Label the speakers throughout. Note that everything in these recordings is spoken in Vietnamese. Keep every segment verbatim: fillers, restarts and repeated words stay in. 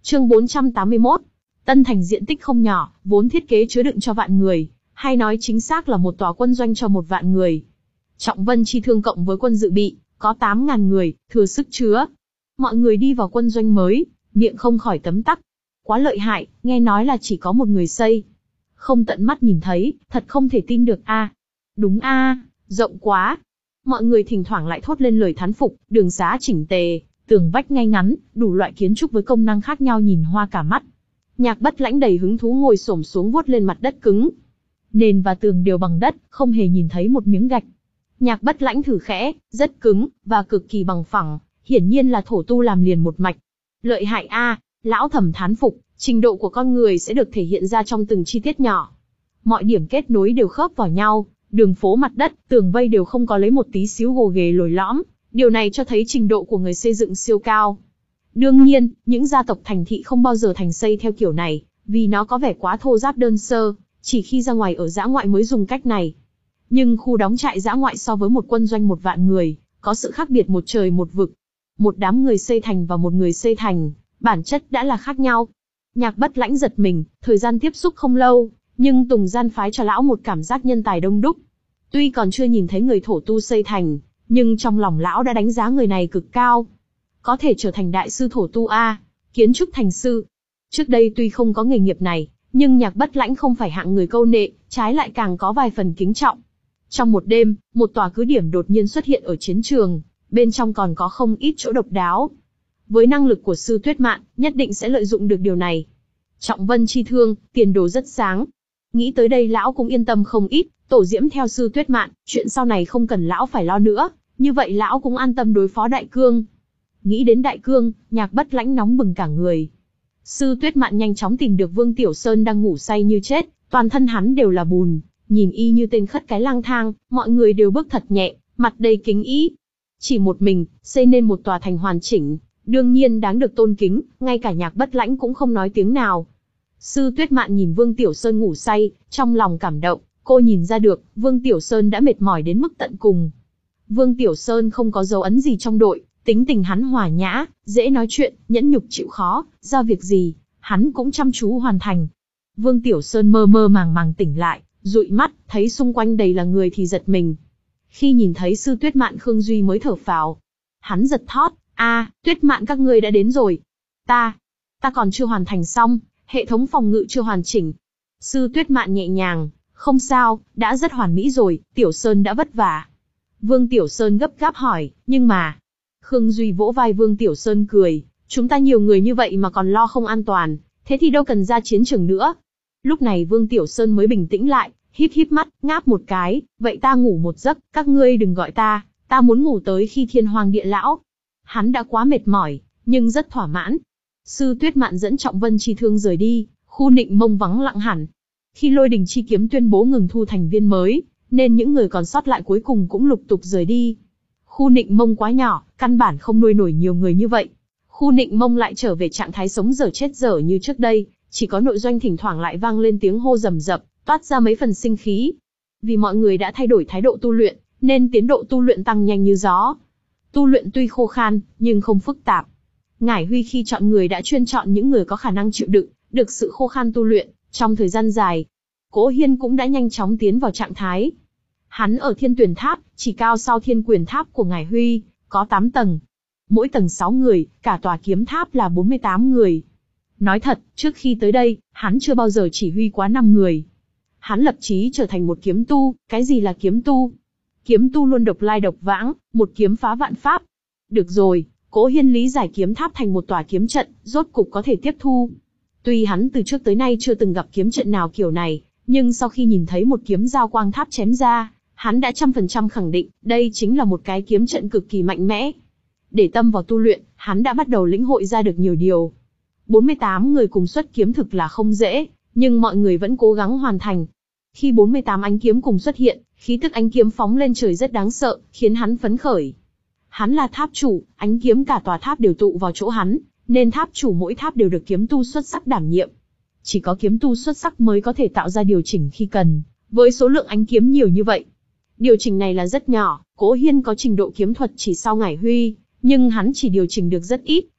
Speaker 1: Chương bốn trăm tám mươi mốt. Tân Thành diện tích không nhỏ, vốn thiết kế chứa đựng cho vạn người, hay nói chính xác là một tòa quân doanh cho một vạn người. Trọng Vân Chi Thương cộng với quân dự bị, có tám ngàn người, thừa sức chứa. Mọi người đi vào quân doanh mới, miệng không khỏi tấm tắc. Quá lợi hại, nghe nói là chỉ có một người xây. Không tận mắt nhìn thấy, thật không thể tin được a. À. Đúng a, à, rộng quá. Mọi người thỉnh thoảng lại thốt lên lời thán phục, đường xá chỉnh tề, tường vách ngay ngắn, đủ loại kiến trúc với công năng khác nhau nhìn hoa cả mắt. Nhạc Bất Lãnh đầy hứng thú ngồi xổm xuống vuốt lên mặt đất cứng. Nền và tường đều bằng đất, không hề nhìn thấy một miếng gạch. Nhạc Bất Lãnh thử khẽ, rất cứng, và cực kỳ bằng phẳng, hiển nhiên là thổ tu làm liền một mạch. Lợi hại a, à, lão thầm thán phục, trình độ của con người sẽ được thể hiện ra trong từng chi tiết nhỏ. Mọi điểm kết nối đều khớp vào nhau, đường phố mặt đất, tường vây đều không có lấy một tí xíu gồ ghề lồi lõm, điều này cho thấy trình độ của người xây dựng siêu cao. Đương nhiên, những gia tộc thành thị không bao giờ thành xây theo kiểu này, vì nó có vẻ quá thô ráp đơn sơ, chỉ khi ra ngoài ở dã ngoại mới dùng cách này. Nhưng khu đóng trại dã ngoại so với một quân doanh một vạn người, có sự khác biệt một trời một vực. Một đám người xây thành và một người xây thành, bản chất đã là khác nhau. Nhạc Bất Lãnh giật mình, thời gian tiếp xúc không lâu, nhưng Tùng Gian phái cho lão một cảm giác nhân tài đông đúc. Tuy còn chưa nhìn thấy người thổ tu xây thành, nhưng trong lòng lão đã đánh giá người này cực cao. Có thể trở thành đại sư thổ tu A, kiến trúc thành sư. Trước đây tuy không có nghề nghiệp này, nhưng Nhạc Bất Lãnh không phải hạng người câu nệ, trái lại càng có vài phần kính trọng. Trong một đêm, một tòa cứ điểm đột nhiên xuất hiện ở chiến trường, bên trong còn có không ít chỗ độc đáo. Với năng lực của sư Tuyết Mạn, nhất định sẽ lợi dụng được điều này. Trọng Vân Chi Thương, tiền đồ rất sáng. Nghĩ tới đây lão cũng yên tâm không ít, tổ diễm theo sư Tuyết Mạn, chuyện sau này không cần lão phải lo nữa, như vậy lão cũng an tâm đối phó Đại Cương. Nghĩ đến Đại Cương, Nhạc Bất Lãnh nóng bừng cả người. Sư Tuyết Mạn nhanh chóng tìm được Vương Tiểu Sơn đang ngủ say như chết, toàn thân hắn đều là bùn, nhìn y như tên khất cái lang thang, mọi người đều bước thật nhẹ, mặt đầy kính ý. Chỉ một mình, xây nên một tòa thành hoàn chỉnh, đương nhiên đáng được tôn kính, ngay cả Nhạc Bất Lãnh cũng không nói tiếng nào. Sư Tuyết Mạn nhìn Vương Tiểu Sơn ngủ say, trong lòng cảm động, cô nhìn ra được, Vương Tiểu Sơn đã mệt mỏi đến mức tận cùng. Vương Tiểu Sơn không có dấu ấn gì trong đội, tính tình hắn hòa nhã, dễ nói chuyện, nhẫn nhục chịu khó, giao việc gì, hắn cũng chăm chú hoàn thành. Vương Tiểu Sơn mơ mơ màng màng tỉnh lại, dụi mắt, thấy xung quanh đầy là người thì giật mình. Khi nhìn thấy sư Tuyết Mạn, Khương Duy mới thở phào. Hắn giật thót, a, à, Tuyết Mạn các ngươi đã đến rồi. Ta, ta còn chưa hoàn thành xong, hệ thống phòng ngự chưa hoàn chỉnh. Sư Tuyết Mạn nhẹ nhàng, không sao, đã rất hoàn mỹ rồi, Tiểu Sơn đã vất vả. Vương Tiểu Sơn gấp gáp hỏi, nhưng mà... Khương Duy vỗ vai Vương Tiểu Sơn cười, chúng ta nhiều người như vậy mà còn lo không an toàn, thế thì đâu cần ra chiến trường nữa. Lúc này Vương Tiểu Sơn mới bình tĩnh lại, híp híp mắt, ngáp một cái, vậy ta ngủ một giấc, các ngươi đừng gọi ta, ta muốn ngủ tới khi thiên hoàng địa lão. Hắn đã quá mệt mỏi, nhưng rất thỏa mãn. Sư Tuyết Mạn dẫn Trọng Vân Chi Thương rời đi, khu Nịnh Mông vắng lặng hẳn. Khi Lôi Đình Chi Kiếm tuyên bố ngừng thu thành viên mới, nên những người còn sót lại cuối cùng cũng lục tục rời đi. Khu Nịnh Mông quá nhỏ, căn bản không nuôi nổi nhiều người như vậy. Khu Nịnh Mông lại trở về trạng thái sống dở chết dở như trước đây, chỉ có nội doanh thỉnh thoảng lại vang lên tiếng hô rầm rập, toát ra mấy phần sinh khí. Vì mọi người đã thay đổi thái độ tu luyện, nên tiến độ tu luyện tăng nhanh như gió. Tu luyện tuy khô khan, nhưng không phức tạp. Ngải Huy khi chọn người đã chuyên chọn những người có khả năng chịu đựng được sự khô khan tu luyện trong thời gian dài. Cố Hiên cũng đã nhanh chóng tiến vào trạng thái. Hắn ở Thiên Tuyển Tháp, chỉ cao sau Thiên Quyền Tháp của Ngải Huy, có tám tầng. Mỗi tầng sáu người, cả tòa kiếm tháp là bốn mươi tám người. Nói thật, trước khi tới đây, hắn chưa bao giờ chỉ huy quá năm người. Hắn lập chí trở thành một kiếm tu. Cái gì là kiếm tu? Kiếm tu luôn độc lai độc vãng, một kiếm phá vạn pháp. Được rồi, Cố Hiên lý giải kiếm tháp thành một tòa kiếm trận, rốt cục có thể tiếp thu. Tuy hắn từ trước tới nay chưa từng gặp kiếm trận nào kiểu này, nhưng sau khi nhìn thấy một kiếm giao quang tháp chém ra, hắn đã trăm phần trăm khẳng định, đây chính là một cái kiếm trận cực kỳ mạnh mẽ. Để tâm vào tu luyện, hắn đã bắt đầu lĩnh hội ra được nhiều điều. bốn mươi tám người cùng xuất kiếm thực là không dễ, nhưng mọi người vẫn cố gắng hoàn thành. Khi bốn mươi tám ánh kiếm cùng xuất hiện, khí tức ánh kiếm phóng lên trời rất đáng sợ, khiến hắn phấn khởi. Hắn là tháp chủ, ánh kiếm cả tòa tháp đều tụ vào chỗ hắn, nên tháp chủ mỗi tháp đều được kiếm tu xuất sắc đảm nhiệm. Chỉ có kiếm tu xuất sắc mới có thể tạo ra điều chỉnh khi cần, với số lượng ánh kiếm nhiều như vậy. Điều chỉnh này là rất nhỏ, Cố Hiên có trình độ kiếm thuật chỉ sau Ngải Huy, nhưng hắn chỉ điều chỉnh được rất ít,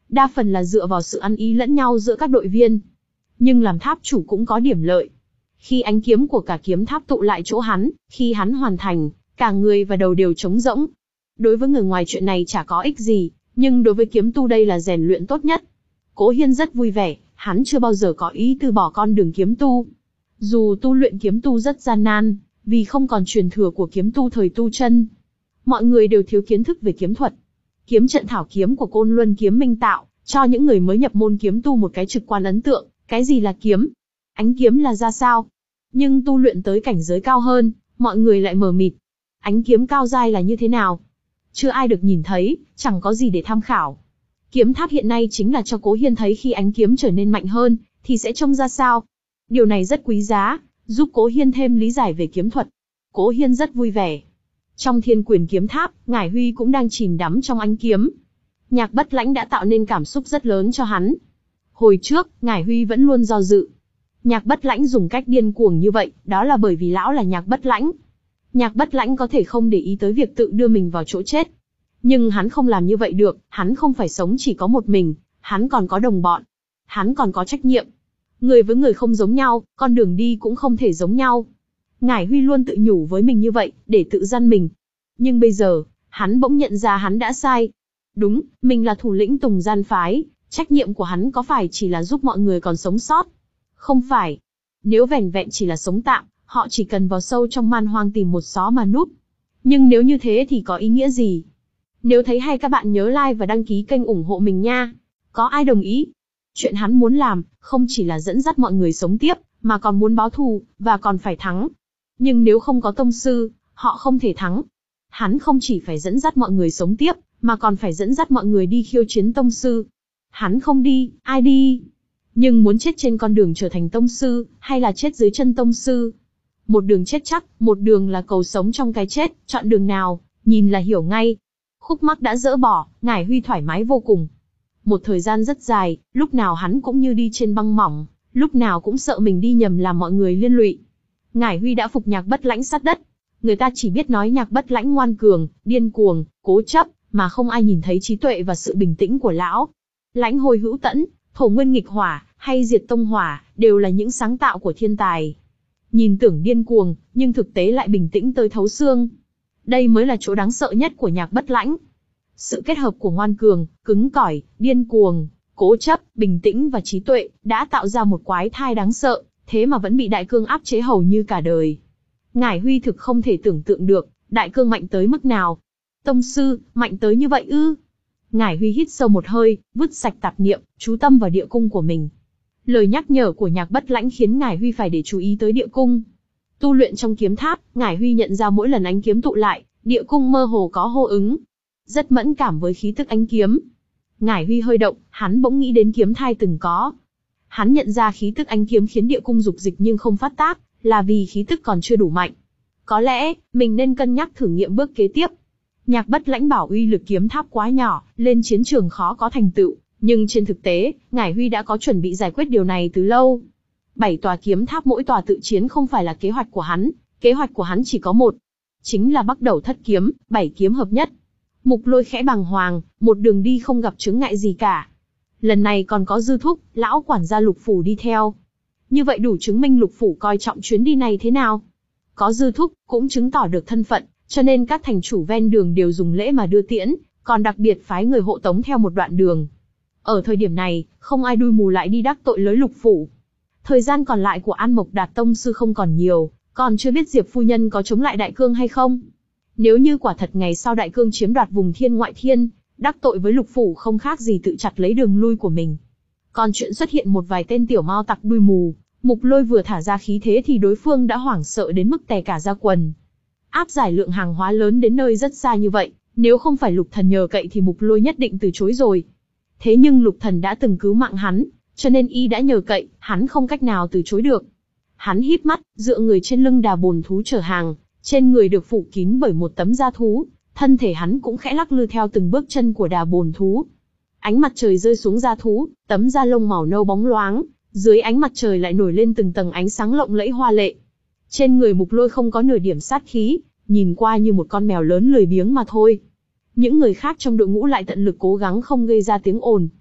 Speaker 1: đa phần là dựa vào sự ăn ý lẫn nhau giữa các đội viên. Nhưng làm tháp chủ cũng có điểm lợi. Khi ánh kiếm của cả kiếm tháp tụ lại chỗ hắn, khi hắn hoàn thành, cả người và đầu đều trống rỗng. Đối với người ngoài chuyện này chả có ích gì, nhưng đối với kiếm tu đây là rèn luyện tốt nhất. Cố Hiên rất vui vẻ, hắn chưa bao giờ có ý từ bỏ con đường kiếm tu. Dù tu luyện kiếm tu rất gian nan, vì không còn truyền thừa của kiếm tu thời tu chân. Mọi người đều thiếu kiến thức về kiếm thuật. Kiếm trận thảo kiếm của Côn Luân Kiếm Minh tạo, cho những người mới nhập môn kiếm tu một cái trực quan ấn tượng, cái gì là kiếm? Ánh kiếm là ra sao? Nhưng tu luyện tới cảnh giới cao hơn, mọi người lại mờ mịt. Ánh kiếm cao giai là như thế nào? Chưa ai được nhìn thấy, chẳng có gì để tham khảo. Kiếm tháp hiện nay chính là cho Cố Hiên thấy khi ánh kiếm trở nên mạnh hơn, thì sẽ trông ra sao. Điều này rất quý giá, giúp Cố Hiên thêm lý giải về kiếm thuật. Cố Hiên rất vui vẻ. Trong Thiên Quyền kiếm tháp, Ngải Huy cũng đang chìm đắm trong ánh kiếm. Nhạc Bất Lãnh đã tạo nên cảm xúc rất lớn cho hắn. Hồi trước, Ngải Huy vẫn luôn do dự. Nhạc Bất Lãnh dùng cách điên cuồng như vậy, đó là bởi vì lão là Nhạc Bất Lãnh. Nhạc Bất Lãnh có thể không để ý tới việc tự đưa mình vào chỗ chết. Nhưng hắn không làm như vậy được, hắn không phải sống chỉ có một mình, hắn còn có đồng bọn. Hắn còn có trách nhiệm. Người với người không giống nhau, con đường đi cũng không thể giống nhau. Ngải Huy luôn tự nhủ với mình như vậy, để tự dằn mình. Nhưng bây giờ, hắn bỗng nhận ra hắn đã sai. Đúng, mình là thủ lĩnh Tùng Gian phái, trách nhiệm của hắn có phải chỉ là giúp mọi người còn sống sót? Không phải. Nếu vẻn vẹn chỉ là sống tạm, họ chỉ cần vào sâu trong man hoang tìm một xó mà núp. Nhưng nếu như thế thì có ý nghĩa gì? Nếu thấy hay các bạn nhớ like và đăng ký kênh ủng hộ mình nha. Có ai đồng ý? Chuyện hắn muốn làm, không chỉ là dẫn dắt mọi người sống tiếp, mà còn muốn báo thù, và còn phải thắng. Nhưng nếu không có tông sư, họ không thể thắng. Hắn không chỉ phải dẫn dắt mọi người sống tiếp, mà còn phải dẫn dắt mọi người đi khiêu chiến tông sư. Hắn không đi, ai đi? Nhưng muốn chết trên con đường trở thành tông sư, hay là chết dưới chân tông sư? Một đường chết chắc, một đường là cầu sống trong cái chết, chọn đường nào, nhìn là hiểu ngay. Khúc mắc đã dỡ bỏ, Ngải Huy thoải mái vô cùng. Một thời gian rất dài, lúc nào hắn cũng như đi trên băng mỏng, lúc nào cũng sợ mình đi nhầm làm mọi người liên lụy. Ngải Huy đã phục Nhạc Bất Lãnh sát đất. Người ta chỉ biết nói Nhạc Bất Lãnh ngoan cường, điên cuồng, cố chấp, mà không ai nhìn thấy trí tuệ và sự bình tĩnh của lão. Lãnh Hồi Hữu Tẫn, Thổ Nguyên Nghịch Hỏa, hay Diệt Tông Hỏa, đều là những sáng tạo của thiên tài. Nhìn tưởng điên cuồng, nhưng thực tế lại bình tĩnh tới thấu xương. Đây mới là chỗ đáng sợ nhất của Nhạc Bất Lãnh. Sự kết hợp của ngoan cường, cứng cỏi, điên cuồng, cố chấp, bình tĩnh và trí tuệ, đã tạo ra một quái thai đáng sợ, thế mà vẫn bị Đại Cương áp chế hầu như cả đời. Ngải Huy thực không thể tưởng tượng được, Đại Cương mạnh tới mức nào. Tông sư, mạnh tới như vậy ư? Ngải Huy hít sâu một hơi, vứt sạch tạp niệm, chú tâm vào địa cung của mình. Lời nhắc nhở của Nhạc Bất Lãnh khiến Ngải Huy phải để chú ý tới địa cung. Tu luyện trong kiếm tháp, Ngải Huy nhận ra mỗi lần ánh kiếm tụ lại, địa cung mơ hồ có hô ứng. Rất mẫn cảm với khí tức ánh kiếm. Ngải Huy hơi động, hắn bỗng nghĩ đến kiếm thai từng có. Hắn nhận ra khí tức ánh kiếm khiến địa cung dục dịch nhưng không phát tác, là vì khí tức còn chưa đủ mạnh. Có lẽ, mình nên cân nhắc thử nghiệm bước kế tiếp. Nhạc Bất Lãnh bảo uy lực kiếm tháp quá nhỏ, lên chiến trường khó có thành tựu, nhưng trên thực tế, Ngải Huy đã có chuẩn bị giải quyết điều này từ lâu. Bảy tòa kiếm tháp mỗi tòa tự chiến không phải là kế hoạch của hắn, kế hoạch của hắn chỉ có một. Chính là Bắc Đầu Thất Kiếm, bảy kiếm hợp nhất. Mục Lôi khẽ bàng hoàng, một đường đi không gặp chướng ngại gì cả. Lần này còn có Dư Thúc, lão quản gia Lục Phủ đi theo. Như vậy đủ chứng minh Lục Phủ coi trọng chuyến đi này thế nào. Có Dư Thúc, cũng chứng tỏ được thân phận, cho nên các thành chủ ven đường đều dùng lễ mà đưa tiễn, còn đặc biệt phái người hộ tống theo một đoạn đường. Ở thời điểm này, không ai đuôi mù lại đi đắc tội lối Lục Phủ. Thời gian còn lại của An Mộc Đạt tông sư không còn nhiều, còn chưa biết Diệp phu nhân có chống lại Đại Cương hay không. Nếu như quả thật ngày sau Đại Cương chiếm đoạt vùng thiên ngoại thiên, đắc tội với Lục Phủ không khác gì tự chặt lấy đường lui của mình. Còn chuyện xuất hiện một vài tên tiểu mao tặc đuôi mù, Mục Lôi vừa thả ra khí thế thì đối phương đã hoảng sợ đến mức tè cả da quần. Áp giải lượng hàng hóa lớn đến nơi rất xa như vậy, nếu không phải Lục Thần nhờ cậy thì Mục Lôi nhất định từ chối rồi. Thế nhưng Lục Thần đã từng cứu mạng hắn, cho nên y đã nhờ cậy, hắn không cách nào từ chối được. Hắn híp mắt, dựa người trên lưng đà bồn thú chở hàng, trên người được phủ kín bởi một tấm da thú, thân thể hắn cũng khẽ lắc lư theo từng bước chân của đà bồn thú. Ánh mặt trời rơi xuống da thú, tấm da lông màu nâu bóng loáng, dưới ánh mặt trời lại nổi lên từng tầng ánh sáng lộng lẫy hoa lệ. Trên người Mục Lôi không có nửa điểm sát khí, nhìn qua như một con mèo lớn lười biếng mà thôi. Những người khác trong đội ngũ lại tận lực cố gắng không gây ra tiếng ồn.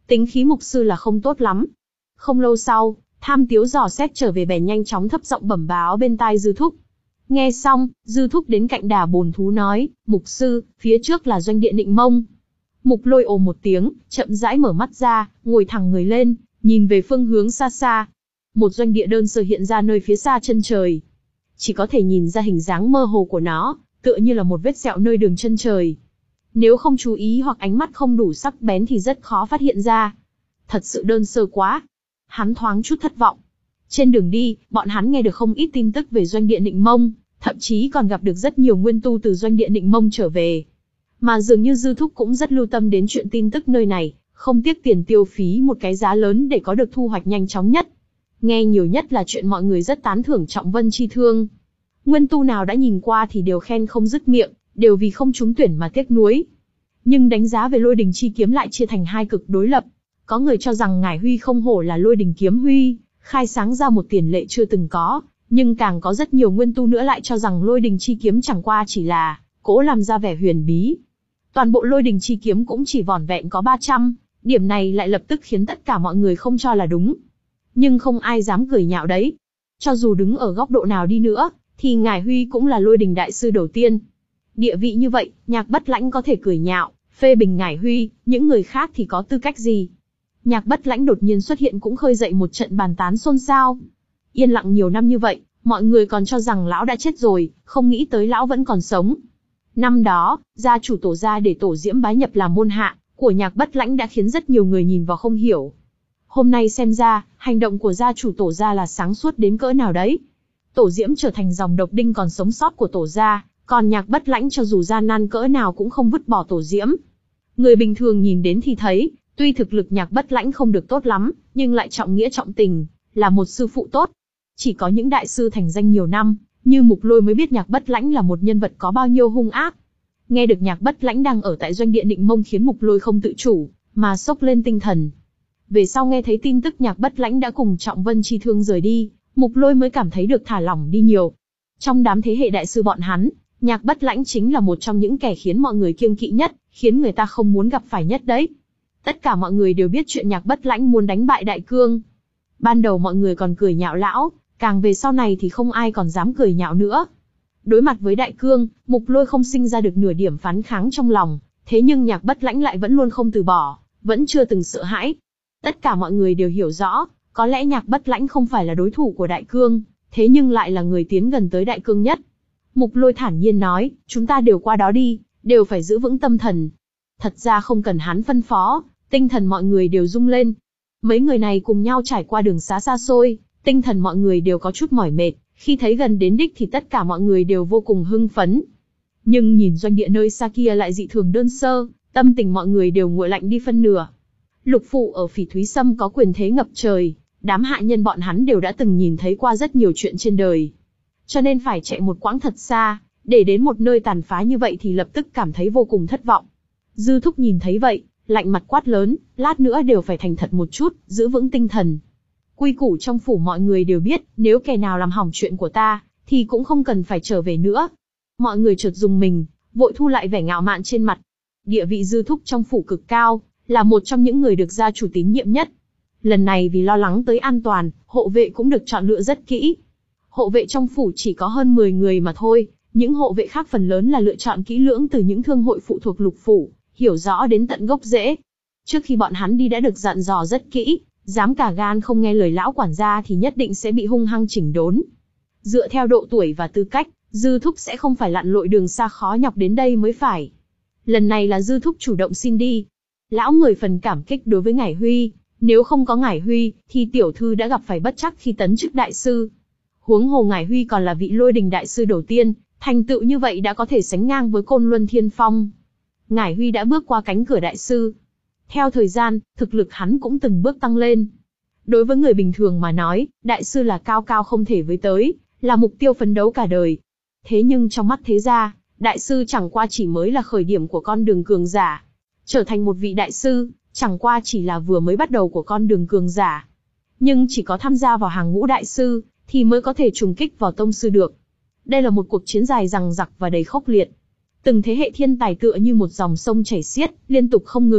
Speaker 1: tính khí mục sư là không tốt lắm. Không lâu sau, Tham Tiếu dò xét trở về bèn nhanh chóng thấp giọng bẩm báo bên tai Dư Thúc. Nghe xong, Dư Thúc đến cạnh Đà Bồn Thú nói, mục sư, phía trước là doanh địa Nịnh Mông. Mục Lôi ồ một tiếng, chậm rãi mở mắt ra, ngồi thẳng người lên, nhìn về phương hướng xa xa. Một doanh địa đơn sơ hiện ra nơi phía xa chân trời. Chỉ có thể nhìn ra hình dáng mơ hồ của nó, tựa như là một vết sẹo nơi đường chân trời. Nếu không chú ý hoặc ánh mắt không đủ sắc bén thì rất khó phát hiện ra. Thật sự đơn sơ quá. Hắn thoáng chút thất vọng. Trên đường đi, bọn hắn nghe được không ít tin tức về doanh địa Nịnh Mông, thậm chí còn gặp được rất nhiều nguyên tu từ doanh địa Nịnh Mông trở về. Mà dường như Dư Thúc cũng rất lưu tâm đến chuyện tin tức nơi này, không tiếc tiền tiêu phí một cái giá lớn để có được thu hoạch nhanh chóng nhất. Nghe nhiều nhất là chuyện mọi người rất tán thưởng Trọng Vân Chi Thương. Nguyên tu nào đã nhìn qua thì đều khen không dứt miệng, đều vì không trúng tuyển mà tiếc nuối. Nhưng đánh giá về Lôi Đình Chi Kiếm lại chia thành hai cực đối lập. Có người cho rằng Ngải Huy không hổ là Lôi Đình Kiếm Huy, khai sáng ra một tiền lệ chưa từng có, nhưng càng có rất nhiều nguyên tu nữa lại cho rằng Lôi Đình Chi Kiếm chẳng qua chỉ là cố làm ra vẻ huyền bí. Toàn bộ Lôi Đình Chi Kiếm cũng chỉ vỏn vẹn có ba trăm, điểm này lại lập tức khiến tất cả mọi người không cho là đúng. Nhưng không ai dám cười nhạo đấy. Cho dù đứng ở góc độ nào đi nữa, thì Ngải Huy cũng là Lôi Đình Đại Sư đầu tiên. Địa vị như vậy, Nhạc Bất Lãnh có thể cười nhạo, phê bình Ngải Huy, những người khác thì có tư cách gì? Nhạc Bất Lãnh đột nhiên xuất hiện cũng khơi dậy một trận bàn tán xôn xao. Yên lặng nhiều năm như vậy, mọi người còn cho rằng lão đã chết rồi, không nghĩ tới lão vẫn còn sống. Năm đó, gia chủ Tổ gia để Tổ Diễm bái nhập làm môn hạ của Nhạc Bất Lãnh đã khiến rất nhiều người nhìn vào không hiểu. Hôm nay xem ra, hành động của gia chủ Tổ gia là sáng suốt đến cỡ nào đấy. Tổ Diễm trở thành dòng độc đinh còn sống sót của Tổ gia, còn Nhạc Bất Lãnh cho dù gian nan cỡ nào cũng không vứt bỏ Tổ Diễm. Người bình thường nhìn đến thì thấy, tuy thực lực Nhạc Bất Lãnh không được tốt lắm, nhưng lại trọng nghĩa trọng tình, là một sư phụ tốt. Chỉ có những đại sư thành danh nhiều năm, như Mục Lôi mới biết Nhạc Bất Lãnh là một nhân vật có bao nhiêu hung ác. Nghe được Nhạc Bất Lãnh đang ở tại doanh địa Nịnh Mông khiến Mục Lôi không tự chủ, mà sốc lên tinh thần. Về sau nghe thấy tin tức Nhạc Bất Lãnh đã cùng Trọng Vân Chi Thương rời đi, Mục Lôi mới cảm thấy được thả lỏng đi nhiều. Trong đám thế hệ đại sư bọn hắn, Nhạc Bất Lãnh chính là một trong những kẻ khiến mọi người kiêng kỵ nhất, khiến người ta không muốn gặp phải nhất đấy. Tất cả mọi người đều biết chuyện Nhạc Bất Lãnh muốn đánh bại Đại Cương. Ban đầu mọi người còn cười nhạo lão, càng về sau này thì không ai còn dám cười nhạo nữa. Đối mặt với Đại Cương, Mục Lôi không sinh ra được nửa điểm phán kháng trong lòng, thế nhưng Nhạc Bất Lãnh lại vẫn luôn không từ bỏ, vẫn chưa từng sợ hãi. Tất cả mọi người đều hiểu rõ, có lẽ Nhạc Bất Lãnh không phải là đối thủ của Đại Cương, thế nhưng lại là người tiến gần tới Đại Cương nhất. Mục Lôi thản nhiên nói, chúng ta đều qua đó đi, đều phải giữ vững tâm thần. Thật ra không cần hắn phân phó, tinh thần mọi người đều rung lên. Mấy người này cùng nhau trải qua đường xá xa xôi, tinh thần mọi người đều có chút mỏi mệt, khi thấy gần đến đích thì tất cả mọi người đều vô cùng hưng phấn. Nhưng nhìn doanh địa nơi xa kia lại dị thường đơn sơ, tâm tình mọi người đều nguội lạnh đi phân nửa. Lục phụ ở Phỉ Thúy Sâm có quyền thế ngập trời, đám hạ nhân bọn hắn đều đã từng nhìn thấy qua rất nhiều chuyện trên đời. Cho nên phải chạy một quãng thật xa, để đến một nơi tàn phá như vậy thì lập tức cảm thấy vô cùng thất vọng. Dư Thúc nhìn thấy vậy, lạnh mặt quát lớn, lát nữa đều phải thành thật một chút, giữ vững tinh thần. Quy củ trong phủ mọi người đều biết, nếu kẻ nào làm hỏng chuyện của ta, thì cũng không cần phải trở về nữa. Mọi người chợt dùng mình, vội thu lại vẻ ngạo mạn trên mặt. Địa vị Dư Thúc trong phủ cực cao, là một trong những người được gia chủ tín nhiệm nhất. Lần này vì lo lắng tới an toàn, hộ vệ cũng được chọn lựa rất kỹ. Hộ vệ trong phủ chỉ có hơn mười người mà thôi, những hộ vệ khác phần lớn là lựa chọn kỹ lưỡng từ những thương hội phụ thuộc Lục phủ, hiểu rõ đến tận gốc rễ. Trước khi bọn hắn đi đã được dặn dò rất kỹ, dám cả gan không nghe lời lão quản gia thì nhất định sẽ bị hung hăng chỉnh đốn. Dựa theo độ tuổi và tư cách, Dư Thúc sẽ không phải lặn lội đường xa khó nhọc đến đây mới phải. Lần này là Dư Thúc chủ động xin đi. Lão mười phần cảm kích đối với Ngải Huy, nếu không có Ngải Huy, thì tiểu thư đã gặp phải bất trắc khi tấn chức đại sư. Huống hồ Ngải Huy còn là vị Lôi Đình đại sư đầu tiên, thành tựu như vậy đã có thể sánh ngang với Côn Luân Thiên Phong. Ngải Huy đã bước qua cánh cửa đại sư. Theo thời gian, thực lực hắn cũng từng bước tăng lên. Đối với người bình thường mà nói, đại sư là cao cao không thể với tới, là mục tiêu phấn đấu cả đời. Thế nhưng trong mắt thế gia, đại sư chẳng qua chỉ mới là khởi điểm của con đường cường giả. Trở thành một vị đại sư, chẳng qua chỉ là vừa mới bắt đầu của con đường cường giả. Nhưng chỉ có tham gia vào hàng ngũ đại sư, thì mới có thể trùng kích vào tông sư được. Đây là một cuộc chiến dài dằng dặc và đầy khốc liệt. Từng thế hệ thiên tài tựa như một dòng sông chảy xiết, liên tục không ngừng,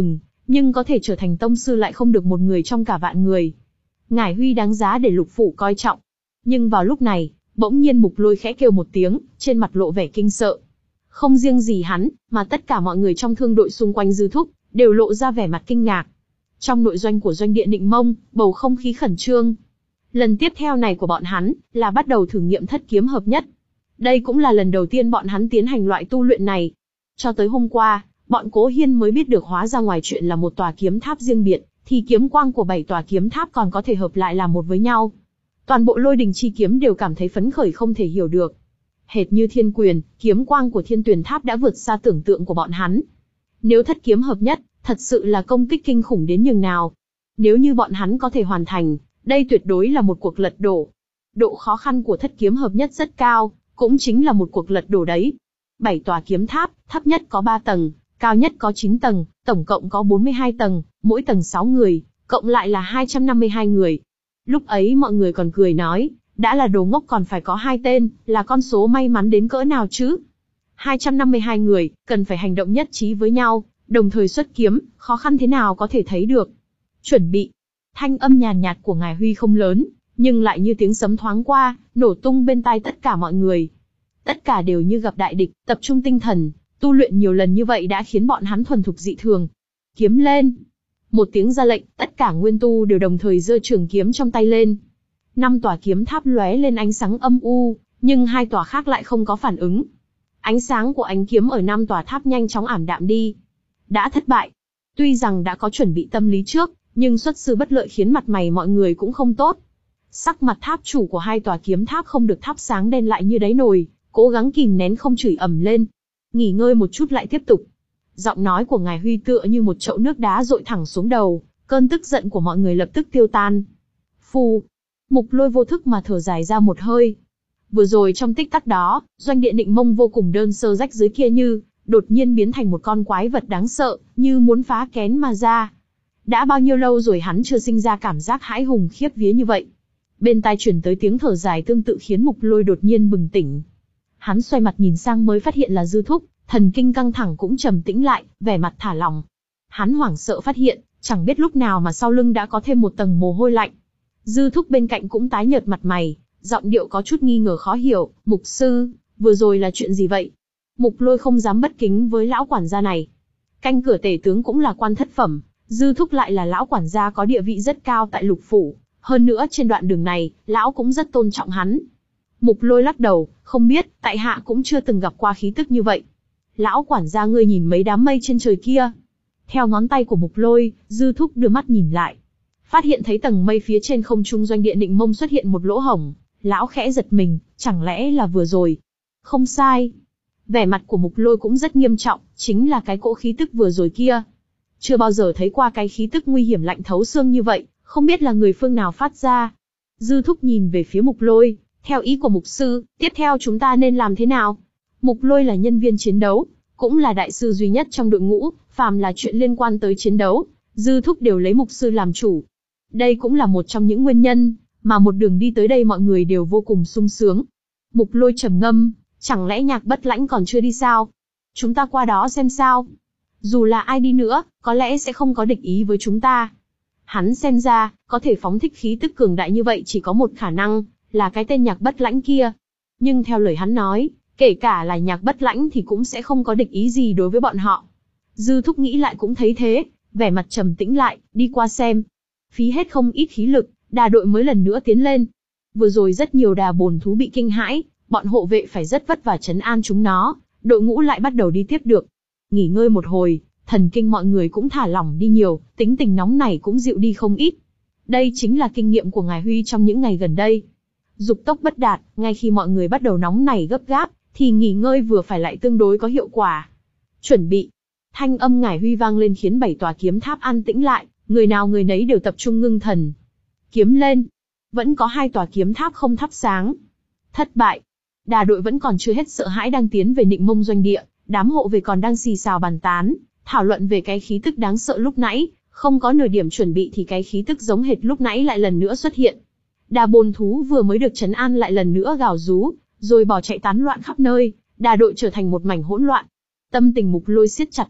Speaker 1: nhưng có thể trở thành tông sư lại không được một người trong cả vạn người. Ngải Huy đáng giá để Lục phủ coi trọng. Nhưng vào lúc này, bỗng nhiên Mục Lôi khẽ kêu một tiếng, trên mặt lộ vẻ kinh sợ. Không riêng gì hắn, mà tất cả mọi người trong thương đội xung quanh Dư Thúc, đều lộ ra vẻ mặt kinh ngạc. Trong nội doanh của doanh địa Định Mông, bầu không khí khẩn trương. Lần tiếp theo này của bọn hắn, là bắt đầu thử nghiệm thất kiếm hợp nhất. Đây cũng là lần đầu tiên bọn hắn tiến hành loại tu luyện này. Cho tới hôm qua, bọn Cố Hiên mới biết được hóa ra ngoài chuyện là một tòa kiếm tháp riêng biệt, thì kiếm quang của bảy tòa kiếm tháp còn có thể hợp lại làm một với nhau. Toàn bộ Lôi Đình chi kiếm đều cảm thấy phấn khởi không thể hiểu được. Hệt như Thiên Quyền, kiếm quang của Thiên Tuyền Tháp đã vượt xa tưởng tượng của bọn hắn. Nếu thất kiếm hợp nhất, thật sự là công kích kinh khủng đến nhường nào. Nếu như bọn hắn có thể hoàn thành, đây tuyệt đối là một cuộc lật đổ. Độ khó khăn của thất kiếm hợp nhất rất cao, cũng chính là một cuộc lật đổ đấy. Bảy tòa kiếm tháp, thấp nhất có ba tầng, cao nhất có chín tầng, tổng cộng có bốn mươi hai tầng, mỗi tầng sáu người, cộng lại là hai trăm năm mươi hai người. Lúc ấy mọi người còn cười nói, đã là đồ ngốc còn phải có hai tên, là con số may mắn đến cỡ nào chứ? hai trăm năm mươi hai người, cần phải hành động nhất trí với nhau, đồng thời xuất kiếm, khó khăn thế nào có thể thấy được. Chuẩn bị. Thanh âm nhàn nhạt của Ngải Huy không lớn, nhưng lại như tiếng sấm thoáng qua, nổ tung bên tai tất cả mọi người. Tất cả đều như gặp đại địch, tập trung tinh thần, tu luyện nhiều lần như vậy đã khiến bọn hắn thuần thục dị thường. Kiếm lên. Một tiếng ra lệnh, tất cả nguyên tu đều đồng thời giơ trường kiếm trong tay lên. Năm tòa kiếm tháp lóe lên ánh sáng âm u, nhưng hai tòa khác lại không có phản ứng. Ánh sáng của ánh kiếm ở năm tòa tháp nhanh chóng ảm đạm đi. Đã thất bại. Tuy rằng đã có chuẩn bị tâm lý trước, nhưng xuất sư bất lợi khiến mặt mày mọi người cũng không tốt. Sắc mặt tháp chủ của hai tòa kiếm tháp không được thắp sáng đen lại như đáy nồi, cố gắng kìm nén không chửi ầm lên. Nghỉ ngơi một chút lại tiếp tục. Giọng nói của Ngải Huy tựa như một chậu nước đá dội thẳng xuống đầu, cơn tức giận của mọi người lập tức tiêu tan. Phù. Mục Lôi vô thức mà thở dài ra một hơi. Vừa rồi trong tích tắc đó, doanh địa Định Mông vô cùng đơn sơ rách dưới kia như đột nhiên biến thành một con quái vật đáng sợ, như muốn phá kén mà ra. Đã bao nhiêu lâu rồi hắn chưa sinh ra cảm giác hãi hùng khiếp vía như vậy. Bên tai truyền tới tiếng thở dài tương tự khiến Mục Lôi đột nhiên bừng tỉnh. Hắn xoay mặt nhìn sang mới phát hiện là Dư Thúc, thần kinh căng thẳng cũng trầm tĩnh lại, vẻ mặt thả lỏng. Hắn hoảng sợ phát hiện, chẳng biết lúc nào mà sau lưng đã có thêm một tầng mồ hôi lạnh. Dư Thúc bên cạnh cũng tái nhợt mặt mày, giọng điệu có chút nghi ngờ khó hiểu. Mục sư, vừa rồi là chuyện gì vậy? Mục Lôi không dám bất kính với lão quản gia này. Canh cửa tể tướng cũng là quan thất phẩm, Dư Thúc lại là lão quản gia có địa vị rất cao tại Lục phủ. Hơn nữa trên đoạn đường này, lão cũng rất tôn trọng hắn. Mục Lôi lắc đầu, không biết, tại hạ cũng chưa từng gặp qua khí tức như vậy. Lão quản gia ngươi nhìn mấy đám mây trên trời kia. Theo ngón tay của Mục Lôi, Dư Thúc đưa mắt nhìn lại. Phát hiện thấy tầng mây phía trên không trung doanh địa Định Mông xuất hiện một lỗ hổng. Lão khẽ giật mình, chẳng lẽ là vừa rồi? Không sai. Vẻ mặt của Mục Lôi cũng rất nghiêm trọng, chính là cái cỗ khí tức vừa rồi kia. Chưa bao giờ thấy qua cái khí tức nguy hiểm lạnh thấu xương như vậy, không biết là người phương nào phát ra. Dư Thúc nhìn về phía Mục Lôi, theo ý của Mục sư, tiếp theo chúng ta nên làm thế nào? Mục Lôi là nhân viên chiến đấu, cũng là đại sư duy nhất trong đội ngũ, phàm là chuyện liên quan tới chiến đấu, Dư Thúc đều lấy Mục sư làm chủ. Đây cũng là một trong những nguyên nhân mà một đường đi tới đây mọi người đều vô cùng sung sướng. Mục Lôi trầm ngâm, chẳng lẽ Nhạc Bất Lãnh còn chưa đi sao? Chúng ta qua đó xem sao. Dù là ai đi nữa, có lẽ sẽ không có địch ý với chúng ta. Hắn xem ra, có thể phóng thích khí tức cường đại như vậy chỉ có một khả năng, là cái tên Nhạc Bất Lãnh kia. Nhưng theo lời hắn nói, kể cả là Nhạc Bất Lãnh thì cũng sẽ không có địch ý gì đối với bọn họ. Dư Thúc nghĩ lại cũng thấy thế, vẻ mặt trầm tĩnh lại, đi qua xem. Phí hết không ít khí lực, đà đội mới lần nữa tiến lên. Vừa rồi rất nhiều đà bồn thú bị kinh hãi, bọn hộ vệ phải rất vất vả trấn an chúng nó, đội ngũ lại bắt đầu đi tiếp được. Nghỉ ngơi một hồi, thần kinh mọi người cũng thả lỏng đi nhiều, tính tình nóng này cũng dịu đi không ít. Đây chính là kinh nghiệm của Ngải Huy trong những ngày gần đây. Dục tốc bất đạt, ngay khi mọi người bắt đầu nóng nảy gấp gáp, thì nghỉ ngơi vừa phải lại tương đối có hiệu quả. Chuẩn bị. Thanh âm Ngải Huy vang lên khiến bảy tòa kiếm tháp an tĩnh lại, người nào người nấy đều tập trung ngưng thần. Kiếm lên. Vẫn có hai tòa kiếm tháp không thắp sáng. Thất bại. Đà đội vẫn còn chưa hết sợ hãi đang tiến về Định Mông doanh địa, đám hộ về còn đang xì xào bàn tán, thảo luận về cái khí tức đáng sợ lúc nãy, không có nửa điểm chuẩn bị thì cái khí tức giống hệt lúc nãy lại lần nữa xuất hiện. Đà bồn thú vừa mới được trấn an lại lần nữa gào rú, rồi bỏ chạy tán loạn khắp nơi, đà đội trở thành một mảnh hỗn loạn. Tâm tình Mục Lôi siết chặt lại,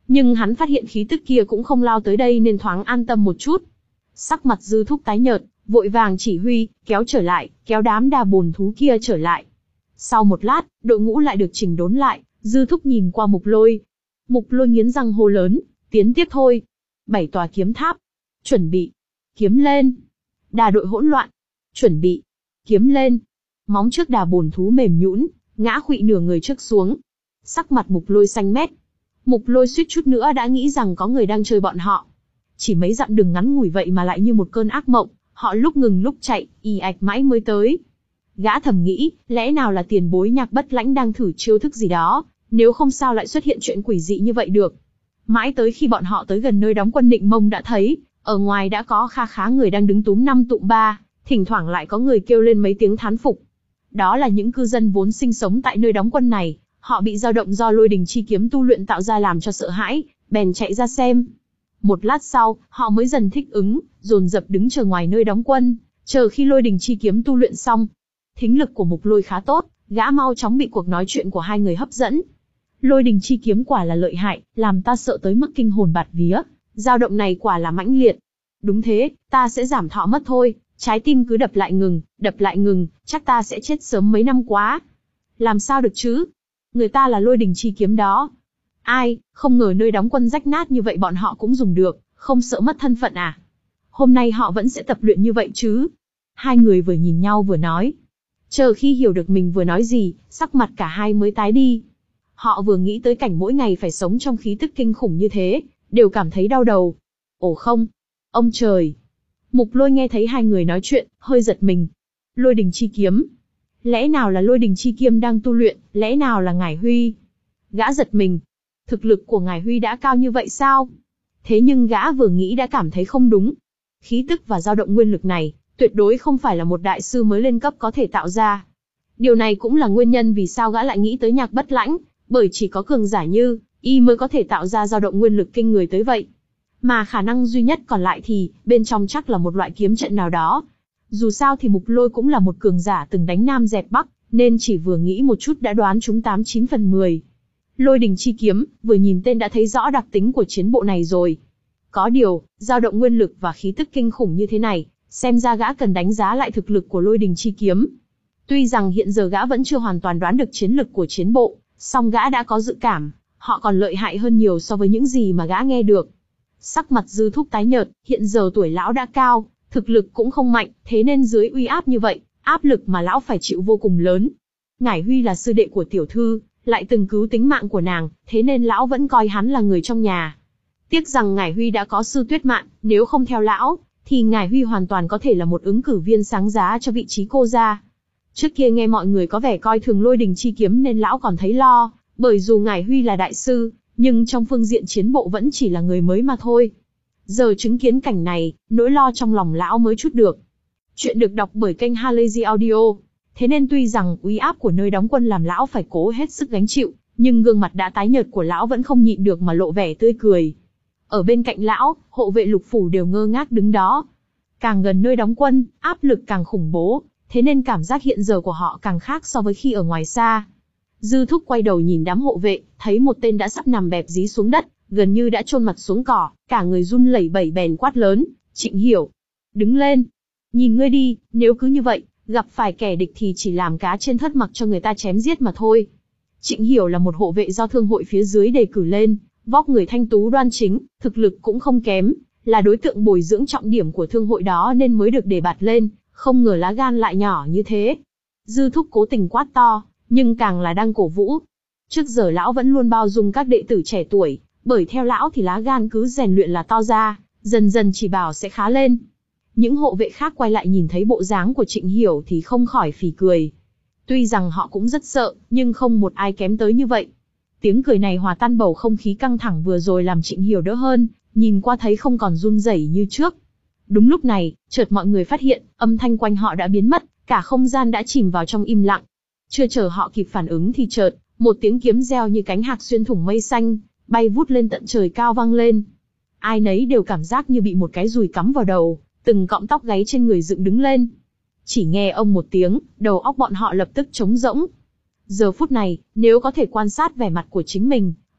Speaker 1: Nhưng hắn phát hiện khí tức kia cũng không lao tới đây nên thoáng an tâm một chút. Sắc mặt Dư Thúc tái nhợt, vội vàng chỉ huy, kéo trở lại, kéo đám đà bồn thú kia trở lại. Sau một lát, đội ngũ lại được chỉnh đốn lại, Dư Thúc nhìn qua Mục Lôi. Mục Lôi nghiến răng hô lớn, tiến tiếp thôi. Bảy tòa kiếm tháp. Chuẩn bị. Kiếm lên. Đà đội hỗn loạn. Chuẩn bị. Kiếm lên. Móng trước đà bồn thú mềm nhũn, ngã khuỵu nửa người trước xuống. Sắc mặt Mục Lôi xanh mét. Mục Lôi suýt chút nữa đã nghĩ rằng có người đang chơi bọn họ. Chỉ mấy dặm đường ngắn ngủi vậy mà lại như một cơn ác mộng, họ lúc ngừng lúc chạy, ì ạch mãi mới tới. Gã thầm nghĩ, lẽ nào là tiền bối Nhạc Bất Lãnh đang thử chiêu thức gì đó, nếu không sao lại xuất hiện chuyện quỷ dị như vậy được. Mãi tới khi bọn họ tới gần nơi đóng quân Định Mông đã thấy, ở ngoài đã có kha khá người đang đứng túm năm tụm ba, thỉnh thoảng lại có người kêu lên mấy tiếng thán phục. Đó là những cư dân vốn sinh sống tại nơi đóng quân này, họ bị dao động do lôi đình chi kiếm tu luyện tạo ra làm cho sợ hãi, bèn chạy ra xem. Một lát sau, họ mới dần thích ứng, dồn dập đứng chờ ngoài nơi đóng quân, chờ khi lôi đình chi kiếm tu luyện xong. Thính lực của Mục Lôi khá tốt, gã mau chóng bị cuộc nói chuyện của hai người hấp dẫn. Lôi đình chi kiếm quả là lợi hại, làm ta sợ tới mức kinh hồn bạt vía, dao động này quả là mãnh liệt. Đúng thế, ta sẽ giảm thọ mất thôi, trái tim cứ đập lại ngừng, đập lại ngừng, chắc ta sẽ chết sớm mấy năm quá. Làm sao được chứ? Người ta là lôi đình chi kiếm đó. Ai, không ngờ nơi đóng quân rách nát như vậy bọn họ cũng dùng được, không sợ mất thân phận à? Hôm nay họ vẫn sẽ tập luyện như vậy chứ? Hai người vừa nhìn nhau vừa nói. Chờ khi hiểu được mình vừa nói gì, sắc mặt cả hai mới tái đi. Họ vừa nghĩ tới cảnh mỗi ngày phải sống trong khí tức kinh khủng như thế, đều cảm thấy đau đầu. Ồ không! Ông trời! Mục Lôi nghe thấy hai người nói chuyện, hơi giật mình. Lôi đình chi kiếm. Lẽ nào là lôi đình chi kiếm đang tu luyện, lẽ nào là Ngải Huy? Gã giật mình. Thực lực của Ngải Huy đã cao như vậy sao? Thế nhưng gã vừa nghĩ đã cảm thấy không đúng. Khí tức và dao động nguyên lực này, tuyệt đối không phải là một đại sư mới lên cấp có thể tạo ra. Điều này cũng là nguyên nhân vì sao gã lại nghĩ tới Nhạc Bất Lãnh, bởi chỉ có cường giả như y mới có thể tạo ra dao động nguyên lực kinh người tới vậy. Mà khả năng duy nhất còn lại thì, bên trong chắc là một loại kiếm trận nào đó. Dù sao thì Mục Lôi cũng là một cường giả từng đánh Nam dẹp Bắc, nên chỉ vừa nghĩ một chút đã đoán trúng tám chín phần mười. Lôi đình chi kiếm, vừa nhìn tên đã thấy rõ đặc tính của chiến bộ này rồi. Có điều, dao động nguyên lực và khí tức kinh khủng như thế này, xem ra gã cần đánh giá lại thực lực của lôi đình chi kiếm. Tuy rằng hiện giờ gã vẫn chưa hoàn toàn đoán được chiến lực của chiến bộ, song gã đã có dự cảm, họ còn lợi hại hơn nhiều so với những gì mà gã nghe được. Sắc mặt Dư Thúc tái nhợt, hiện giờ tuổi lão đã cao, thực lực cũng không mạnh, thế nên dưới uy áp như vậy, áp lực mà lão phải chịu vô cùng lớn. Ngải Huy là sư đệ của tiểu thư, lại từng cứu tính mạng của nàng, thế nên lão vẫn coi hắn là người trong nhà. Tiếc rằng Ngải Huy đã có sư Tuyết Mạn, nếu không theo lão, thì Ngải Huy hoàn toàn có thể là một ứng cử viên sáng giá cho vị trí cô gia. Trước kia nghe mọi người có vẻ coi thường lôi đình chi kiếm nên lão còn thấy lo, bởi dù Ngải Huy là đại sư, nhưng trong phương diện chiến bộ vẫn chỉ là người mới mà thôi. Giờ chứng kiến cảnh này, nỗi lo trong lòng lão mới chút được. Chuyện được đọc bởi kênh Halazy Audio. Thế nên tuy rằng uy áp của nơi đóng quân làm lão phải cố hết sức gánh chịu, nhưng gương mặt đã tái nhợt của lão vẫn không nhịn được mà lộ vẻ tươi cười. Ở bên cạnh lão, hộ vệ lục phủ đều ngơ ngác đứng đó. Càng gần nơi đóng quân, áp lực càng khủng bố, thế nên cảm giác hiện giờ của họ càng khác so với khi ở ngoài xa. Dư Thúc quay đầu nhìn đám hộ vệ, thấy một tên đã sắp nằm bẹp dí xuống đất, gần như đã chôn mặt xuống cỏ, cả người run lẩy bẩy bèn quát lớn, Trịnh Hiểu, đứng lên. Nhìn ngươi đi, nếu cứ như vậy, gặp phải kẻ địch thì chỉ làm cá trên thớt mặc cho người ta chém giết mà thôi. Trịnh Hiểu là một hộ vệ do thương hội phía dưới đề cử lên, vóc người thanh tú đoan chính, thực lực cũng không kém, là đối tượng bồi dưỡng trọng điểm của thương hội đó nên mới được đề bạt lên, không ngờ lá gan lại nhỏ như thế. Dư Thúc cố tình quát to, nhưng càng là đang cổ vũ. Trước giờ lão vẫn luôn bao dung các đệ tử trẻ tuổi, bởi theo lão thì lá gan cứ rèn luyện là to ra, dần dần chỉ bảo sẽ khá lên. Những hộ vệ khác quay lại nhìn thấy bộ dáng của Trịnh Hiểu thì không khỏi phì cười. Tuy rằng họ cũng rất sợ, nhưng không một ai kém tới như vậy. Tiếng cười này hòa tan bầu không khí căng thẳng vừa rồi làm Trịnh Hiểu đỡ hơn, nhìn qua thấy không còn run rẩy như trước. Đúng lúc này, chợt mọi người phát hiện, âm thanh quanh họ đã biến mất, cả không gian đã chìm vào trong im lặng. Chưa chờ họ kịp phản ứng thì chợt, một tiếng kiếm reo như cánh hạc xuyên thủng mây xanh, bay vút lên tận trời cao vang lên. Ai nấy đều cảm giác như bị một cái dùi cắm vào đầu, từng cọng tóc gáy trên người dựng đứng lên. Chỉ nghe ông một tiếng, đầu óc bọn họ lập tức trống rỗng. Giờ phút này, nếu có thể quan sát vẻ mặt của chính mình,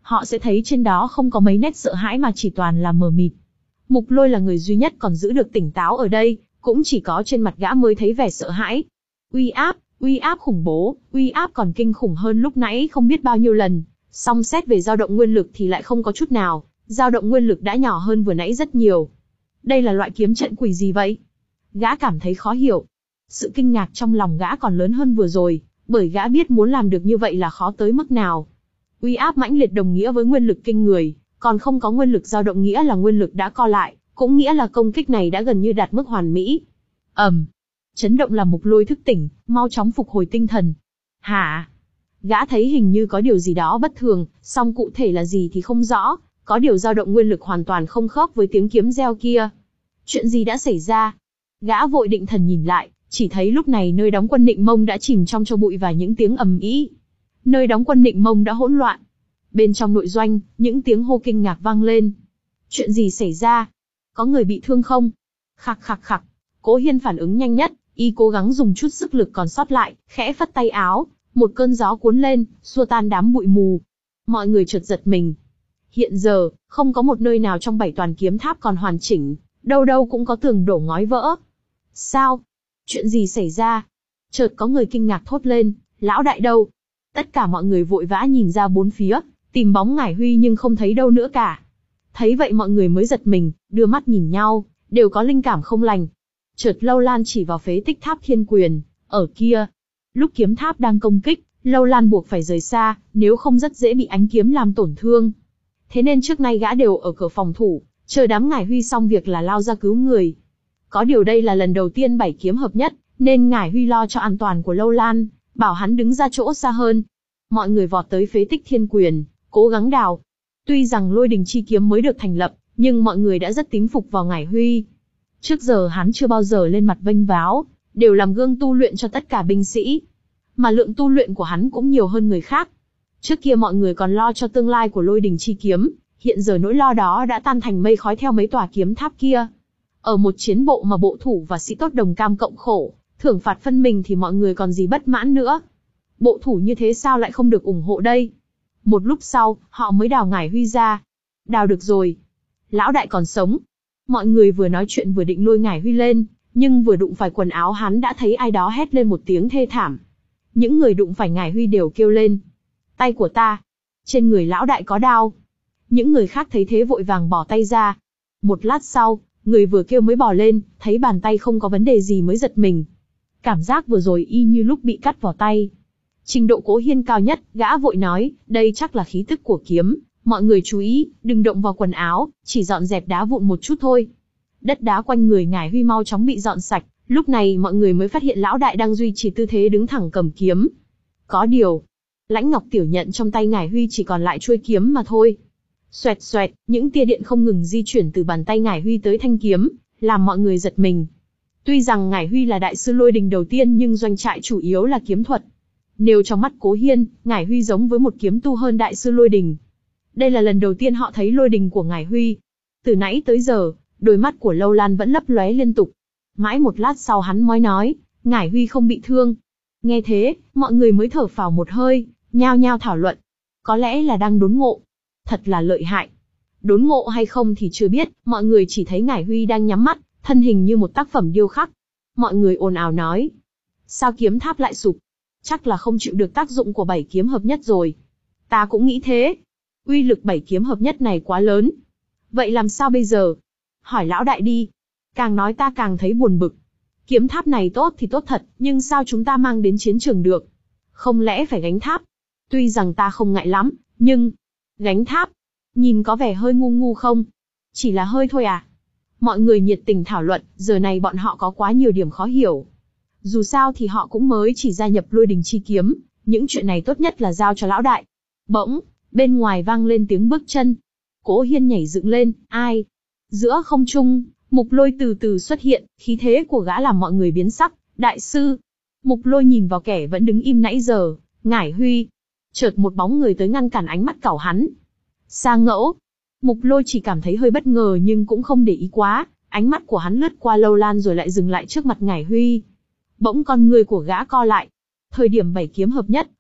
Speaker 1: họ sẽ thấy trên đó không có mấy nét sợ hãi mà chỉ toàn là mờ mịt. Mục Lôi là người duy nhất còn giữ được tỉnh táo ở đây, cũng chỉ có trên mặt gã mới thấy vẻ sợ hãi. Uy áp, uy áp khủng bố, uy áp còn kinh khủng hơn lúc nãy không biết bao nhiêu lần. Song xét về dao động nguyên lực thì lại không có chút nào, dao động nguyên lực đã nhỏ hơn vừa nãy rất nhiều. Đây là loại kiếm trận quỷ gì vậy? Gã cảm thấy khó hiểu. Sự kinh ngạc trong lòng gã còn lớn hơn vừa rồi, bởi gã biết muốn làm được như vậy là khó tới mức nào. Uy áp mãnh liệt đồng nghĩa với nguyên lực kinh người, còn không có nguyên lực dao động nghĩa là nguyên lực đã co lại, cũng nghĩa là công kích này đã gần như đạt mức hoàn mỹ. ầm, um, chấn động làm Mục Lôi thức tỉnh, mau chóng phục hồi tinh thần. Hả? Gã thấy hình như có điều gì đó bất thường, song cụ thể là gì thì không rõ, có điều dao động nguyên lực hoàn toàn không khớp với tiếng kiếm reo kia. Chuyện gì đã xảy ra? Gã vội định thần nhìn lại, chỉ thấy lúc này nơi đóng quân Nịnh Mông đã chìm trong tro bụi và những tiếng ầm ĩ. Nơi đóng quân Nịnh Mông đã hỗn loạn. Bên trong nội doanh, những tiếng hô kinh ngạc vang lên. Chuyện gì xảy ra? Có người bị thương không? Khặc khặc khặc. Cố Hiên phản ứng nhanh nhất, y cố gắng dùng chút sức lực còn sót lại, khẽ phất tay áo, một cơn gió cuốn lên, xua tan đám bụi mù. Mọi người chợt giật mình. Hiện giờ, không có một nơi nào trong bảy toàn kiếm tháp còn hoàn chỉnh, đâu đâu cũng có tường đổ ngói vỡ. Sao? Chuyện gì xảy ra? Chợt có người kinh ngạc thốt lên, lão đại đâu? Tất cả mọi người vội vã nhìn ra bốn phía, tìm bóng Ngải Huy nhưng không thấy đâu nữa cả. Thấy vậy mọi người mới giật mình, đưa mắt nhìn nhau, đều có linh cảm không lành. Chợt Lâu Lan chỉ vào phế tích tháp Thiên Quyền, ở kia. Lúc kiếm tháp đang công kích, Lâu Lan buộc phải rời xa, nếu không rất dễ bị ánh kiếm làm tổn thương. Thế nên trước nay gã đều ở cửa phòng thủ, chờ đám Ngải Huy xong việc là lao ra cứu người. Có điều đây là lần đầu tiên bảy kiếm hợp nhất, nên Ngải Huy lo cho an toàn của Lâu Lan, bảo hắn đứng ra chỗ xa hơn. Mọi người vọt tới phế tích Thiên Quyền, cố gắng đào. Tuy rằng Lôi Đình Chi Kiếm mới được thành lập, nhưng mọi người đã rất tín phục vào Ngải Huy. Trước giờ hắn chưa bao giờ lên mặt vênh váo, đều làm gương tu luyện cho tất cả binh sĩ. Mà lượng tu luyện của hắn cũng nhiều hơn người khác. Trước kia mọi người còn lo cho tương lai của Lôi Đình Chi Kiếm, hiện giờ nỗi lo đó đã tan thành mây khói theo mấy tòa kiếm tháp kia. Ở một chiến bộ mà bộ thủ và sĩ tốt đồng cam cộng khổ, thưởng phạt phân mình thì mọi người còn gì bất mãn nữa. Bộ thủ như thế sao lại không được ủng hộ đây? Một lúc sau, họ mới đào Ngải Huy ra. Đào được rồi. Lão đại còn sống. Mọi người vừa nói chuyện vừa định lôi Ngải Huy lên, nhưng vừa đụng phải quần áo hắn đã thấy ai đó hét lên một tiếng thê thảm. Những người đụng phải Ngải Huy đều kêu lên. Tay của ta. Trên người lão đại có đao. Những người khác thấy thế vội vàng bỏ tay ra. Một lát sau, người vừa kêu mới bỏ lên, thấy bàn tay không có vấn đề gì mới giật mình. Cảm giác vừa rồi y như lúc bị cắt vào tay. Trình độ Cố Hiên cao nhất, gã vội nói, đây chắc là khí tức của kiếm, mọi người chú ý, đừng động vào quần áo, chỉ dọn dẹp đá vụn một chút thôi. Đất đá quanh người Ngải Huy mau chóng bị dọn sạch, lúc này mọi người mới phát hiện lão đại đang duy trì tư thế đứng thẳng cầm kiếm. Có điều, Lãnh Ngọc Tiểu nhận trong tay Ngải Huy chỉ còn lại chuôi kiếm mà thôi. Xoẹt xoẹt, những tia điện không ngừng di chuyển từ bàn tay Ngải Huy tới thanh kiếm, làm mọi người giật mình. Tuy rằng Ngải Huy là đại sư Lôi Đình đầu tiên nhưng doanh trại chủ yếu là kiếm thuật. Nếu trong mắt Cố Hiên, Ngải Huy giống với một kiếm tu hơn đại sư Lôi Đình. Đây là lần đầu tiên họ thấy Lôi Đình của Ngải Huy. Từ nãy tới giờ, đôi mắt của Lâu Lan vẫn lấp lóe liên tục. Mãi một lát sau hắn mới nói, Ngải Huy không bị thương. Nghe thế, mọi người mới thở phào một hơi, nhao nhao thảo luận. Có lẽ là đang đốn ngộ. Thật là lợi hại. Đốn ngộ hay không thì chưa biết, mọi người chỉ thấy Ngải Huy đang nhắm mắt, thân hình như một tác phẩm điêu khắc. Mọi người ồn ào nói. Sao kiếm tháp lại sụp? Chắc là không chịu được tác dụng của bảy kiếm hợp nhất rồi. Ta cũng nghĩ thế. Uy lực bảy kiếm hợp nhất này quá lớn. Vậy làm sao bây giờ? Hỏi lão đại đi. Càng nói ta càng thấy buồn bực. Kiếm tháp này tốt thì tốt thật, nhưng sao chúng ta mang đến chiến trường được? Không lẽ phải gánh tháp? Tuy rằng ta không ngại lắm, nhưng... Gánh tháp? Nhìn có vẻ hơi ngu ngu không? Chỉ là hơi thôi à? Mọi người nhiệt tình thảo luận, giờ này bọn họ có quá nhiều điểm khó hiểu. Dù sao thì họ cũng mới chỉ gia nhập Lôi Đình Chi Kiếm, những chuyện này tốt nhất là giao cho lão đại. Bỗng, bên ngoài vang lên tiếng bước chân. Cố Hiên nhảy dựng lên, ai? Giữa không trung, Mục Lôi từ từ xuất hiện, khí thế của gã làm mọi người biến sắc. Đại sư! Mục Lôi nhìn vào kẻ vẫn đứng im nãy giờ, Ngải Huy. Chợt một bóng người tới ngăn cản ánh mắt cẩu hắn. Sa Ngẫu! Mục Lôi chỉ cảm thấy hơi bất ngờ nhưng cũng không để ý quá, ánh mắt của hắn lướt qua Lâu Lan rồi lại dừng lại trước mặt Ngải Huy. Bỗng con người của gã co lại. Thời điểm bảy kiếm hợp nhất,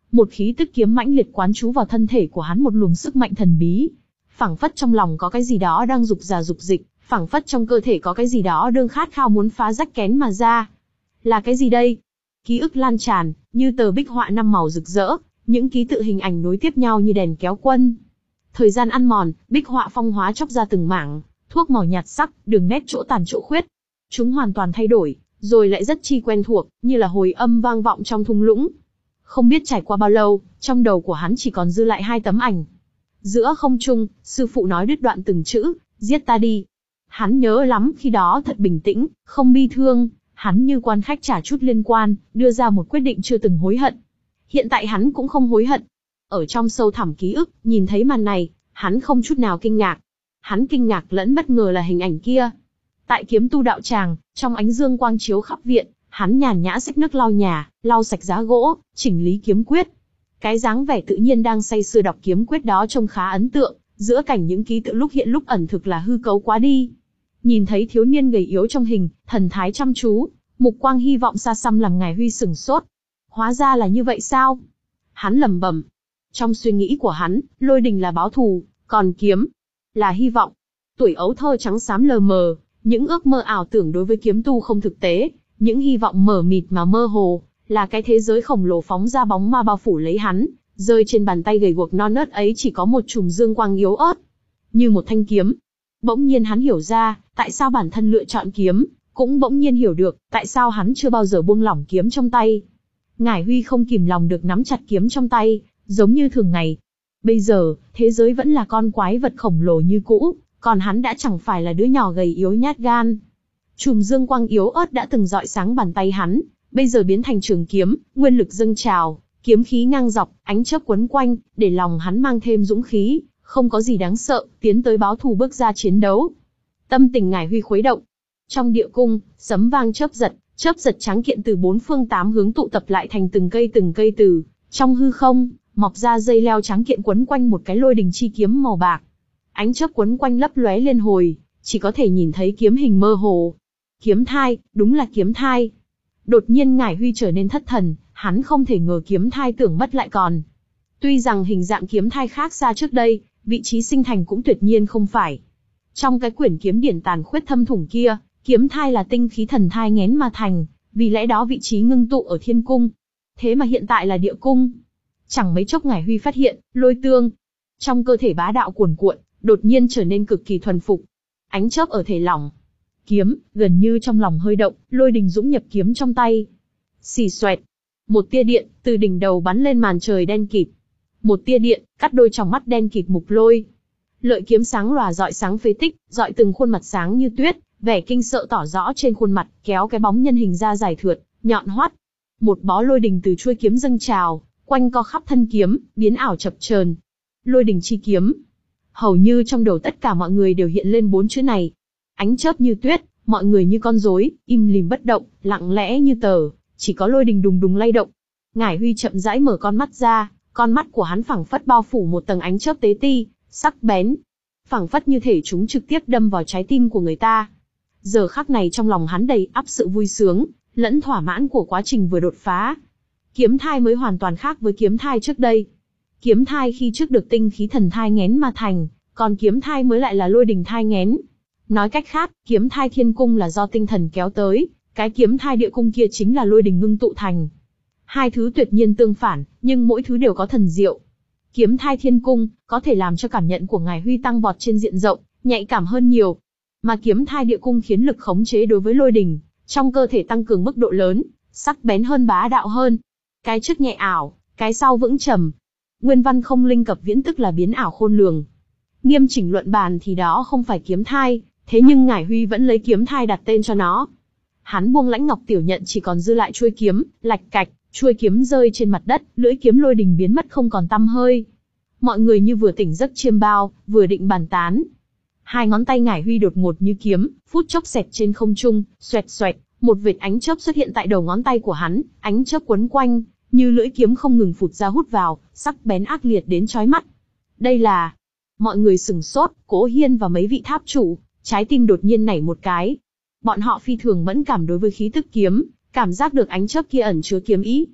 Speaker 1: Một khí tức kiếm mãnh liệt quán trú vào thân thể của hắn, một luồng sức mạnh thần bí. Phảng phất trong lòng có cái gì đó đang dục già dục dịch, phảng phất trong cơ thể có cái gì đó đương khát khao muốn phá rách kén mà ra. Là cái gì đây? Ký ức lan tràn, như tờ bích họa năm màu rực rỡ, những ký tự hình ảnh nối tiếp nhau như đèn kéo quân. Thời gian ăn mòn, bích họa phong hóa chóc ra từng mảng, thuốc màu nhạt sắc, đường nét chỗ tàn chỗ khuyết. Chúng hoàn toàn thay đổi, rồi lại rất chi quen thuộc, như là hồi âm vang vọng trong thung lũng. Không biết trải qua bao lâu, trong đầu của hắn chỉ còn dư lại hai tấm ảnh. Giữa không trung, sư phụ nói đứt đoạn từng chữ, giết ta đi. Hắn nhớ lắm, khi đó thật bình tĩnh, không bi thương, hắn như quan khách trả chút liên quan, đưa ra một quyết định chưa từng hối hận. Hiện tại hắn cũng không hối hận. Ở trong sâu thẳm ký ức, nhìn thấy màn này, hắn không chút nào kinh ngạc. Hắn kinh ngạc lẫn bất ngờ là hình ảnh kia. Tại kiếm tu đạo tràng, trong ánh dương quang chiếu khắp viện, hắn nhàn nhã xách nước lau nhà, lau sạch giá gỗ, chỉnh lý kiếm quyết. Cái dáng vẻ tự nhiên đang say sưa đọc kiếm quyết đó trông khá ấn tượng, giữa cảnh những ký tự lúc hiện lúc ẩn thực là hư cấu quá đi. Nhìn thấy thiếu niên gầy yếu trong hình, thần thái chăm chú, mục quang hy vọng xa xăm làm Ngải Huy sửng sốt. Hóa ra là như vậy sao? Hắn lẩm bẩm. Trong suy nghĩ của hắn, lôi đình là báo thù, còn kiếm là hy vọng. Tuổi ấu thơ trắng xám lờ mờ, những ước mơ ảo tưởng đối với kiếm tu không thực tế, những hy vọng mờ mịt mà mơ hồ, là cái thế giới khổng lồ phóng ra bóng ma bao phủ lấy hắn, rơi trên bàn tay gầy guộc non nớt ấy chỉ có một chùm dương quang yếu ớt, như một thanh kiếm. Bỗng nhiên hắn hiểu ra, tại sao bản thân lựa chọn kiếm, cũng bỗng nhiên hiểu được, tại sao hắn chưa bao giờ buông lỏng kiếm trong tay. Ngải Huy không kìm lòng được nắm chặt kiếm trong tay, giống như thường ngày. Bây giờ, thế giới vẫn là con quái vật khổng lồ như cũ, còn hắn đã chẳng phải là đứa nhỏ gầy yếu nhát gan. Chùm dương quang yếu ớt đã từng rọi sáng bàn tay hắn, bây giờ biến thành trường kiếm, nguyên lực dâng trào, kiếm khí ngang dọc, ánh chớp quấn quanh, để lòng hắn mang thêm dũng khí, không có gì đáng sợ, tiến tới báo thù bước ra chiến đấu. Tâm tình Ngải Huy khuấy động. Trong địa cung, sấm vang chớp giật, chớp giật trắng kiện từ bốn phương tám hướng tụ tập lại thành từng cây từng cây từ trong hư không, mọc ra dây leo trắng kiện quấn quanh một cái lôi đình chi kiếm màu bạc. Ánh chớp quấn quanh lấp lóe liên hồi, chỉ có thể nhìn thấy kiếm hình mơ hồ. Kiếm thai, đúng là kiếm thai. Đột nhiên Ngải Huy trở nên thất thần, hắn không thể ngờ kiếm thai tưởng mất lại còn. Tuy rằng hình dạng kiếm thai khác xa trước đây, vị trí sinh thành cũng tuyệt nhiên không phải. Trong cái quyển kiếm điển tàn khuyết thâm thủng kia, kiếm thai là tinh khí thần thai nghén mà thành, vì lẽ đó vị trí ngưng tụ ở thiên cung. Thế mà hiện tại là địa cung. Chẳng mấy chốc Ngải Huy phát hiện, lôi tương trong cơ thể bá đạo cuồn cuộn, đột nhiên trở nên cực kỳ thuần phục. Ánh chớp ở thể lỏng. Kiếm, gần như trong lòng hơi động, lôi đình dũng nhập kiếm trong tay. Xì xoẹt. Một tia điện, từ đỉnh đầu bắn lên màn trời đen kịt. Một tia điện, cắt đôi tròng mắt đen kịt mục lôi. Lợi kiếm sáng lòa rọi sáng phế tích, rọi từng khuôn mặt sáng như tuyết, vẻ kinh sợ tỏ rõ trên khuôn mặt, kéo cái bóng nhân hình ra dài thượt, nhọn hoắt. Một bó lôi đình từ chuôi kiếm dâng trào, quanh co khắp thân kiếm, biến ảo chập chờn. Lôi đình chi kiếm. Hầu như trong đầu tất cả mọi người đều hiện lên bốn chữ này. Ánh chớp như tuyết, mọi người như con rối, im lìm bất động, lặng lẽ như tờ, chỉ có lôi đình đùng đùng lay động. Ngải Huy chậm rãi mở con mắt ra, con mắt của hắn phảng phất bao phủ một tầng ánh chớp tế ti, sắc bén, phảng phất như thể chúng trực tiếp đâm vào trái tim của người ta. Giờ khắc này trong lòng hắn đầy ắp sự vui sướng, lẫn thỏa mãn của quá trình vừa đột phá. Kiếm thai mới hoàn toàn khác với kiếm thai trước đây. Kiếm thai khi trước được tinh khí thần thai nghén mà thành, còn kiếm thai mới lại là lôi đình thai nghén. Nói cách khác, kiếm thai thiên cung là do tinh thần kéo tới, cái kiếm thai địa cung kia chính là lôi đình ngưng tụ thành. Hai thứ tuyệt nhiên tương phản, nhưng mỗi thứ đều có thần diệu. Kiếm thai thiên cung có thể làm cho cảm nhận của Ngải Huy tăng vọt trên diện rộng, nhạy cảm hơn nhiều. Mà kiếm thai địa cung khiến lực khống chế đối với lôi đình trong cơ thể tăng cường mức độ lớn, sắc bén hơn, bá đạo hơn. Cái trước nhẹ ảo, cái sau vững trầm. Nguyên văn không linh cập viễn tức là biến ảo khôn lường. Nghiêm chỉnh luận bàn thì đó không phải kiếm thai, thế nhưng Ngải Huy vẫn lấy kiếm thai đặt tên cho nó. Hắn buông lãnh ngọc tiểu nhận chỉ còn dư lại chuôi kiếm, lạch cạch, chuôi kiếm rơi trên mặt đất, lưỡi kiếm lôi đình biến mất không còn tăm hơi. Mọi người như vừa tỉnh giấc chiêm bao, vừa định bàn tán. Hai ngón tay Ngải Huy đột ngột như kiếm, phút chốc xẹt trên không trung, xoẹt xoẹt, một vệt ánh chớp xuất hiện tại đầu ngón tay của hắn, ánh chớp quấn quanh, như lưỡi kiếm không ngừng phụt ra hút vào, sắc bén ác liệt đến chói mắt. Đây là... Mọi người sừng sốt, Cố Hiên và mấy vị tháp chủ, trái tim đột nhiên nảy một cái. Bọn họ phi thường mẫn cảm đối với khí tức kiếm, cảm giác được ánh chớp kia ẩn chứa kiếm ý.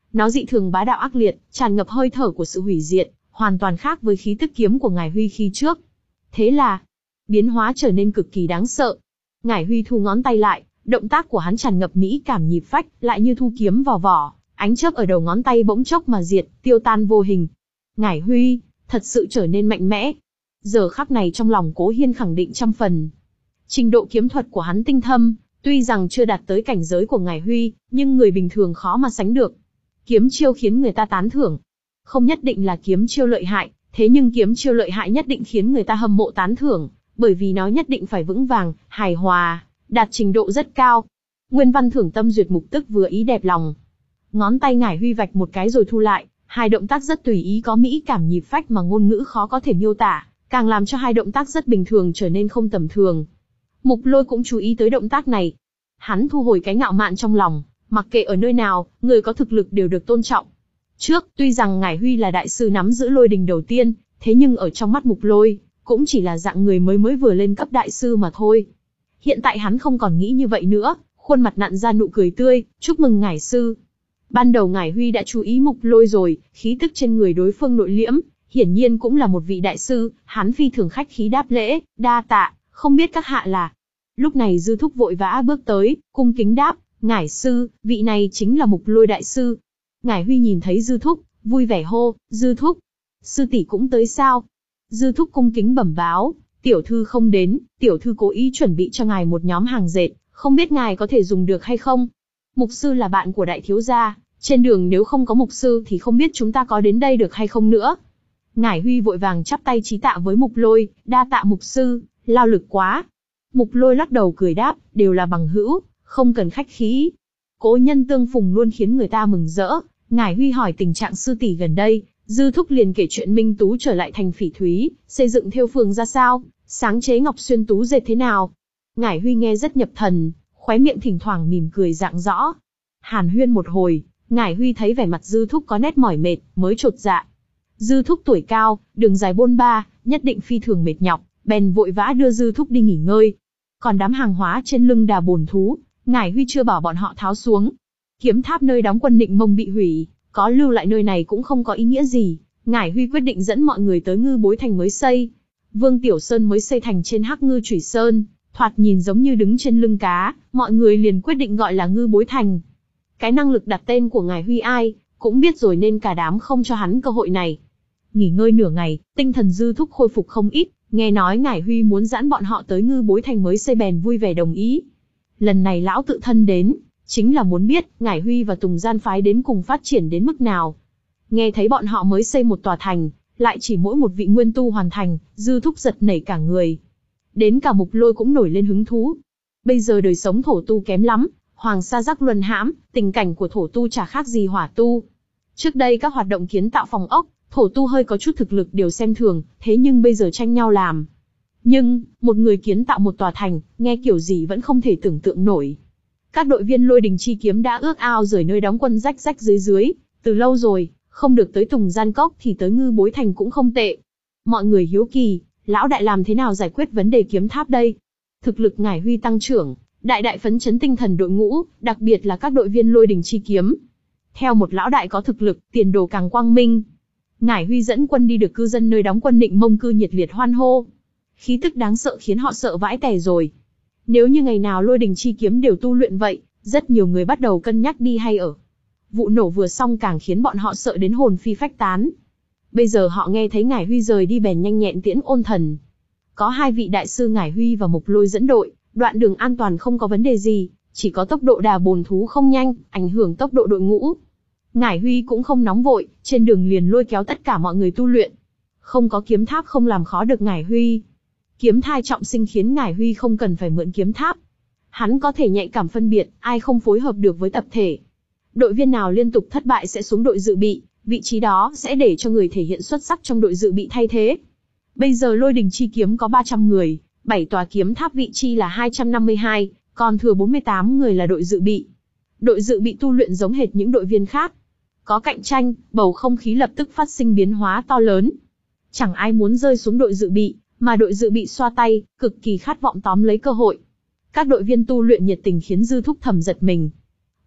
Speaker 1: Nó dị thường bá đạo ác liệt, tràn ngập hơi thở của sự hủy diệt, hoàn toàn khác với khí tức kiếm của Ngải Huy khi trước. Thế là, biến hóa trở nên cực kỳ đáng sợ. Ngải Huy thu ngón tay lại, động tác của hắn tràn ngập mỹ cảm nhịp phách, lại như thu kiếm vào vỏ, ánh chớp ở đầu ngón tay bỗng chốc mà diệt, tiêu tan vô hình. Ngải Huy, thật sự trở nên mạnh mẽ. Giờ khắc này trong lòng Cố Hiên khẳng định trăm phần. Trình độ kiếm thuật của hắn tinh thâm, tuy rằng chưa đạt tới cảnh giới của Ngải Huy, nhưng người bình thường khó mà sánh được. Kiếm chiêu khiến người ta tán thưởng. Không nhất định là kiếm chiêu lợi hại, thế nhưng kiếm chiêu lợi hại nhất định khiến người ta hâm mộ tán thưởng, bởi vì nó nhất định phải vững vàng, hài hòa, đạt trình độ rất cao. Nguyên Văn Thưởng Tâm Duyệt Mục tức vừa ý đẹp lòng. Ngón tay Ngải Huy vạch một cái rồi thu lại, hai động tác rất tùy ý có mỹ cảm nhịp phách mà ngôn ngữ khó có thể miêu tả, càng làm cho hai động tác rất bình thường trở nên không tầm thường. Mục Lôi cũng chú ý tới động tác này. Hắn thu hồi cái ngạo mạn trong lòng, mặc kệ ở nơi nào, người có thực lực đều được tôn trọng. Trước, tuy rằng Ngải Huy là đại sư nắm giữ lôi đình đầu tiên, thế nhưng ở trong mắt Mục Lôi, cũng chỉ là dạng người mới mới vừa lên cấp đại sư mà thôi. Hiện tại hắn không còn nghĩ như vậy nữa, khuôn mặt nặn ra nụ cười tươi, chúc mừng Ngải sư. Ban đầu Ngải Huy đã chú ý Mục Lôi rồi, khí tức trên người đối phương nội liễm, hiển nhiên cũng là một vị đại sư, hắn phi thường khách khí đáp lễ, đa tạ, không biết các hạ là. Lúc này Dư Thúc vội vã bước tới, cung kính đáp, Ngải sư, vị này chính là Mục Lôi đại sư. Ngải Huy nhìn thấy Dư Thúc, vui vẻ hô, Dư Thúc, sư tỷ cũng tới sao? Dư Thúc cung kính bẩm báo, tiểu thư không đến, tiểu thư cố ý chuẩn bị cho ngài một nhóm hàng dệt, không biết ngài có thể dùng được hay không? Mục sư là bạn của đại thiếu gia, trên đường nếu không có mục sư thì không biết chúng ta có đến đây được hay không nữa. Ngải Huy vội vàng chắp tay trí tạ với Mục Lôi, đa tạ mục sư, lao lực quá. Mục Lôi lắc đầu cười đáp, đều là bằng hữu, không cần khách khí. Cố nhân tương phùng luôn khiến người ta mừng rỡ. Ngải Huy hỏi tình trạng sư tỷ gần đây, Dư Thúc liền kể chuyện Minh Tú trở lại thành Phỉ Thúy, xây dựng thêu phường ra sao, sáng chế ngọc xuyên tú dệt thế nào. Ngải Huy nghe rất nhập thần, khóe miệng thỉnh thoảng mỉm cười rạng rõ. Hàn huyên một hồi, Ngải Huy thấy vẻ mặt Dư Thúc có nét mỏi mệt, mới chột dạ. Dư Thúc tuổi cao, đường dài bôn ba, nhất định phi thường mệt nhọc, bèn vội vã đưa Dư Thúc đi nghỉ ngơi. Còn đám hàng hóa trên lưng đà bồn thú, Ngải Huy chưa bảo bọn họ tháo xuống. Kiếm tháp nơi đóng quân Nịnh Mông bị hủy, có lưu lại nơi này cũng không có ý nghĩa gì. Ngải Huy quyết định dẫn mọi người tới Ngư Bối Thành mới xây. Vương Tiểu Sơn mới xây thành trên Hắc Ngư Chủy Sơn, thoạt nhìn giống như đứng trên lưng cá, mọi người liền quyết định gọi là Ngư Bối Thành. Cái năng lực đặt tên của Ngải Huy ai cũng biết rồi nên cả đám không cho hắn cơ hội này. Nghỉ ngơi nửa ngày, tinh thần Dư Thúc khôi phục không ít, nghe nói Ngải Huy muốn dẫn bọn họ tới Ngư Bối Thành mới xây bèn vui vẻ đồng ý. Lần này lão tự thân đến, chính là muốn biết Ngải Huy và Tùng Gian phái đến cùng phát triển đến mức nào. Nghe thấy bọn họ mới xây một tòa thành, lại chỉ mỗi một vị nguyên tu hoàn thành, Dư Thúc giật nảy cả người. Đến cả Mục Lôi cũng nổi lên hứng thú. Bây giờ đời sống thổ tu kém lắm, hoàng sa rắc luân hãm, tình cảnh của thổ tu chả khác gì hỏa tu. Trước đây các hoạt động kiến tạo phòng ốc, thổ tu hơi có chút thực lực đều xem thường, thế nhưng bây giờ tranh nhau làm. Nhưng, một người kiến tạo một tòa thành, nghe kiểu gì vẫn không thể tưởng tượng nổi. Các đội viên Lôi Đình Chi Kiếm đã ước ao rời nơi đóng quân rách rách dưới dưới, từ lâu rồi, không được tới Tùng Gian Cốc thì tới Ngư Bối Thành cũng không tệ. Mọi người hiếu kỳ, lão đại làm thế nào giải quyết vấn đề kiếm tháp đây? Thực lực Ngải Huy tăng trưởng, đại đại phấn chấn tinh thần đội ngũ, đặc biệt là các đội viên Lôi Đình Chi Kiếm. Theo một lão đại có thực lực, tiền đồ càng quang minh. Ngải Huy dẫn quân đi được cư dân nơi đóng quân Nịnh Mông cư nhiệt liệt hoan hô. Khí tức đáng sợ khiến họ sợ vãi tè rồi. Nếu như ngày nào Lôi Đình Chi Kiếm đều tu luyện vậy, rất nhiều người bắt đầu cân nhắc đi hay ở. Vụ nổ vừa xong càng khiến bọn họ sợ đến hồn phi phách tán. Bây giờ họ nghe thấy Ngải Huy rời đi bèn nhanh nhẹn tiễn ôn thần. Có hai vị đại sư Ngải Huy và Mục Lôi dẫn đội, đoạn đường an toàn không có vấn đề gì, chỉ có tốc độ đà bồn thú không nhanh, ảnh hưởng tốc độ đội ngũ. Ngải Huy cũng không nóng vội, trên đường liền lôi kéo tất cả mọi người tu luyện. Không có kiếm tháp không làm khó được Ngải Huy. Kiếm thai trọng sinh khiến Ngải Huy không cần phải mượn kiếm tháp. Hắn có thể nhạy cảm phân biệt, ai không phối hợp được với tập thể. Đội viên nào liên tục thất bại sẽ xuống đội dự bị, vị trí đó sẽ để cho người thể hiện xuất sắc trong đội dự bị thay thế. Bây giờ Lôi Đình Chi Kiếm có ba trăm người, bảy tòa kiếm tháp vị chi là hai trăm năm mươi hai, còn thừa bốn mươi tám người là đội dự bị. Đội dự bị tu luyện giống hệt những đội viên khác. Có cạnh tranh, bầu không khí lập tức phát sinh biến hóa to lớn. Chẳng ai muốn rơi xuống đội dự bị, mà đội dự bị xoa tay, cực kỳ khát vọng tóm lấy cơ hội. Các đội viên tu luyện nhiệt tình khiến Dư Thúc thầm giật mình.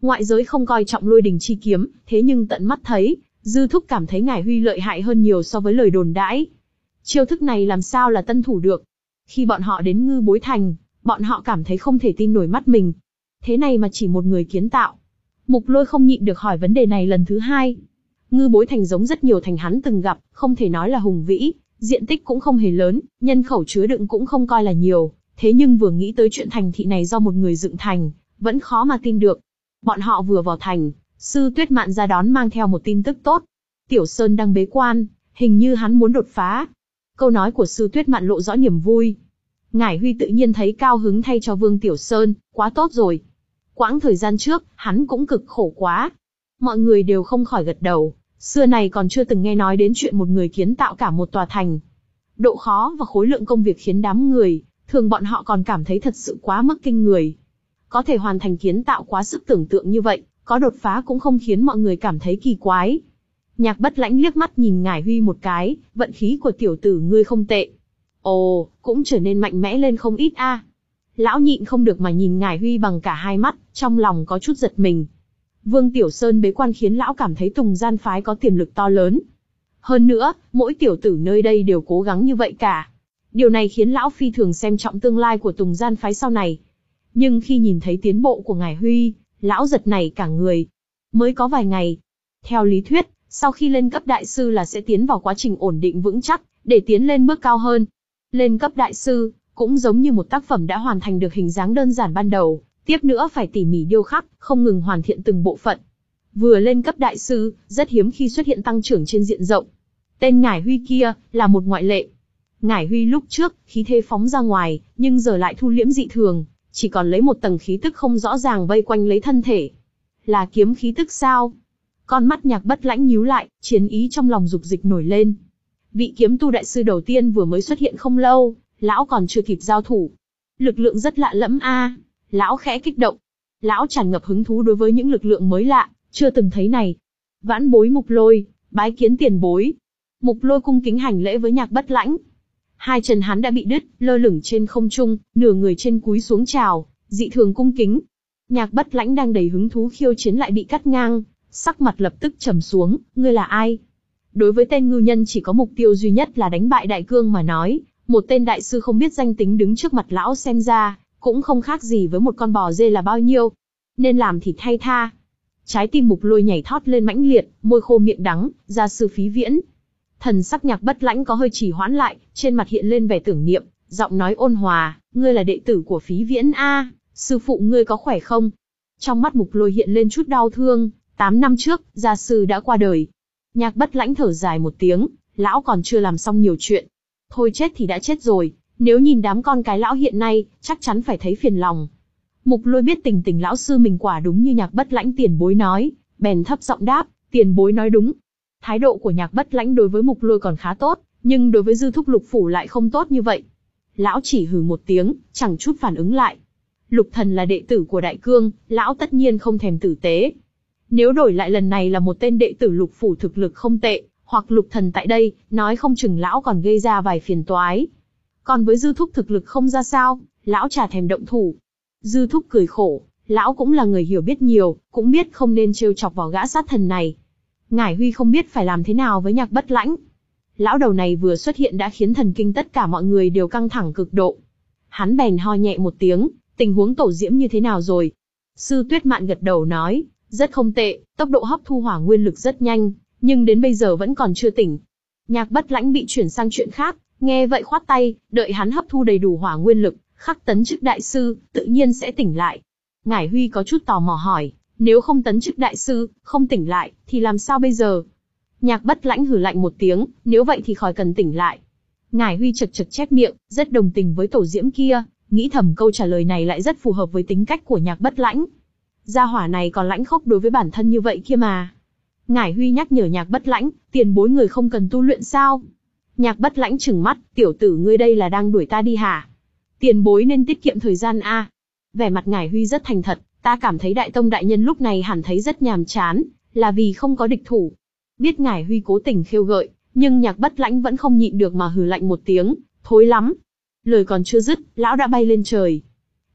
Speaker 1: Ngoại giới không coi trọng lôi đình chi kiếm, thế nhưng tận mắt thấy, Dư Thúc cảm thấy Ngải Huy lợi hại hơn nhiều so với lời đồn đãi. Chiêu thức này làm sao là tân thủ được? Khi bọn họ đến Ngư Bối Thành, bọn họ cảm thấy không thể tin nổi mắt mình. Thế này mà chỉ một người kiến tạo. Mục Lôi không nhịn được hỏi vấn đề này lần thứ hai. Ngư Bối Thành giống rất nhiều thành hắn từng gặp, không thể nói là hùng vĩ, diện tích cũng không hề lớn, nhân khẩu chứa đựng cũng không coi là nhiều. Thế nhưng vừa nghĩ tới chuyện thành thị này do một người dựng thành, vẫn khó mà tin được. Bọn họ vừa vào thành, Sư Tuyết Mạn ra đón mang theo một tin tức tốt. Tiểu Sơn đang bế quan, hình như hắn muốn đột phá. Câu nói của Sư Tuyết Mạn lộ rõ niềm vui. Ngải Huy tự nhiên thấy cao hứng thay cho Vương Tiểu Sơn, quá tốt rồi. Quãng thời gian trước, hắn cũng cực khổ quá. Mọi người đều không khỏi gật đầu, xưa này còn chưa từng nghe nói đến chuyện một người kiến tạo cả một tòa thành. Độ khó và khối lượng công việc khiến đám người, thường bọn họ còn cảm thấy thật sự quá mức kinh người. Có thể hoàn thành kiến tạo quá sức tưởng tượng như vậy, có đột phá cũng không khiến mọi người cảm thấy kỳ quái. Nhạc Bất Lãnh liếc mắt nhìn Ngải Huy một cái, vận khí của tiểu tử ngươi không tệ. Ồ, cũng trở nên mạnh mẽ lên không ít a. Lão nhịn không được mà nhìn Ngải Huy bằng cả hai mắt, trong lòng có chút giật mình. Vương Tiểu Sơn bế quan khiến lão cảm thấy Tùng Gian phái có tiềm lực to lớn. Hơn nữa, mỗi tiểu tử nơi đây đều cố gắng như vậy cả. Điều này khiến lão phi thường xem trọng tương lai của Tùng Gian phái sau này. Nhưng khi nhìn thấy tiến bộ của Ngải Huy, lão giật nảy cả người. Mới có vài ngày. Theo lý thuyết, sau khi lên cấp đại sư là sẽ tiến vào quá trình ổn định vững chắc, để tiến lên bước cao hơn. Lên cấp đại sư, cũng giống như một tác phẩm đã hoàn thành được hình dáng đơn giản ban đầu, tiếp nữa phải tỉ mỉ điêu khắc, không ngừng hoàn thiện từng bộ phận. Vừa lên cấp đại sư, rất hiếm khi xuất hiện tăng trưởng trên diện rộng. Tên Ngải Huy kia, là một ngoại lệ. Ngải Huy lúc trước, khí thế phóng ra ngoài, nhưng giờ lại thu liễm dị thường, chỉ còn lấy một tầng khí tức không rõ ràng vây quanh lấy thân thể. Là kiếm khí tức sao? Con mắt Nhạc Bất Lãnh nhíu lại, chiến ý trong lòng dục dịch nổi lên. Vị kiếm tu đại sư đầu tiên vừa mới xuất hiện không lâu, lão còn chưa kịp giao thủ. Lực lượng rất lạ lẫm a. Lão khẽ kích động. Lão tràn ngập hứng thú đối với những lực lượng mới lạ, chưa từng thấy này. Vãn bối Mục Lôi, bái kiến tiền bối. Mục Lôi cung kính hành lễ với Nhạc Bất Lãnh. Hai chân hắn đã bị đứt, lơ lửng trên không trung, nửa người trên cúi xuống chào, dị thường cung kính. Nhạc Bất Lãnh đang đầy hứng thú khiêu chiến lại bị cắt ngang, sắc mặt lập tức trầm xuống, ngươi là ai? Đối với tên ngư nhân chỉ có mục tiêu duy nhất là đánh bại Đại Cương mà nói, một tên đại sư không biết danh tính đứng trước mặt lão xem ra, cũng không khác gì với một con bò dê là bao nhiêu. Nên làm thì thay tha. Trái tim Mục Lôi nhảy thót lên mãnh liệt, môi khô miệng đắng, gia sư Phí Viễn. Thần sắc Nhạc Bất Lãnh có hơi trì hoãn lại, trên mặt hiện lên vẻ tưởng niệm, giọng nói ôn hòa, ngươi là đệ tử của Phí Viễn a, sư phụ ngươi có khỏe không? Trong mắt Mục Lôi hiện lên chút đau thương, tám năm trước, gia sư đã qua đời. Nhạc Bất Lãnh thở dài một tiếng, lão còn chưa làm xong nhiều chuyện. Thôi chết thì đã chết rồi, nếu nhìn đám con cái lão hiện nay, chắc chắn phải thấy phiền lòng. Mục Lôi biết tình tình lão sư mình quả đúng như Nhạc Bất Lãnh tiền bối nói, bèn thấp giọng đáp, tiền bối nói đúng. Thái độ của Nhạc Bất Lãnh đối với Mục Lôi còn khá tốt, nhưng đối với Dư Thúc Lục Phủ lại không tốt như vậy. Lão chỉ hừ một tiếng, chẳng chút phản ứng lại. Lục Thần là đệ tử của Đại Cương, lão tất nhiên không thèm tử tế. Nếu đổi lại lần này là một tên đệ tử Lục Phủ thực lực không tệ, hoặc Lục Thần tại đây, nói không chừng lão còn gây ra vài phiền toái. Còn với Dư Thúc thực lực không ra sao, lão chả thèm động thủ. Dư Thúc cười khổ, lão cũng là người hiểu biết nhiều, cũng biết không nên trêu chọc vào gã sát thần này. Ngải Huy không biết phải làm thế nào với Nhạc Bất Lãnh. Lão đầu này vừa xuất hiện đã khiến thần kinh tất cả mọi người đều căng thẳng cực độ. Hắn bèn ho nhẹ một tiếng, tình huống tổ diễm như thế nào rồi? Sư Tuyết Mạn gật đầu nói, rất không tệ, tốc độ hấp thu hỏa nguyên lực rất nhanh, nhưng đến bây giờ vẫn còn chưa tỉnh. Nhạc Bất Lãnh bị chuyển sang chuyện khác, nghe vậy khoát tay, đợi hắn hấp thu đầy đủ hỏa nguyên lực, khắc tấn chức đại sư, tự nhiên sẽ tỉnh lại. Ngải Huy có chút tò mò hỏi, nếu không tấn chức đại sư, không tỉnh lại, thì làm sao bây giờ? Nhạc Bất Lãnh hừ lạnh một tiếng, nếu vậy thì khỏi cần tỉnh lại. Ngải Huy chật chật chép miệng, rất đồng tình với tổ diễm kia, nghĩ thầm câu trả lời này lại rất phù hợp với tính cách của Nhạc Bất Lãnh. Gia hỏa này còn lãnh khốc đối với bản thân như vậy kia mà. Ngải Huy nhắc nhở Nhạc Bất Lãnh, tiền bối người không cần tu luyện sao? Nhạc Bất Lãnh trừng mắt, tiểu tử ngươi đây là đang đuổi ta đi hả? Tiền bối nên tiết kiệm thời gian a. Vẻ mặt Ngải Huy rất thành thật, ta cảm thấy Đại Tông đại nhân lúc này hẳn thấy rất nhàm chán, là vì không có địch thủ. Biết Ngải Huy cố tình khiêu gợi, nhưng Nhạc Bất Lãnh vẫn không nhịn được mà hừ lạnh một tiếng, thối lắm. Lời còn chưa dứt, lão đã bay lên trời.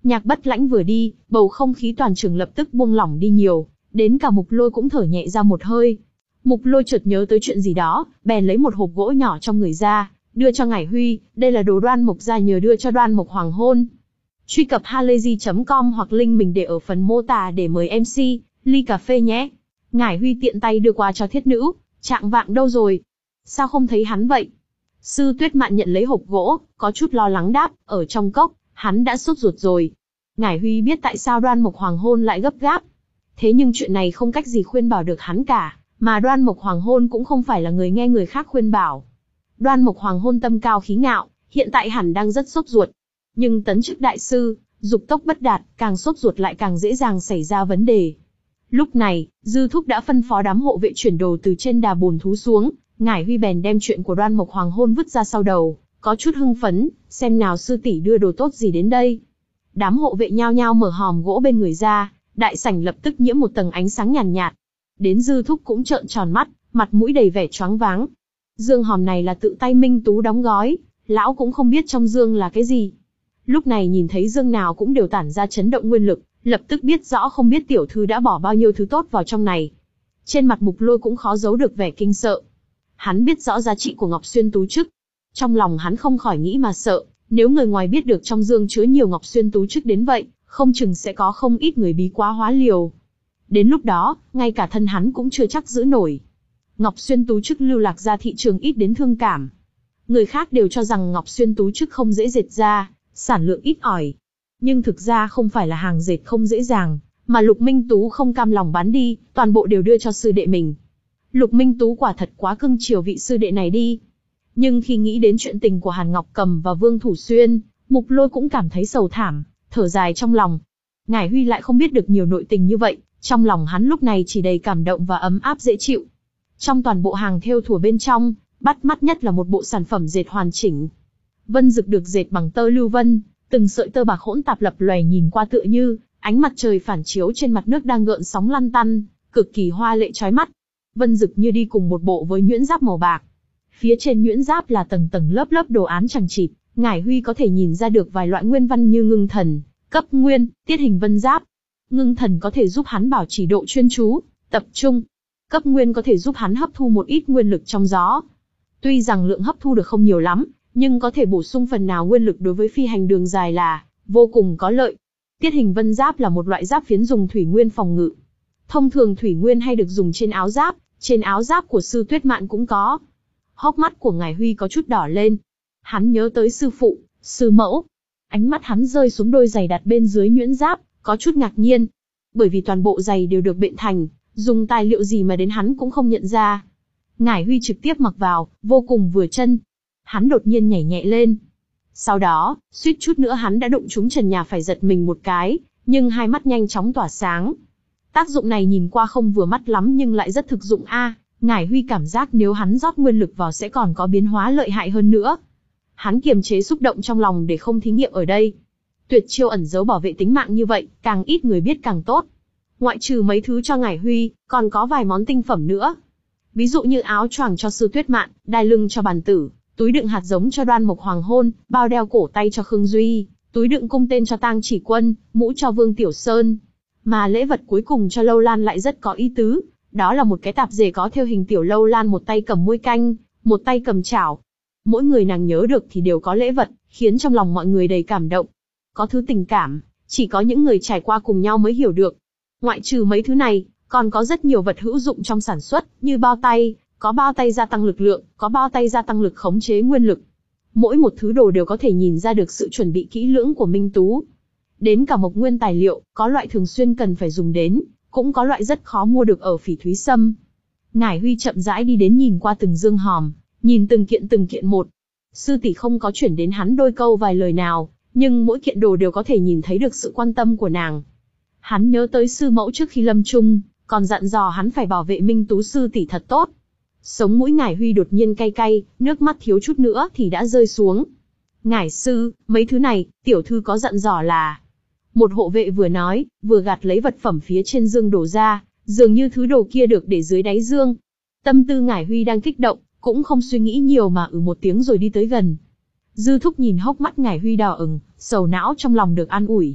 Speaker 1: Nhạc Bất Lãnh vừa đi, bầu không khí toàn trường lập tức buông lỏng đi nhiều, đến cả Mục Lôi cũng thở nhẹ ra một hơi. Mục Lôi chợt nhớ tới chuyện gì đó, bèn lấy một hộp gỗ nhỏ trong người ra, đưa cho Ngải Huy, đây là đồ Đoan Mục gia nhờ đưa cho Đoan Mục hoàng hôn. Truy cập halayzi chấm com hoặc link mình để ở phần mô tả để mời em xê, ly cà phê nhé. Ngải Huy tiện tay đưa qua cho Thiết Nữ, Trạng Vạng đâu rồi? Sao không thấy hắn vậy? Sư Tuyết Mạn nhận lấy hộp gỗ, có chút lo lắng đáp, ở trong cốc, hắn đã sốt ruột rồi. Ngải Huy biết tại sao Đoan Mục hoàng hôn lại gấp gáp. Thế nhưng chuyện này không cách gì khuyên bảo được hắn cả, mà Đoan Mục hoàng hôn cũng không phải là người nghe người khác khuyên bảo. Đoan Mục hoàng hôn tâm cao khí ngạo, hiện tại hẳn đang rất sốt ruột. Nhưng tấn chức đại sư, dục tốc bất đạt, càng sốt ruột lại càng dễ dàng xảy ra vấn đề. Lúc này, Dư Thúc đã phân phó đám hộ vệ chuyển đồ từ trên đà bồn thú xuống, Ngải Huy bèn đem chuyện của Đoan Mục hoàng hôn vứt ra sau đầu, có chút hưng phấn, xem nào sư tỷ đưa đồ tốt gì đến đây. Đám hộ vệ nhao nhao mở hòm gỗ bên người ra, đại sảnh lập tức nhiễm một tầng ánh sáng nhàn nhạt, nhạt. Đến Dư Thúc cũng trợn tròn mắt, mặt mũi đầy vẻ choáng váng. Dương hòm này là tự tay Minh Tú đóng gói, lão cũng không biết trong dương là cái gì. Lúc này nhìn thấy dương nào cũng đều tản ra chấn động nguyên lực, lập tức biết rõ không biết tiểu thư đã bỏ bao nhiêu thứ tốt vào trong này. Trên mặt Mục Lôi cũng khó giấu được vẻ kinh sợ. Hắn biết rõ giá trị của Ngọc Xuyên Tú Trức. Trong lòng hắn không khỏi nghĩ mà sợ, nếu người ngoài biết được trong dương chứa nhiều Ngọc Xuyên Tú Trức đến vậy, không chừng sẽ có không ít người bí quá hóa liều. Đến lúc đó, ngay cả thân hắn cũng chưa chắc giữ nổi. Ngọc Xuyên Tú Trức lưu lạc ra thị trường ít đến thương cảm. Người khác đều cho rằng Ngọc Xuyên Tú Trức không dễ dệt ra, sản lượng ít ỏi. Nhưng thực ra không phải là hàng dệt không dễ dàng, mà Lục Minh Tú không cam lòng bán đi, toàn bộ đều đưa cho sư đệ mình. Lục Minh Tú quả thật quá cưng chiều vị sư đệ này đi. Nhưng khi nghĩ đến chuyện tình của Hàn Ngọc Cầm và Vương Thủ Xuyên, Mục Lôi cũng cảm thấy sầu thảm, thở dài trong lòng. Ngải Huy lại không biết được nhiều nội tình như vậy, trong lòng hắn lúc này chỉ đầy cảm động và ấm áp dễ chịu. Trong toàn bộ hàng thêu thùa bên trong, bắt mắt nhất là một bộ sản phẩm dệt hoàn chỉnh. Vân dực được dệt bằng tơ lưu vân, từng sợi tơ bạc hỗn tạp lập lòe nhìn qua tựa như ánh mặt trời phản chiếu trên mặt nước đang gợn sóng lăn tăn, cực kỳ hoa lệ chói mắt. Vân dực như đi cùng một bộ với nhuyễn giáp màu bạc. Phía trên nhuyễn giáp là tầng tầng lớp lớp đồ án chằng chịt, Ngải Huy có thể nhìn ra được vài loại nguyên văn như ngưng thần, cấp nguyên, tiết hình vân giáp. Ngưng thần có thể giúp hắn bảo trì độ chuyên chú, tập trung. Cấp nguyên có thể giúp hắn hấp thu một ít nguyên lực trong gió. Tuy rằng lượng hấp thu được không nhiều lắm, nhưng có thể bổ sung phần nào nguyên lực đối với phi hành đường dài là vô cùng có lợi. Tiết hình vân giáp là một loại giáp phiến dùng thủy nguyên phòng ngự. Thông thường thủy nguyên hay được dùng trên áo giáp, trên áo giáp của sư Tuyết Mạn cũng có. Hốc mắt của Ngải Huy có chút đỏ lên. Hắn nhớ tới sư phụ, sư mẫu. Ánh mắt hắn rơi xuống đôi giày đặt bên dưới nhuyễn giáp, có chút ngạc nhiên. Bởi vì toàn bộ giày đều được bện thành, dùng tài liệu gì mà đến hắn cũng không nhận ra. Ngải Huy trực tiếp mặc vào, vô cùng vừa chân. Hắn đột nhiên nhảy nhẹ lên. Sau đó, suýt chút nữa hắn đã đụng trúng trần nhà phải giật mình một cái, nhưng hai mắt nhanh chóng tỏa sáng. Tác dụng này nhìn qua không vừa mắt lắm nhưng lại rất thực dụng a. À, Ngải Huy cảm giác nếu hắn rót nguyên lực vào sẽ còn có biến hóa lợi hại hơn nữa. Hắn kiềm chế xúc động trong lòng để không thí nghiệm ở đây. Tuyệt chiêu ẩn giấu bảo vệ tính mạng như vậy, càng ít người biết càng tốt. Ngoại trừ mấy thứ cho Ngải Huy, còn có vài món tinh phẩm nữa. Ví dụ như áo choàng cho sư Tuyết Mạn, đai lưng cho Bàn Tử, túi đựng hạt giống cho Đoan Mục hoàng hôn, bao đeo cổ tay cho Khương Duy, túi đựng cung tên cho Tang Chỉ Quân, mũ cho Vương Tiểu Sơn. Mà lễ vật cuối cùng cho Lâu Lan lại rất có ý tứ, đó là một cái tạp dề có thêu hình tiểu Lâu Lan một tay cầm muôi canh, một tay cầm chảo. Mỗi người nàng nhớ được thì đều có lễ vật, khiến trong lòng mọi người đầy cảm động. Có thứ tình cảm, chỉ có những người trải qua cùng nhau mới hiểu được. Ngoại trừ mấy thứ này, còn có rất nhiều vật hữu dụng trong sản xuất, như bao tay, có bao tay gia tăng lực lượng, có bao tay gia tăng lực khống chế nguyên lực. Mỗi một thứ đồ đều có thể nhìn ra được sự chuẩn bị kỹ lưỡng của Minh Tú. Đến cả mộc nguyên tài liệu, có loại thường xuyên cần phải dùng đến, cũng có loại rất khó mua được ở Phỉ Thúy Sâm. Ngải Huy chậm rãi đi đến nhìn qua từng dương hòm, nhìn từng kiện từng kiện một. Sư tỷ không có chuyển đến hắn đôi câu vài lời nào, nhưng mỗi kiện đồ đều có thể nhìn thấy được sự quan tâm của nàng. Hắn nhớ tới sư mẫu trước khi lâm chung, còn dặn dò hắn phải bảo vệ Minh Tú sư tỷ thật tốt. Sống mũi Ngải Huy đột nhiên cay cay, nước mắt thiếu chút nữa thì đã rơi xuống. Ngải sư, mấy thứ này, tiểu thư có dặn dò là... Một hộ vệ vừa nói, vừa gạt lấy vật phẩm phía trên dương đổ ra, dường như thứ đồ kia được để dưới đáy dương. Tâm tư Ngải Huy đang kích động, cũng không suy nghĩ nhiều mà ừ một tiếng rồi đi tới gần. Dư Thúc nhìn hốc mắt Ngải Huy đỏ ửng, sầu não trong lòng được an ủi.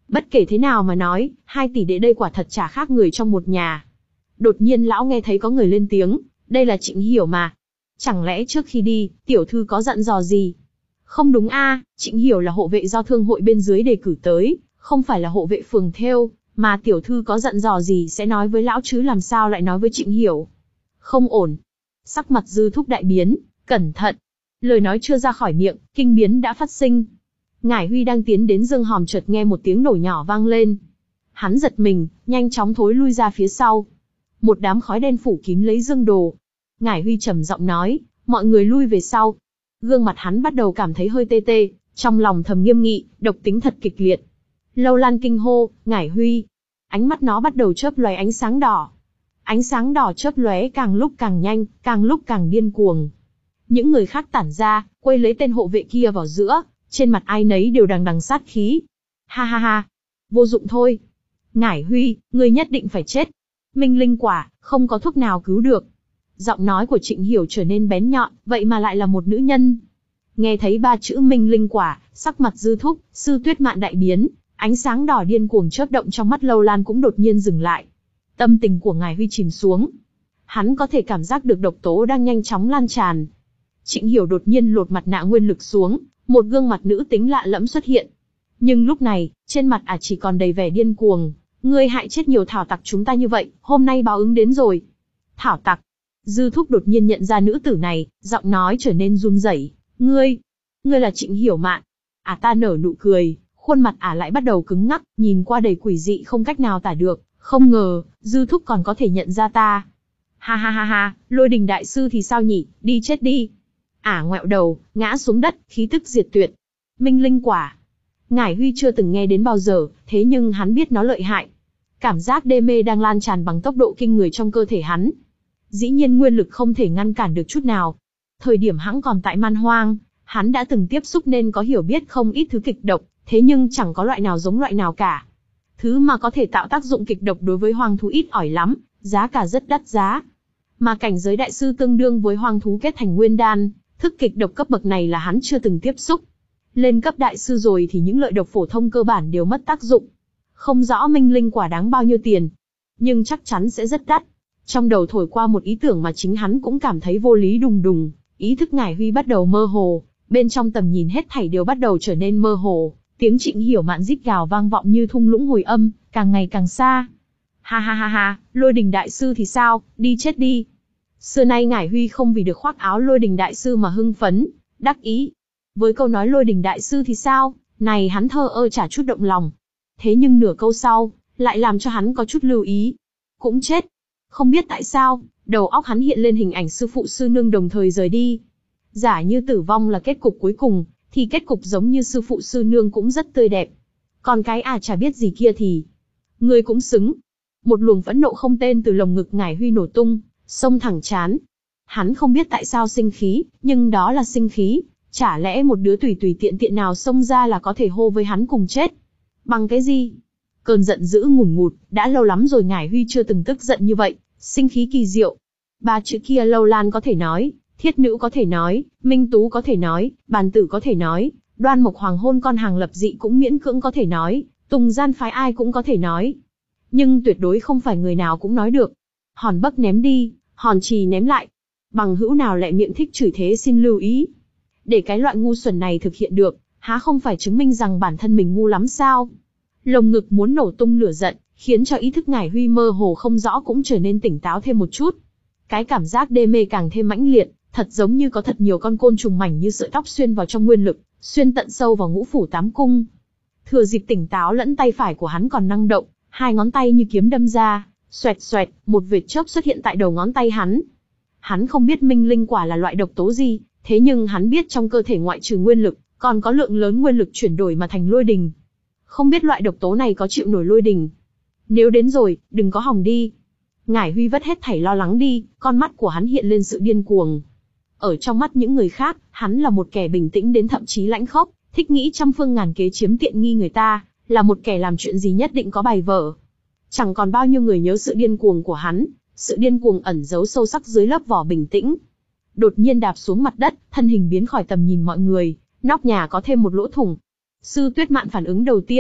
Speaker 1: Bất kể thế nào mà nói, hai tỷ đệ đây quả thật chả khác người trong một nhà. Đột nhiên lão nghe thấy có người lên tiếng, đây là Trịnh Hiểu mà. Chẳng lẽ trước khi đi, tiểu thư có dặn dò gì? Không đúng a, Trịnh Hiểu là hộ vệ do thương hội bên dưới đề cử tới, không phải là hộ vệ phường thêu, mà tiểu thư có dặn dò gì sẽ nói với lão chứ làm sao lại nói với Trịnh Hiểu. Không ổn. Sắc mặt Dư Thúc đại biến, cẩn thận. Lời nói chưa ra khỏi miệng, kinh biến đã phát sinh. Ngải Huy đang tiến đến dương hòm chợt nghe một tiếng nổ nhỏ vang lên. Hắn giật mình, nhanh chóng thối lui ra phía sau. Một đám khói đen phủ kín lấy dương đồ. Ngải Huy trầm giọng nói, mọi người lui về sau. Gương mặt hắn bắt đầu cảm thấy hơi tê tê, trong lòng thầm nghiêm nghị, độc tính thật kịch liệt. Lâu Lan kinh hô, Ngải Huy. Ánh mắt nó bắt đầu chớp lóe ánh sáng đỏ. Ánh sáng đỏ chớp lóe càng lúc càng nhanh, càng lúc càng điên cuồng. Những người khác tản ra, quay lấy tên hộ vệ kia vào giữa, trên mặt ai nấy đều đằng đằng sát khí. Ha ha ha, vô dụng thôi. Ngải Huy, ngươi nhất định phải chết. Minh linh quả, không có thuốc nào cứu được. Giọng nói của Trịnh Hiểu trở nên bén nhọn, vậy mà lại là một nữ nhân. Nghe thấy ba chữ minh linh quả, sắc mặt Dư Thúc, Sư Tuyết Mạn đại biến, ánh sáng đỏ điên cuồng chớp động trong mắt Lâu Lan cũng đột nhiên dừng lại. Tâm tình của Ngải Huy chìm xuống. Hắn có thể cảm giác được độc tố đang nhanh chóng lan tràn. Trịnh Hiểu đột nhiên lột mặt nạ nguyên lực xuống, một gương mặt nữ tính lạ lẫm xuất hiện. Nhưng lúc này, trên mặt ả chỉ còn đầy vẻ điên cuồng. Ngươi hại chết nhiều thảo tặc chúng ta như vậy, hôm nay báo ứng đến rồi. Thảo tặc. Dư Thúc đột nhiên nhận ra nữ tử này, giọng nói trở nên run rẩy. Ngươi, ngươi là Trịnh Hiểu Mạn. Ả ta nở nụ cười, khuôn mặt ả lại bắt đầu cứng ngắc, nhìn qua đầy quỷ dị không cách nào tả được. Không ngờ, Dư Thúc còn có thể nhận ra ta. Ha ha ha ha, Lôi Đình đại sư thì sao nhỉ, đi chết đi. Ả ngoẹo đầu, ngã xuống đất, khí tức diệt tuyệt. Minh linh quả. Ngải Huy chưa từng nghe đến bao giờ, thế nhưng hắn biết nó lợi hại. Cảm giác đê mê đang lan tràn bằng tốc độ kinh người trong cơ thể hắn. Dĩ nhiên nguyên lực không thể ngăn cản được chút nào. Thời điểm hắn còn tại Man Hoang, hắn đã từng tiếp xúc nên có hiểu biết không ít thứ kịch độc, thế nhưng chẳng có loại nào giống loại nào cả. Thứ mà có thể tạo tác dụng kịch độc đối với hoang thú ít ỏi lắm, giá cả rất đắt giá. Mà cảnh giới đại sư tương đương với hoang thú kết thành nguyên đan, thức kịch độc cấp bậc này là hắn chưa từng tiếp xúc. Lên cấp đại sư rồi thì những lợi độc phổ thông cơ bản đều mất tác dụng. Không rõ minh linh quả đáng bao nhiêu tiền, nhưng chắc chắn sẽ rất đắt. Trong đầu thổi qua một ý tưởng mà chính hắn cũng cảm thấy vô lý đùng đùng, ý thức Ngải Huy bắt đầu mơ hồ, bên trong tầm nhìn hết thảy đều bắt đầu trở nên mơ hồ, tiếng Trịnh Hiểu Mạn rít gào vang vọng như thung lũng hồi âm, càng ngày càng xa. Ha ha ha ha, Lôi Đình đại sư thì sao, đi chết đi. Xưa nay Ngải Huy không vì được khoác áo Lôi Đình đại sư mà hưng phấn, đắc ý. Với câu nói Lôi Đình đại sư thì sao, này hắn thờ ơ chả chút động lòng. Thế nhưng nửa câu sau, lại làm cho hắn có chút lưu ý. Cũng chết. Không biết tại sao, đầu óc hắn hiện lên hình ảnh sư phụ sư nương đồng thời rời đi. Giả như tử vong là kết cục cuối cùng, thì kết cục giống như sư phụ sư nương cũng rất tươi đẹp. Còn cái à chả biết gì kia thì... Ngươi cũng xứng. Một luồng phẫn nộ không tên từ lồng ngực Ngải Huy nổ tung, xông thẳng chán. Hắn không biết tại sao sinh khí, nhưng đó là sinh khí. Chả lẽ một đứa tùy tùy tiện tiện nào xông ra là có thể hô với hắn cùng chết? Bằng cái gì? Cơn giận dữ ngùn ngụt, đã lâu lắm rồi Ngải Huy chưa từng tức giận như vậy, sinh khí kỳ diệu. Ba chữ kia Lâu Lan có thể nói, Thiết Nữ có thể nói, Minh Tú có thể nói, Bàn Tử có thể nói, Đoan Mộc Hoàng hôn con hàng lập dị cũng miễn cưỡng có thể nói, Tùng gian phái ai cũng có thể nói. Nhưng tuyệt đối không phải người nào cũng nói được. Hòn Bắc ném đi, Hòn Trì ném lại. Bằng hữu nào lại miệng thích chửi thế xin lưu ý. Để cái loại ngu xuẩn này thực hiện được, há không phải chứng minh rằng bản thân mình ngu lắm sao? Lồng ngực muốn nổ tung lửa giận, khiến cho ý thức Ngải Huy mơ hồ không rõ cũng trở nên tỉnh táo thêm một chút. Cái cảm giác đê mê càng thêm mãnh liệt, thật giống như có thật nhiều con côn trùng mảnh như sợi tóc xuyên vào trong nguyên lực, xuyên tận sâu vào ngũ phủ tám cung. Thừa dịp tỉnh táo lẫn tay phải của hắn còn năng động, hai ngón tay như kiếm đâm ra, xoẹt xoẹt, một vệt chớp xuất hiện tại đầu ngón tay hắn. Hắn không biết minh linh quả là loại độc tố gì, thế nhưng hắn biết trong cơ thể ngoại trừ nguyên lực, còn có lượng lớn nguyên lực chuyển đổi mà thành lôi đình. Không biết loại độc tố này có chịu nổi lôi đình. Nếu đến rồi, đừng có hòng đi. Ngải Huy vất hết thảy lo lắng đi, con mắt của hắn hiện lên sự điên cuồng. Ở trong mắt những người khác, hắn là một kẻ bình tĩnh đến thậm chí lãnh khốc, thích nghĩ trăm phương ngàn kế chiếm tiện nghi người ta, là một kẻ làm chuyện gì nhất định có bài vở. Chẳng còn bao nhiêu người nhớ sự điên cuồng của hắn, sự điên cuồng ẩn giấu sâu sắc dưới lớp vỏ bình tĩnh. Đột nhiên đạp xuống mặt đất, thân hình biến khỏi tầm nhìn mọi người, nóc nhà có thêm một lỗ thủng. Sư Tuyết Mạn phản ứng đầu tiên,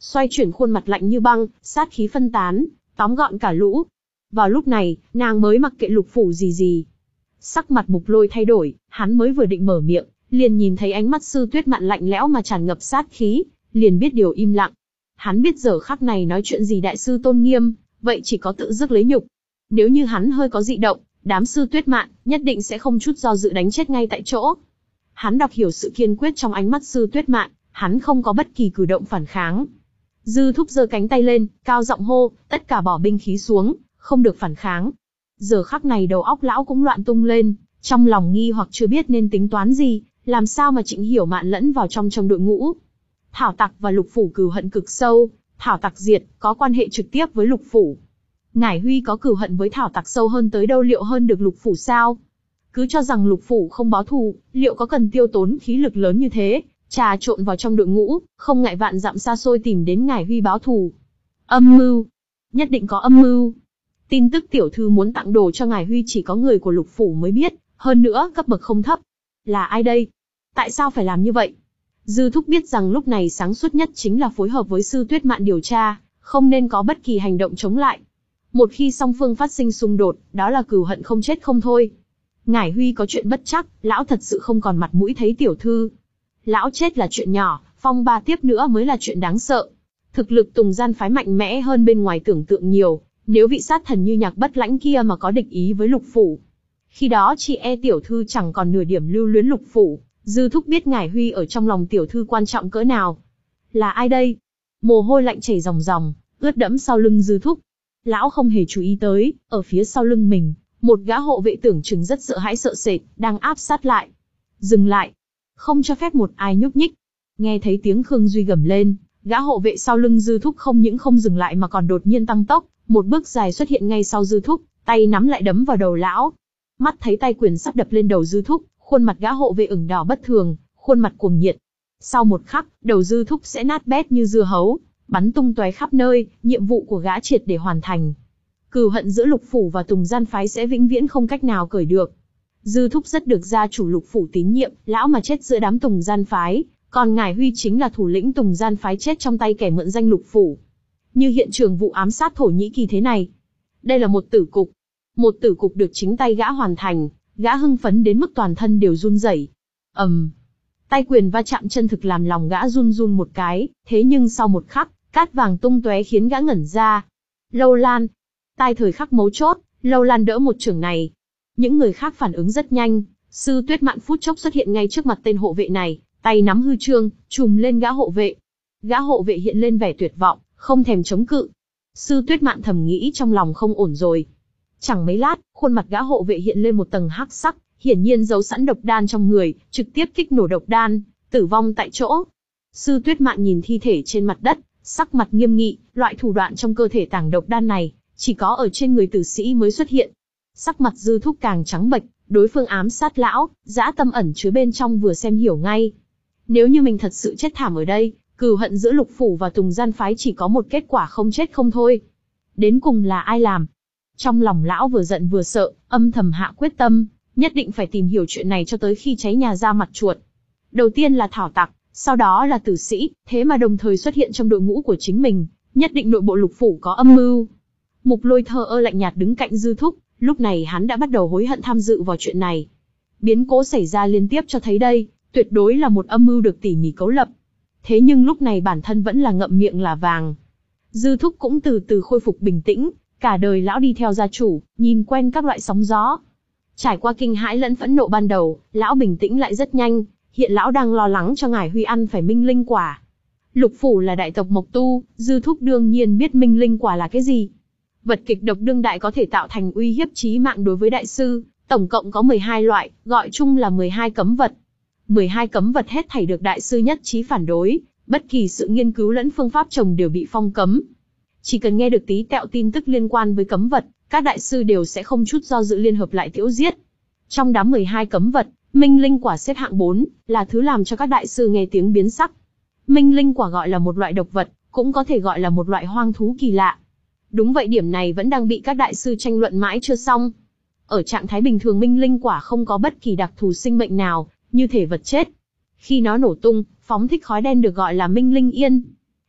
Speaker 1: xoay chuyển khuôn mặt lạnh như băng, sát khí phân tán, tóm gọn cả lũ. Vào lúc này, nàng mới mặc kệ Lục Phủ gì gì. Sắc mặt Mục Lôi thay đổi, hắn mới vừa định mở miệng, liền nhìn thấy ánh mắt Sư Tuyết Mạn lạnh lẽo mà tràn ngập sát khí, liền biết điều im lặng. Hắn biết giờ khắc này nói chuyện gì đại sư tôn nghiêm, vậy chỉ có tự dứt lấy nhục. Nếu như hắn hơi có dị động, đám Sư Tuyết Mạn nhất định sẽ không chút do dự đánh chết ngay tại chỗ. Hắn đọc hiểu sự kiên quyết trong ánh mắt Sư Tuyết Mạn, hắn không có bất kỳ cử động phản kháng. Dư Thúc giơ cánh tay lên, cao giọng hô, tất cả bỏ binh khí xuống, không được phản kháng. Giờ khắc này đầu óc lão cũng loạn tung lên, trong lòng nghi hoặc chưa biết nên tính toán gì, làm sao mà Trịnh Hiểu Mạn lẫn vào trong trong đội ngũ. Thảo Tặc và Lục Phủ cừu hận cực sâu, Thảo Tặc diệt, có quan hệ trực tiếp với Lục Phủ. Ngải Huy có cừu hận với Thảo Tặc sâu hơn tới đâu liệu hơn được Lục Phủ sao? Cứ cho rằng Lục Phủ không báo thù, liệu có cần tiêu tốn khí lực lớn như thế, trà trộn vào trong đội ngũ, không ngại vạn dặm xa xôi tìm đến Ngải Huy báo thù. Âm mưu, nhất định có âm mưu. Tin tức tiểu thư muốn tặng đồ cho Ngải Huy chỉ có người của Lục Phủ mới biết, hơn nữa cấp bậc không thấp. Là ai đây? Tại sao phải làm như vậy? Dư Thúc biết rằng lúc này sáng suốt nhất chính là phối hợp với Sư Tuyết Mạn điều tra, không nên có bất kỳ hành động chống lại. Một khi song phương phát sinh xung đột, đó là cừu hận không chết không thôi. Ngải Huy có chuyện bất chắc, lão thật sự không còn mặt mũi thấy tiểu thư. Lão chết là chuyện nhỏ, phong ba tiếp nữa mới là chuyện đáng sợ. Thực lực Tùng Gian phái mạnh mẽ hơn bên ngoài tưởng tượng nhiều, nếu vị sát thần như Nhạc Bất Lãnh kia mà có địch ý với Lục Phủ, khi đó chị e tiểu thư chẳng còn nửa điểm lưu luyến Lục Phủ. Dư Thúc biết Ngải Huy ở trong lòng tiểu thư quan trọng cỡ nào. Là ai đây? Mồ hôi lạnh chảy ròng ròng, ướt đẫm sau lưng Dư Thúc. Lão không hề chú ý tới, ở phía sau lưng mình, một gã hộ vệ tưởng chừng rất sợ hãi sợ sệt, đang áp sát lại. Dừng lại, không cho phép một ai nhúc nhích. Nghe thấy tiếng Khương Duy gầm lên, gã hộ vệ sau lưng Dư Thúc không những không dừng lại mà còn đột nhiên tăng tốc, một bước dài xuất hiện ngay sau Dư Thúc, tay nắm lại đấm vào đầu lão. Mắt thấy tay quyền sắp đập lên đầu Dư Thúc, khuôn mặt gã hộ vệ ửng đỏ bất thường, khuôn mặt cuồng nhiệt. Sau một khắc, đầu Dư Thúc sẽ nát bét như dưa hấu, bắn tung tóe khắp nơi, nhiệm vụ của gã triệt để hoàn thành. Cừu hận giữa Lục Phủ và Tùng Gian phái sẽ vĩnh viễn không cách nào cởi được. Dư Thúc rất được gia chủ Lục Phủ tín nhiệm, lão mà chết giữa đám Tùng Gian phái, còn Ngải Huy chính là thủ lĩnh Tùng Gian phái chết trong tay kẻ mượn danh Lục Phủ. Như hiện trường vụ ám sát Thổ Nhĩ Kỳ thế này. Đây là một tử cục. Một tử cục được chính tay gã hoàn thành, gã hưng phấn đến mức toàn thân đều run rẩy. ầm, um, tay quyền va chạm chân thực làm lòng gã run run một cái, thế nhưng sau một khắc, cát vàng tung tóe khiến gã ngẩn ra. Lâu Lan, tai thời khắc mấu chốt, Lâu Lan đỡ một chưởng này. Những người khác phản ứng rất nhanh, Sư Tuyết Mạn phút chốc xuất hiện ngay trước mặt tên hộ vệ này, tay nắm hư chương, trùm lên gã hộ vệ. Gã hộ vệ hiện lên vẻ tuyệt vọng, không thèm chống cự. Sư Tuyết Mạn thầm nghĩ trong lòng không ổn rồi. Chẳng mấy lát, khuôn mặt gã hộ vệ hiện lên một tầng hắc sắc, hiển nhiên giấu sẵn độc đan trong người, trực tiếp kích nổ độc đan, tử vong tại chỗ. Sư Tuyết Mạn nhìn thi thể trên mặt đất, sắc mặt nghiêm nghị, loại thủ đoạn trong cơ thể tàng độc đan này, chỉ có ở trên người tử sĩ mới xuất hiện. Sắc mặt Dư Thúc càng trắng bệch, đối phương ám sát lão, dã tâm ẩn chứa bên trong vừa xem hiểu ngay. Nếu như mình thật sự chết thảm ở đây, cừu hận giữa Lục Phủ và Tùng Gian phái chỉ có một kết quả không chết không thôi. Đến cùng là ai làm? Trong lòng lão vừa giận vừa sợ, âm thầm hạ quyết tâm, nhất định phải tìm hiểu chuyện này cho tới khi cháy nhà ra mặt chuột. Đầu tiên là Thảo Tặc, sau đó là tử sĩ, thế mà đồng thời xuất hiện trong đội ngũ của chính mình, nhất định nội bộ Lục Phủ có âm mưu. Mục Lôi thờ ơ lạnh nhạt đứng cạnh Dư Thúc, lúc này hắn đã bắt đầu hối hận tham dự vào chuyện này. Biến cố xảy ra liên tiếp cho thấy đây, tuyệt đối là một âm mưu được tỉ mỉ cấu lập. Thế nhưng lúc này bản thân vẫn là ngậm miệng là vàng. Dư Thúc cũng từ từ khôi phục bình tĩnh, cả đời lão đi theo gia chủ, nhìn quen các loại sóng gió. Trải qua kinh hãi lẫn phẫn nộ ban đầu, lão bình tĩnh lại rất nhanh, hiện lão đang lo lắng cho Ngải Huy ăn phải minh linh quả. Lục Phủ là đại tộc Mộc Tu, Dư Thúc đương nhiên biết minh linh quả là cái gì. Vật kịch độc đương đại có thể tạo thành uy hiếp chí mạng đối với đại sư, tổng cộng có mười hai loại, gọi chung là mười hai cấm vật. mười hai cấm vật hết thảy được đại sư nhất trí phản đối, bất kỳ sự nghiên cứu lẫn phương pháp trồng đều bị phong cấm. Chỉ cần nghe được tí tẹo tin tức liên quan với cấm vật, các đại sư đều sẽ không chút do dự liên hợp lại tiễu giết. Trong đám mười hai cấm vật, minh linh quả xếp hạng bốn, là thứ làm cho các đại sư nghe tiếng biến sắc. Minh linh quả gọi là một loại độc vật, cũng có thể gọi là một loại hoang thú kỳ lạ. Đúng vậy, điểm này vẫn đang bị các đại sư tranh luận mãi chưa xong. Ở trạng thái bình thường minh linh quả không có bất kỳ đặc thù sinh mệnh nào, như thể vật chết. Khi nó nổ tung, phóng thích khói đen được gọi là minh linh yên.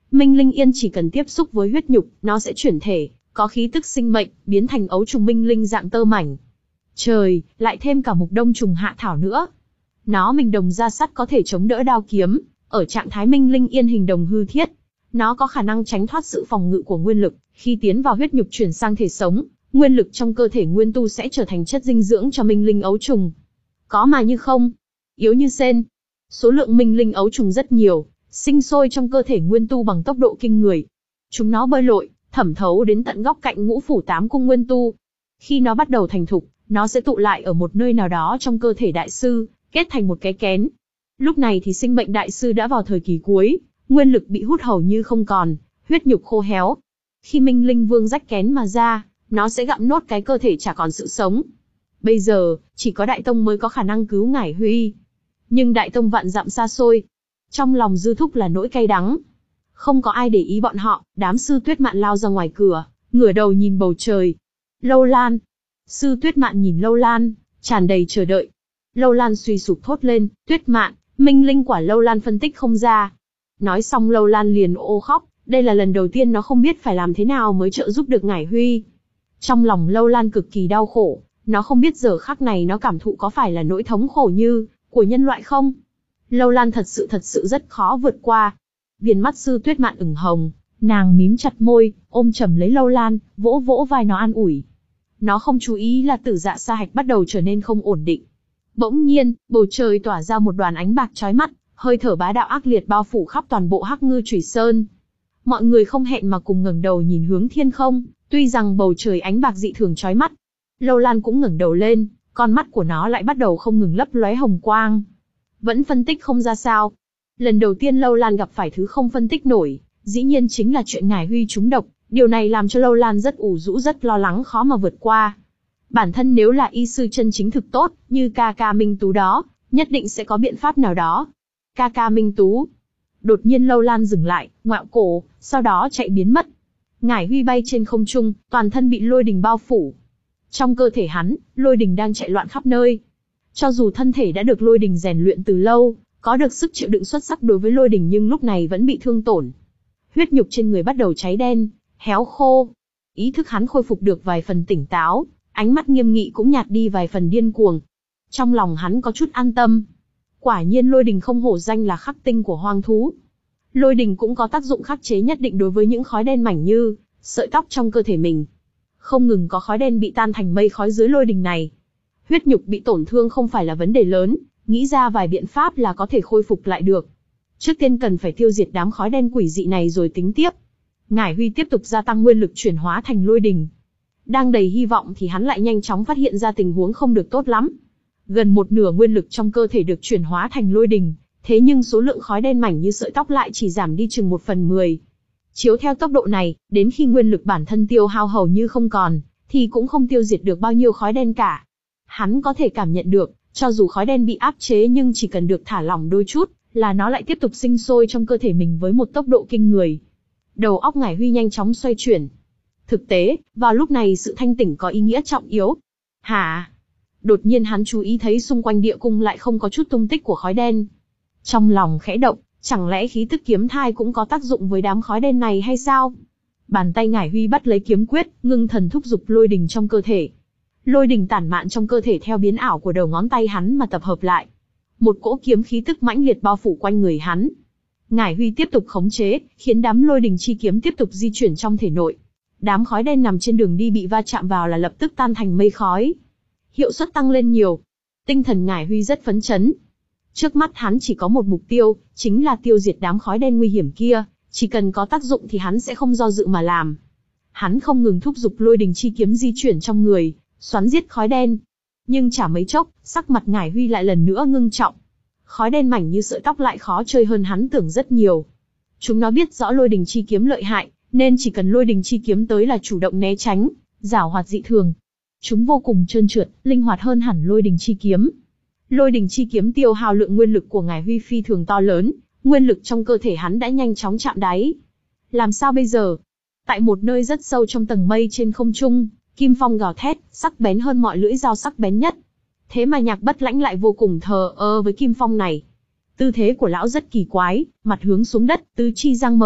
Speaker 1: Minh Linh Yên chỉ cần tiếp xúc với huyết nhục, nó sẽ chuyển thể, có khí tức sinh mệnh, biến thành ấu trùng minh linh dạng tơ mảnh. Trời, lại thêm cả mục đông trùng hạ thảo nữa. Nó mình đồng da sắt có thể chống đỡ đao kiếm, ở trạng thái Minh Linh Yên hình đồng hư thiết. Nó có khả năng tránh thoát sự phòng ngự của nguyên lực, khi tiến vào huyết nhục chuyển sang thể sống, nguyên lực trong cơ thể nguyên tu sẽ trở thành chất dinh dưỡng cho minh linh ấu trùng. Có mà như không, yếu như sên. Số lượng minh linh ấu trùng rất nhiều, sinh sôi trong cơ thể nguyên tu bằng tốc độ kinh người. Chúng nó bơi lội, thẩm thấu đến tận góc cạnh ngũ phủ tám cung nguyên tu. Khi nó bắt đầu thành thục, nó sẽ tụ lại ở một nơi nào đó trong cơ thể đại sư, kết thành một cái kén. Lúc này thì sinh mệnh đại sư đã vào thời kỳ cuối, nguyên lực bị hút hầu như không còn, huyết nhục khô héo. Khi minh linh vương rách kén mà ra, nó sẽ gặm nốt cái cơ thể chả còn sự sống. Bây giờ, chỉ có Đại Tông mới có khả năng cứu Ngải Huy. Nhưng Đại Tông vạn dặm xa xôi. Trong lòng Dư Thúc là nỗi cay đắng. Không có ai để ý bọn họ, đám Sư Tuyết Mạn lao ra ngoài cửa, ngửa đầu nhìn bầu trời. Lâu Lan. Sư Tuyết Mạn nhìn Lâu Lan, tràn đầy chờ đợi. Lâu Lan suy sụp thốt lên, Tuyết Mạn, minh linh quả Lâu Lan phân tích không ra. Nói xong Lâu Lan liền ô khóc, đây là lần đầu tiên nó không biết phải làm thế nào mới trợ giúp được Ngải Huy. Trong lòng Lâu Lan cực kỳ đau khổ, nó không biết giờ khắc này nó cảm thụ có phải là nỗi thống khổ như của nhân loại không. Lâu Lan thật sự thật sự rất khó vượt qua. Viền mắt Sư Tuyết Mạn ửng hồng, nàng mím chặt môi, ôm chầm lấy Lâu Lan, vỗ vỗ vai nó an ủi. Nó không chú ý là Tử Dạ Sa Hạch bắt đầu trở nên không ổn định. Bỗng nhiên, bầu trời tỏa ra một đoàn ánh bạc chói mắt, hơi thở bá đạo ác liệt bao phủ khắp toàn bộ Hắc Ngư Chủy Sơn. Mọi người không hẹn mà cùng ngẩng đầu nhìn hướng thiên không, tuy rằng bầu trời ánh bạc dị thường chói mắt. Lâu Lan cũng ngẩng đầu lên, con mắt của nó lại bắt đầu không ngừng lấp lóe hồng quang. Vẫn phân tích không ra sao. Lần đầu tiên Lâu Lan gặp phải thứ không phân tích nổi, dĩ nhiên chính là chuyện Ngải Huy trúng độc, điều này làm cho Lâu Lan rất ủ rũ rất lo lắng khó mà vượt qua. Bản thân nếu là y sư chân chính thực tốt, như ca ca Minh Tú đó, nhất định sẽ có biện pháp nào đó. Ca ca Minh Tú. Đột nhiên Lâu Lan dừng lại, ngoẹo cổ, sau đó chạy biến mất. Ngải Huy bay trên không trung, toàn thân bị lôi đình bao phủ. Trong cơ thể hắn, lôi đình đang chạy loạn khắp nơi. Cho dù thân thể đã được lôi đình rèn luyện từ lâu, có được sức chịu đựng xuất sắc đối với lôi đình nhưng lúc này vẫn bị thương tổn. Huyết nhục trên người bắt đầu cháy đen, héo khô. Ý thức hắn khôi phục được vài phần tỉnh táo, ánh mắt nghiêm nghị cũng nhạt đi vài phần điên cuồng. Trong lòng hắn có chút an tâm. Quả nhiên lôi đình không hổ danh là khắc tinh của hoang thú. Lôi đình cũng có tác dụng khắc chế nhất định đối với những khói đen mảnh như sợi tóc trong cơ thể mình. Không ngừng có khói đen bị tan thành mây khói dưới lôi đình này. Huyết nhục bị tổn thương không phải là vấn đề lớn, nghĩ ra vài biện pháp là có thể khôi phục lại được. Trước tiên cần phải tiêu diệt đám khói đen quỷ dị này rồi tính tiếp. Ngải Huy tiếp tục gia tăng nguyên lực chuyển hóa thành lôi đình. Đang đầy hy vọng thì hắn lại nhanh chóng phát hiện ra tình huống không được tốt lắm. Gần một nửa nguyên lực trong cơ thể được chuyển hóa thành lôi đình, thế nhưng số lượng khói đen mảnh như sợi tóc lại chỉ giảm đi chừng một phần mười. Chiếu theo tốc độ này, đến khi nguyên lực bản thân tiêu hao hầu như không còn, thì cũng không tiêu diệt được bao nhiêu khói đen cả. Hắn có thể cảm nhận được, cho dù khói đen bị áp chế nhưng chỉ cần được thả lỏng đôi chút, là nó lại tiếp tục sinh sôi trong cơ thể mình với một tốc độ kinh người. Đầu óc Ngải Huy nhanh chóng xoay chuyển. Thực tế, vào lúc này sự thanh tỉnh có ý nghĩa trọng yếu. Hả? Đột nhiên hắn chú ý thấy xung quanh địa cung lại không có chút tung tích của khói đen. Trong lòng khẽ động, chẳng lẽ khí tức kiếm thai cũng có tác dụng với đám khói đen này hay sao? Bàn tay Ngải Huy bắt lấy kiếm quyết, ngưng thần thúc giục lôi đình trong cơ thể. Lôi đình tản mạn trong cơ thể theo biến ảo của đầu ngón tay hắn mà tập hợp lại. Một cỗ kiếm khí tức mãnh liệt bao phủ quanh người hắn. Ngải Huy tiếp tục khống chế, khiến đám lôi đình chi kiếm tiếp tục di chuyển trong thể nội. Đám khói đen nằm trên đường đi bị va chạm vào là lập tức tan thành mây khói. Hiệu suất tăng lên nhiều. Tinh thần Ngải Huy rất phấn chấn. Trước mắt hắn chỉ có một mục tiêu, chính là tiêu diệt đám khói đen nguy hiểm kia, chỉ cần có tác dụng thì hắn sẽ không do dự mà làm. Hắn không ngừng thúc giục lôi đình chi kiếm di chuyển trong người, xoắn giết khói đen. Nhưng chả mấy chốc, sắc mặt Ngải Huy lại lần nữa ngưng trọng. Khói đen mảnh như sợi tóc lại khó chơi hơn hắn tưởng rất nhiều. Chúng nó biết rõ lôi đình chi kiếm lợi hại, nên chỉ cần lôi đình chi kiếm tới là chủ động né tránh, giảo hoạt dị thường. Chúng vô cùng trơn trượt, linh hoạt hơn hẳn lôi đình chi kiếm. Lôi đình chi kiếm tiêu hao lượng nguyên lực của Ngải Huy phi thường to lớn, nguyên lực trong cơ thể hắn đã nhanh chóng chạm đáy. Làm sao bây giờ? Tại một nơi rất sâu trong tầng mây trên không trung, kim phong gào thét, sắc bén hơn mọi lưỡi dao sắc bén nhất. Thế mà Nhạc Bất Lãnh lại vô cùng thờ ơ với kim phong này. Tư thế của lão rất kỳ quái, mặt hướng xuống đất, tứ chi giang mở,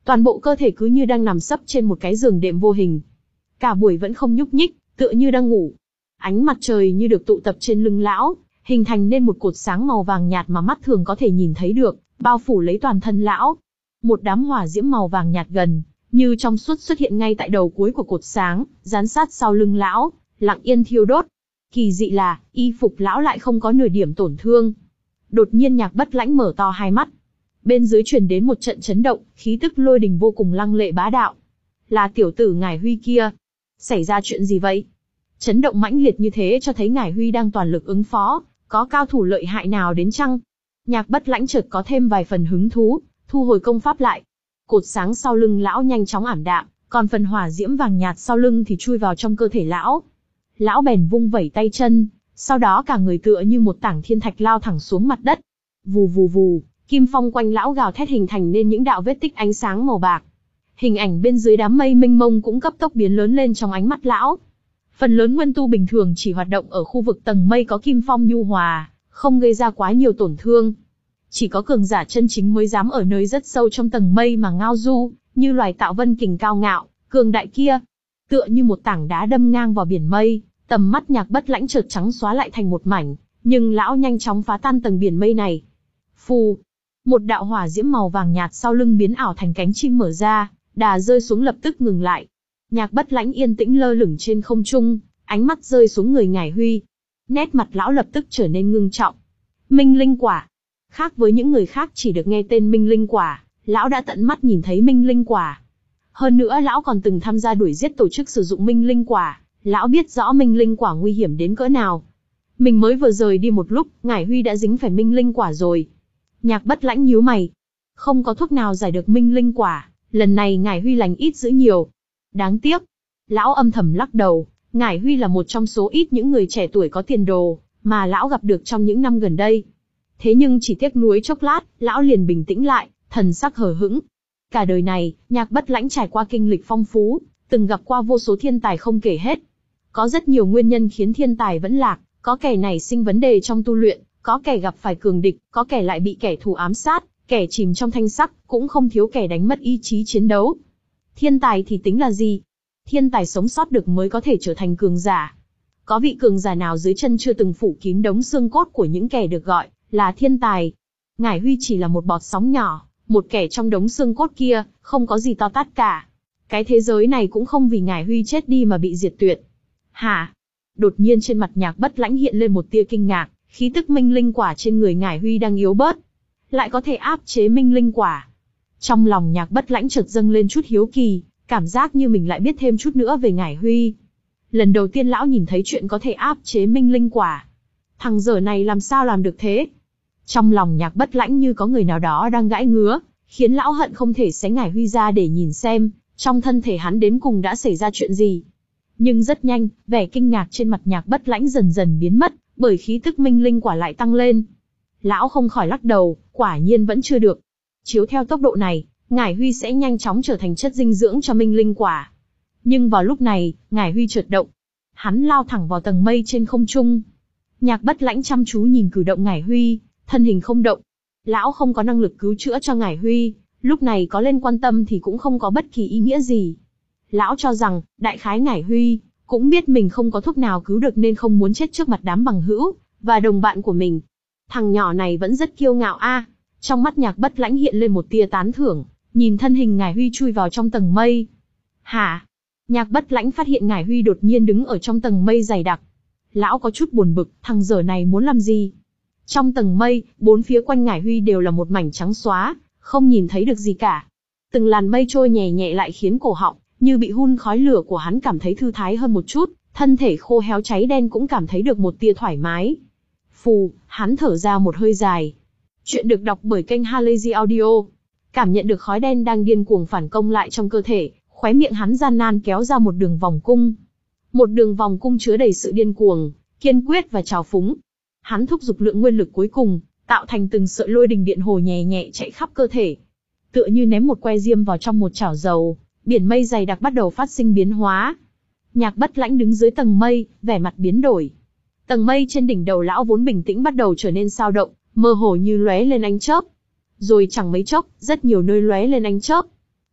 Speaker 1: toàn bộ cơ thể cứ như đang nằm sấp trên một cái giường đệm vô hình. Cả buổi vẫn không nhúc nhích, tựa như đang ngủ. Ánh mặt trời như được tụ tập trên lưng lão, hình thành nên một cột sáng màu vàng nhạt mà mắt thường có thể nhìn thấy được, bao phủ lấy toàn thân lão. Một đám hỏa diễm màu vàng nhạt gần, như trong suốt xuất hiện ngay tại đầu cuối của cột sáng, dán sát sau lưng lão, lặng yên thiêu đốt. Kỳ dị là, y phục lão lại không có nửa điểm tổn thương. Đột nhiên Nhạc Bất Lãnh mở to hai mắt. Bên dưới truyền đến một trận chấn động, khí tức lôi đình vô cùng lăng lệ bá đạo. Là tiểu tử Ngải Huy kia. Xảy ra chuyện gì vậy? Chấn động mãnh liệt như thế cho thấy Ngải Huy đang toàn lực ứng phó, có cao thủ lợi hại nào đến chăng? Nhạc Bất Lãnh chợt có thêm vài phần hứng thú, thu hồi công pháp lại. Cột sáng sau lưng lão nhanh chóng ảm đạm, còn phần hỏa diễm vàng nhạt sau lưng thì chui vào trong cơ thể lão. Lão bèn vung vẩy tay chân, sau đó cả người tựa như một tảng thiên thạch lao thẳng xuống mặt đất. Vù vù vù, kim phong quanh lão gào thét hình thành nên những đạo vết tích ánh sáng màu bạc. Hình ảnh bên dưới đám mây mênh mông cũng cấp tốc biến lớn lên trong ánh mắt lão. Phần lớn nguyên tu bình thường chỉ hoạt động ở khu vực tầng mây có kim phong nhu hòa, không gây ra quá nhiều tổn thương. Chỉ có cường giả chân chính mới dám ở nơi rất sâu trong tầng mây mà ngao du, như loài Tạo Vân Kình cao ngạo, cường đại kia. Tựa như một tảng đá đâm ngang vào biển mây, tầm mắt Nhạc Bất Lãnh chợt trắng xóa lại thành một mảnh, nhưng lão nhanh chóng phá tan tầng biển mây này. Phù, một đạo hỏa diễm màu vàng nhạt sau lưng biến ảo thành cánh chim mở ra, đà rơi xuống lập tức ngừng lại. Nhạc Bất Lãnh yên tĩnh lơ lửng trên không trung, ánh mắt rơi xuống người Ngải Huy. Nét mặt lão lập tức trở nên ngưng trọng. Minh Linh Quả. Khác với những người khác chỉ được nghe tên Minh Linh Quả, lão đã tận mắt nhìn thấy Minh Linh Quả. Hơn nữa lão còn từng tham gia đuổi giết tổ chức sử dụng Minh Linh Quả, lão biết rõ Minh Linh Quả nguy hiểm đến cỡ nào. Mình mới vừa rời đi một lúc, Ngải Huy đã dính phải Minh Linh Quả rồi. Nhạc Bất Lãnh nhíu mày. Không có thuốc nào giải được Minh Linh Quả, lần này Ngải Huy lành ít dữ nhiều. Đáng tiếc. Lão âm thầm lắc đầu, Ngải Huy là một trong số ít những người trẻ tuổi có tiền đồ, mà lão gặp được trong những năm gần đây. Thế nhưng chỉ tiếc nuối chốc lát, lão liền bình tĩnh lại, thần sắc hờ hững. Cả đời này, Nhạc Bất Lãnh trải qua kinh lịch phong phú, từng gặp qua vô số thiên tài không kể hết. Có rất nhiều nguyên nhân khiến thiên tài vẫn lạc, có kẻ nảy sinh vấn đề trong tu luyện, có kẻ gặp phải cường địch, có kẻ lại bị kẻ thù ám sát, kẻ chìm trong thanh sắc, cũng không thiếu kẻ đánh mất ý chí chiến đấu. Thiên tài thì tính là gì? Thiên tài sống sót được mới có thể trở thành cường giả. Có vị cường giả nào dưới chân chưa từng phủ kín đống xương cốt của những kẻ được gọi là thiên tài? Ngải Huy chỉ là một bọt sóng nhỏ, một kẻ trong đống xương cốt kia, không có gì to tát cả. Cái thế giới này cũng không vì Ngải Huy chết đi mà bị diệt tuyệt. Hả? Đột nhiên trên mặt Nhạc Bất Lãnh hiện lên một tia kinh ngạc, khí tức Minh Linh Quả trên người Ngải Huy đang yếu bớt. Lại có thể áp chế Minh Linh Quả. Trong lòng Nhạc Bất Lãnh chợt dâng lên chút hiếu kỳ, cảm giác như mình lại biết thêm chút nữa về Ngải Huy. Lần đầu tiên lão nhìn thấy chuyện có thể áp chế Minh Linh Quả. Thằng dở này làm sao làm được thế? Trong lòng Nhạc Bất Lãnh như có người nào đó đang gãi ngứa, khiến lão hận không thể xé Ngải Huy ra để nhìn xem, trong thân thể hắn đến cùng đã xảy ra chuyện gì. Nhưng rất nhanh, vẻ kinh ngạc trên mặt Nhạc Bất Lãnh dần dần biến mất, bởi khí tức Minh Linh Quả lại tăng lên. Lão không khỏi lắc đầu, quả nhiên vẫn chưa được. Chiếu theo tốc độ này, Ngải Huy sẽ nhanh chóng trở thành chất dinh dưỡng cho Minh Linh Quả. Nhưng vào lúc này, Ngải Huy chợt động. Hắn lao thẳng vào tầng mây trên không trung. Nhạc Bất Lãnh chăm chú nhìn cử động Ngải Huy, thân hình không động. Lão không có năng lực cứu chữa cho Ngải Huy, lúc này có lên quan tâm thì cũng không có bất kỳ ý nghĩa gì. Lão cho rằng, đại khái Ngải Huy cũng biết mình không có thuốc nào cứu được nên không muốn chết trước mặt đám bằng hữu và đồng bạn của mình. Thằng nhỏ này vẫn rất kiêu ngạo a. À. Trong mắt Nhạc Bất Lãnh hiện lên một tia tán thưởng, nhìn thân hình Ngải Huy chui vào trong tầng mây. Hả? Nhạc Bất Lãnh phát hiện Ngải Huy đột nhiên đứng ở trong tầng mây dày đặc. Lão có chút buồn bực, thằng dở này muốn làm gì? Trong tầng mây, bốn phía quanh Ngải Huy đều là một mảnh trắng xóa, không nhìn thấy được gì cả. Từng làn mây trôi nhẹ nhẹ lại khiến cổ họng như bị hun khói lửa của hắn cảm thấy thư thái hơn một chút, thân thể khô héo cháy đen cũng cảm thấy được một tia thoải mái. Phù, hắn thở ra một hơi dài. Chuyện được đọc bởi kênh Halazy Audio. Cảm nhận được khói đen đang điên cuồng phản công lại trong cơ thể, khóe miệng hắn gian nan kéo ra một đường vòng cung. Một đường vòng cung chứa đầy sự điên cuồng, kiên quyết và trào phúng. Hắn thúc giục lượng nguyên lực cuối cùng, tạo thành từng sợi lôi đình điện hồ nhẹ nhẹ chạy khắp cơ thể. Tựa như ném một que diêm vào trong một chảo dầu, biển mây dày đặc bắt đầu phát sinh biến hóa. Nhạc Bất Lãnh đứng dưới tầng mây, vẻ mặt biến đổi. Tầng mây trên đỉnh đầu lão vốn bình tĩnh bắt đầu trở nên xao động, mơ hồ như lóe lên ánh chớp. Rồi chẳng mấy chốc, rất nhiều nơi lóe lên ánh chớp.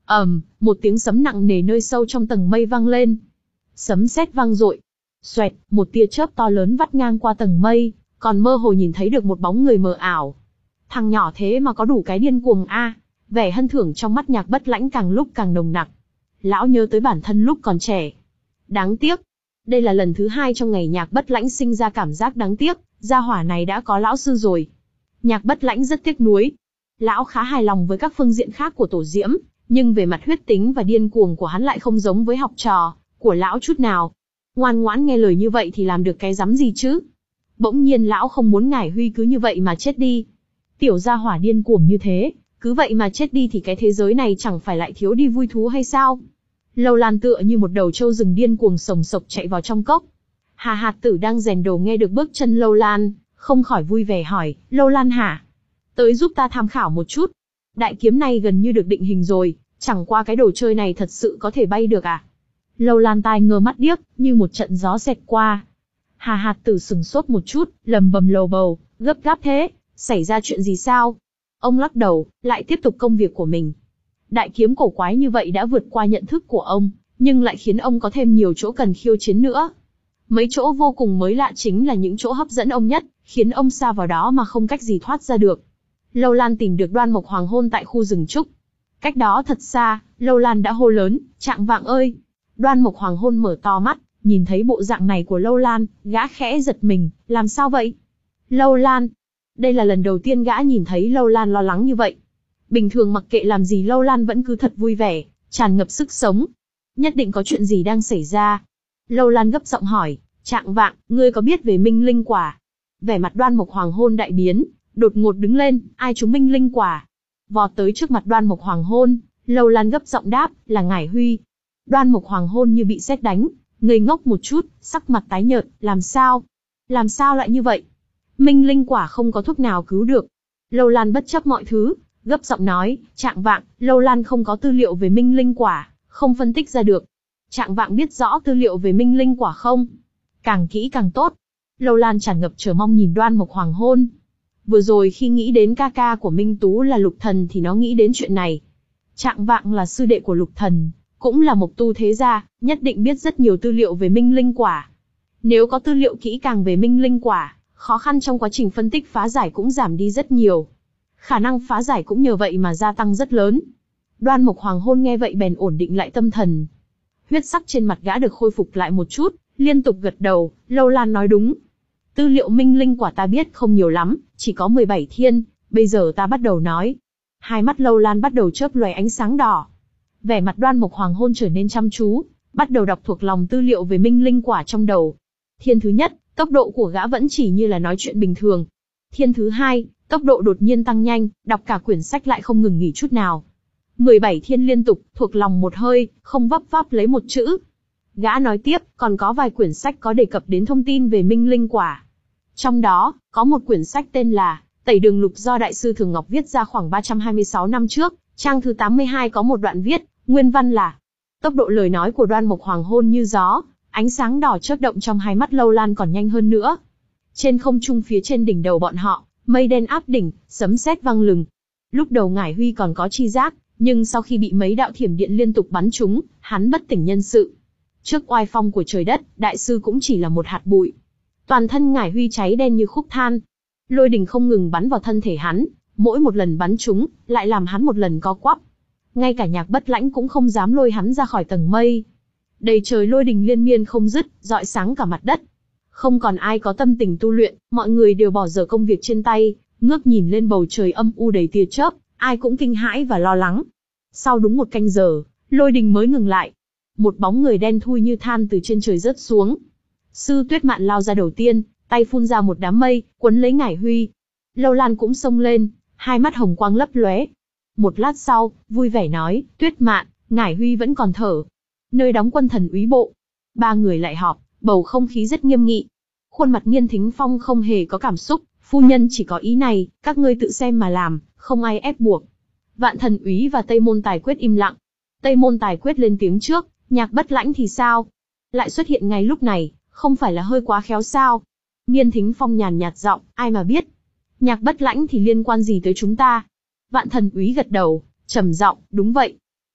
Speaker 1: ầm, một tiếng sấm nặng nề nơi sâu trong tầng mây vang lên. Sấm sét vang dội. Xoẹt, một tia chớp to lớn vắt ngang qua tầng mây, còn mơ hồ nhìn thấy được một bóng người mờ ảo. Thằng nhỏ thế mà có đủ cái điên cuồng a. Vẻ hân thưởng trong mắt Nhạc Bất Lãnh càng lúc càng nồng nặc. Lão nhớ tới bản thân lúc còn trẻ. Đáng tiếc. Đây là lần thứ hai trong ngày Nhạc Bất Lãnh sinh ra cảm giác đáng tiếc, gia hỏa này đã có lão sư rồi. Nhạc Bất Lãnh rất tiếc nuối. Lão khá hài lòng với các phương diện khác của Tổ Diễm, nhưng về mặt huyết tính và điên cuồng của hắn lại không giống với học trò của lão chút nào. Ngoan ngoãn nghe lời như vậy thì làm được cái rắm gì chứ? Bỗng nhiên lão không muốn Ngải Huy cứ như vậy mà chết đi. Tiểu gia hỏa điên cuồng như thế, cứ vậy mà chết đi thì cái thế giới này chẳng phải lại thiếu đi vui thú hay sao? Lâu Lan tựa như một đầu trâu rừng điên cuồng sồng sộc chạy vào trong cốc. Hà Hạt Tử đang rèn đồ nghe được bước chân Lâu Lan, không khỏi vui vẻ hỏi, Lâu Lan hả? Tới giúp ta tham khảo một chút. Đại kiếm này gần như được định hình rồi, chẳng qua cái đồ chơi này thật sự có thể bay được à? Lâu Lan tai ngơ mắt điếc, như một trận gió xẹt qua. Hà Hạt Tử sừng sốt một chút, lầm bầm lầu bầu, gấp gáp thế, xảy ra chuyện gì sao? Ông lắc đầu, lại tiếp tục công việc của mình. Đại kiếm cổ quái như vậy đã vượt qua nhận thức của ông, nhưng lại khiến ông có thêm nhiều chỗ cần khiêu chiến nữa. Mấy chỗ vô cùng mới lạ chính là những chỗ hấp dẫn ông nhất, khiến ông sa vào đó mà không cách gì thoát ra được. Lâu Lan tìm được Đoan Mộc Hoàng Hôn tại khu rừng trúc. Cách đó thật xa, Lâu Lan đã hô lớn, Trạng Vạng ơi! Đoan Mộc Hoàng Hôn mở to mắt, nhìn thấy bộ dạng này của Lâu Lan, gã khẽ giật mình, làm sao vậy? Lâu Lan! Đây là lần đầu tiên gã nhìn thấy Lâu Lan lo lắng như vậy. Bình thường mặc kệ làm gì Lâu Lan vẫn cứ thật vui vẻ, tràn ngập sức sống. Nhất định có chuyện gì đang xảy ra. Lâu Lan gấp giọng hỏi, Trạng Vạng, ngươi có biết về Minh Linh Quả? Vẻ mặt Đoan Mộc Hoàng Hôn đại biến, đột ngột đứng lên, ai trúng Minh Linh Quả? Vọt tới trước mặt Đoan Mộc Hoàng Hôn, Lâu Lan gấp giọng đáp, là Ngải Huy. Đoan Mộc Hoàng Hôn như bị sét đánh, ngây ngốc một chút, sắc mặt tái nhợt, làm sao? Làm sao lại như vậy? Minh Linh Quả không có thuốc nào cứu được. Lâu Lan bất chấp mọi thứ, gấp giọng nói, Trạng Vạng, Lâu Lan không có tư liệu về Minh Linh Quả, không phân tích ra được. Trạng Vạng biết rõ tư liệu về Minh Linh Quả không? Càng kỹ càng tốt. Lâu Lan tràn ngập chờ mong nhìn Đoan Mộc Hoàng Hôn. Vừa rồi khi nghĩ đến ca ca của Minh Tú là Lục Thần thì nó nghĩ đến chuyện này. Trạng Vạng là sư đệ của Lục Thần, cũng là Mộc Tu thế gia, nhất định biết rất nhiều tư liệu về Minh Linh Quả. Nếu có tư liệu kỹ càng về Minh Linh Quả, khó khăn trong quá trình phân tích phá giải cũng giảm đi rất nhiều. Khả năng phá giải cũng nhờ vậy mà gia tăng rất lớn. Đoan Mộc Hoàng Hôn nghe vậy bèn ổn định lại tâm thần. Huyết sắc trên mặt gã được khôi phục lại một chút, liên tục gật đầu, Lâu Lan nói đúng. Tư liệu Minh Linh Quả ta biết không nhiều lắm, chỉ có mười bảy thiên, bây giờ ta bắt đầu nói. Hai mắt Lâu Lan bắt đầu chớp lóe ánh sáng đỏ. Vẻ mặt Đoan Mộc Hoàng Hôn trở nên chăm chú, bắt đầu đọc thuộc lòng tư liệu về Minh Linh Quả trong đầu. Thiên thứ nhất, tốc độ của gã vẫn chỉ như là nói chuyện bình thường. Thiên thứ hai, tốc độ đột nhiên tăng nhanh, đọc cả quyển sách lại không ngừng nghỉ chút nào. mười bảy thiên liên tục, thuộc lòng một hơi, không vấp váp lấy một chữ. Gã nói tiếp, còn có vài quyển sách có đề cập đến thông tin về Minh Linh Quả. Trong đó, có một quyển sách tên là Tẩy Đường Lục do Đại sư Thường Ngọc viết ra khoảng ba trăm hai mươi sáu năm trước, trang thứ tám mươi hai có một đoạn viết, nguyên văn là. Tốc độ lời nói của Đoan Mộc Hoàng Hôn như gió, ánh sáng đỏ chớp động trong hai mắt Lâu Lan còn nhanh hơn nữa. Trên không trung phía trên đỉnh đầu bọn họ, mây đen áp đỉnh, sấm sét vang lừng. Lúc đầu Ngải Huy còn có chi giác, nhưng sau khi bị mấy đạo thiểm điện liên tục bắn trúng, hắn bất tỉnh nhân sự. Trước oai phong của trời đất, đại sư cũng chỉ là một hạt bụi. Toàn thân Ngải Huy cháy đen như khúc than. Lôi đình không ngừng bắn vào thân thể hắn, mỗi một lần bắn trúng, lại làm hắn một lần co quắp. Ngay cả Nhạc Bất Lãnh cũng không dám lôi hắn ra khỏi tầng mây. Đầy trời lôi đình liên miên không dứt, rọi sáng cả mặt đất. Không còn ai có tâm tình tu luyện, mọi người đều bỏ dở công việc trên tay, ngước nhìn lên bầu trời âm u đầy tia chớp, ai cũng kinh hãi và lo lắng. Sau đúng một canh giờ, lôi đình mới ngừng lại. Một bóng người đen thui như than từ trên trời rớt xuống. Sư Tuyết Mạn lao ra đầu tiên, tay phun ra một đám mây, quấn lấy Ngải Huy. Lâu Lan cũng xông lên, hai mắt hồng quang lấp lóe. Một lát sau, vui vẻ nói, Tuyết Mạn, Ngải Huy vẫn còn thở. Nơi đóng quân Thần Úy Bộ. Ba người lại họp, bầu không khí rất nghiêm nghị. Khuôn mặt Nghiên Thính Phong không hề có cảm xúc, phu nhân chỉ có ý này, các ngươi tự xem mà làm, không ai ép buộc. Vạn Thần Úy và Tây Môn Tài Quyết im lặng. Tây Môn Tài Quyết lên tiếng trước, Nhạc Bất Lãnh thì sao? Lại xuất hiện ngay lúc này, không phải là hơi quá khéo sao? Nghiên Thính Phong nhàn nhạt giọng, ai mà biết. Nhạc Bất Lãnh thì liên quan gì tới chúng ta? Vạn Thần Úy gật đầu, trầm giọng, đúng vậy.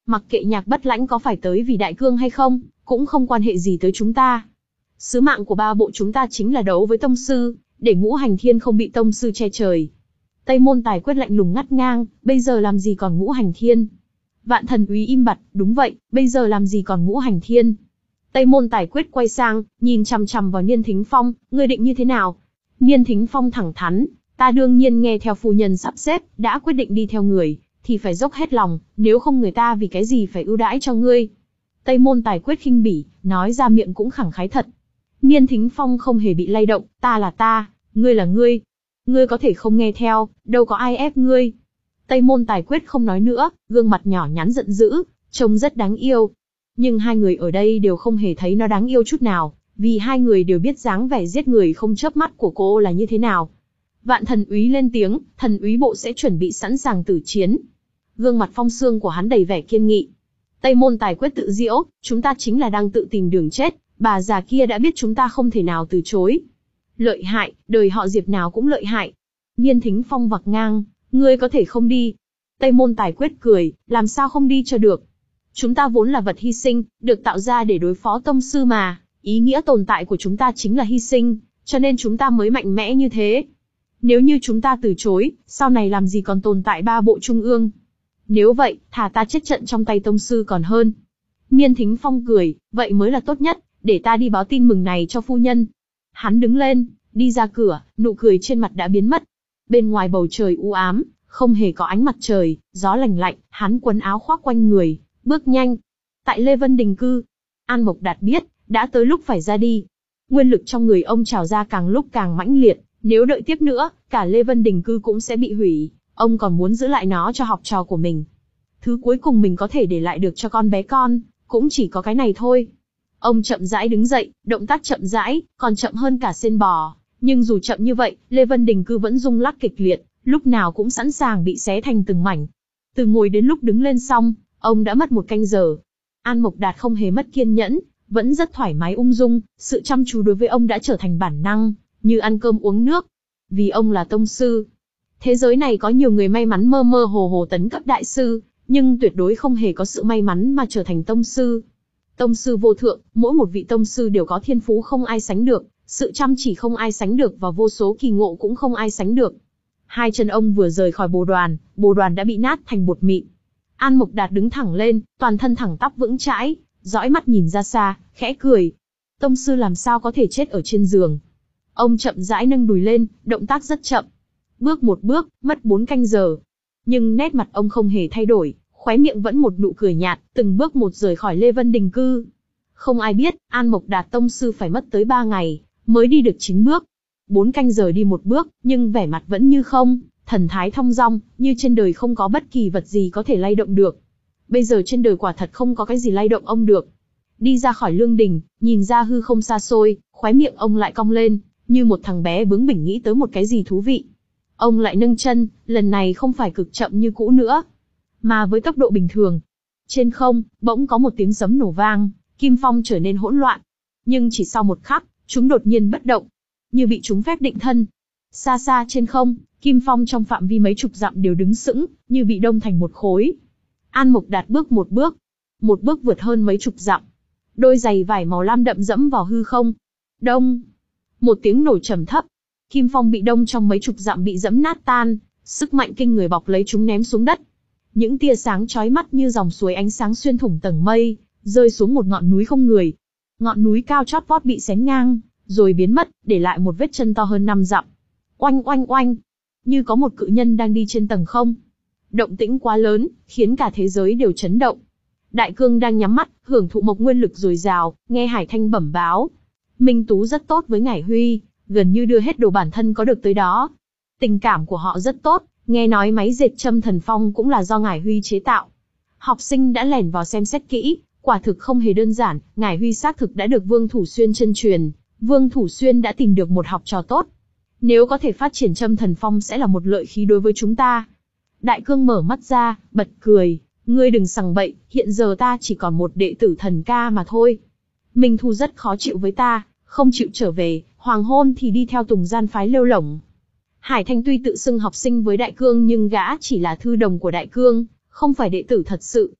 Speaker 1: Mặc kệ Nhạc Bất Lãnh có phải tới vì Đại Cương hay không, cũng không quan hệ gì tới chúng ta. Sứ mạng của ba bộ chúng ta chính là đấu với tông sư, để Ngũ Hành Thiên không bị tông sư che trời. Tây Môn Tài Quyết lạnh lùng ngắt ngang, bây giờ làm gì còn Ngũ Hành Thiên? Vạn Thần Úy im bặt, đúng vậy, bây giờ làm gì còn Ngũ Hành Thiên? Tây Môn Tài Quyết quay sang, nhìn chằm chằm vào Niên Thính Phong, ngươi định như thế nào? Niên Thính Phong thẳng thắn, ta đương nhiên nghe theo phu nhân sắp xếp, đã quyết định đi theo người, thì phải dốc hết lòng, nếu không người ta vì cái gì phải ưu đãi cho ngươi. Tây Môn Tài Quyết khinh bỉ, nói ra miệng cũng khẳng khái thật. Niên Thính Phong không hề bị lay động, ta là ta, ngươi là ngươi. Ngươi có thể không nghe theo, đâu có ai ép ngươi. Tây Môn Tài Quyết không nói nữa, gương mặt nhỏ nhắn giận dữ, trông rất đáng yêu. Nhưng hai người ở đây đều không hề thấy nó đáng yêu chút nào, vì hai người đều biết dáng vẻ giết người không chớp mắt của cô là như thế nào. Vạn Thần Úy lên tiếng, Thần Úy bộ sẽ chuẩn bị sẵn sàng tử chiến. Gương mặt Phong Xương của hắn đầy vẻ kiên nghị. Tây Môn Tài Quyết tự giễu, chúng ta chính là đang tự tìm đường chết, bà già kia đã biết chúng ta không thể nào từ chối. Lợi hại, đời họ Diệp nào cũng lợi hại. Niên Thính Phong vặc ngang, ngươi có thể không đi. Tây Môn Tài Quyết cười, làm sao không đi cho được. Chúng ta vốn là vật hy sinh, được tạo ra để đối phó tông sư mà, ý nghĩa tồn tại của chúng ta chính là hy sinh, cho nên chúng ta mới mạnh mẽ như thế. Nếu như chúng ta từ chối, sau này làm gì còn tồn tại ba bộ trung ương. Nếu vậy, thà ta chết trận trong tay tông sư còn hơn. Niên Thính Phong cười, vậy mới là tốt nhất, để ta đi báo tin mừng này cho phu nhân. Hắn đứng lên, đi ra cửa, nụ cười trên mặt đã biến mất. Bên ngoài bầu trời u ám, không hề có ánh mặt trời, gió lành lạnh, hắn quần áo khoác quanh người, bước nhanh. Tại Lê Vân Đình Cư, An Mộc Đạt biết, đã tới lúc phải ra đi. Nguyên lực trong người ông trào ra càng lúc càng mãnh liệt, nếu đợi tiếp nữa, cả Lê Vân Đình Cư cũng sẽ bị hủy, ông còn muốn giữ lại nó cho học trò của mình. Thứ cuối cùng mình có thể để lại được cho con bé con, cũng chỉ có cái này thôi. Ông chậm rãi đứng dậy, động tác chậm rãi, còn chậm hơn cả sên bò, nhưng dù chậm như vậy, Lê Vân Đình Cư vẫn rung lắc kịch liệt, lúc nào cũng sẵn sàng bị xé thành từng mảnh. Từ ngồi đến lúc đứng lên xong, ông đã mất một canh giờ. An Mộc Đạt không hề mất kiên nhẫn, vẫn rất thoải mái ung dung, sự chăm chú đối với ông đã trở thành bản năng, như ăn cơm uống nước. Vì ông là tông sư. Thế giới này có nhiều người may mắn mơ mơ hồ hồ tấn cấp đại sư, nhưng tuyệt đối không hề có sự may mắn mà trở thành tông sư. Tông sư vô thượng, mỗi một vị tông sư đều có thiên phú không ai sánh được, sự chăm chỉ không ai sánh được và vô số kỳ ngộ cũng không ai sánh được. Hai chân ông vừa rời khỏi bồ đoàn, bồ đoàn đã bị nát thành bột mịn. An Mộc Đạt đứng thẳng lên, toàn thân thẳng tắp vững chãi, dõi mắt nhìn ra xa, khẽ cười. Tông sư làm sao có thể chết ở trên giường. Ông chậm rãi nâng đùi lên, động tác rất chậm. Bước một bước, mất bốn canh giờ. Nhưng nét mặt ông không hề thay đổi, khóe miệng vẫn một nụ cười nhạt, từng bước một rời khỏi Lê Vân Đình Cư. Không ai biết, An Mộc Đạt tông sư phải mất tới ba ngày, mới đi được chín bước. Bốn canh giờ đi một bước, nhưng vẻ mặt vẫn như không, thần thái thong dong, như trên đời không có bất kỳ vật gì có thể lay động được. Bây giờ trên đời quả thật không có cái gì lay động ông được. Đi ra khỏi lương đình, nhìn ra hư không xa xôi, khóe miệng ông lại cong lên, như một thằng bé bướng bỉnh nghĩ tới một cái gì thú vị. Ông lại nâng chân, lần này không phải cực chậm như cũ nữa, mà với tốc độ bình thường. Trên không, bỗng có một tiếng sấm nổ vang, kim phong trở nên hỗn loạn. Nhưng chỉ sau một khắc, chúng đột nhiên bất động, như bị chúng phép định thân. Xa xa trên không, kim phong trong phạm vi mấy chục dặm đều đứng sững, như bị đông thành một khối. An Mộc Đạt bước một bước, một bước vượt hơn mấy chục dặm. Đôi giày vải màu lam đậm dẫm vào hư không. Đông. Một tiếng nổ trầm thấp. Kim phong bị đông trong mấy chục dặm bị dẫm nát tan, sức mạnh kinh người bọc lấy chúng ném xuống đất. Những tia sáng chói mắt như dòng suối ánh sáng xuyên thủng tầng mây, rơi xuống một ngọn núi không người. Ngọn núi cao chót vót bị xén ngang, rồi biến mất, để lại một vết chân to hơn năm dặm. Oanh oanh oanh, như có một cự nhân đang đi trên tầng không. Động tĩnh quá lớn, khiến cả thế giới đều chấn động. Đại Cương đang nhắm mắt, hưởng thụ mộc nguyên lực dồi dào, nghe Hải Thanh bẩm báo. Minh Tú rất tốt với Ngải Huy, gần như đưa hết đồ bản thân có được tới đó. Tình cảm của họ rất tốt, nghe nói máy dệt châm thần phong cũng là do Ngải Huy chế tạo. Học sinh đã lẻn vào xem xét kỹ, quả thực không hề đơn giản, Ngải Huy xác thực đã được Vương Thủ Xuyên chân truyền, Vương Thủ Xuyên đã tìm được một học trò tốt. Nếu có thể phát triển châm thần phong sẽ là một lợi khí đối với chúng ta. Đại Cương mở mắt ra, bật cười, ngươi đừng sằng bậy, hiện giờ ta chỉ còn một đệ tử thần ca mà thôi. Minh Thu rất khó chịu với ta, không chịu trở về, hoàng hôn thì đi theo Tùng Gian phái lêu lổng. Hải Thanh tuy tự xưng học sinh với Đại Cương nhưng gã chỉ là thư đồng của Đại Cương, không phải đệ tử thật sự.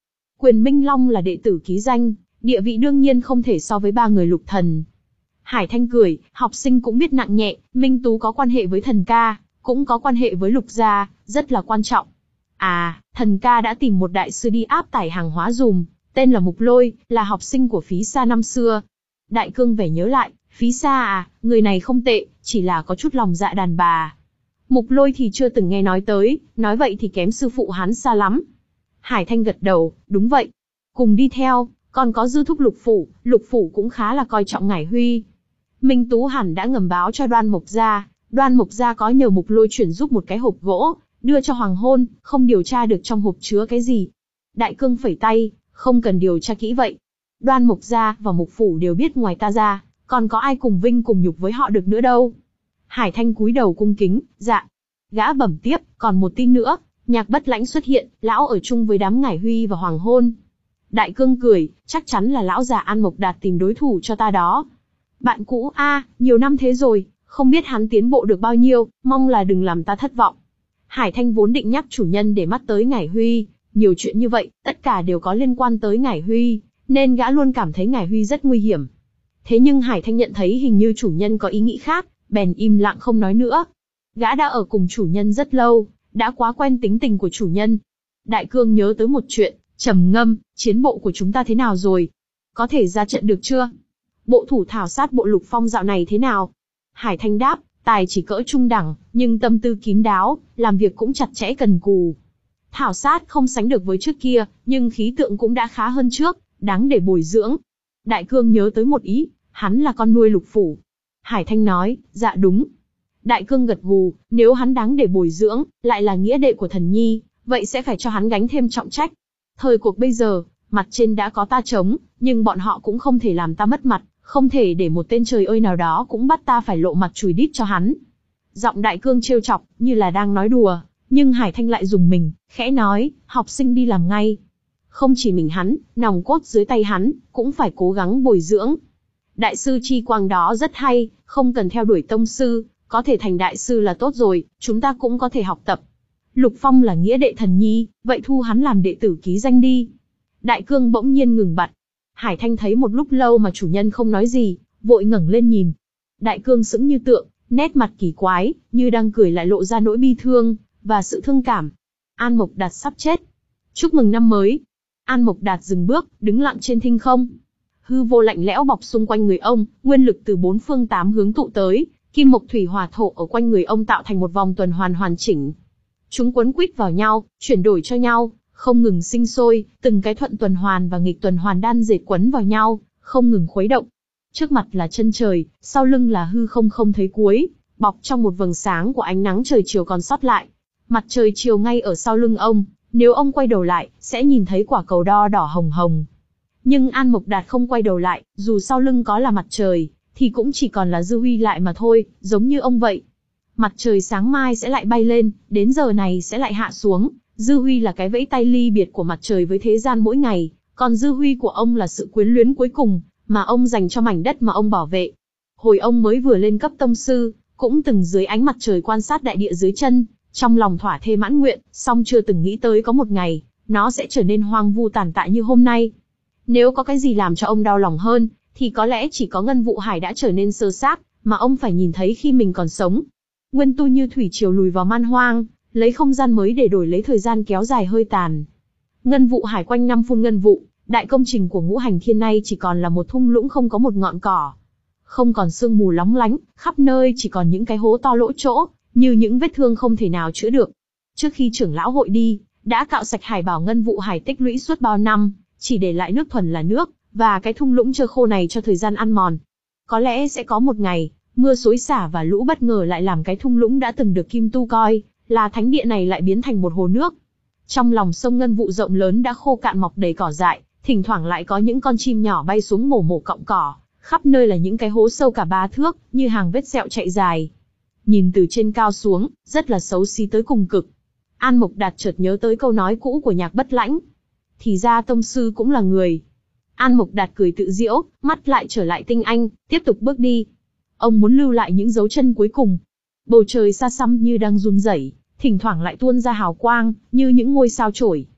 Speaker 1: Quyền Minh Long là đệ tử ký danh, địa vị đương nhiên không thể so với ba người lục thần. Hải Thanh cười, học sinh cũng biết nặng nhẹ, Minh Tú có quan hệ với thần ca, cũng có quan hệ với lục gia, rất là quan trọng. À, thần ca đã tìm một đại sư đi áp tải hàng hóa dùm, tên là Mục Lôi, là học sinh của Phí Sa năm xưa. Đại Cương vẻ nhớ lại, Phí Sa à, người này không tệ, chỉ là có chút lòng dạ đàn bà. Mục Lôi thì chưa từng nghe nói tới, nói vậy thì kém sư phụ hắn xa lắm. Hải Thanh gật đầu, đúng vậy. Cùng đi theo, còn có dư thúc Lục Phủ, Lục Phủ cũng khá là coi trọng Ngải Huy. Minh Tú hẳn đã ngầm báo cho Đoan Mộc Gia, Đoan Mộc Gia có nhờ Mục Lôi chuyển giúp một cái hộp gỗ, đưa cho Hoàng Hôn, không điều tra được trong hộp chứa cái gì. Đại Cương phẩy tay, không cần điều tra kỹ vậy. Đoan Mộc Gia và Mục Phủ đều biết ngoài ta ra, còn có ai cùng vinh cùng nhục với họ được nữa đâu. Hải Thanh cúi đầu cung kính, dạ. Gã bẩm tiếp, còn một tin nữa, Nhạc Bất Lãnh xuất hiện, lão ở chung với đám Ngải Huy và Hoàng Hôn. Đại Cương cười, chắc chắn là lão già An Mộc Đạt tìm đối thủ cho ta đó. Bạn cũ a, nhiều năm thế rồi, không biết hắn tiến bộ được bao nhiêu, mong là đừng làm ta thất vọng. Hải Thanh vốn định nhắc chủ nhân để mắt tới Ngải Huy, nhiều chuyện như vậy, tất cả đều có liên quan tới Ngải Huy, nên gã luôn cảm thấy Ngải Huy rất nguy hiểm. Thế nhưng Hải Thanh nhận thấy hình như chủ nhân có ý nghĩ khác, bèn im lặng không nói nữa. Gã đã ở cùng chủ nhân rất lâu, đã quá quen tính tình của chủ nhân. Đại Cương nhớ tới một chuyện, trầm ngâm, chiến bộ của chúng ta thế nào rồi? Có thể ra trận được chưa? Bộ thủ thảo sát bộ Lục Phong dạo này thế nào? Hải Thanh đáp, tài chỉ cỡ trung đẳng, nhưng tâm tư kín đáo, làm việc cũng chặt chẽ cần cù. Thảo sát không sánh được với trước kia, nhưng khí tượng cũng đã khá hơn trước, đáng để bồi dưỡng. Đại Cương nhớ tới một ý, hắn là con nuôi Lục Phủ. Hải Thanh nói, dạ đúng. Đại Cương gật gù, nếu hắn đáng để bồi dưỡng, lại là nghĩa đệ của thần nhi, vậy sẽ phải cho hắn gánh thêm trọng trách. Thời cuộc bây giờ, mặt trên đã có ta chống, nhưng bọn họ cũng không thể làm ta mất mặt, không thể để một tên trời ơi nào đó cũng bắt ta phải lộ mặt chùi đít cho hắn. Giọng Đại Cương trêu chọc, như là đang nói đùa, nhưng Hải Thanh lại dùng mình, khẽ nói, học sinh đi làm ngay. Không chỉ mình hắn, nòng cốt dưới tay hắn, cũng phải cố gắng bồi dưỡng. Đại sư chi quang đó rất hay, không cần theo đuổi tông sư, có thể thành đại sư là tốt rồi, chúng ta cũng có thể học tập. Lục Phong là nghĩa đệ thần nhi, vậy thu hắn làm đệ tử ký danh đi. Đại Cương bỗng nhiên ngừng bặt. Hải Thanh thấy một lúc lâu mà chủ nhân không nói gì, vội ngẩng lên nhìn. Đại Cương sững như tượng, nét mặt kỳ quái, như đang cười lại lộ ra nỗi bi thương, và sự thương cảm. An Mộc Đạt sắp chết. Chúc mừng năm mới. An Mộc Đạt dừng bước, đứng lặng trên thinh không. Hư vô lạnh lẽo bọc xung quanh người ông, nguyên lực từ bốn phương tám hướng tụ tới, kim mộc thủy hỏa thổ ở quanh người ông tạo thành một vòng tuần hoàn hoàn chỉnh. Chúng quấn quýt vào nhau, chuyển đổi cho nhau, không ngừng sinh sôi, từng cái thuận tuần hoàn và nghịch tuần hoàn đan dệt quấn vào nhau, không ngừng khuấy động. Trước mặt là chân trời, sau lưng là hư không không thấy cuối, bọc trong một vầng sáng của ánh nắng trời chiều còn sót lại. Mặt trời chiều ngay ở sau lưng ông, nếu ông quay đầu lại, sẽ nhìn thấy quả cầu đo đỏ hồng hồng. Nhưng An Mộc Đạt không quay đầu lại, dù sau lưng có là mặt trời, thì cũng chỉ còn là dư huy lại mà thôi, giống như ông vậy. Mặt trời sáng mai sẽ lại bay lên, đến giờ này sẽ lại hạ xuống. Dư huy là cái vẫy tay ly biệt của mặt trời với thế gian mỗi ngày, còn dư huy của ông là sự quyến luyến cuối cùng, mà ông dành cho mảnh đất mà ông bảo vệ. Hồi ông mới vừa lên cấp tông sư, cũng từng dưới ánh mặt trời quan sát đại địa dưới chân, trong lòng thỏa thê mãn nguyện, song chưa từng nghĩ tới có một ngày, nó sẽ trở nên hoang vu tàn tạ như hôm nay. Nếu có cái gì làm cho ông đau lòng hơn, thì có lẽ chỉ có Ngân Vụ Hải đã trở nên sơ xác, mà ông phải nhìn thấy khi mình còn sống. Nguyên tu như thủy triều lùi vào man hoang, lấy không gian mới để đổi lấy thời gian kéo dài hơi tàn. Ngân Vụ Hải quanh năm phun ngân vụ, đại công trình của Ngũ Hành Thiên nay chỉ còn là một thung lũng không có một ngọn cỏ. Không còn sương mù lóng lánh, khắp nơi chỉ còn những cái hố to lỗ chỗ, như những vết thương không thể nào chữa được. Trước khi trưởng lão hội đi, đã cạo sạch hải bảo Ngân Vụ Hải tích lũy suốt bao năm, chỉ để lại nước thuần là nước, và cái thung lũng trơ khô này cho thời gian ăn mòn. Có lẽ sẽ có một ngày, mưa xối xả và lũ bất ngờ lại làm cái thung lũng đã từng được Kim Tu coi là thánh địa này lại biến thành một hồ nước. Trong lòng sông Ngân Vụ rộng lớn đã khô cạn mọc đầy cỏ dại, thỉnh thoảng lại có những con chim nhỏ bay xuống mổ mổ cọng cỏ, khắp nơi là những cái hố sâu cả ba thước, như hàng vết sẹo chạy dài. Nhìn từ trên cao xuống, rất là xấu xí tới cùng cực. An Mộc Đạt chợt nhớ tới câu nói cũ của Nhạc Bất Lãnh. Thì ra tông sư cũng là người. An Mộc Đạt cười tự giễu, mắt lại trở lại tinh anh, tiếp tục bước đi. Ông muốn lưu lại những dấu chân cuối cùng. Bầu trời xa xăm như đang run rẩy, thỉnh thoảng lại tuôn ra hào quang, như những ngôi sao chổi.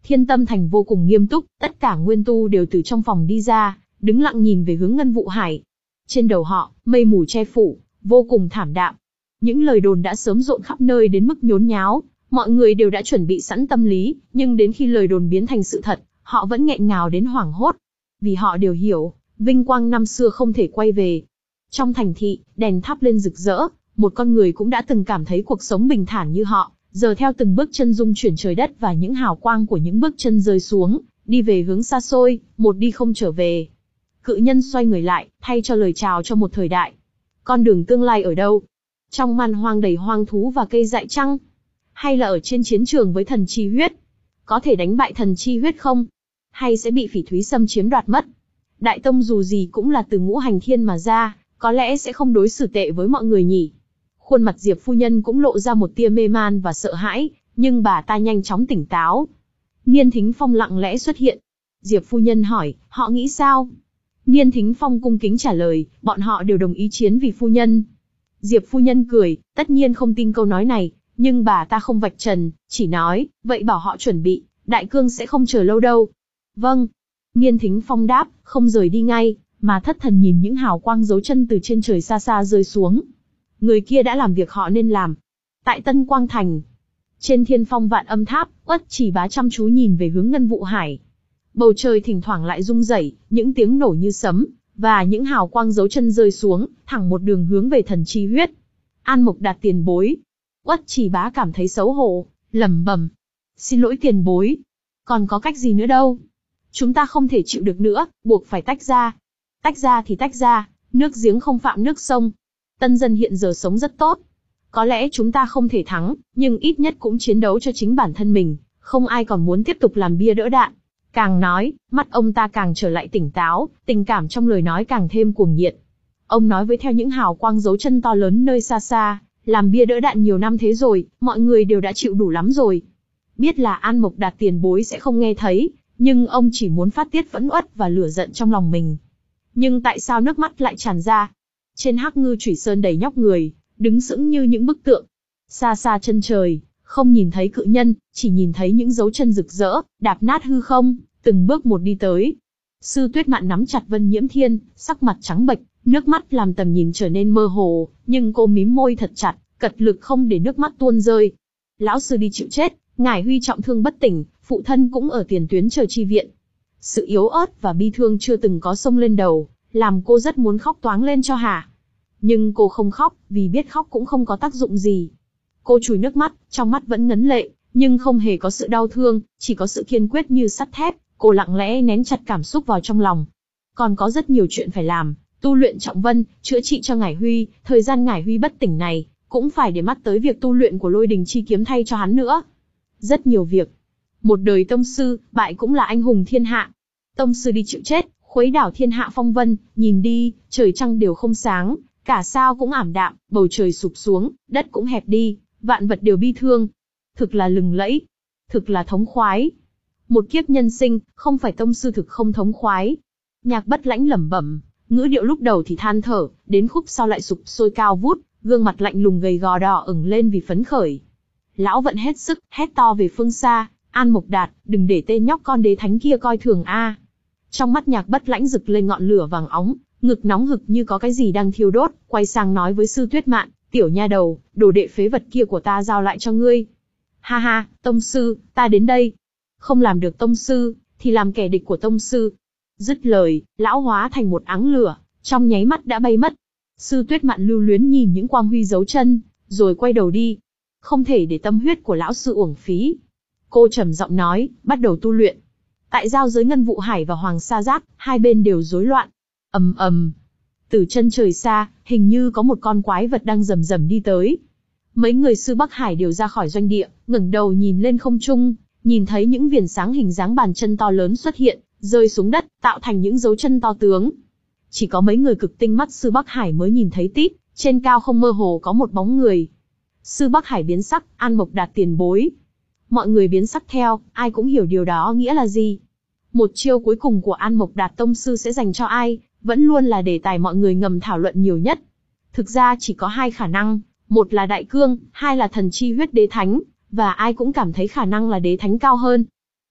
Speaker 1: Thiên Tâm Thành vô cùng nghiêm túc, tất cả nguyên tu đều từ trong phòng đi ra, đứng lặng nhìn về hướng Ngân Vụ Hải. Trên đầu họ, mây mù che phủ, vô cùng thảm đạm. Những lời đồn đã sớm rộn khắp nơi đến mức nhốn nháo, mọi người đều đã chuẩn bị sẵn tâm lý, nhưng đến khi lời đồn biến thành sự thật, họ vẫn nghẹn ngào đến hoảng hốt. Vì họ đều hiểu, vinh quang năm xưa không thể quay về. Trong thành thị, đèn thắp lên rực rỡ, một con người cũng đã từng cảm thấy cuộc sống bình thản như họ, giờ theo từng bước chân dung chuyển trời đất và những hào quang của những bước chân rơi xuống, đi về hướng xa xôi, một đi không trở về. Cự nhân xoay người lại, thay cho lời chào cho một thời đại. Con đường tương lai ở đâu? Trong man hoang đầy hoang thú và cây dại chăng? Hay là ở trên chiến trường với thần chi huyết? Có thể đánh bại thần chi huyết không? Hay sẽ bị phỉ thúy xâm chiếm đoạt mất? Đại tông dù gì cũng là từ ngũ hành thiên mà ra, có lẽ sẽ không đối xử tệ với mọi người nhỉ? Khuôn mặt Diệp phu nhân cũng lộ ra một tia mê man và sợ hãi, nhưng bà ta nhanh chóng tỉnh táo. Niên Thính Phong lặng lẽ xuất hiện. Diệp phu nhân hỏi, họ nghĩ sao? Niên Thính Phong cung kính trả lời, bọn họ đều đồng ý chiến vì phu nhân. Diệp phu nhân cười, tất nhiên không tin câu nói này, nhưng bà ta không vạch trần, chỉ nói, vậy bảo họ chuẩn bị, đại cương sẽ không chờ lâu đâu. Vâng. Niên Thính Phong đáp, không rời đi ngay, mà thất thần nhìn những hào quang dấu chân từ trên trời xa xa rơi xuống. Người kia đã làm việc họ nên làm. Tại Tân Quang Thành, trên thiên phong vạn âm tháp, Uất Chỉ Bá chăm chú nhìn về hướng Ngân Vụ Hải. Bầu trời thỉnh thoảng lại rung rẩy, những tiếng nổ như sấm, và những hào quang dấu chân rơi xuống, thẳng một đường hướng về thần chi huyết. An Mộc Đạt tiền bối. Uất Chỉ Bá cảm thấy xấu hổ, lẩm bẩm. Xin lỗi tiền bối. Còn có cách gì nữa đâu. Chúng ta không thể chịu được nữa, buộc phải tách ra. Tách ra thì tách ra, nước giếng không phạm nước sông. Tân dân hiện giờ sống rất tốt. Có lẽ chúng ta không thể thắng, nhưng ít nhất cũng chiến đấu cho chính bản thân mình, không ai còn muốn tiếp tục làm bia đỡ đạn. Càng nói, mắt ông ta càng trở lại tỉnh táo, tình cảm trong lời nói càng thêm cuồng nhiệt. Ông nói với theo những hào quang dấu chân to lớn nơi xa xa, làm bia đỡ đạn nhiều năm thế rồi, mọi người đều đã chịu đủ lắm rồi. Biết là An Mộc Đạt tiền bối sẽ không nghe thấy, nhưng ông chỉ muốn phát tiết phẫn uất và lửa giận trong lòng mình. Nhưng tại sao nước mắt lại tràn ra? Trên Hắc Ngư Chủy Sơn đầy nhóc người, đứng sững như những bức tượng. Xa xa chân trời, không nhìn thấy cự nhân, chỉ nhìn thấy những dấu chân rực rỡ, đạp nát hư không, từng bước một đi tới. Sư Tuyết Mạn nắm chặt Vân Nhiễm Thiên, sắc mặt trắng bệch, nước mắt làm tầm nhìn trở nên mơ hồ, nhưng cô mím môi thật chặt, cật lực không để nước mắt tuôn rơi. Lão sư đi chịu chết, Ngải Huy trọng thương bất tỉnh, phụ thân cũng ở tiền tuyến chờ chi viện. Sự yếu ớt và bi thương chưa từng có xông lên đầu, làm cô rất muốn khóc toáng lên cho hả. Nhưng cô không khóc, vì biết khóc cũng không có tác dụng gì. Cô chùi nước mắt, trong mắt vẫn ngấn lệ, nhưng không hề có sự đau thương, chỉ có sự kiên quyết như sắt thép. Cô lặng lẽ nén chặt cảm xúc vào trong lòng. Còn có rất nhiều chuyện phải làm, tu luyện trọng vân, chữa trị cho Ngải Huy, thời gian Ngải Huy bất tỉnh này, cũng phải để mắt tới việc tu luyện của Lôi Đình Chi Kiếm thay cho hắn nữa. Rất nhiều việc. Một đời tông sư, bại cũng là anh hùng thiên hạ. Tông sư đi chịu chết, khuấy đảo thiên hạ phong vân, nhìn đi, trời trăng đều không sáng, cả sao cũng ảm đạm, bầu trời sụp xuống, đất cũng hẹp đi, vạn vật đều bi thương. Thực là lừng lẫy, thực là thống khoái. Một kiếp nhân sinh, không phải tông sư thực không thống khoái. Nhạc Bất Lãnh lẩm bẩm, ngữ điệu lúc đầu thì than thở, đến khúc sau lại sụp sôi cao vút, gương mặt lạnh lùng gầy gò đỏ ửng lên vì phấn khởi. Lão vận hết sức, hét to về phương xa, An Mộc Đạt, đừng để tên nhóc con đế thánh kia coi thường a. Trong mắt Nhạc Bất Lãnh rực lên ngọn lửa vàng óng, ngực nóng hực như có cái gì đang thiêu đốt, quay sang nói với Sư Tuyết Mạn, tiểu nha đầu, đồ đệ phế vật kia của ta giao lại cho ngươi. Ha ha, tông sư, ta đến đây. Không làm được tông sư, thì làm kẻ địch của tông sư. Dứt lời, lão hóa thành một áng lửa, trong nháy mắt đã bay mất. Sư Tuyết Mạn lưu luyến nhìn những quang huy dấu chân, rồi quay đầu đi. Không thể để tâm huyết của lão sư uổng phí. Cô trầm giọng nói, bắt đầu tu luyện. Tại giao giới Ngân Vụ Hải và Hoàng Sa Giác, hai bên đều rối loạn. Ầm ầm. Từ chân trời xa, hình như có một con quái vật đang rầm rầm đi tới. Mấy người sư Bắc Hải đều ra khỏi doanh địa, ngẩng đầu nhìn lên không trung, nhìn thấy những viền sáng hình dáng bàn chân to lớn xuất hiện, rơi xuống đất, tạo thành những dấu chân to tướng. Chỉ có mấy người cực tinh mắt sư Bắc Hải mới nhìn thấy tít, trên cao không mơ hồ có một bóng người. Sư Bắc Hải biến sắc, An Mộc Đạt tiền bối. Mọi người biến sắc theo, ai cũng hiểu điều đó nghĩa là gì. Một chiêu cuối cùng của An Mộc Đạt tông sư sẽ dành cho ai, vẫn luôn là đề tài mọi người ngầm thảo luận nhiều nhất. Thực ra chỉ có hai khả năng, một là đại cương, hai là thần chi huyết đế thánh, và ai cũng cảm thấy khả năng là đế thánh cao hơn.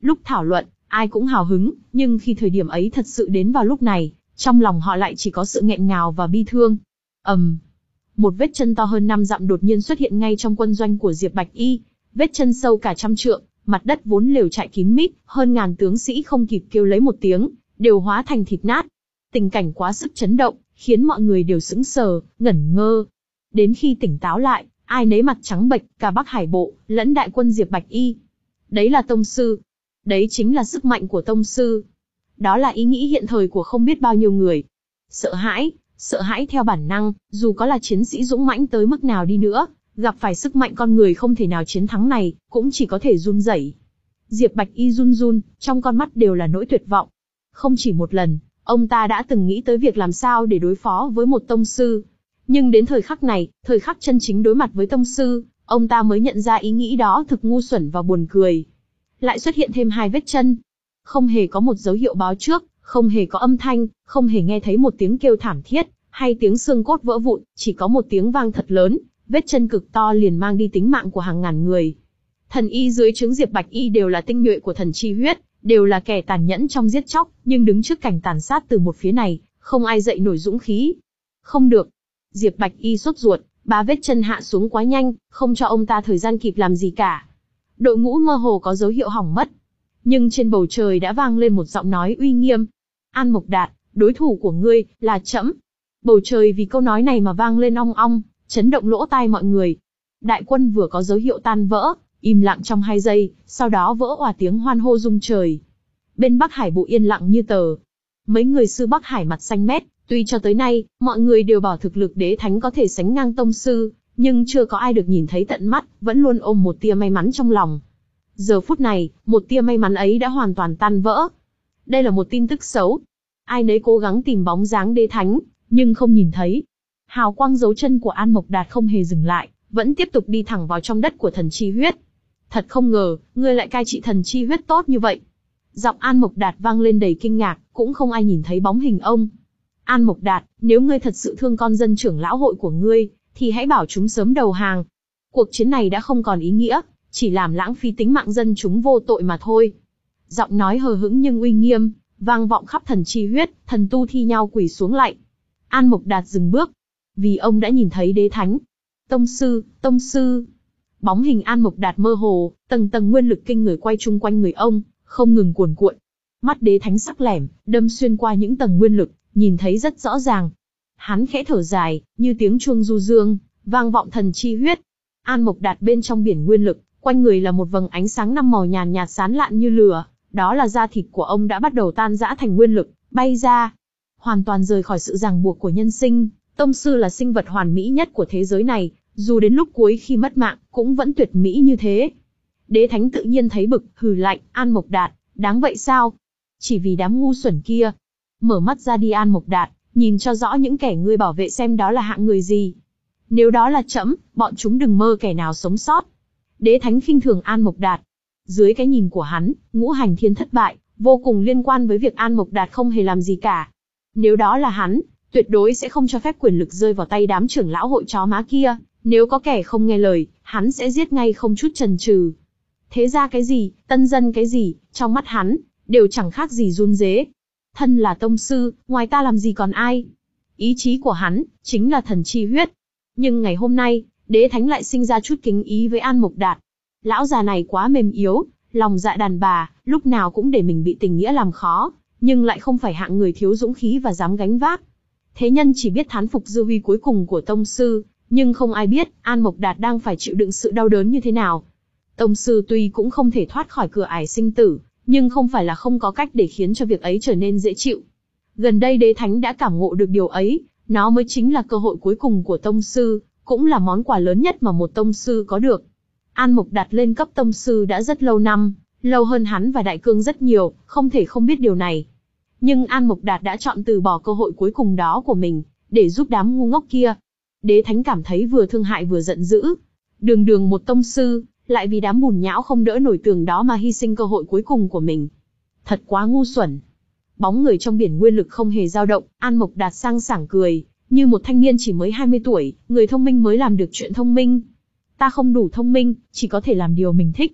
Speaker 1: Lúc thảo luận, ai cũng hào hứng, nhưng khi thời điểm ấy thật sự đến vào lúc này, trong lòng họ lại chỉ có sự nghẹn ngào và bi thương. ầm, um, một vết chân to hơn năm dặm đột nhiên xuất hiện ngay trong quân doanh của Diệp Bạch Y, vết chân sâu cả trăm trượng, mặt đất vốn lều trại kín mít, hơn ngàn tướng sĩ không kịp kêu lấy một tiếng, đều hóa thành thịt nát. Tình cảnh quá sức chấn động, khiến mọi người đều sững sờ, ngẩn ngơ. Đến khi tỉnh táo lại, ai nấy mặt trắng bệch, cả Bắc Hải Bộ, lẫn đại quân Diệp Bạch Y. Đấy là tông sư. Đấy chính là sức mạnh của tông sư. Đó là ý nghĩ hiện thời của không biết bao nhiêu người. Sợ hãi, sợ hãi theo bản năng, dù có là chiến sĩ dũng mãnh tới mức nào đi nữa, gặp phải sức mạnh con người không thể nào chiến thắng này, cũng chỉ có thể run rẩy. Diệp Bạch Y run run, trong con mắt đều là nỗi tuyệt vọng. Không chỉ một lần, ông ta đã từng nghĩ tới việc làm sao để đối phó với một tông sư. Nhưng đến thời khắc này, thời khắc chân chính đối mặt với tông sư, ông ta mới nhận ra ý nghĩ đó thực ngu xuẩn và buồn cười. Lại xuất hiện thêm hai vết chân. Không hề có một dấu hiệu báo trước, không hề có âm thanh, không hề nghe thấy một tiếng kêu thảm thiết, hay tiếng xương cốt vỡ vụn, chỉ có một tiếng vang thật lớn, vết chân cực to liền mang đi tính mạng của hàng ngàn người. Thần y dưới trướng Diệp Bạch Y đều là tinh nhuệ của thần chi huyết, đều là kẻ tàn nhẫn trong giết chóc, nhưng đứng trước cảnh tàn sát từ một phía này, không ai dậy nổi dũng khí. Không được. Diệp Bạch Y sốt ruột, ba vết chân hạ xuống quá nhanh, không cho ông ta thời gian kịp làm gì cả. Đội ngũ mơ hồ có dấu hiệu hỏng mất. Nhưng trên bầu trời đã vang lên một giọng nói uy nghiêm. An Mộc Đạt, đối thủ của ngươi, là trẫm. Bầu trời vì câu nói này mà vang lên ong ong, chấn động lỗ tai mọi người. Đại quân vừa có dấu hiệu tan vỡ, im lặng trong hai giây, sau đó vỡ òa tiếng hoan hô rung trời. Bên Bắc Hải Bộ yên lặng như tờ. Mấy người sư Bắc Hải mặt xanh mét, tuy cho tới nay, mọi người đều bảo thực lực đế thánh có thể sánh ngang tông sư, nhưng chưa có ai được nhìn thấy tận mắt, vẫn luôn ôm một tia may mắn trong lòng. Giờ phút này, một tia may mắn ấy đã hoàn toàn tan vỡ. Đây là một tin tức xấu. Ai nấy cố gắng tìm bóng dáng đế thánh, nhưng không nhìn thấy. Hào quang dấu chân của An Mộc Đạt không hề dừng lại, vẫn tiếp tục đi thẳng vào trong đất của thần chi huyết. Thật không ngờ, ngươi lại cai trị thần chi huyết tốt như vậy. Giọng An Mộc Đạt vang lên đầy kinh ngạc, cũng không ai nhìn thấy bóng hình ông. An Mộc Đạt, nếu ngươi thật sự thương con dân trưởng lão hội của ngươi, thì hãy bảo chúng sớm đầu hàng. Cuộc chiến này đã không còn ý nghĩa, chỉ làm lãng phí tính mạng dân chúng vô tội mà thôi. Giọng nói hờ hững nhưng uy nghiêm, vang vọng khắp thần chi huyết, thần tu thi nhau quỳ xuống lạy. An Mộc Đạt dừng bước, vì ông đã nhìn thấy đế thánh. Tông sư, tông sư. Bóng hình An Mộc Đạt mơ hồ, tầng tầng nguyên lực kinh người quay chung quanh người ông, không ngừng cuồn cuộn. Mắt đế thánh sắc lẻm, đâm xuyên qua những tầng nguyên lực, nhìn thấy rất rõ ràng. Hắn khẽ thở dài, như tiếng chuông du dương, vang vọng thần chi huyết. An Mộc Đạt bên trong biển nguyên lực, quanh người là một vầng ánh sáng năm màu nhàn nhạt sáng lạn như lửa, đó là da thịt của ông đã bắt đầu tan rã thành nguyên lực, bay ra. Hoàn toàn rời khỏi sự ràng buộc của nhân sinh, tông sư là sinh vật hoàn mỹ nhất của thế giới này, dù đến lúc cuối khi mất mạng, cũng vẫn tuyệt mỹ như thế. Đế thánh tự nhiên thấy bực, hừ lạnh, An Mộc Đạt, đáng vậy sao? Chỉ vì đám ngu xuẩn kia. Mở mắt ra đi An Mộc Đạt, nhìn cho rõ những kẻ ngươi bảo vệ xem đó là hạng người gì. Nếu đó là trẫm, bọn chúng đừng mơ kẻ nào sống sót. Đế thánh khinh thường An Mộc Đạt. Dưới cái nhìn của hắn, ngũ hành thiên thất bại, vô cùng liên quan với việc An Mộc Đạt không hề làm gì cả. Nếu đó là hắn, tuyệt đối sẽ không cho phép quyền lực rơi vào tay đám trưởng lão hội chó má kia. Nếu có kẻ không nghe lời, hắn sẽ giết ngay không chút chần chừ. Thế ra cái gì, tân dân cái gì, trong mắt hắn, đều chẳng khác gì run rế. Thân là tông sư, ngoài ta làm gì còn ai? Ý chí của hắn, chính là thần chi huyết. Nhưng ngày hôm nay, đế thánh lại sinh ra chút kính ý với An Mộc Đạt. Lão già này quá mềm yếu, lòng dạ đàn bà, lúc nào cũng để mình bị tình nghĩa làm khó, nhưng lại không phải hạng người thiếu dũng khí và dám gánh vác. Thế nhân chỉ biết thán phục dư huy cuối cùng của tông sư, nhưng không ai biết An Mộc Đạt đang phải chịu đựng sự đau đớn như thế nào. Tông sư tuy cũng không thể thoát khỏi cửa ải sinh tử, nhưng không phải là không có cách để khiến cho việc ấy trở nên dễ chịu. Gần đây đế thánh đã cảm ngộ được điều ấy, nó mới chính là cơ hội cuối cùng của tông sư, cũng là món quà lớn nhất mà một tông sư có được. An Mộc Đạt lên cấp tông sư đã rất lâu năm, lâu hơn hắn và Đại Cương rất nhiều, không thể không biết điều này. Nhưng An Mộc Đạt đã chọn từ bỏ cơ hội cuối cùng đó của mình, để giúp đám ngu ngốc kia. Đế thánh cảm thấy vừa thương hại vừa giận dữ. Đường đường một tông sư, lại vì đám bùn nhão không đỡ nổi tường đó mà hy sinh cơ hội cuối cùng của mình. Thật quá ngu xuẩn. Bóng người trong biển nguyên lực không hề dao động, An Mộc Đạt sang sảng cười, như một thanh niên chỉ mới hai mươi tuổi, người thông minh mới làm được chuyện thông minh. Ta không đủ thông minh, chỉ có thể làm điều mình thích.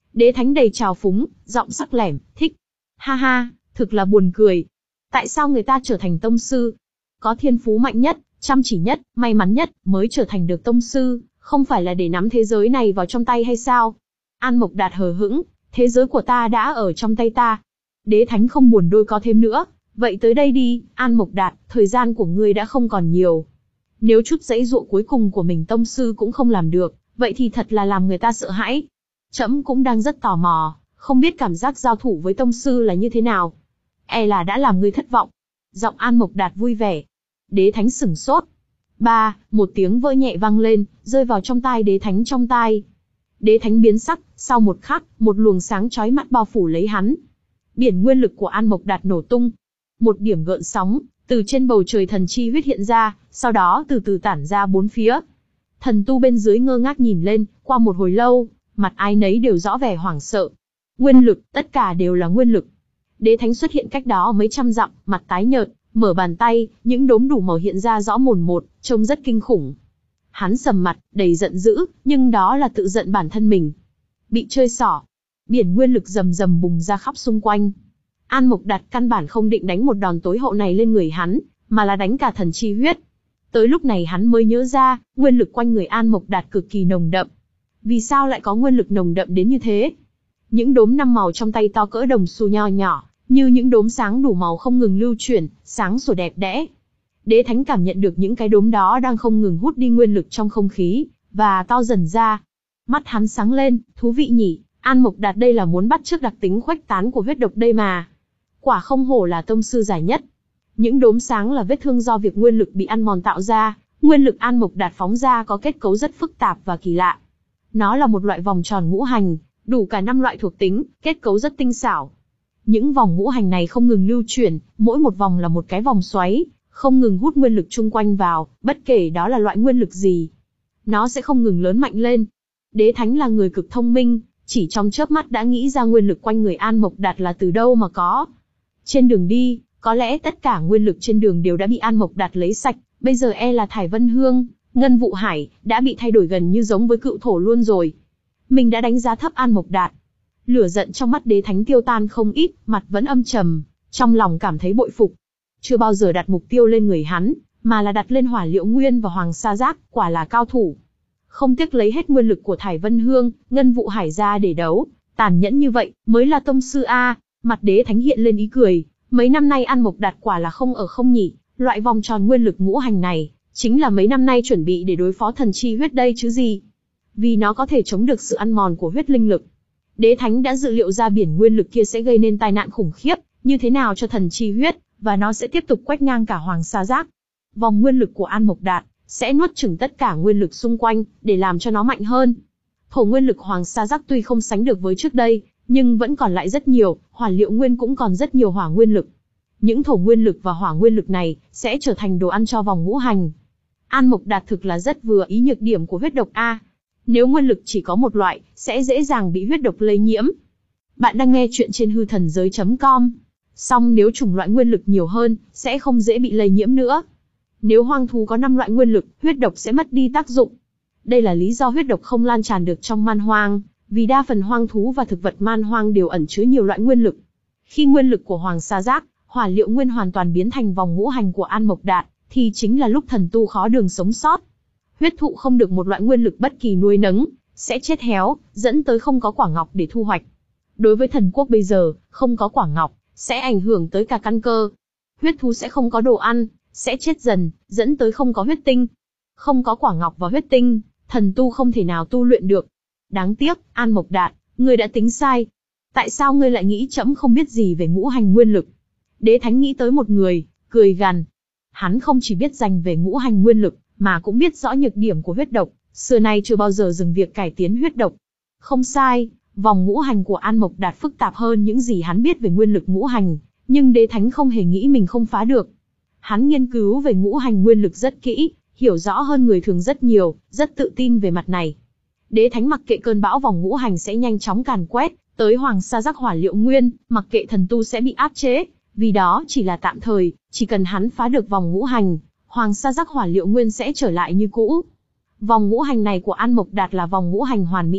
Speaker 1: Đế Thánh đầy trào phúng, giọng sắc lẻm, thích. Ha ha, thực là buồn cười. Tại sao người ta trở thành tông sư? Có thiên phú mạnh nhất, chăm chỉ nhất, may mắn nhất, mới trở thành được tông sư, không phải là để nắm thế giới này vào trong tay hay sao? An Mộc Đạt hờ hững, thế giới của ta đã ở trong tay ta. Đế Thánh không buồn đôi co thêm nữa, vậy tới đây đi, An Mộc Đạt, thời gian của ngươi đã không còn nhiều. Nếu chút dãy dụa cuối cùng của mình tông sư cũng không làm được, vậy thì thật là làm người ta sợ hãi. Trẫm cũng đang rất tò mò, không biết cảm giác giao thủ với tông sư là như thế nào. E là đã làm ngươi thất vọng. Giọng An Mộc Đạt vui vẻ. Đế Thánh sửng sốt. Ba, một tiếng vỡ nhẹ vang lên, rơi vào trong tai Đế Thánh trong tai. Đế Thánh biến sắc, sau một khắc, một luồng sáng chói mắt bao phủ lấy hắn. Biển nguyên lực của An Mộc Đạt nổ tung. Một điểm gợn sóng, từ trên bầu trời thần chi huyết hiện ra, sau đó từ từ tản ra bốn phía. Thần tu bên dưới ngơ ngác nhìn lên, qua một hồi lâu, mặt ai nấy đều rõ vẻ hoảng sợ. Nguyên lực, tất cả đều là nguyên lực. Đế Thánh xuất hiện cách đó mấy trăm dặm, mặt tái nhợt, mở bàn tay, những đốm đủ màu hiện ra rõ mồn một, trông rất kinh khủng. Hắn sầm mặt, đầy giận dữ, nhưng đó là tự giận bản thân mình. Bị chơi xỏ. Biển nguyên lực rầm rầm bùng ra khắp xung quanh. An Mộc Đạt căn bản không định đánh một đòn tối hậu này lên người hắn, mà là đánh cả thần chi huyết. Tới lúc này hắn mới nhớ ra, nguyên lực quanh người An Mộc Đạt cực kỳ nồng đậm. Vì sao lại có nguyên lực nồng đậm đến như thế? Những đốm năm màu trong tay to cỡ đồng xu nho nhỏ, như những đốm sáng đủ màu không ngừng lưu chuyển, sáng sủa đẹp đẽ. Đế Thánh cảm nhận được những cái đốm đó đang không ngừng hút đi nguyên lực trong không khí, và to dần ra. Mắt hắn sáng lên, thú vị nhỉ, An Mộc Đạt đây là muốn bắt chước đặc tính khuếch tán của huyết độc đây mà. Quả không hổ là tông sư giải nhất. Những đốm sáng là vết thương do việc nguyên lực bị ăn mòn tạo ra, nguyên lực An Mộc Đạt phóng ra có kết cấu rất phức tạp và kỳ lạ. Nó là một loại vòng tròn ngũ hành, đủ cả năm loại thuộc tính, kết cấu rất tinh xảo. Những vòng ngũ hành này không ngừng lưu chuyển, mỗi một vòng là một cái vòng xoáy, không ngừng hút nguyên lực chung quanh vào, bất kể đó là loại nguyên lực gì. Nó sẽ không ngừng lớn mạnh lên. Đế Thánh là người cực thông minh, chỉ trong chớp mắt đã nghĩ ra nguyên lực quanh người An Mộc Đạt là từ đâu mà có. Trên đường đi, có lẽ tất cả nguyên lực trên đường đều đã bị An Mộc Đạt lấy sạch, bây giờ e là Thải Vân Hương, Ngân Vụ Hải, đã bị thay đổi gần như giống với cựu thổ luôn rồi. Mình đã đánh giá thấp An Mộc Đạt. Lửa giận trong mắt Đế Thánh tiêu tan không ít, mặt vẫn âm trầm, trong lòng cảm thấy bội phục. Chưa bao giờ đặt mục tiêu lên người hắn, mà là đặt lên Hỏa Liệu Nguyên và Hoàng Sa Giác, quả là cao thủ. Không tiếc lấy hết nguyên lực của Thải Vân Hương, Ngân Vụ Hải ra để đấu, tàn nhẫn như vậy, mới là tông sư a. Mặt Đế Thánh hiện lên ý cười, mấy năm nay An Mộc Đạt quả là không ở không nhỉ, loại vòng tròn nguyên lực ngũ hành này, chính là mấy năm nay chuẩn bị để đối phó thần chi huyết đây chứ gì. Vì nó có thể chống được sự ăn mòn của huyết linh lực. Đế Thánh đã dự liệu ra biển nguyên lực kia sẽ gây nên tai nạn khủng khiếp, như thế nào cho thần chi huyết, và nó sẽ tiếp tục quét ngang cả Hoàng Sa Giác. Vòng nguyên lực của An Mộc Đạt sẽ nuốt chửng tất cả nguyên lực xung quanh, để làm cho nó mạnh hơn. Thổ nguyên lực Hoàng Sa Giác tuy không sánh được với trước đây, nhưng vẫn còn lại rất nhiều, Hỏa Liệu Nguyên cũng còn rất nhiều hỏa nguyên lực. Những thổ nguyên lực và hỏa nguyên lực này sẽ trở thành đồ ăn cho vòng ngũ hành. An Mộc Đạt thực là rất vừa ý nhược điểm của huyết độc a. Nếu nguyên lực chỉ có một loại, sẽ dễ dàng bị huyết độc lây nhiễm. Bạn đang nghe chuyện trên hư thần giới chấm com. Song nếu chủng loại nguyên lực nhiều hơn, sẽ không dễ bị lây nhiễm nữa. Nếu hoang thú có năm loại nguyên lực, huyết độc sẽ mất đi tác dụng. Đây là lý do huyết độc không lan tràn được trong man hoang, vì đa phần hoang thú và thực vật man hoang đều ẩn chứa nhiều loại nguyên lực. Khi nguyên lực của Hoàng Sa Giác, Hỏa Liệu Nguyên hoàn toàn biến thành vòng ngũ hành của An Mộc Đạt, thì chính là lúc thần tu khó đường sống sót. Huyết thụ không được một loại nguyên lực bất kỳ nuôi nấng, sẽ chết héo, dẫn tới không có quả ngọc để thu hoạch. Đối với thần quốc bây giờ, không có quả ngọc, sẽ ảnh hưởng tới cả căn cơ. Huyết thú sẽ không có đồ ăn, sẽ chết dần, dẫn tới không có huyết tinh. Không có quả ngọc và huyết tinh, thần tu không thể nào tu luyện được. Đáng tiếc, An Mộc Đạt, ngươi đã tính sai. Tại sao ngươi lại nghĩ trẫm không biết gì về ngũ hành nguyên lực? Đế Thánh nghĩ tới một người, cười gằn. Hắn không chỉ biết dành về ngũ hành nguyên lực, mà cũng biết rõ nhược điểm của huyết độc, xưa nay chưa bao giờ dừng việc cải tiến huyết độc. Không sai, vòng ngũ hành của An Mộc Đạt phức tạp hơn những gì hắn biết về nguyên lực ngũ hành, nhưng Đế Thánh không hề nghĩ mình không phá được. Hắn nghiên cứu về ngũ hành nguyên lực rất kỹ, hiểu rõ hơn người thường rất nhiều, rất tự tin về mặt này. Đế Thánh mặc kệ cơn bão vòng ngũ hành sẽ nhanh chóng càn quét tới Hoàng Sa Giác Hỏa Liệu Nguyên, mặc kệ thần tu sẽ bị áp chế, vì đó chỉ là tạm thời, chỉ cần hắn phá được vòng ngũ hành, Hoàng Sa Giác Hỏa Liệu Nguyên sẽ trở lại như cũ. Vòng ngũ hành này của An Mộc Đạt là vòng ngũ hành hoàn mỹ nhất,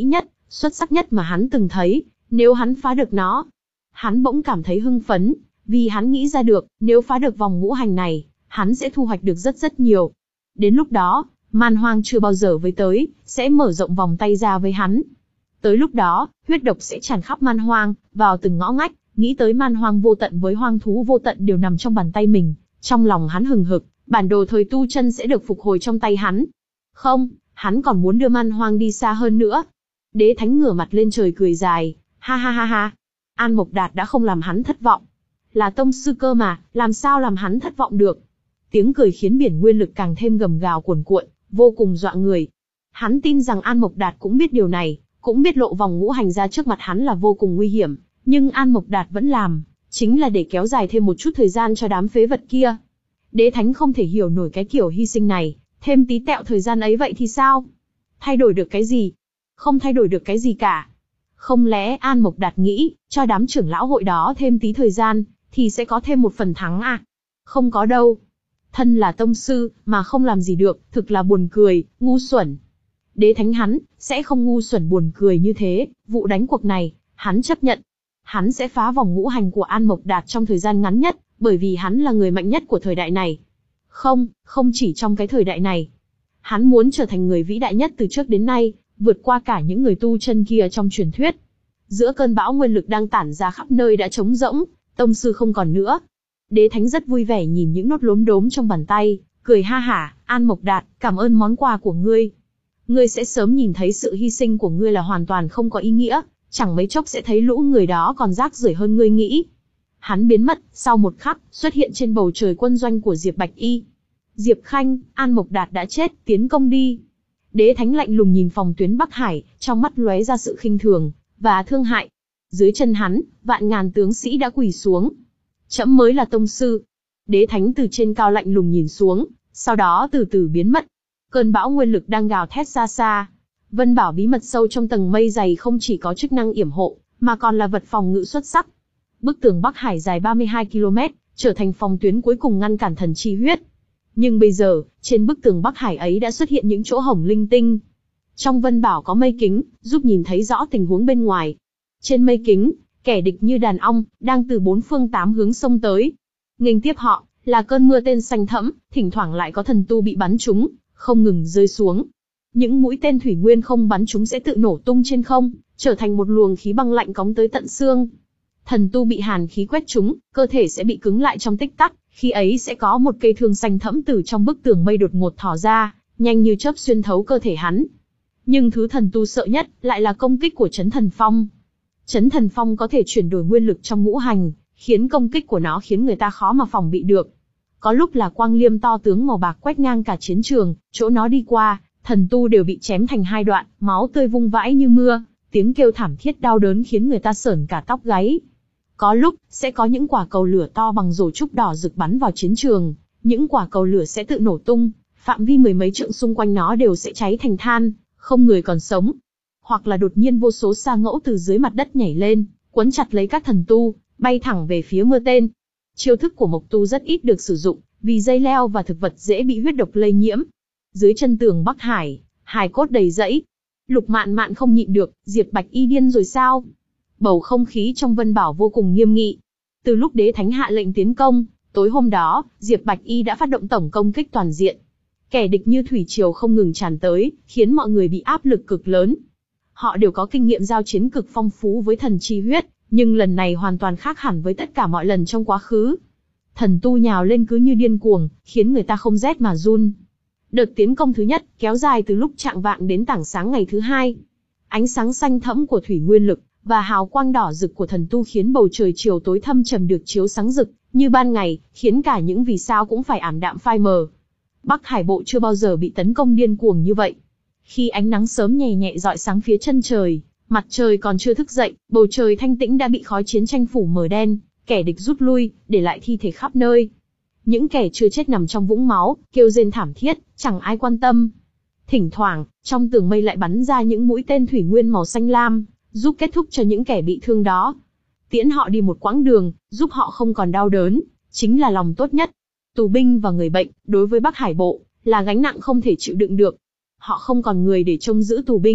Speaker 1: xuất sắc nhất mà hắn từng thấy, nếu hắn phá được nó, hắn bỗng cảm thấy hưng phấn, vì hắn nghĩ ra được, nếu phá được vòng ngũ hành này, hắn sẽ thu hoạch được rất rất nhiều. Đến lúc đó, man hoang chưa bao giờ với tới, sẽ mở rộng vòng tay ra với hắn. Tới lúc đó, huyết độc sẽ tràn khắp man hoang, vào từng ngõ ngách, nghĩ tới man hoang vô tận với hoang thú vô tận đều nằm trong bàn tay mình. Trong lòng hắn hừng hực, bản đồ thời tu chân sẽ được phục hồi trong tay hắn. Không, hắn còn muốn đưa man hoang đi xa hơn nữa. Đế Thánh ngửa mặt lên trời cười dài, ha ha ha ha. An Mộc Đạt đã không làm hắn thất vọng. Là tông sư cơ mà, làm sao làm hắn thất vọng được. Tiếng cười khiến biển nguyên lực càng thêm gầm gào cuồn cuộn, vô cùng dọa người. Hắn tin rằng An Mộc Đạt cũng biết điều này, cũng biết lộ vòng ngũ hành ra trước mặt hắn là vô cùng nguy hiểm, nhưng An Mộc Đạt vẫn làm, chính là để kéo dài thêm một chút thời gian cho đám phế vật kia. Đế Thánh không thể hiểu nổi cái kiểu hy sinh này, thêm tí tẹo thời gian ấy vậy thì sao? Thay đổi được cái gì? Không thay đổi được cái gì cả. Không lẽ An Mộc Đạt nghĩ, cho đám trưởng lão hội đó thêm tí thời gian, thì sẽ có thêm một phần thắng à? Không có đâu. Thân là tông sư, mà không làm gì được, thực là buồn cười, ngu xuẩn. Đế Thánh hắn, sẽ không ngu xuẩn buồn cười như thế, vụ đánh cuộc này, hắn chấp nhận. Hắn sẽ phá vòng ngũ hành của An Mộc Đạt trong thời gian ngắn nhất, bởi vì hắn là người mạnh nhất của thời đại này. Không, không chỉ trong cái thời đại này. Hắn muốn trở thành người vĩ đại nhất từ trước đến nay, vượt qua cả những người tu chân kia trong truyền thuyết. Giữa cơn bão nguyên lực đang tản ra khắp nơi đã trống rỗng, tông sư không còn nữa. Đế Thánh rất vui vẻ nhìn những nốt lốm đốm trong bàn tay, cười ha hả, An Mộc Đạt, cảm ơn món quà của ngươi. Ngươi sẽ sớm nhìn thấy sự hy sinh của ngươi là hoàn toàn không có ý nghĩa, chẳng mấy chốc sẽ thấy lũ người đó còn rác rưởi hơn ngươi nghĩ. Hắn biến mất, sau một khắc, xuất hiện trên bầu trời quân doanh của Diệp Bạch Y. Diệp Khanh, An Mộc Đạt đã chết, tiến công đi. Đế Thánh lạnh lùng nhìn phòng tuyến Bắc Hải, trong mắt lóe ra sự khinh thường và thương hại. Dưới chân hắn, vạn ngàn tướng sĩ đã quỳ xuống. Trẫm mới là tông sư. Đế Thánh từ trên cao lạnh lùng nhìn xuống, sau đó từ từ biến mất. Cơn bão nguyên lực đang gào thét xa xa. Vân Bảo bí mật sâu trong tầng mây dày không chỉ có chức năng yểm hộ, mà còn là vật phòng ngự xuất sắc. Bức tường Bắc Hải dài ba mươi hai ki lô mét, trở thành phòng tuyến cuối cùng ngăn cản thần chi huyết. Nhưng bây giờ, trên bức tường Bắc Hải ấy đã xuất hiện những chỗ hổng linh tinh. Trong Vân Bảo có mây kính, giúp nhìn thấy rõ tình huống bên ngoài. Trên mây kính, kẻ địch như đàn ong, đang từ bốn phương tám hướng xông tới. Nghênh tiếp họ, là cơn mưa tên xanh thẫm, thỉnh thoảng lại có thần tu bị bắn trúng, không ngừng rơi xuống. Những mũi tên thủy nguyên không bắn chúng sẽ tự nổ tung trên không, trở thành một luồng khí băng lạnh cóng tới tận xương. Thần tu bị hàn khí quét trúng, cơ thể sẽ bị cứng lại trong tích tắc, khi ấy sẽ có một cây thương xanh thẫm từ trong bức tường mây đột ngột thò ra, nhanh như chớp xuyên thấu cơ thể hắn. Nhưng thứ thần tu sợ nhất lại là công kích của Chấn Thần Phong. Chấn Thần Phong có thể chuyển đổi nguyên lực trong ngũ hành, khiến công kích của nó khiến người ta khó mà phòng bị được. Có lúc là quang liêm to tướng màu bạc quét ngang cả chiến trường, chỗ nó đi qua, thần tu đều bị chém thành hai đoạn, máu tươi vung vãi như mưa, tiếng kêu thảm thiết đau đớn khiến người ta sởn cả tóc gáy. Có lúc, sẽ có những quả cầu lửa to bằng rổ trúc đỏ rực bắn vào chiến trường, những quả cầu lửa sẽ tự nổ tung, phạm vi mười mấy trượng xung quanh nó đều sẽ cháy thành than, không người còn sống. Hoặc là đột nhiên vô số sa ngẫu từ dưới mặt đất nhảy lên, quấn chặt lấy các thần tu, bay thẳng về phía mưa tên. Chiêu thức của Mộc Tu rất ít được sử dụng, vì dây leo và thực vật dễ bị huyết độc lây nhiễm. Dưới chân tường Bắc Hải, hài cốt đầy rẫy. Lục Mạn Mạn không nhịn được, Diệp Bạch Y điên rồi sao? Bầu không khí trong Vân Bảo vô cùng nghiêm nghị. Từ lúc Đế Thánh hạ lệnh tiến công, tối hôm đó, Diệp Bạch Y đã phát động tổng công kích toàn diện. Kẻ địch như thủy triều không ngừng tràn tới, khiến mọi người bị áp lực cực lớn. Họ đều có kinh nghiệm giao chiến cực phong phú với thần chi huyết, nhưng lần này hoàn toàn khác hẳn với tất cả mọi lần trong quá khứ. Thần tu nhào lên cứ như điên cuồng, khiến người ta không rét mà run. Đợt tiến công thứ nhất, kéo dài từ lúc chạng vạng đến tảng sáng ngày thứ hai. Ánh sáng xanh thẫm của thủy nguyên lực, và hào quang đỏ rực của thần tu khiến bầu trời chiều tối thâm trầm được chiếu sáng rực, như ban ngày, khiến cả những vì sao cũng phải ảm đạm phai mờ. Bắc Hải bộ chưa bao giờ bị tấn công điên cuồng như vậy. Khi ánh nắng sớm nhẹ nhẹ rọi sáng phía chân trời, mặt trời còn chưa thức dậy, bầu trời thanh tĩnh đã bị khói chiến tranh phủ mờ đen, kẻ địch rút lui, để lại thi thể khắp nơi. Những kẻ chưa chết nằm trong vũng máu, kêu rên thảm thiết, chẳng ai quan tâm. Thỉnh thoảng, trong tường mây lại bắn ra những mũi tên thủy nguyên màu xanh lam, giúp kết thúc cho những kẻ bị thương đó. Tiễn họ đi một quãng đường, giúp họ không còn đau đớn, chính là lòng tốt nhất. Tù binh và người bệnh, đối với Bắc Hải bộ, là gánh nặng không thể chịu đựng được. Họ không còn người để trông giữ tù binh,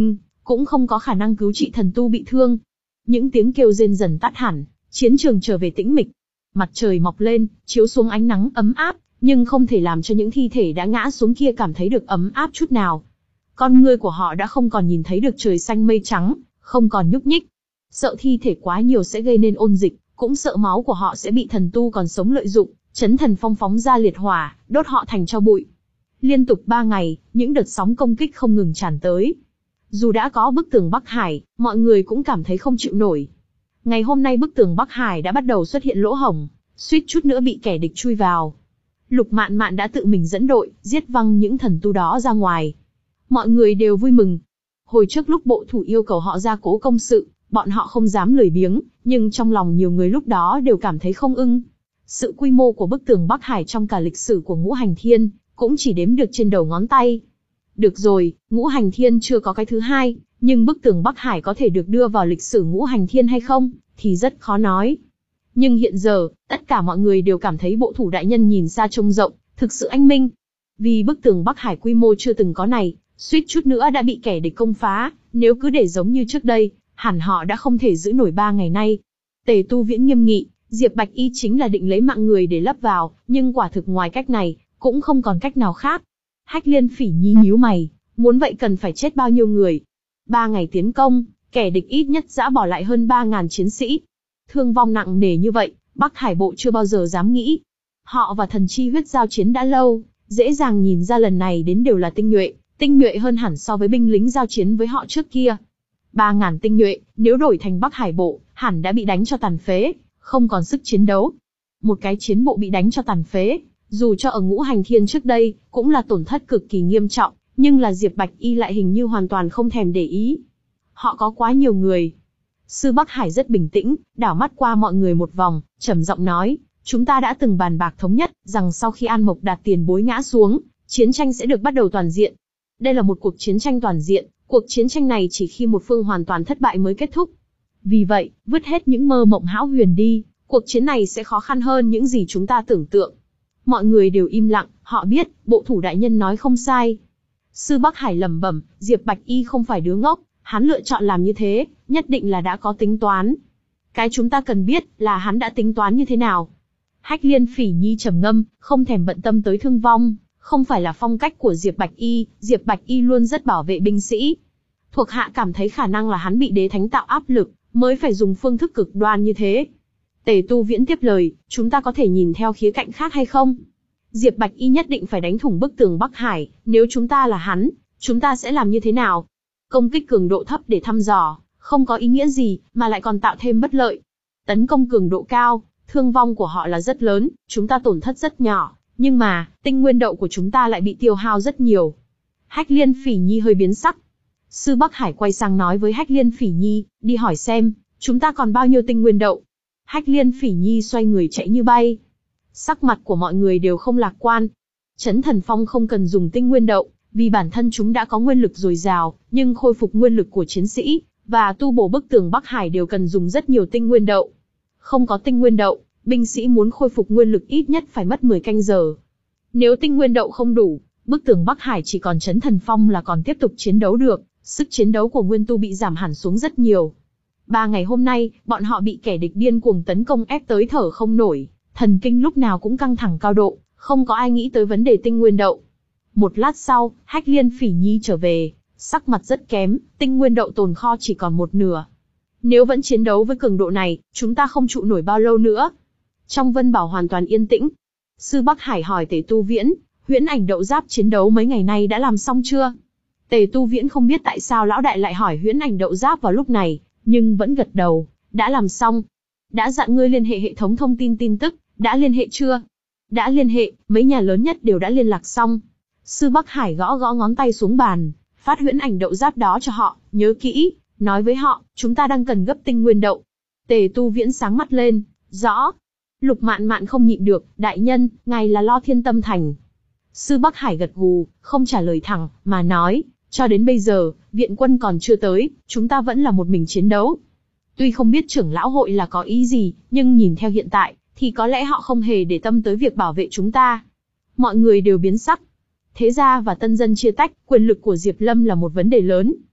Speaker 1: cũng không có khả năng cứu trị thần tu bị thương. Những tiếng kêu rên dần tắt hẳn, chiến trường trở về tĩnh mịch. Mặt trời mọc lên, chiếu xuống ánh nắng ấm áp, nhưng không thể làm cho những thi thể đã ngã xuống kia cảm thấy được ấm áp chút nào. Con ngươi của họ đã không còn nhìn thấy được trời xanh mây trắng, không còn nhúc nhích. Sợ thi thể quá nhiều sẽ gây nên ôn dịch, cũng sợ máu của họ sẽ bị thần tu còn sống lợi dụng, Chấn Thần Phong phóng ra liệt hỏa, đốt họ thành tro bụi. Liên tục ba ngày, những đợt sóng công kích không ngừng tràn tới. Dù đã có bức tường Bắc Hải, mọi người cũng cảm thấy không chịu nổi. Ngày hôm nay bức tường Bắc Hải đã bắt đầu xuất hiện lỗ hổng, suýt chút nữa bị kẻ địch chui vào. Lục Mạn Mạn đã tự mình dẫn đội, giết văng những thần tu đó ra ngoài. Mọi người đều vui mừng. Hồi trước lúc bộ thủ yêu cầu họ ra cố công sự, bọn họ không dám lười biếng, nhưng trong lòng nhiều người lúc đó đều cảm thấy không ưng. Sự quy mô của bức tường Bắc Hải trong cả lịch sử của Ngũ Hành Thiên, cũng chỉ đếm được trên đầu ngón tay. Được rồi, Ngũ Hành Thiên chưa có cái thứ hai, nhưng bức tường Bắc Hải có thể được đưa vào lịch sử Ngũ Hành Thiên hay không, thì rất khó nói. Nhưng hiện giờ, tất cả mọi người đều cảm thấy bộ thủ đại nhân nhìn xa trông rộng, thực sự anh minh. Vì bức tường Bắc Hải quy mô chưa từng có này, suýt chút nữa đã bị kẻ địch công phá, nếu cứ để giống như trước đây, hẳn họ đã không thể giữ nổi ba ngày nay. Tề Tu Viễn nghiêm nghị, Diệp Bạch Y chính là định lấy mạng người để lấp vào, nhưng quả thực ngoài cách này, cũng không còn cách nào khác. Hách Liên Phỉ Nhi nhíu mày, muốn vậy cần phải chết bao nhiêu người? Ba ngày tiến công, kẻ địch ít nhất dã bỏ lại hơn ba ngàn chiến sĩ. Thương vong nặng nề như vậy, Bắc Hải Bộ chưa bao giờ dám nghĩ. Họ và thần chi huyết giao chiến đã lâu, dễ dàng nhìn ra lần này đến đều là tinh nhuệ, tinh nhuệ hơn hẳn so với binh lính giao chiến với họ trước kia. Ba ngàn tinh nhuệ, nếu đổi thành Bắc Hải Bộ, hẳn đã bị đánh cho tàn phế, không còn sức chiến đấu. Một cái chiến bộ bị đánh cho tàn phế, dù cho ở Ngũ Hành Thiên trước đây, cũng là tổn thất cực kỳ nghiêm trọng, nhưng là Diệp Bạch Y lại hình như hoàn toàn không thèm để ý. Họ có quá nhiều người. Sư Bắc Hải rất bình tĩnh, đảo mắt qua mọi người một vòng, trầm giọng nói, chúng ta đã từng bàn bạc thống nhất, rằng sau khi An Mộc Đạt tiền bối ngã xuống, chiến tranh sẽ được bắt đầu toàn diện. Đây là một cuộc chiến tranh toàn diện, cuộc chiến tranh này chỉ khi một phương hoàn toàn thất bại mới kết thúc. Vì vậy, vứt hết những mơ mộng hão huyền đi, cuộc chiến này sẽ khó khăn hơn những gì chúng ta tưởng tượng. Mọi người đều im lặng, họ biết, bộ thủ đại nhân nói không sai. Sư Bắc Hải lẩm bẩm, Diệp Bạch Y không phải đứa ngốc, hắn lựa chọn làm như thế, nhất định là đã có tính toán. Cái chúng ta cần biết là hắn đã tính toán như thế nào. Hách Liên Phỉ Nhi trầm ngâm, không thèm bận tâm tới thương vong, không phải là phong cách của Diệp Bạch Y, Diệp Bạch Y luôn rất bảo vệ binh sĩ. Thuộc hạ cảm thấy khả năng là hắn bị đế thánh tạo áp lực, mới phải dùng phương thức cực đoan như thế. Tề Tu Viễn tiếp lời, chúng ta có thể nhìn theo khía cạnh khác hay không? Diệp Bạch Y nhất định phải đánh thủng bức tường Bắc Hải, nếu chúng ta là hắn, chúng ta sẽ làm như thế nào? Công kích cường độ thấp để thăm dò, không có ý nghĩa gì, mà lại còn tạo thêm bất lợi. Tấn công cường độ cao, thương vong của họ là rất lớn, chúng ta tổn thất rất nhỏ, nhưng mà, tinh nguyên đậu của chúng ta lại bị tiêu hao rất nhiều. Hách Liên Phỉ Nhi hơi biến sắc. Sư Bắc Hải quay sang nói với Hách Liên Phỉ Nhi, đi hỏi xem, chúng ta còn bao nhiêu tinh nguyên đậu. Hách Liên Phỉ Nhi xoay người chạy như bay. Sắc mặt của mọi người đều không lạc quan. Chấn Thần Phong không cần dùng tinh nguyên đậu, vì bản thân chúng đã có nguyên lực dồi dào, nhưng khôi phục nguyên lực của chiến sĩ, và tu bổ bức tường Bắc Hải đều cần dùng rất nhiều tinh nguyên đậu. Không có tinh nguyên đậu, binh sĩ muốn khôi phục nguyên lực ít nhất phải mất mười canh giờ. Nếu tinh nguyên đậu không đủ, bức tường Bắc Hải chỉ còn Chấn Thần Phong là còn tiếp tục chiến đấu được, sức chiến đấu của nguyên tu bị giảm hẳn xuống rất nhiều. Ba ngày hôm nay, bọn họ bị kẻ địch điên cuồng tấn công ép tới thở không nổi, thần kinh lúc nào cũng căng thẳng cao độ, không có ai nghĩ tới vấn đề tinh nguyên đậu. Một lát sau, Hách Liên Phỉ Nhi trở về, sắc mặt rất kém, tinh nguyên đậu tồn kho chỉ còn một nửa. Nếu vẫn chiến đấu với cường độ này, chúng ta không trụ nổi bao lâu nữa. Trong Vân Bảo hoàn toàn yên tĩnh. Sư Bắc Hải hỏi Tề Tu Viễn, huyễn ảnh đậu giáp chiến đấu mấy ngày nay đã làm xong chưa? Tề Tu Viễn không biết tại sao lão đại lại hỏi huyễn ảnh đậu giáp vào lúc này, nhưng vẫn gật đầu, đã làm xong. Đã dặn ngươi liên hệ hệ thống thông tin tin tức, đã liên hệ chưa? Đã liên hệ, mấy nhà lớn nhất đều đã liên lạc xong. Sư Bắc Hải gõ gõ ngón tay xuống bàn, phát huyễn ảnh đậu giáp đó cho họ, nhớ kỹ, nói với họ, chúng ta đang cần gấp tinh nguyên đậu. Tề Tu Viễn sáng mắt lên, rõ. Lục Mạn Mạn không nhịn được, đại nhân, ngài là lo Thiên Tâm Thành. Sư Bắc Hải gật gù, không trả lời thẳng, mà nói, cho đến bây giờ, viện quân còn chưa tới, chúng ta vẫn là một mình chiến đấu. Tuy không biết trưởng lão hội là có ý gì, nhưng nhìn theo hiện tại, thì có lẽ họ không hề để tâm tới việc bảo vệ chúng ta. Mọi người đều biến sắc. Thế gia và tân dân chia tách, quyền lực của Diệp Lâm là một vấn đề lớn.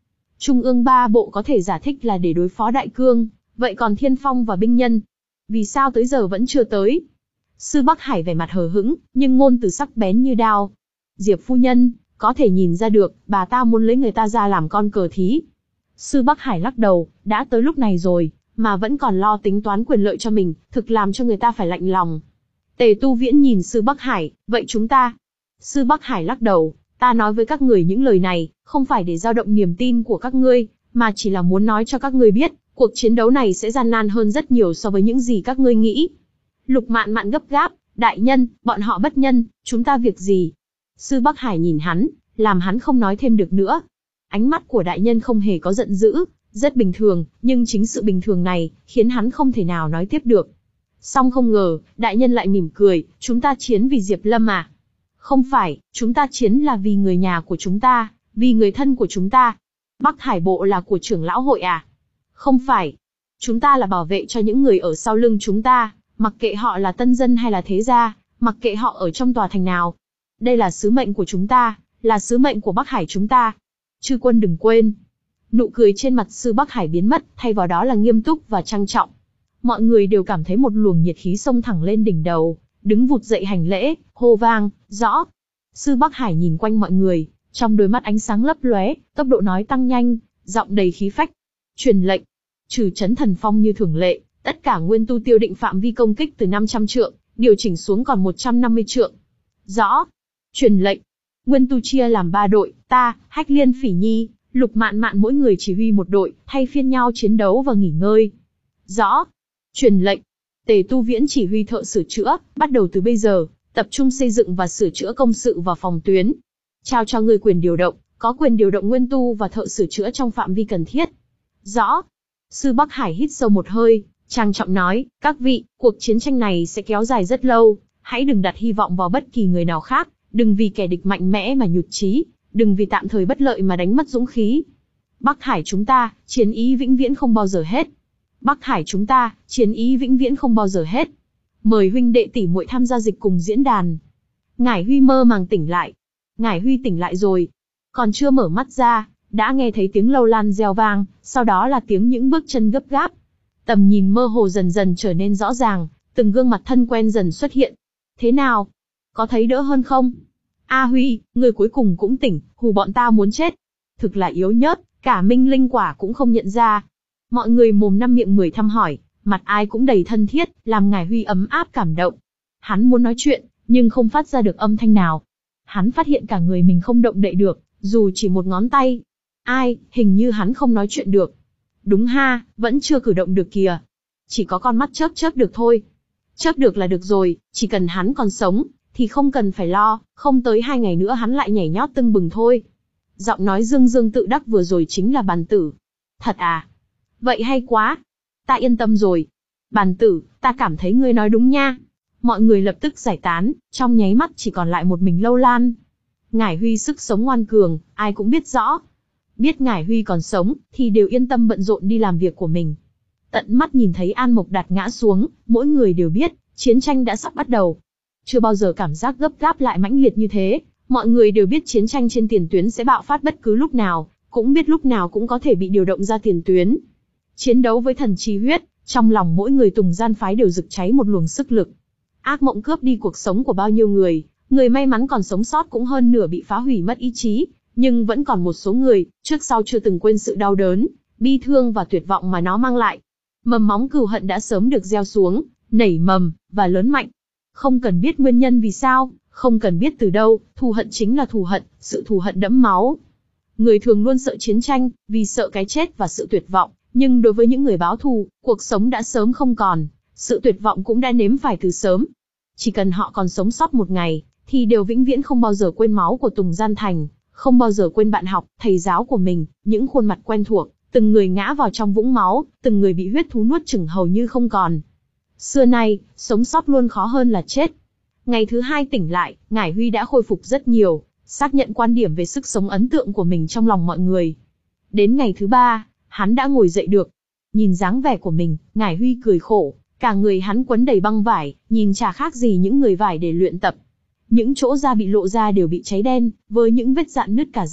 Speaker 1: Trung ương ba bộ có thể giải thích là để đối phó Đại Cương, vậy còn Thiên Phong và binh nhân, vì sao tới giờ vẫn chưa tới? Sư Bắc Hải vẻ mặt hờ hững, nhưng ngôn từ sắc bén như đao. Diệp phu nhân, có thể nhìn ra được, bà ta muốn lấy người ta ra làm con cờ thí. Sư Bắc Hải lắc đầu, đã tới lúc này rồi, mà vẫn còn lo tính toán quyền lợi cho mình, thực làm cho người ta phải lạnh lòng. Tề Tu Viễn nhìn Sư Bắc Hải, vậy chúng ta? Sư Bắc Hải lắc đầu, ta nói với các người những lời này, không phải để dao động niềm tin của các ngươi, mà chỉ là muốn nói cho các ngươi biết, cuộc chiến đấu này sẽ gian nan hơn rất nhiều so với những gì các ngươi nghĩ. Lục Mạn Mạn gấp gáp, đại nhân, bọn họ bất nhân, chúng ta việc gì? Sư Bắc Hải nhìn hắn, làm hắn không nói thêm được nữa. Ánh mắt của đại nhân không hề có giận dữ, rất bình thường, nhưng chính sự bình thường này, khiến hắn không thể nào nói tiếp được. Song không ngờ, đại nhân lại mỉm cười, chúng ta chiến vì Diệp Lâm à? Không phải, chúng ta chiến là vì người nhà của chúng ta, vì người thân của chúng ta. Bắc Hải bộ là của trưởng lão hội à? Không phải. Chúng ta là bảo vệ cho những người ở sau lưng chúng ta, mặc kệ họ là tân dân hay là thế gia, mặc kệ họ ở trong tòa thành nào. Đây là sứ mệnh của chúng ta, là sứ mệnh của Bắc Hải chúng ta. Chư quân đừng quên. Nụ cười trên mặt Sư Bắc Hải biến mất, thay vào đó là nghiêm túc và trang trọng. Mọi người đều cảm thấy một luồng nhiệt khí xông thẳng lên đỉnh đầu, đứng vụt dậy hành lễ, hô vang, rõ. Sư Bắc Hải nhìn quanh mọi người, trong đôi mắt ánh sáng lấp lóe, tốc độ nói tăng nhanh, giọng đầy khí phách. Truyền lệnh, trừ Chấn Thần Phong như thường lệ, tất cả nguyên tu tiêu định phạm vi công kích từ năm trăm trượng, điều chỉnh xuống còn một trăm năm mươi trượng. Rõ. Truyền lệnh, nguyên tu chia làm ba đội, ta, Hách Liên Phỉ Nhi, Lục Mạn Mạn mỗi người chỉ huy một đội, thay phiên nhau chiến đấu và nghỉ ngơi. Rõ. Truyền lệnh, Tề Tu Viễn chỉ huy thợ sửa chữa, bắt đầu từ bây giờ, tập trung xây dựng và sửa chữa công sự và phòng tuyến. Trao cho người quyền điều động, có quyền điều động nguyên tu và thợ sửa chữa trong phạm vi cần thiết. Rõ. Sư Bắc Hải hít sâu một hơi, trang trọng nói, các vị, cuộc chiến tranh này sẽ kéo dài rất lâu, hãy đừng đặt hy vọng vào bất kỳ người nào khác, đừng vì kẻ địch mạnh mẽ mà nhụt chí, đừng vì tạm thời bất lợi mà đánh mất dũng khí. Bắc Hải chúng ta, chiến ý vĩnh viễn không bao giờ hết. Bắc Hải chúng ta, chiến ý vĩnh viễn không bao giờ hết. Mời huynh đệ tỷ muội tham gia dịch cùng diễn đàn. Ngải Huy mơ màng tỉnh lại. Ngải Huy tỉnh lại rồi. Còn chưa mở mắt ra, đã nghe thấy tiếng lâu lan reo vang, sau đó là tiếng những bước chân gấp gáp. Tầm nhìn mơ hồ dần dần trở nên rõ ràng, từng gương mặt thân quen dần xuất hiện. Thế nào? Có thấy đỡ hơn không? A Huy, người cuối cùng cũng tỉnh, hù bọn ta muốn chết. Thực là yếu nhớt, cả Minh Linh Quả cũng không nhận ra. Mọi người mồm năm miệng mười thăm hỏi, mặt ai cũng đầy thân thiết, làm Ngải Huy ấm áp cảm động. Hắn muốn nói chuyện, nhưng không phát ra được âm thanh nào. Hắn phát hiện cả người mình không động đậy được, dù chỉ một ngón tay. Ai, hình như hắn không nói chuyện được. Đúng ha, vẫn chưa cử động được kìa. Chỉ có con mắt chớp chớp được thôi. Chớp được là được rồi, chỉ cần hắn còn sống, thì không cần phải lo, không tới hai ngày nữa hắn lại nhảy nhót tưng bừng thôi. Giọng nói dương dương tự đắc vừa rồi chính là Bàn Tử. Thật à? Vậy hay quá. Ta yên tâm rồi. Bàn Tử, ta cảm thấy ngươi nói đúng nha. Mọi người lập tức giải tán, trong nháy mắt chỉ còn lại một mình Lâu Lan. Ngải Huy sức sống ngoan cường, ai cũng biết rõ. Biết Ngải Huy còn sống, thì đều yên tâm bận rộn đi làm việc của mình. Tận mắt nhìn thấy An Mộc Đạt ngã xuống, mỗi người đều biết, chiến tranh đã sắp bắt đầu. Chưa bao giờ cảm giác gấp gáp lại mãnh liệt như thế, mọi người đều biết chiến tranh trên tiền tuyến sẽ bạo phát bất cứ lúc nào, cũng biết lúc nào cũng có thể bị điều động ra tiền tuyến. Chiến đấu với thần chi huyết, trong lòng mỗi người Tùng Gian phái đều rực cháy một luồng sức lực. Ác mộng cướp đi cuộc sống của bao nhiêu người, người may mắn còn sống sót cũng hơn nửa bị phá hủy mất ý chí, nhưng vẫn còn một số người, trước sau chưa từng quên sự đau đớn, bi thương và tuyệt vọng mà nó mang lại. Mầm móng cừu hận đã sớm được gieo xuống, nảy mầm, và lớn mạnh. Không cần biết nguyên nhân vì sao, không cần biết từ đâu, thù hận chính là thù hận, sự thù hận đẫm máu. Người thường luôn sợ chiến tranh, vì sợ cái chết và sự tuyệt vọng, nhưng đối với những người báo thù, cuộc sống đã sớm không còn, sự tuyệt vọng cũng đã nếm phải từ sớm. Chỉ cần họ còn sống sót một ngày, thì đều vĩnh viễn không bao giờ quên máu của Tùng Gian Thành, không bao giờ quên bạn học, thầy giáo của mình, những khuôn mặt quen thuộc, từng người ngã vào trong vũng máu, từng người bị huyết thú nuốt chửng hầu như không còn. Xưa nay, sống sót luôn khó hơn là chết. Ngày thứ hai tỉnh lại, Ngải Huy đã khôi phục rất nhiều, xác nhận quan điểm về sức sống ấn tượng của mình trong lòng mọi người. Đến ngày thứ ba, hắn đã ngồi dậy được. Nhìn dáng vẻ của mình, Ngải Huy cười khổ, cả người hắn quấn đầy băng vải, nhìn chả khác gì những người vải để luyện tập. Những chỗ da bị lộ ra đều bị cháy đen, với những vết rạn nứt cả da,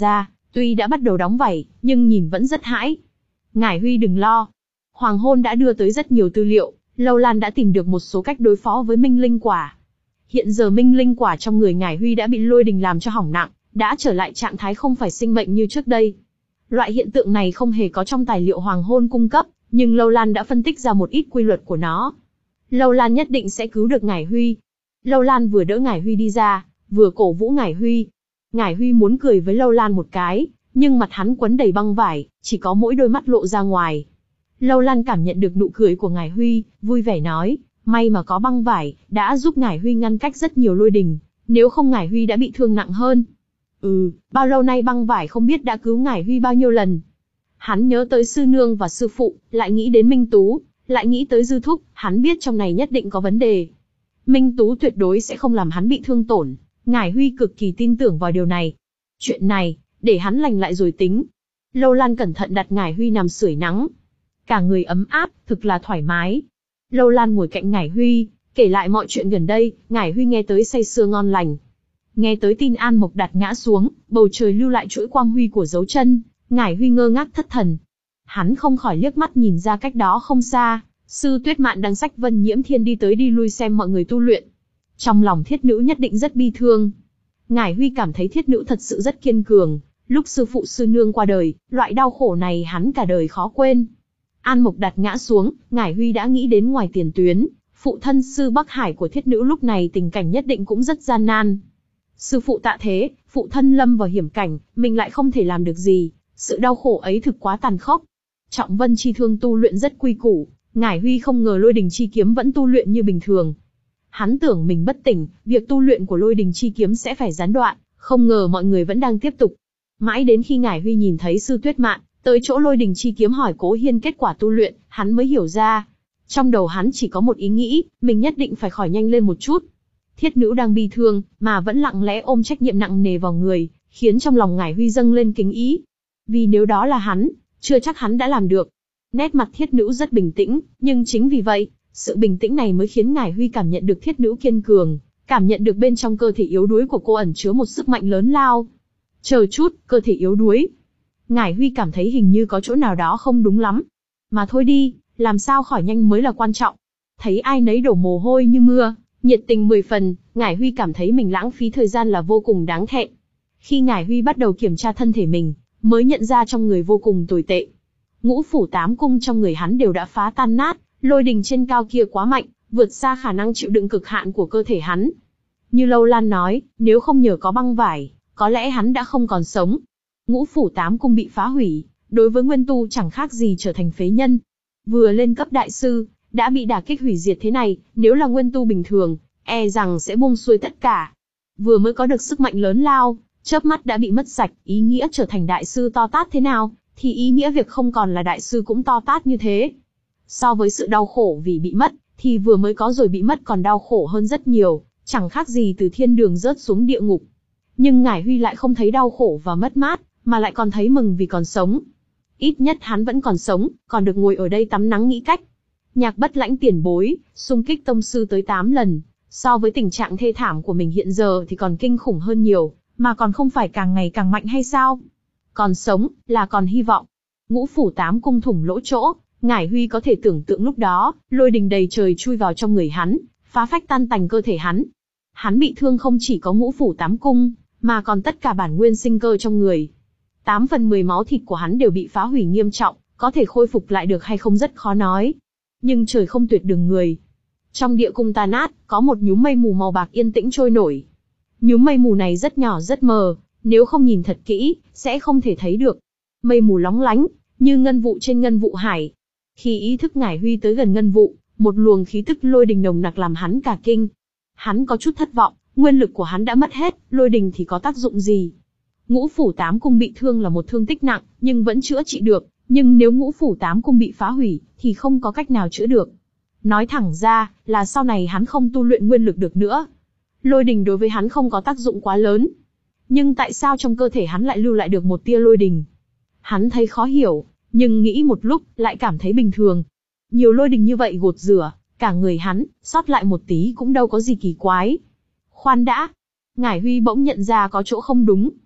Speaker 1: Tuy đã bắt đầu đóng vảy, nhưng nhìn vẫn rất hãi. Ngải Huy đừng lo. Hoàng hôn đã đưa tới rất nhiều tư liệu, Lâu Lan đã tìm được một số cách đối phó với minh linh quả. Hiện giờ minh linh quả trong người Ngải Huy đã bị lôi đình làm cho hỏng nặng, đã trở lại trạng thái không phải sinh mệnh như trước đây. Loại hiện tượng này không hề có trong tài liệu Hoàng hôn cung cấp, nhưng Lâu Lan đã phân tích ra một ít quy luật của nó. Lâu Lan nhất định sẽ cứu được Ngải Huy. Lâu Lan vừa đỡ Ngải Huy đi ra, vừa cổ vũ Ngải Huy. Ngải Huy muốn cười với Lâu Lan một cái, nhưng mặt hắn quấn đầy băng vải, chỉ có mỗi đôi mắt lộ ra ngoài. Lâu Lan cảm nhận được nụ cười của Ngải Huy, vui vẻ nói, may mà có băng vải, đã giúp Ngải Huy ngăn cách rất nhiều lôi đình, nếu không Ngải Huy đã bị thương nặng hơn. Ừ, bao lâu nay băng vải không biết đã cứu Ngải Huy bao nhiêu lần. Hắn nhớ tới sư nương và sư phụ, lại nghĩ đến Minh Tú, lại nghĩ tới Dư Thúc, hắn biết trong này nhất định có vấn đề. Minh Tú tuyệt đối sẽ không làm hắn bị thương tổn, Ngải Huy cực kỳ tin tưởng vào điều này. Chuyện này, để hắn lành lại rồi tính. Lâu Lan cẩn thận đặt Ngải Huy nằm sưởi nắng. Cả người ấm áp, thực là thoải mái. Lâu Lan ngồi cạnh Ngải Huy, kể lại mọi chuyện gần đây, Ngải Huy nghe tới say sưa ngon lành. Nghe tới tin An Mộc Đạt ngã xuống, bầu trời lưu lại chuỗi quang huy của dấu chân, Ngải Huy ngơ ngác thất thần. Hắn không khỏi liếc mắt nhìn ra cách đó không xa, Sư Tuyết Mạn đang xách Vân Nhiễm Thiên đi tới đi lui xem mọi người tu luyện. Trong lòng Thiết Nữ nhất định rất bi thương. Ngải Huy cảm thấy Thiết Nữ thật sự rất kiên cường, lúc sư phụ sư nương qua đời, loại đau khổ này hắn cả đời khó quên. An Mộc Đạt ngã xuống, Ngải Huy đã nghĩ đến ngoài tiền tuyến, phụ thân sư Bắc Hải của Thiết Nữ lúc này tình cảnh nhất định cũng rất gian nan. Sư phụ tạ thế, phụ thân lâm vào hiểm cảnh, mình lại không thể làm được gì, sự đau khổ ấy thực quá tàn khốc. Trọng Vân chi thương tu luyện rất quy củ, Ngải Huy không ngờ Lôi Đình chi kiếm vẫn tu luyện như bình thường. Hắn tưởng mình bất tỉnh, việc tu luyện của Lôi Đình chi kiếm sẽ phải gián đoạn, không ngờ mọi người vẫn đang tiếp tục. Mãi đến khi Ngải Huy nhìn thấy Sư Tuyết Mạn tới chỗ Lôi Đình chi kiếm hỏi Cố Hiên kết quả tu luyện, hắn mới hiểu ra. Trong đầu hắn chỉ có một ý nghĩ, mình nhất định phải khỏi nhanh lên một chút. Thiết Nữ đang bi thương, mà vẫn lặng lẽ ôm trách nhiệm nặng nề vào người, khiến trong lòng Ngải Huy dâng lên kính ý. Vì nếu đó là hắn, chưa chắc hắn đã làm được. Nét mặt Thiết Nữ rất bình tĩnh, nhưng chính vì vậy, sự bình tĩnh này mới khiến Ngải Huy cảm nhận được Thiết Nữ kiên cường, cảm nhận được bên trong cơ thể yếu đuối của cô ẩn chứa một sức mạnh lớn lao. Chờ chút, cơ thể yếu đuối. Ngải Huy cảm thấy hình như có chỗ nào đó không đúng lắm. Mà thôi đi, làm sao khỏi nhanh mới là quan trọng. Thấy ai nấy đổ mồ hôi như mưa, nhiệt tình mười phần, Ngải Huy cảm thấy mình lãng phí thời gian là vô cùng đáng thẹn. Khi Ngải Huy bắt đầu kiểm tra thân thể mình, mới nhận ra trong người vô cùng tồi tệ. Ngũ phủ tám cung trong người hắn đều đã phá tan nát, lôi đình trên cao kia quá mạnh, vượt xa khả năng chịu đựng cực hạn của cơ thể hắn. Như Lâu Lan nói, nếu không nhờ có băng vải, có lẽ hắn đã không còn sống. Ngũ phủ tám cung bị phá hủy, đối với Nguyên Tu chẳng khác gì trở thành phế nhân. Vừa lên cấp đại sư, đã bị đả kích hủy diệt thế này, nếu là Nguyên Tu bình thường, e rằng sẽ buông xuôi tất cả. Vừa mới có được sức mạnh lớn lao, chớp mắt đã bị mất sạch, ý nghĩa trở thành đại sư to tát thế nào, thì ý nghĩa việc không còn là đại sư cũng to tát như thế. So với sự đau khổ vì bị mất, thì vừa mới có rồi bị mất còn đau khổ hơn rất nhiều, chẳng khác gì từ thiên đường rớt xuống địa ngục. Nhưng Ngải Huy lại không thấy đau khổ và mất mát, mà lại còn thấy mừng vì còn sống. Ít nhất hắn vẫn còn sống, còn được ngồi ở đây tắm nắng nghĩ cách. Nhạc Bất Lãnh tiền bối, xung kích tông sư tới tám lần, so với tình trạng thê thảm của mình hiện giờ thì còn kinh khủng hơn nhiều, mà còn không phải càng ngày càng mạnh hay sao? Còn sống, là còn hy vọng. Ngũ phủ tám cung thủng lỗ chỗ, Ngải Huy có thể tưởng tượng lúc đó, lôi đình đầy trời chui vào trong người hắn, phá phách tan tành cơ thể hắn. Hắn bị thương không chỉ có ngũ phủ tám cung, mà còn tất cả bản nguyên sinh cơ trong người. Tám phần mười máu thịt của hắn đều bị phá hủy nghiêm trọng, có thể khôi phục lại được hay không rất khó nói. Nhưng trời không tuyệt đường người. Trong địa cung tàn nát, có một nhúm mây mù màu bạc yên tĩnh trôi nổi. Nhúm mây mù này rất nhỏ rất mờ, nếu không nhìn thật kỹ, sẽ không thể thấy được. Mây mù lóng lánh, như ngân vụ trên ngân vụ hải. Khi ý thức Ngải Huy tới gần ngân vụ, một luồng khí tức lôi đình nồng nặc làm hắn cả kinh. Hắn có chút thất vọng, nguyên lực của hắn đã mất hết, lôi đình thì có tác dụng gì? Ngũ phủ tám cung bị thương là một thương tích nặng, nhưng vẫn chữa trị được. Nhưng nếu ngũ phủ tám cung bị phá hủy, thì không có cách nào chữa được. Nói thẳng ra, là sau này hắn không tu luyện nguyên lực được nữa. Lôi đình đối với hắn không có tác dụng quá lớn. Nhưng tại sao trong cơ thể hắn lại lưu lại được một tia lôi đình? Hắn thấy khó hiểu, nhưng nghĩ một lúc, lại cảm thấy bình thường. Nhiều lôi đình như vậy gột rửa, cả người hắn, sót lại một tí cũng đâu có gì kỳ quái. Khoan đã. Ngải Huy bỗng nhận ra có chỗ không đúng.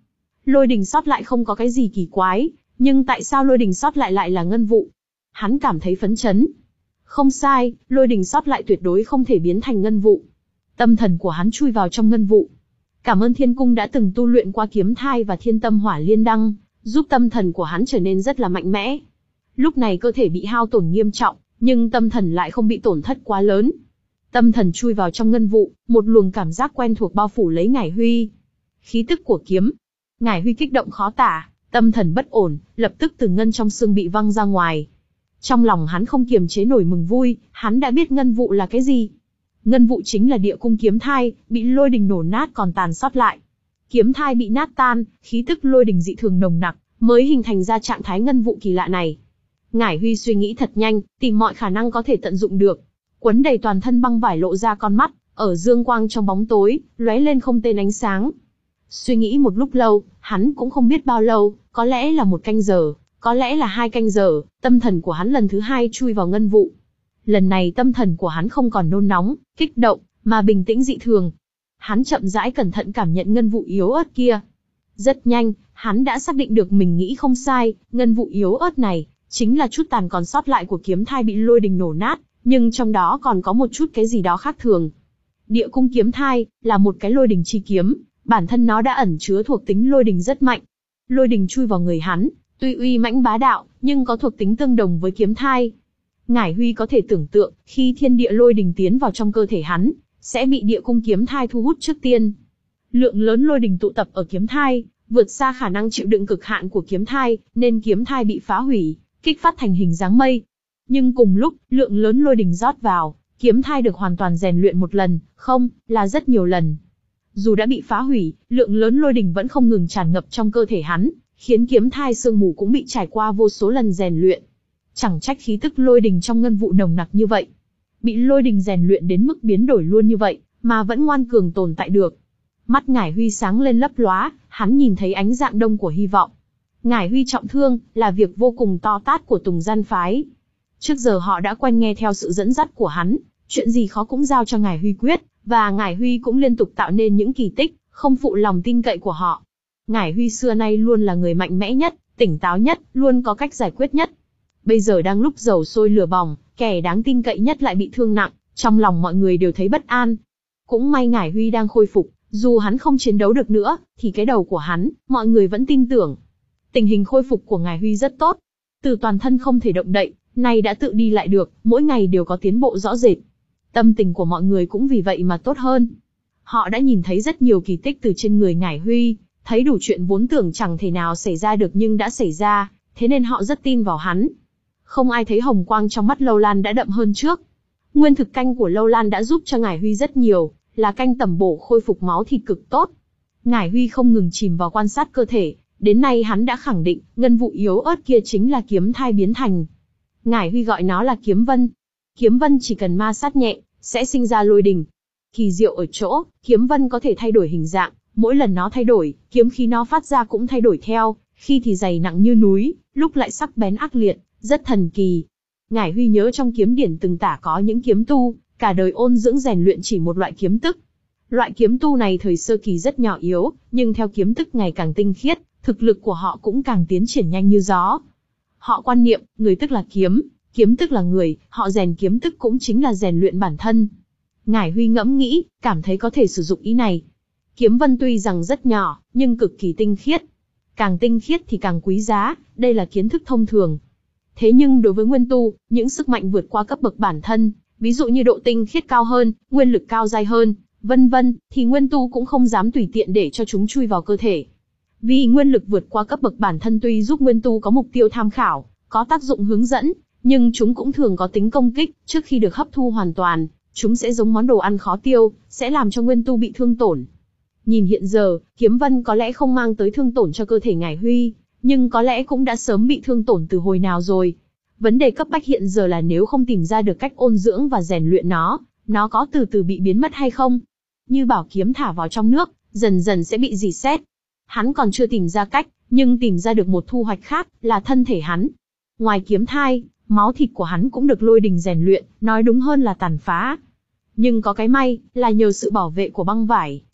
Speaker 1: Lôi đình sót lại không có cái gì kỳ quái, nhưng tại sao lôi đình sót lại lại là ngân vụ? Hắn cảm thấy phấn chấn. Không sai, lôi đình sót lại tuyệt đối không thể biến thành ngân vụ. Tâm thần của hắn chui vào trong ngân vụ. Cảm ơn Thiên Cung đã từng tu luyện qua kiếm thai và thiên tâm hỏa liên đăng, giúp tâm thần của hắn trở nên rất là mạnh mẽ. Lúc này cơ thể bị hao tổn nghiêm trọng, nhưng tâm thần lại không bị tổn thất quá lớn. Tâm thần chui vào trong ngân vụ, một luồng cảm giác quen thuộc bao phủ lấy Ngải Huy. Khí tức của kiếm. Ngải Huy kích động khó tả, tâm thần bất ổn, lập tức từ ngân trong xương bị văng ra ngoài. Trong lòng hắn không kiềm chế nổi mừng vui, hắn đã biết ngân vụ là cái gì. Ngân vụ chính là địa cung kiếm thai, bị lôi đình nổ nát còn tàn sót lại. Kiếm thai bị nát tan, khí tức lôi đình dị thường nồng nặc, mới hình thành ra trạng thái ngân vụ kỳ lạ này. Ngải Huy suy nghĩ thật nhanh, tìm mọi khả năng có thể tận dụng được. Quấn đầy toàn thân băng vải lộ ra con mắt, ở dương quang trong bóng tối, lóe lên không tên ánh sáng. Suy nghĩ một lúc lâu, hắn cũng không biết bao lâu, có lẽ là một canh giờ, có lẽ là hai canh giờ, tâm thần của hắn lần thứ hai chui vào ngân vụ. Lần này tâm thần của hắn không còn nôn nóng, kích động, mà bình tĩnh dị thường. Hắn chậm rãi cẩn thận cảm nhận ngân vụ yếu ớt kia. Rất nhanh, hắn đã xác định được mình nghĩ không sai, ngân vụ yếu ớt này, chính là chút tàn còn sót lại của kiếm thai bị lôi đình nổ nát, nhưng trong đó còn có một chút cái gì đó khác thường. Địa cung kiếm thai, là một cái lôi đình chi kiếm, bản thân nó đã ẩn chứa thuộc tính lôi đình rất mạnh. Lôi đình chui vào người hắn, tuy uy mãnh bá đạo, nhưng có thuộc tính tương đồng với kiếm thai. Ngải Huy có thể tưởng tượng, khi thiên địa lôi đình tiến vào trong cơ thể hắn, sẽ bị địa cung kiếm thai thu hút trước tiên. Lượng lớn lôi đình tụ tập ở kiếm thai, vượt xa khả năng chịu đựng cực hạn của kiếm thai, nên kiếm thai bị phá hủy, kích phát thành hình dáng mây. Nhưng cùng lúc, lượng lớn lôi đình rót vào, kiếm thai được hoàn toàn rèn luyện một lần, không, là rất nhiều lần. Dù đã bị phá hủy, lượng lớn lôi đình vẫn không ngừng tràn ngập trong cơ thể hắn, khiến kiếm thai sương mù cũng bị trải qua vô số lần rèn luyện. Chẳng trách khí tức lôi đình trong ngân vụ nồng nặc như vậy. Bị lôi đình rèn luyện đến mức biến đổi luôn như vậy, mà vẫn ngoan cường tồn tại được. Mắt Ngải Huy sáng lên lấp lóa, hắn nhìn thấy ánh dạng đông của hy vọng. Ngải Huy trọng thương, là việc vô cùng to tát của Tùng Gian Phái. Trước giờ họ đã quen nghe theo sự dẫn dắt của hắn, chuyện gì khó cũng giao cho Ngải Huy quyết, và Ngải Huy cũng liên tục tạo nên những kỳ tích, không phụ lòng tin cậy của họ. Ngải Huy xưa nay luôn là người mạnh mẽ nhất, tỉnh táo nhất, luôn có cách giải quyết nhất. Bây giờ đang lúc dầu sôi lửa bỏng, kẻ đáng tin cậy nhất lại bị thương nặng, trong lòng mọi người đều thấy bất an. Cũng may Ngải Huy đang khôi phục, dù hắn không chiến đấu được nữa, thì cái đầu của hắn, mọi người vẫn tin tưởng. Tình hình khôi phục của Ngải Huy rất tốt. Từ toàn thân không thể động đậy, nay đã tự đi lại được, mỗi ngày đều có tiến bộ rõ rệt. Tâm tình của mọi người cũng vì vậy mà tốt hơn. Họ đã nhìn thấy rất nhiều kỳ tích từ trên người Ngải Huy, thấy đủ chuyện vốn tưởng chẳng thể nào xảy ra được nhưng đã xảy ra, thế nên họ rất tin vào hắn. Không ai thấy hồng quang trong mắt Lâu Lan đã đậm hơn trước. Nguyên thực canh của Lâu Lan đã giúp cho Ngải Huy rất nhiều, là canh tẩm bổ khôi phục máu thịt cực tốt. Ngải Huy không ngừng chìm vào quan sát cơ thể, đến nay hắn đã khẳng định, ngân vụ yếu ớt kia chính là kiếm thai biến thành. Ngải Huy gọi nó là kiếm vân. Kiếm vân chỉ cần ma sát nhẹ, sẽ sinh ra lôi đình. Kỳ diệu ở chỗ, kiếm vân có thể thay đổi hình dạng, mỗi lần nó thay đổi, kiếm khí nó phát ra cũng thay đổi theo, khi thì dày nặng như núi, lúc lại sắc bén ác liệt, rất thần kỳ. Ngải Huy nhớ trong kiếm điển từng tả có những kiếm tu, cả đời ôn dưỡng rèn luyện chỉ một loại kiếm tức. Loại kiếm tu này thời sơ kỳ rất nhỏ yếu, nhưng theo kiếm tức ngày càng tinh khiết, thực lực của họ cũng càng tiến triển nhanh như gió. Họ quan niệm, người tức là kiếm, kiếm tức là người, họ rèn kiếm tức cũng chính là rèn luyện bản thân. Ngải Huy ngẫm nghĩ, cảm thấy có thể sử dụng ý này. Kiếm vân tuy rằng rất nhỏ, nhưng cực kỳ tinh khiết. Càng tinh khiết thì càng quý giá, đây là kiến thức thông thường. Thế nhưng đối với nguyên tu, những sức mạnh vượt qua cấp bậc bản thân, ví dụ như độ tinh khiết cao hơn, nguyên lực cao dai hơn, vân vân, thì nguyên tu cũng không dám tùy tiện để cho chúng chui vào cơ thể. Vì nguyên lực vượt qua cấp bậc bản thân tuy giúp nguyên tu có mục tiêu tham khảo, có tác dụng hướng dẫn, nhưng chúng cũng thường có tính công kích, trước khi được hấp thu hoàn toàn, chúng sẽ giống món đồ ăn khó tiêu, sẽ làm cho nguyên tu bị thương tổn. Nhìn hiện giờ, kiếm vân có lẽ không mang tới thương tổn cho cơ thể Ngải Huy, nhưng có lẽ cũng đã sớm bị thương tổn từ hồi nào rồi. Vấn đề cấp bách hiện giờ là nếu không tìm ra được cách ôn dưỡng và rèn luyện nó, nó có từ từ bị biến mất hay không? Như bảo kiếm thả vào trong nước, dần dần sẽ bị rỉ sét. Hắn còn chưa tìm ra cách, nhưng tìm ra được một thu hoạch khác, là thân thể hắn. Ngoài kiếm thai, máu thịt của hắn cũng được lôi đình rèn luyện, nói đúng hơn là tàn phá. Nhưng có cái may, là nhờ sự bảo vệ của băng vải,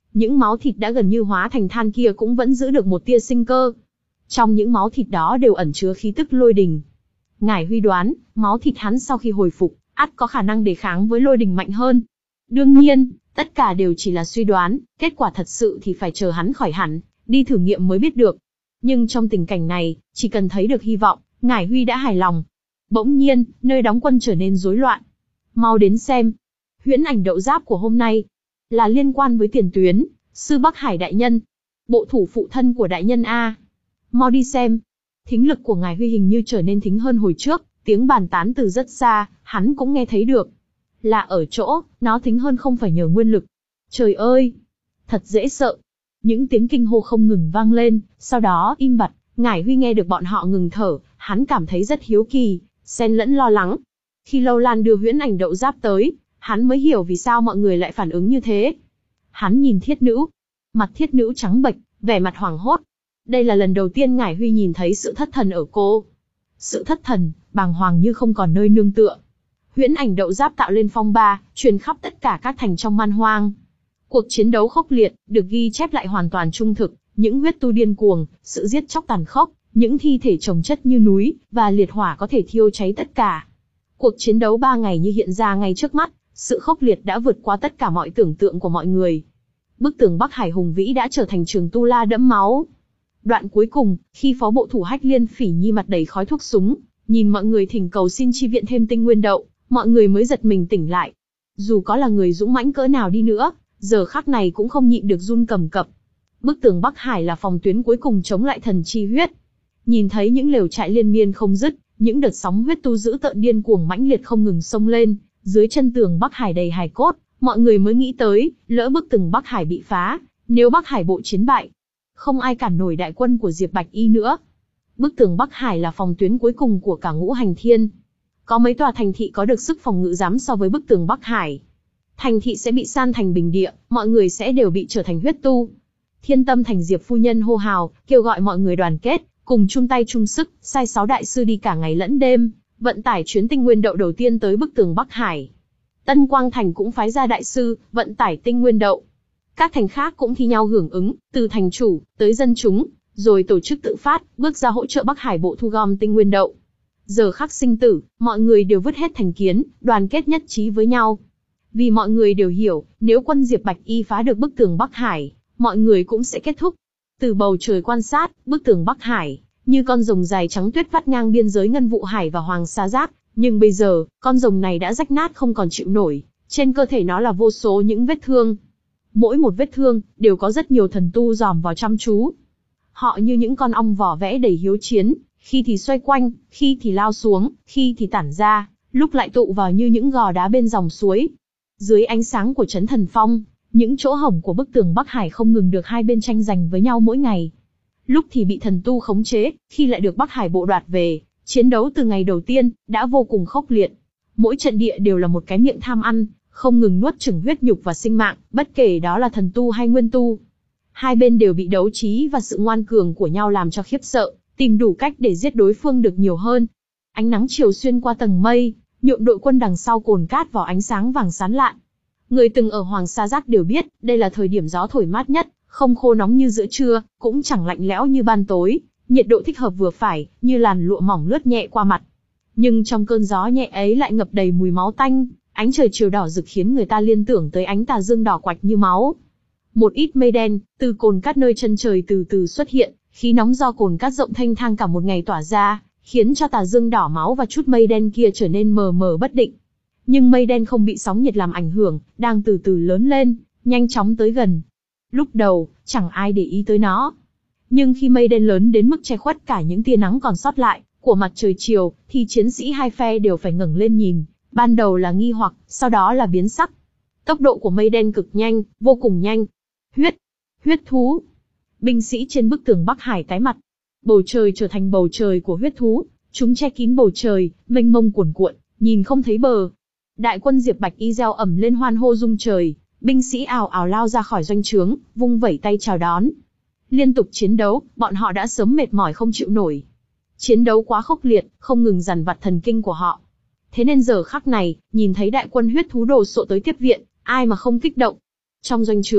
Speaker 1: Những máu thịt đã gần như hóa thành than kia cũng vẫn giữ được một tia sinh cơ. Trong những máu thịt đó đều ẩn chứa khí tức lôi đình. Ngải Huy đoán, máu thịt hắn sau khi hồi phục, ắt có khả năng đề kháng với lôi đình mạnh hơn. Đương nhiên, tất cả đều chỉ là suy đoán, kết quả thật sự thì phải chờ hắn khỏi hẳn, đi thử nghiệm mới biết được. Nhưng trong tình cảnh này, chỉ cần thấy được hy vọng, Ngải Huy đã hài lòng. Bỗng nhiên, nơi đóng quân trở nên rối loạn. Mau đến xem. Huyễn ảnh đậu giáp của hôm nay là liên quan với tiền tuyến, sư Bắc Hải đại nhân. Bộ thủ phụ thân của đại nhân A. Mau đi xem. Thính lực của Ngải Huy hình như trở nên thính hơn hồi trước, tiếng bàn tán từ rất xa, hắn cũng nghe thấy được. Là ở chỗ, nó thính hơn không phải nhờ nguyên lực. Trời ơi! Thật dễ sợ. Những tiếng kinh hô không ngừng vang lên, sau đó im bặt. Ngải Huy nghe được bọn họ ngừng thở, hắn cảm thấy rất hiếu kỳ, xen lẫn lo lắng. Khi Lâu Lan đưa huyễn ảnh đậu giáp tới, hắn mới hiểu vì sao mọi người lại phản ứng như thế. Hắn nhìn thiết nữ. Mặt thiết nữ trắng bệch, vẻ mặt hoảng hốt. Đây là lần đầu tiên Ngải Huy nhìn thấy sự thất thần ở cô. Sự thất thần, bàng hoàng như không còn nơi nương tựa. Huyễn ảnh đậu giáp tạo lên phong ba, truyền khắp tất cả các thành trong man hoang. Cuộc chiến đấu khốc liệt, được ghi chép lại hoàn toàn trung thực, những huyết tu điên cuồng, sự giết chóc tàn khốc, những thi thể chồng chất như núi, và liệt hỏa có thể thiêu cháy tất cả. Cuộc chiến đấu ba ngày như hiện ra ngay trước mắt, sự khốc liệt đã vượt qua tất cả mọi tưởng tượng của mọi người. Bức tường Bắc Hải hùng vĩ đã trở thành trường tu la đẫm máu. Đoạn cuối cùng, khi phó bộ thủ Hách Liên Phỉ Nhi mặt đầy khói thuốc súng, nhìn mọi người thỉnh cầu xin chi viện thêm tinh nguyên đậu, mọi người mới giật mình tỉnh lại. Dù có là người dũng mãnh cỡ nào đi nữa, giờ khắc này cũng không nhịn được run cầm cập. Bức tường Bắc Hải là phòng tuyến cuối cùng chống lại thần chi huyết. Nhìn thấy những lều trại liên miên không dứt, những đợt sóng huyết tu dữ tợn điên cuồng mãnh liệt không ngừng xông lên, dưới chân tường Bắc Hải đầy hài cốt, mọi người mới nghĩ tới, lỡ bức tường Bắc Hải bị phá, nếu Bắc Hải bộ chiến bại, không ai cản nổi đại quân của Diệp Bạch Y nữa. Bức tường Bắc Hải là phòng tuyến cuối cùng của cả Ngũ Hành Thiên. Có mấy tòa thành thị có được sức phòng ngự dám so với bức tường Bắc Hải. Thành thị sẽ bị san thành bình địa, mọi người sẽ đều bị trở thành huyết tu. Thiên Tâm Thành Diệp phu nhân hô hào, kêu gọi mọi người đoàn kết, cùng chung tay chung sức, sai sáu đại sư đi cả ngày lẫn đêm, vận tải chuyến tinh nguyên đậu đầu tiên tới bức tường Bắc Hải. Tân Quang Thành cũng phái ra đại sư, vận tải tinh nguyên đậu. Các thành khác cũng thi nhau hưởng ứng, từ thành chủ, tới dân chúng, rồi tổ chức tự phát, bước ra hỗ trợ Bắc Hải bộ thu gom tinh nguyên đậu. Giờ khắc sinh tử, mọi người đều vứt hết thành kiến, đoàn kết nhất trí với nhau. Vì mọi người đều hiểu, nếu quân Diệp Bạch Y phá được bức tường Bắc Hải, mọi người cũng sẽ kết thúc. Từ bầu trời quan sát, bức tường Bắc Hải, như con rồng dài trắng tuyết vắt ngang biên giới Ngân Vụ Hải và Hoàng Sa Giác, nhưng bây giờ, con rồng này đã rách nát không còn chịu nổi, trên cơ thể nó là vô số những vết thương. Mỗi một vết thương, đều có rất nhiều thần tu dòm vào chăm chú. Họ như những con ong vỏ vẽ đầy hiếu chiến, khi thì xoay quanh, khi thì lao xuống, khi thì tản ra, lúc lại tụ vào như những gò đá bên dòng suối. Dưới ánh sáng của Chấn Thần Phong, những chỗ hổng của bức tường Bắc Hải không ngừng được hai bên tranh giành với nhau mỗi ngày. Lúc thì bị thần tu khống chế, khi lại được Bắc Hải bộ đoạt về, chiến đấu từ ngày đầu tiên, đã vô cùng khốc liệt. Mỗi trận địa đều là một cái miệng tham ăn, không ngừng nuốt chửng huyết nhục và sinh mạng, bất kể đó là thần tu hay nguyên tu. Hai bên đều bị đấu trí và sự ngoan cường của nhau làm cho khiếp sợ, tìm đủ cách để giết đối phương được nhiều hơn. Ánh nắng chiều xuyên qua tầng mây, nhuộm đội quân đằng sau cồn cát vào ánh sáng vàng sáng lạn. Người từng ở Hoàng Sa Giác đều biết, đây là thời điểm gió thổi mát nhất, không khô nóng như giữa trưa, cũng chẳng lạnh lẽo như ban tối, nhiệt độ thích hợp vừa phải, như làn lụa mỏng lướt nhẹ qua mặt. Nhưng trong cơn gió nhẹ ấy lại ngập đầy mùi máu tanh, ánh trời chiều đỏ rực khiến người ta liên tưởng tới ánh tà dương đỏ quạch như máu. Một ít mây đen, từ cồn cát nơi chân trời từ từ xuất hiện, khí nóng do cồn cát rộng thanh thang cả một ngày tỏa ra, khiến cho tà dương đỏ máu và chút mây đen kia trở nên mờ mờ bất định. Nhưng mây đen không bị sóng nhiệt làm ảnh hưởng, đang từ từ lớn lên, nhanh chóng tới gần. Lúc đầu, chẳng ai để ý tới nó. Nhưng khi mây đen lớn đến mức che khuất cả những tia nắng còn sót lại của mặt trời chiều, thì chiến sĩ hai phe đều phải ngẩng lên nhìn. Ban đầu là nghi hoặc, sau đó là biến sắc. Tốc độ của mây đen cực nhanh, vô cùng nhanh. Huyết, huyết thú. Binh sĩ trên bức tường Bắc Hải tái mặt. Bầu trời trở thành bầu trời của huyết thú, chúng che kín bầu trời, mênh mông cuồn cuộn, nhìn không thấy bờ. Đại quân Diệp Bạch Y reo ầm lên hoan hô rung trời, binh sĩ ào ào lao ra khỏi doanh trướng, vung vẩy tay chào đón. Liên tục chiến đấu, bọn họ đã sớm mệt mỏi không chịu nổi. Chiến đấu quá khốc liệt, không ngừng dằn vặt thần kinh của họ. Thế nên giờ khắc này, nhìn thấy đại quân huyết thú đồ sộ tới tiếp viện, ai mà không kích động. Trong doanh trướng,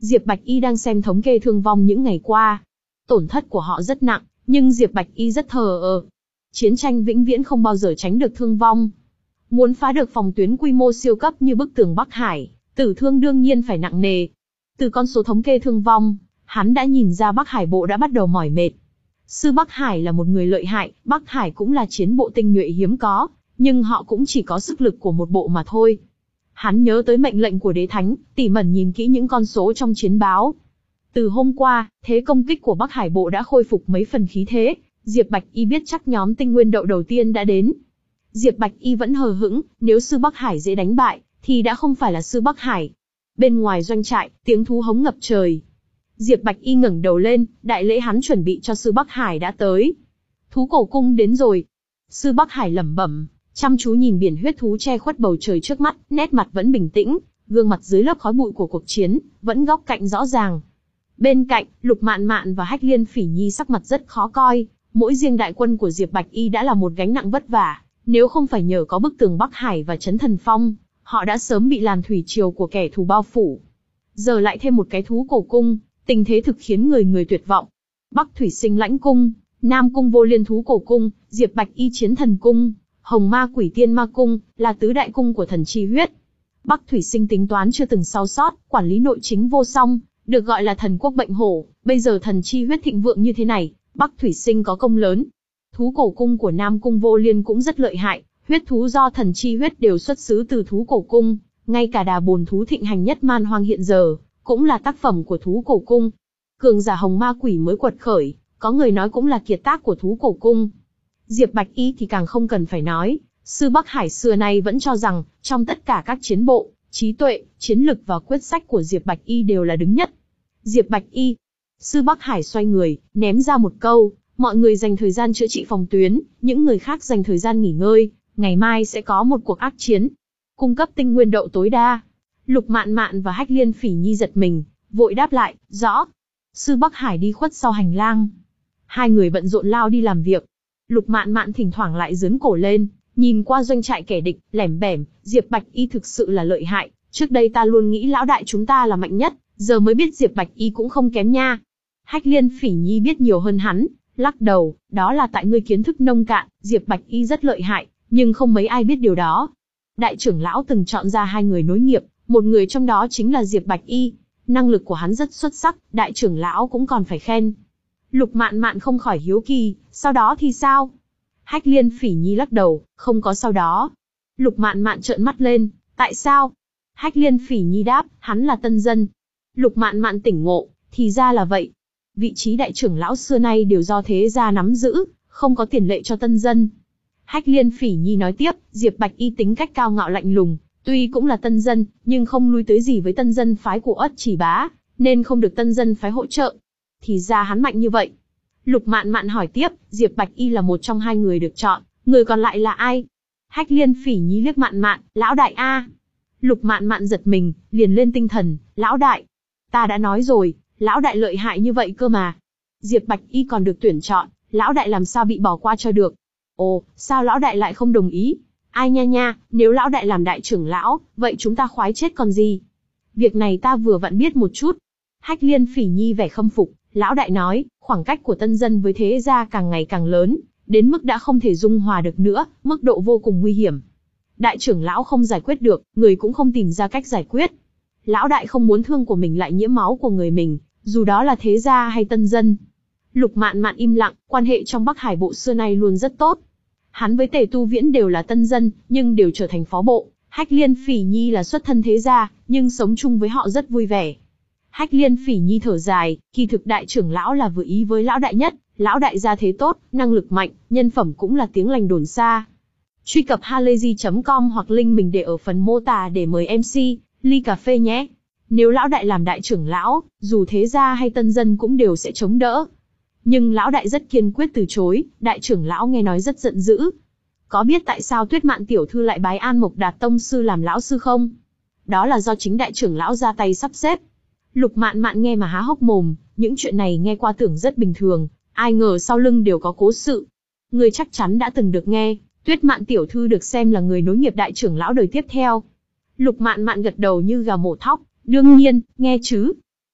Speaker 1: Diệp Bạch Y đang xem thống kê thương vong những ngày qua. Tổn thất của họ rất nặng, nhưng Diệp Bạch Y rất thờ ơ. Chiến tranh vĩnh viễn không bao giờ tránh được thương vong. Muốn phá được phòng tuyến quy mô siêu cấp như bức tường Bắc Hải, tử thương đương nhiên phải nặng nề. Từ con số thống kê thương vong, hắn đã nhìn ra Bắc Hải bộ đã bắt đầu mỏi mệt. Sư Bắc Hải là một người lợi hại, Bắc Hải cũng là chiến bộ tinh nhuệ hiếm có, nhưng họ cũng chỉ có sức lực của một bộ mà thôi. Hắn nhớ tới mệnh lệnh của đế thánh, tỉ mẩn nhìn kỹ những con số trong chiến báo. Từ hôm qua, thế công kích của Bắc Hải bộ đã khôi phục mấy phần khí thế, Diệp Bạch Y biết chắc nhóm tinh nguyên đậu đầu tiên đã đến. Diệp Bạch Y vẫn hờ hững, nếu sư Bắc Hải dễ đánh bại, thì đã không phải là sư Bắc Hải. Bên ngoài doanh trại, tiếng thú hống ngập trời. Diệp Bạch Y ngẩng đầu lên, đại lễ hắn chuẩn bị cho sư Bắc Hải đã tới. Thú cổ cung đến rồi. Sư Bắc Hải lẩm bẩm, chăm chú nhìn biển huyết thú che khuất bầu trời trước mắt, nét mặt vẫn bình tĩnh, gương mặt dưới lớp khói bụi của cuộc chiến, vẫn góc cạnh rõ ràng. Bên cạnh, Lục Mạn Mạn và Hách Liên Phỉ Nhi sắc mặt rất khó coi, mỗi riêng đại quân của Diệp Bạch Y đã là một gánh nặng vất vả, nếu không phải nhờ có bức tường Bắc Hải và Chấn Thần Phong, họ đã sớm bị làn thủy triều của kẻ thù bao phủ. Giờ lại thêm một cái thú cổ cung, tình thế thực khiến người người tuyệt vọng. Bắc Thủy Sinh Lãnh Cung, Nam Cung Vô Liên Thú Cổ Cung, Diệp Bạch Y Chiến Thần Cung, Hồng Ma Quỷ Tiên Ma Cung, là tứ đại cung của thần chi huyết. Bắc Thủy Sinh tính toán chưa từng sau sót, quản lý nội chính vô song, được gọi là thần quốc bệnh hổ, bây giờ thần chi huyết thịnh vượng như thế này, Bắc Thủy Sinh có công lớn. Thú cổ cung của Nam Cung Vô Liên cũng rất lợi hại, huyết thú do thần chi huyết đều xuất xứ từ thú cổ cung, ngay cả đà bồn thú thịnh hành nhất man hoang hiện giờ, cũng là tác phẩm của thú cổ cung. Cường giả Hồng Ma Quỷ mới quật khởi, có người nói cũng là kiệt tác của thú cổ cung. Diệp Bạch Y thì càng không cần phải nói, sư Bắc Hải xưa nay vẫn cho rằng, trong tất cả các chiến bộ, trí tuệ, chiến lực và quyết sách của Diệp Bạch Y đều là đứng nhất. Diệp Bạch Y. Sư Bắc Hải xoay người, ném ra một câu, mọi người dành thời gian chữa trị phòng tuyến, những người khác dành thời gian nghỉ ngơi, ngày mai sẽ có một cuộc ác chiến. Cung cấp tinh nguyên đậu tối đa. Lục Mạn Mạn và Hách Liên Phỉ Nhi giật mình, vội đáp lại, rõ. Sư Bắc Hải đi khuất sau hành lang. Hai người bận rộn lao đi làm việc. Lục Mạn Mạn thỉnh thoảng lại giớn cổ lên, nhìn qua doanh trại kẻ địch, lẻm bẻm, Diệp Bạch Y thực sự là lợi hại, trước đây ta luôn nghĩ lão đại chúng ta là mạnh nhất, giờ mới biết Diệp Bạch Y cũng không kém nha. Hách Liên Phỉ Nhi biết nhiều hơn hắn, lắc đầu, đó là tại ngươi kiến thức nông cạn, Diệp Bạch Y rất lợi hại, nhưng không mấy ai biết điều đó. Đại trưởng lão từng chọn ra hai người nối nghiệp, một người trong đó chính là Diệp Bạch Y, năng lực của hắn rất xuất sắc, đại trưởng lão cũng còn phải khen. Lục Mạn Mạn không khỏi hiếu kỳ, sau đó thì sao? Hách Liên Phỉ Nhi lắc đầu, không có sau đó. Lục Mạn Mạn trợn mắt lên, tại sao? Hách Liên Phỉ Nhi đáp, hắn là tân dân. Lục Mạn Mạn tỉnh ngộ, thì ra là vậy. Vị trí đại trưởng lão xưa nay đều do thế gia nắm giữ, không có tiền lệ cho tân dân. Hách Liên Phỉ Nhi nói tiếp, Diệp Bạch Y tính cách cao ngạo lạnh lùng, tuy cũng là tân dân, nhưng không lui tới gì với tân dân phái của Ất Chỉ Bá, nên không được tân dân phái hỗ trợ. Thì ra hắn mạnh như vậy. Lục Mạn Mạn hỏi tiếp, Diệp Bạch Y là một trong hai người được chọn, người còn lại là ai? Hách Liên Phỉ Nhi liếc Mạn Mạn, lão đại a. Lục Mạn Mạn giật mình, liền lên tinh thần, lão đại. Ta đã nói rồi, lão đại lợi hại như vậy cơ mà. Diệp Bạch Y còn được tuyển chọn, lão đại làm sao bị bỏ qua cho được? Ồ, sao lão đại lại không đồng ý? Ai nha nha, nếu lão đại làm đại trưởng lão, vậy chúng ta khoái chết còn gì? Việc này ta vừa vặn biết một chút. Hách Liên Phỉ Nhi vẻ khâm phục, lão đại nói, khoảng cách của tân dân với thế gia càng ngày càng lớn, đến mức đã không thể dung hòa được nữa, mức độ vô cùng nguy hiểm. Đại trưởng lão không giải quyết được, người cũng không tìm ra cách giải quyết. Lão đại không muốn thương của mình lại nhiễm máu của người mình, dù đó là thế gia hay tân dân. Lục Mạn Mạn im lặng, quan hệ trong Bắc Hải bộ xưa nay luôn rất tốt. Hắn với Tề Tu Viễn đều là tân dân, nhưng đều trở thành phó bộ. Hách Liên Phỉ Nhi là xuất thân thế gia, nhưng sống chung với họ rất vui vẻ. Hách Liên Phỉ Nhi thở dài, kỳ thực đại trưởng lão là vừa ý với lão đại nhất, lão đại gia thế tốt, năng lực mạnh, nhân phẩm cũng là tiếng lành đồn xa. Truy cập halayzi chấm com hoặc link mình để ở phần mô tả để mời em xê, ly cà phê nhé. Nếu lão đại làm đại trưởng lão, dù thế gia hay tân dân cũng đều sẽ chống đỡ. Nhưng lão đại rất kiên quyết từ chối, đại trưởng lão nghe nói rất giận dữ. Có biết tại sao Tuyết Mạn tiểu thư lại bái An Mộc Đạt tông sư làm lão sư không? Đó là do chính đại trưởng lão ra tay sắp xếp. Lục Mạn Mạn nghe mà há hốc mồm, những chuyện này nghe qua tưởng rất bình thường, ai ngờ sau lưng đều có cố sự. Người chắc chắn đã từng được nghe, Tuyết Mạn tiểu thư được xem là người nối nghiệp đại trưởng lão đời tiếp theo. Lục Mạn Mạn gật đầu như gà mổ thóc, đương nhiên, nghe chứ.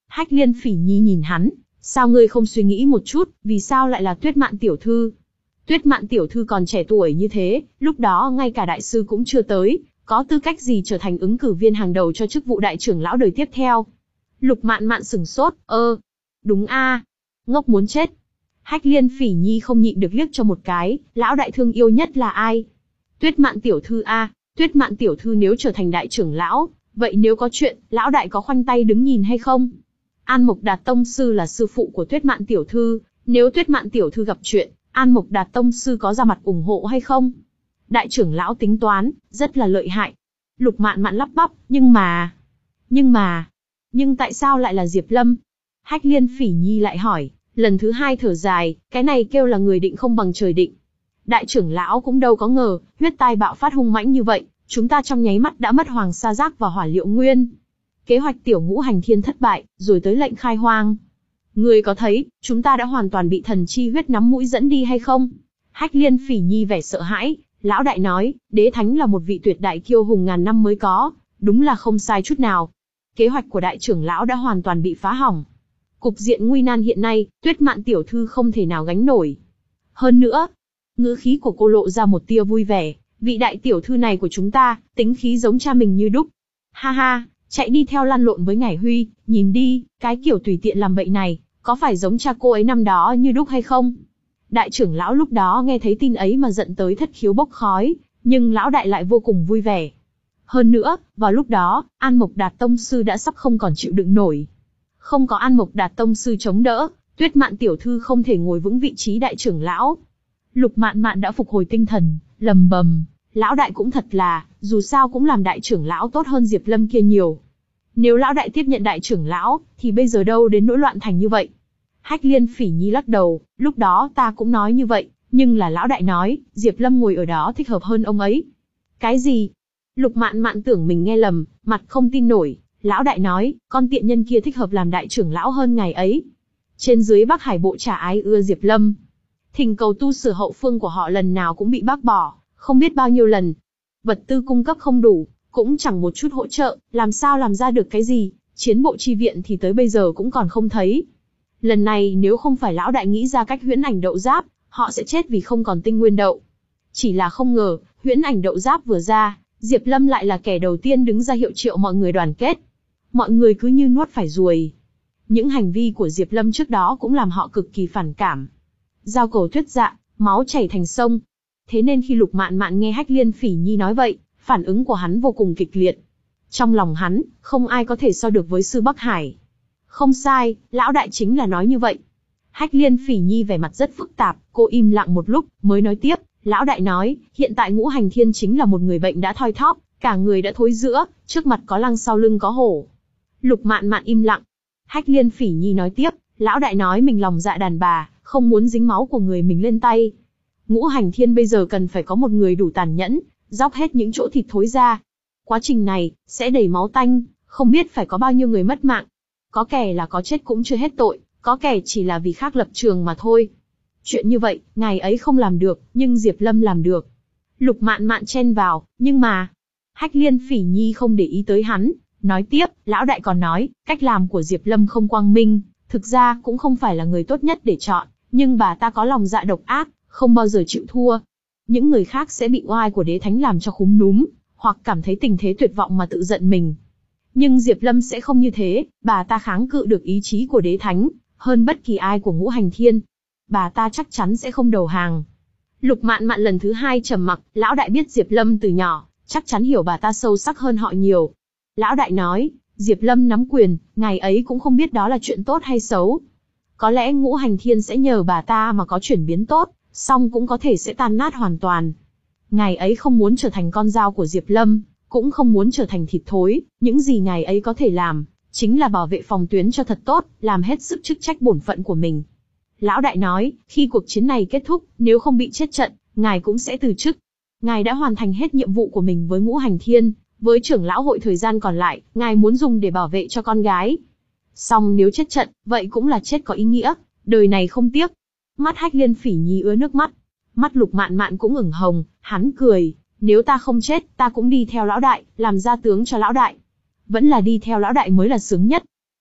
Speaker 1: Hách Liên Phỉ Nhi nhìn hắn, sao ngươi không suy nghĩ một chút, vì sao lại là Tuyết Mạn tiểu thư? Tuyết Mạn tiểu thư còn trẻ tuổi như thế, lúc đó ngay cả đại sư cũng chưa tới, có tư cách gì trở thành ứng cử viên hàng đầu cho chức vụ đại trưởng lão đời tiếp theo? Lục Mạn Mạn sửng sốt, ơ, đúng a, ngốc muốn chết. Hách Liên Phỉ Nhi không nhịn được liếc cho một cái, lão đại thương yêu nhất là ai? Tuyết Mạn tiểu thư a, Tuyết Mạn tiểu thư nếu trở thành đại trưởng lão, vậy nếu có chuyện, lão đại có khoanh tay đứng nhìn hay không? An Mộc Đạt tông sư là sư phụ của Tuyết Mạn tiểu thư, nếu Tuyết Mạn tiểu thư gặp chuyện, An Mộc Đạt tông sư có ra mặt ủng hộ hay không? Đại trưởng lão tính toán, rất là lợi hại. Lục Mạn Mạn lắp bắp, nhưng mà, nhưng mà, nhưng tại sao lại là Diệp Lâm? Hách Liên Phỉ Nhi lại hỏi, lần thứ hai thở dài, cái này kêu là người định không bằng trời định. Đại trưởng lão cũng đâu có ngờ, huyết tai bạo phát hung mãnh như vậy, chúng ta trong nháy mắt đã mất Hoàng Sa Giác và Hỏa Liệu Nguyên. Kế hoạch tiểu ngũ hành thiên thất bại, rồi tới lệnh khai hoang. Ngươi có thấy, chúng ta đã hoàn toàn bị thần chi huyết nắm mũi dẫn đi hay không? Hách Liên Phỉ Nhi vẻ sợ hãi, lão đại nói, đế thánh là một vị tuyệt đại kiêu hùng ngàn năm mới có, đúng là không sai chút nào. Kế hoạch của đại trưởng lão đã hoàn toàn bị phá hỏng. Cục diện nguy nan hiện nay, Tuyết Mạn tiểu thư không thể nào gánh nổi. Hơn nữa, ngữ khí của cô lộ ra một tia vui vẻ, vị đại tiểu thư này của chúng ta, tính khí giống cha mình như đúc. Ha ha, chạy đi theo lăn lộn với Ngải Huy, nhìn đi, cái kiểu tùy tiện làm bậy này, có phải giống cha cô ấy năm đó như đúc hay không? Đại trưởng lão lúc đó nghe thấy tin ấy mà giận tới thất khiếu bốc khói, nhưng lão đại lại vô cùng vui vẻ. Hơn nữa, vào lúc đó, An Mộc Đạt tông sư đã sắp không còn chịu đựng nổi. Không có An Mộc Đạt tông sư chống đỡ, Tuyết Mạn tiểu thư không thể ngồi vững vị trí đại trưởng lão. Lục Mạn Mạn đã phục hồi tinh thần, lầm bầm, lão đại cũng thật là, dù sao cũng làm đại trưởng lão tốt hơn Diệp Lâm kia nhiều. Nếu lão đại tiếp nhận đại trưởng lão, thì bây giờ đâu đến nỗi loạn thành như vậy. Hách Liên Phỉ Nhi lắc đầu, lúc đó ta cũng nói như vậy, nhưng là lão đại nói, Diệp Lâm ngồi ở đó thích hợp hơn ông ấy. Cái gì? Lục Mạn Mạn tưởng mình nghe lầm, mặt không tin nổi, lão đại nói, con tiện nhân kia thích hợp làm đại trưởng lão hơn ngài ấy. Trên dưới Bắc Hải bộ chả ai ưa Diệp Lâm. Thỉnh cầu tu sửa hậu phương của họ lần nào cũng bị bác bỏ, không biết bao nhiêu lần. Vật tư cung cấp không đủ, cũng chẳng một chút hỗ trợ, làm sao làm ra được cái gì, chiến bộ chi viện thì tới bây giờ cũng còn không thấy. Lần này nếu không phải lão đại nghĩ ra cách huyễn ảnh đậu giáp, họ sẽ chết vì không còn tinh nguyên đậu. Chỉ là không ngờ, huyễn ảnh đậu giáp vừa ra, Diệp Lâm lại là kẻ đầu tiên đứng ra hiệu triệu mọi người đoàn kết. Mọi người cứ như nuốt phải ruồi. Những hành vi của Diệp Lâm trước đó cũng làm họ cực kỳ phản cảm. Giao cầu thuyết dạ, máu chảy thành sông. Thế nên khi Lục Mạn Mạn nghe Hách Liên Phỉ Nhi nói vậy, phản ứng của hắn vô cùng kịch liệt. Trong lòng hắn, không ai có thể so được với sư Bắc Hải. Không sai, lão đại chính là nói như vậy. Hách Liên Phỉ Nhi vẻ mặt rất phức tạp, cô im lặng một lúc, mới nói tiếp, lão đại nói, hiện tại ngũ hành thiên chính là một người bệnh đã thoi thóp, cả người đã thối rữa, trước mặt có lăng sau lưng có hổ. Lục Mạn Mạn im lặng. Hách Liên Phỉ Nhi nói tiếp, lão đại nói mình lòng dạ đàn bà, không muốn dính máu của người mình lên tay. Ngũ hành thiên bây giờ cần phải có một người đủ tàn nhẫn, róc hết những chỗ thịt thối ra. Quá trình này, sẽ đầy máu tanh, không biết phải có bao nhiêu người mất mạng. Có kẻ là có chết cũng chưa hết tội, có kẻ chỉ là vì khác lập trường mà thôi. Chuyện như vậy, ngài ấy không làm được, nhưng Diệp Lâm làm được. Lục Mạn Mạn chen vào, nhưng mà... Hách Liên Phỉ Nhi không để ý tới hắn, nói tiếp, lão đại còn nói, cách làm của Diệp Lâm không quang minh, thực ra cũng không phải là người tốt nhất để chọn, nhưng bà ta có lòng dạ độc ác, không bao giờ chịu thua. Những người khác sẽ bị oai của đế thánh làm cho khúm núm, hoặc cảm thấy tình thế tuyệt vọng mà tự giận mình. Nhưng Diệp Lâm sẽ không như thế, bà ta kháng cự được ý chí của đế thánh, hơn bất kỳ ai của ngũ hành thiên. Bà ta chắc chắn sẽ không đầu hàng. Lục Mạn Mạn lần thứ hai trầm mặc, lão đại biết Diệp Lâm từ nhỏ, chắc chắn hiểu bà ta sâu sắc hơn họ nhiều. Lão đại nói, Diệp Lâm nắm quyền, ngài ấy cũng không biết đó là chuyện tốt hay xấu. Có lẽ ngũ hành thiên sẽ nhờ bà ta mà có chuyển biến tốt, song cũng có thể sẽ tan nát hoàn toàn. Ngài ấy không muốn trở thành con dao của Diệp Lâm, cũng không muốn trở thành thịt thối, những gì ngài ấy có thể làm, chính là bảo vệ phòng tuyến cho thật tốt, làm hết sức chức trách bổn phận của mình. Lão đại nói, khi cuộc chiến này kết thúc, nếu không bị chết trận, ngài cũng sẽ từ chức. Ngài đã hoàn thành hết nhiệm vụ của mình với ngũ hành thiên, với trưởng lão hội thời gian còn lại, ngài muốn dùng để bảo vệ cho con gái. Song nếu chết trận, vậy cũng là chết có ý nghĩa, đời này không tiếc. Mắt Hách Liên Phỉ Nhi ứa nước mắt. Mắt Lục Mạn Mạn cũng ửng hồng, hắn cười, nếu ta không chết, ta cũng đi theo lão đại, làm gia tướng cho lão đại. Vẫn là đi theo lão đại mới là sướng nhất.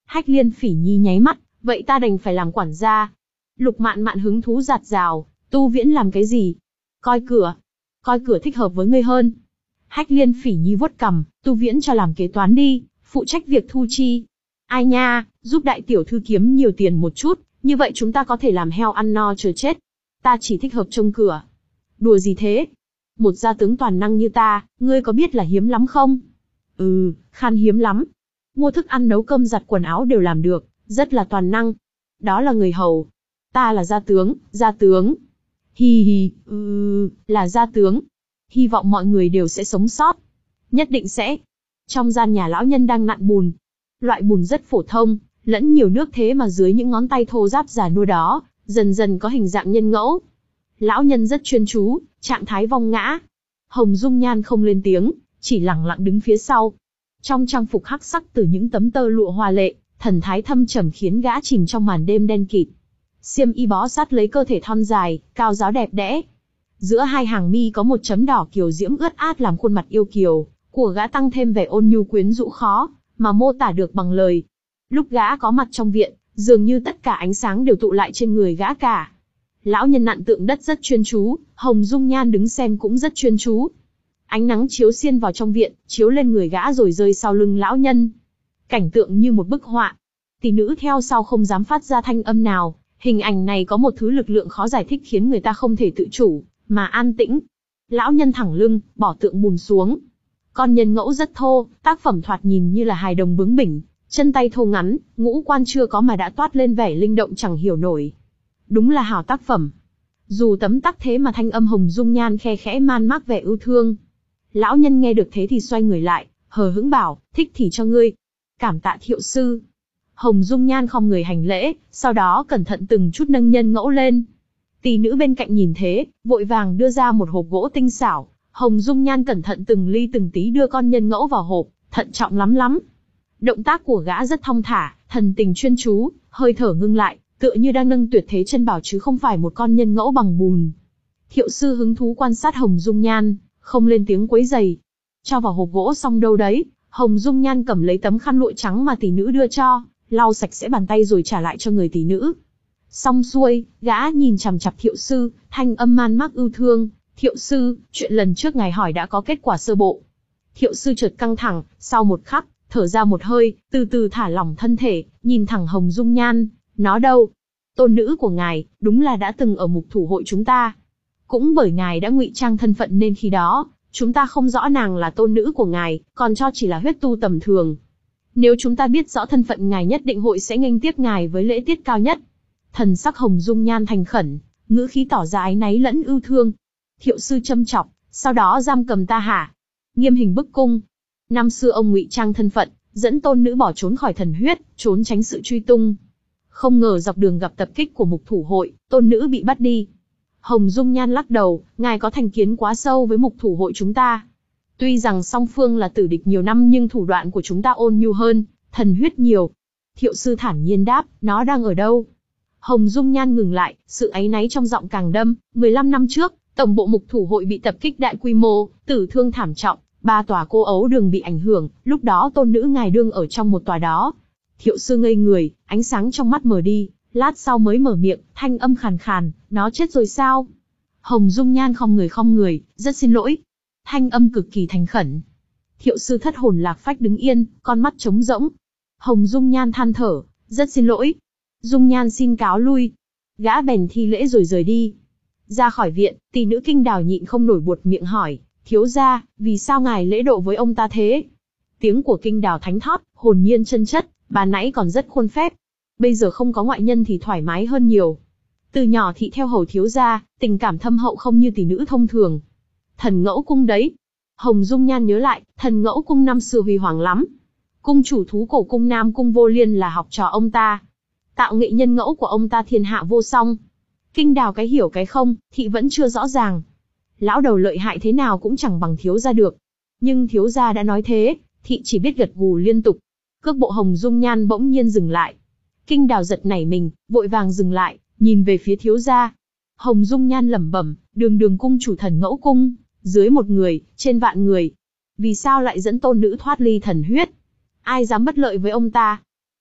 Speaker 1: Hách Liên Phỉ Nhi nháy mắt, vậy ta đành phải làm quản gia. Lục Mạn Mạn hứng thú dạt dào, Tu Viễn làm cái gì? Coi cửa. Coi cửa thích hợp với ngươi hơn. Hách Liên Phỉ Nhi vuốt cằm, Tu Viễn cho làm kế toán đi, phụ trách việc thu chi. Ai nha, giúp đại tiểu thư kiếm nhiều tiền một chút, như vậy chúng ta có thể làm heo ăn no chờ chết. Ta chỉ thích hợp trông cửa. Đùa gì thế? Một gia tướng toàn năng như ta, ngươi có biết là hiếm lắm không? Ừ, khan hiếm lắm. Mua thức ăn nấu cơm giặt quần áo đều làm được, rất là toàn năng. Đó là người hầu. Ta là gia tướng, gia tướng. Hi hi, ừ, là gia tướng. Hy vọng mọi người đều sẽ sống sót. Nhất định sẽ. Trong gian nhà lão nhân đang nặn bùn. Loại bùn rất phổ thông, lẫn nhiều nước thế mà dưới những ngón tay thô ráp già nua đó, dần dần có hình dạng nhân ngẫu. Lão nhân rất chuyên chú, trạng thái vong ngã. Hồng Dung Nhan không lên tiếng, chỉ lặng lặng đứng phía sau. Trong trang phục hắc sắc từ những tấm tơ lụa hoa lệ, thần thái thâm trầm khiến gã chìm trong màn đêm đen kịt. Xiêm y bó sát lấy cơ thể thon dài, cao ráo đẹp đẽ. Giữa hai hàng mi có một chấm đỏ kiều diễm ướt át làm khuôn mặt yêu kiều của gã tăng thêm vẻ ôn nhu quyến rũ khó mà mô tả được bằng lời. Lúc gã có mặt trong viện, dường như tất cả ánh sáng đều tụ lại trên người gã cả. Lão nhân nặn tượng đất rất chuyên chú, Hồng Dung Nhan đứng xem cũng rất chuyên chú. Ánh nắng chiếu xiên vào trong viện, chiếu lên người gã rồi rơi sau lưng lão nhân. Cảnh tượng như một bức họa. Tỷ nữ theo sau không dám phát ra thanh âm nào, hình ảnh này có một thứ lực lượng khó giải thích khiến người ta không thể tự chủ, mà an tĩnh. Lão nhân thẳng lưng, bỏ tượng bùn xuống. Con nhân ngẫu rất thô, tác phẩm thoạt nhìn như là hài đồng bướng bỉnh, chân tay thô ngắn, ngũ quan chưa có mà đã toát lên vẻ linh động chẳng hiểu nổi. Đúng là hảo tác phẩm. Dù tấm tắc thế mà thanh âm Hồng Dung Nhan khe khẽ man mác vẻ ưu thương. Lão nhân nghe được thế thì xoay người lại, hờ hững bảo, thích thì cho ngươi. Cảm tạ thiệu sư. Hồng Dung Nhan khom người hành lễ, sau đó cẩn thận từng chút nâng nhân ngẫu lên. Tỷ nữ bên cạnh nhìn thế, vội vàng đưa ra một hộp gỗ tinh xảo. Hồng Dung Nhan cẩn thận từng ly từng tí đưa con nhân ngẫu vào hộp, thận trọng lắm lắm. Động tác của gã rất thong thả, thần tình chuyên chú, hơi thở ngưng lại, tựa như đang nâng tuyệt thế chân bảo chứ không phải một con nhân ngẫu bằng bùn. Thiệu sư hứng thú quan sát Hồng Dung Nhan, không lên tiếng quấy rầy. Cho vào hộp gỗ xong đâu đấy, Hồng Dung Nhan cầm lấy tấm khăn lụa trắng mà tỷ nữ đưa cho, lau sạch sẽ bàn tay rồi trả lại cho người tỷ nữ. Xong xuôi, gã nhìn chằm chằm Thiệu sư, thanh âm man mác ưu thương, Thiệu sư, chuyện lần trước ngài hỏi đã có kết quả sơ bộ. Thiệu sư chợt căng thẳng, sau một khắc, thở ra một hơi, từ từ thả lỏng thân thể, nhìn thẳng Hồng Dung Nhan, nó đâu? Tôn nữ của ngài, đúng là đã từng ở mục thủ hội chúng ta. Cũng bởi ngài đã ngụy trang thân phận nên khi đó, chúng ta không rõ nàng là tôn nữ của ngài, còn cho chỉ là huyết tu tầm thường. Nếu chúng ta biết rõ thân phận ngài nhất định hội sẽ nghênh tiếp ngài với lễ tiết cao nhất. Thần sắc Hồng Dung Nhan thành khẩn, ngữ khí tỏ ra áy náy lẫn ưu thương. Thiệu sư châm chọc, sau đó giam cầm ta hả? Nghiêm hình bức cung. Năm xưa ông ngụy trang thân phận, dẫn tôn nữ bỏ trốn khỏi thần huyết, trốn tránh sự truy tung. Không ngờ dọc đường gặp tập kích của mục thủ hội, tôn nữ bị bắt đi. Hồng Dung Nhan lắc đầu, ngài có thành kiến quá sâu với mục thủ hội chúng ta. Tuy rằng song phương là tử địch nhiều năm nhưng thủ đoạn của chúng ta ôn nhu hơn, thần huyết nhiều. Thiệu sư thản nhiên đáp, nó đang ở đâu? Hồng Dung Nhan ngừng lại, sự áy náy trong giọng càng đâm. mười lăm năm trước, tổng bộ mục thủ hội bị tập kích đại quy mô, tử thương thảm trọng, ba tòa cô ấu đường bị ảnh hưởng, lúc đó tôn nữ ngài đương ở trong một tòa đó. Thiệu sư ngây người, ánh sáng trong mắt mờ đi, lát sau mới mở miệng, thanh âm khàn khàn, nó chết rồi sao? Hồng Dung Nhan khom người khom người, rất xin lỗi. Thanh âm cực kỳ thành khẩn. Thiệu sư thất hồn lạc phách đứng yên, con mắt trống rỗng. Hồng Dung Nhan than thở, rất xin lỗi. Dung Nhan xin cáo lui. Gã bèn thi lễ rồi rời đi. Ra khỏi viện, tỷ nữ Kinh Đào nhịn không nổi buột miệng hỏi, thiếu gia, vì sao ngài lễ độ với ông ta thế? Tiếng của Kinh Đào thánh thót, hồn nhiên chân chất, bà nãy còn rất khuôn phép. Bây giờ không có ngoại nhân thì thoải mái hơn nhiều. Từ nhỏ thị theo hầu thiếu gia, tình cảm thâm hậu không như tỷ nữ thông thường. Thần Ngẫu Cung đấy. Hồng Dung Nhan nhớ lại, Thần Ngẫu Cung năm xưa huy hoàng lắm. Cung chủ thú cổ cung Nam Cung Vô Liên là học trò ông ta. Tạo nghệ nhân ngẫu của ông ta thiên hạ vô song. Kinh Đào cái hiểu cái không, thị vẫn chưa rõ ràng. Lão đầu lợi hại thế nào cũng chẳng bằng thiếu gia được. Nhưng thiếu gia đã nói thế, thị chỉ biết gật gù liên tục. Cước bộ Hồng Dung Nhan bỗng nhiên dừng lại. Kinh Đào giật nảy mình, vội vàng dừng lại, nhìn về phía thiếu gia. Hồng Dung Nhan lẩm bẩm, đường đường cung chủ Thần Ngẫu Cung, dưới một người, trên vạn người. Vì sao lại dẫn tôn nữ thoát ly thần huyết? Ai dám bất lợi với ông ta?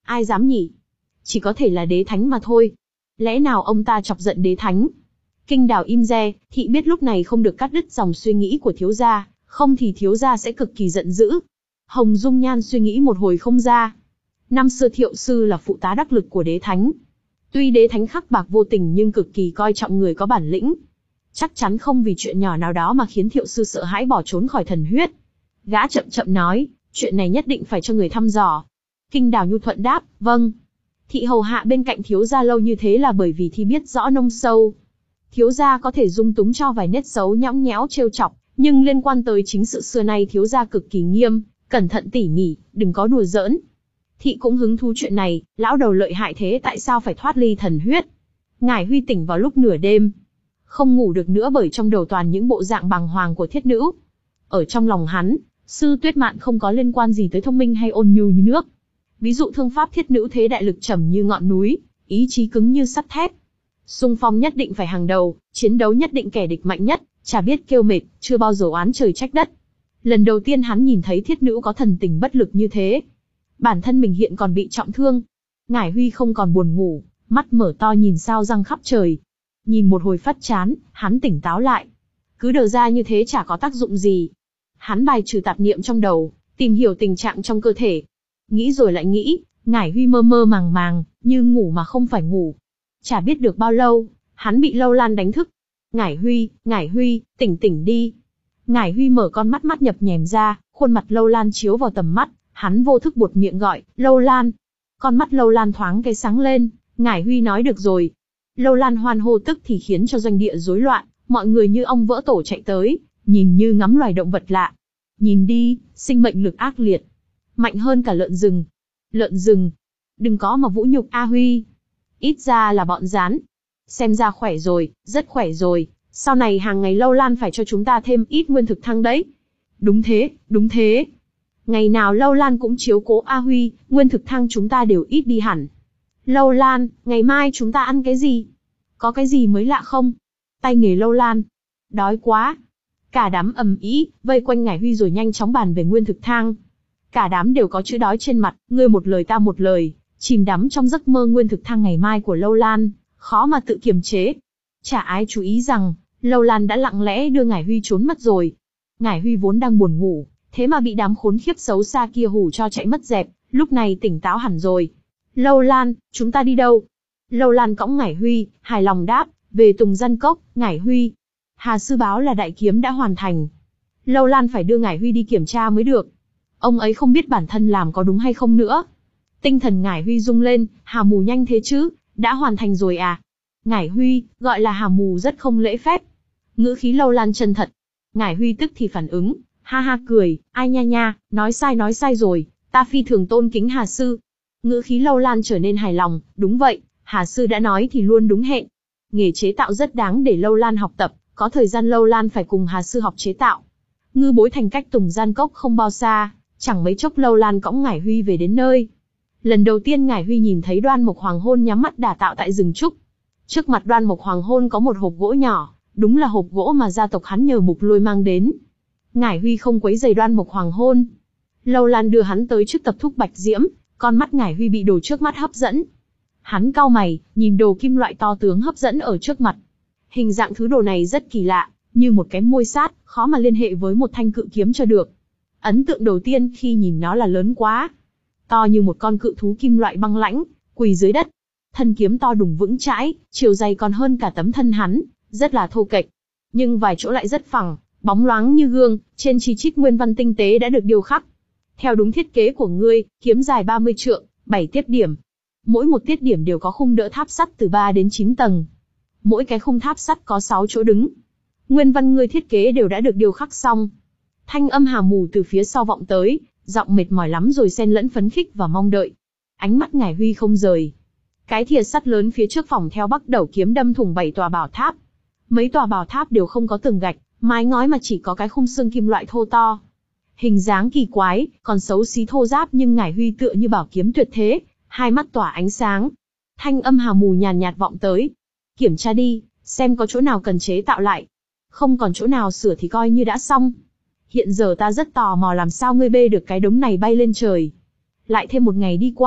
Speaker 1: Ai dám nhỉ? Chỉ có thể là đế thánh mà thôi. Lẽ nào ông ta chọc giận đế thánh? Kinh đào im re, thị biết lúc này không được cắt đứt dòng suy nghĩ của thiếu gia, không thì thiếu gia sẽ cực kỳ giận dữ. Hồng Dung Nhan suy nghĩ một hồi không ra. Năm xưa Thiệu sư là phụ tá đắc lực của đế thánh. Tuy đế thánh khắc bạc vô tình nhưng cực kỳ coi trọng người có bản lĩnh. Chắc chắn không vì chuyện nhỏ nào đó mà khiến Thiệu sư sợ hãi bỏ trốn khỏi thần huyết. Gã chậm chậm nói, chuyện này nhất định phải cho người thăm dò. Kinh đào nhu thuận đáp, vâng. Thị hầu hạ bên cạnh thiếu gia lâu như thế là bởi vì thị biết rõ nông sâu. Thiếu gia có thể dung túng cho vài nét xấu nhõng nhẽo trêu chọc, nhưng liên quan tới chính sự xưa nay thiếu gia cực kỳ nghiêm, cẩn thận tỉ mỉ, đừng có đùa giỡn. Thị cũng hứng thú chuyện này, lão đầu lợi hại thế tại sao phải thoát ly thần huyết? Ngải Huy tỉnh vào lúc nửa đêm, không ngủ được nữa bởi trong đầu toàn những bộ dạng bàng hoàng của thiết nữ. Ở trong lòng hắn, Sư Tuyết Mạn không có liên quan gì tới thông minh hay ôn nhu như nước. Ví dụ thương pháp thiết nữ thế đại lực trầm như ngọn núi, ý chí cứng như sắt thép. Xung phong nhất định phải hàng đầu, chiến đấu nhất định kẻ địch mạnh nhất, chả biết kêu mệt, chưa bao giờ oán trời trách đất. Lần đầu tiên hắn nhìn thấy thiết nữ có thần tình bất lực như thế. Bản thân mình hiện còn bị trọng thương. Ngải Huy không còn buồn ngủ, mắt mở to nhìn sao răng khắp trời. Nhìn một hồi phát chán, hắn tỉnh táo lại. Cứ đờ ra như thế chả có tác dụng gì. Hắn bài trừ tạp niệm trong đầu, tìm hiểu tình trạng trong cơ thể. Nghĩ rồi lại nghĩ, Ngải Huy mơ mơ màng màng, như ngủ mà không phải ngủ. Chả biết được bao lâu, hắn bị Lâu Lan đánh thức. Ngải Huy, Ngải Huy, tỉnh tỉnh đi. Ngải Huy mở con mắt mắt nhập nhèm ra, khuôn mặt Lâu Lan chiếu vào tầm mắt, hắn vô thức buột miệng gọi, Lâu Lan. Con mắt Lâu Lan thoáng cái sáng lên, Ngải Huy nói được rồi. Lâu Lan hoan hô tức thì khiến cho doanh địa rối loạn, mọi người như ong vỡ tổ chạy tới, nhìn như ngắm loài động vật lạ. Nhìn đi, sinh mệnh lực ác liệt, mạnh hơn cả lợn rừng. Lợn rừng, đừng có mà vũ nhục A Huy. Ít ra là bọn gián. Xem ra khỏe rồi, rất khỏe rồi, sau này hàng ngày Lâu Lan phải cho chúng ta thêm ít nguyên thực thăng đấy. Đúng thế, đúng thế. Ngày nào Lâu Lan cũng chiếu cố A Huy, nguyên thực thăng chúng ta đều ít đi hẳn. Lâu Lan, ngày mai chúng ta ăn cái gì? Có cái gì mới lạ không? Tay nghề Lâu Lan. Đói quá. Cả đám ầm ĩ, vây quanh Ngải Huy rồi nhanh chóng bàn về nguyên thực thang. Cả đám đều có chữ đói trên mặt, ngươi một lời ta một lời, chìm đắm trong giấc mơ nguyên thực thang ngày mai của Lâu Lan, khó mà tự kiềm chế. Chả ai chú ý rằng, Lâu Lan đã lặng lẽ đưa Ngải Huy trốn mất rồi. Ngải Huy vốn đang buồn ngủ, thế mà bị đám khốn khiếp xấu xa kia hù cho chạy mất dẹp, lúc này tỉnh táo hẳn rồi. Lâu Lan, chúng ta đi đâu? Lâu Lan cõng Ngải Huy, hài lòng đáp, về Tùng Gian Cốc. Ngải Huy. Hà sư báo là đại kiếm đã hoàn thành. Lâu Lan phải đưa Ngải Huy đi kiểm tra mới được. Ông ấy không biết bản thân làm có đúng hay không nữa. Tinh thần Ngải Huy rung lên, Hà mù nhanh thế chứ, đã hoàn thành rồi à? Ngải Huy, gọi là Hà mù rất không lễ phép. Ngữ khí Lâu Lan chân thật. Ngải Huy tức thì phản ứng, ha ha cười, ai nha nha, nói sai nói sai rồi, ta phi thường tôn kính Hà sư. Ngữ khí Lâu Lan trở nên hài lòng, đúng vậy, Hà sư đã nói thì luôn đúng hẹn. Nghề chế tạo rất đáng để Lâu Lan học tập, có thời gian Lâu Lan phải cùng Hà sư học chế tạo. Ngư Bối Thành cách Tùng Gian Cốc không bao xa, chẳng mấy chốc Lâu Lan cõng Ngải Huy về đến nơi. Lần đầu tiên Ngải Huy nhìn thấy Đoan Mộc Hoàng Hôn nhắm mắt đả tạo tại rừng trúc. Trước mặt Đoan Mộc Hoàng Hôn có một hộp gỗ nhỏ, đúng là hộp gỗ mà gia tộc hắn nhờ Mục Lôi mang đến. Ngải Huy không quấy rầy Đoan Mộc Hoàng Hôn. Lâu Lan đưa hắn tới trước tập thúc Bạch Diễm, con mắt Ngải Huy bị đồ trước mắt hấp dẫn. Hắn cau mày, nhìn đồ kim loại to tướng hấp dẫn ở trước mặt. Hình dạng thứ đồ này rất kỳ lạ, như một cái môi sát, khó mà liên hệ với một thanh cự kiếm cho được. Ấn tượng đầu tiên khi nhìn nó là lớn quá. To như một con cự thú kim loại băng lãnh, quỳ dưới đất. Thân kiếm to đùng vững chãi, chiều dày còn hơn cả tấm thân hắn, rất là thô kệch. Nhưng vài chỗ lại rất phẳng, bóng loáng như gương, trên chi chít nguyên văn tinh tế đã được điêu khắc. Theo đúng thiết kế của ngươi, kiếm dài ba mươi trượng, bảy tiết điểm. Mỗi một tiết điểm đều có khung đỡ tháp sắt từ ba đến chín tầng. Mỗi cái khung tháp sắt có sáu chỗ đứng. Nguyên văn ngươi thiết kế đều đã được điêu khắc xong. Thanh âm Hà mù từ phía sau vọng tới, giọng mệt mỏi lắm rồi xen lẫn phấn khích và mong đợi. Ánh mắt Ngải Huy không rời. Cái thìa sắt lớn phía trước phòng theo Bắc Đầu kiếm đâm thủng bảy tòa bảo tháp. Mấy tòa bảo tháp đều không có tường gạch, mái ngói mà chỉ có cái khung xương kim loại thô to. Hình dáng kỳ quái, còn xấu xí thô ráp nhưng Ngải Huy tựa như bảo kiếm tuyệt thế, hai mắt tỏa ánh sáng. Thanh âm Hà mù nhàn nhạt vọng tới. Kiểm tra đi, xem có chỗ nào cần chế tạo lại. Không còn chỗ nào sửa thì coi như đã xong. Hiện giờ ta rất tò mò làm sao ngươi bê được cái đống này bay lên trời. Lại thêm một ngày đi qua,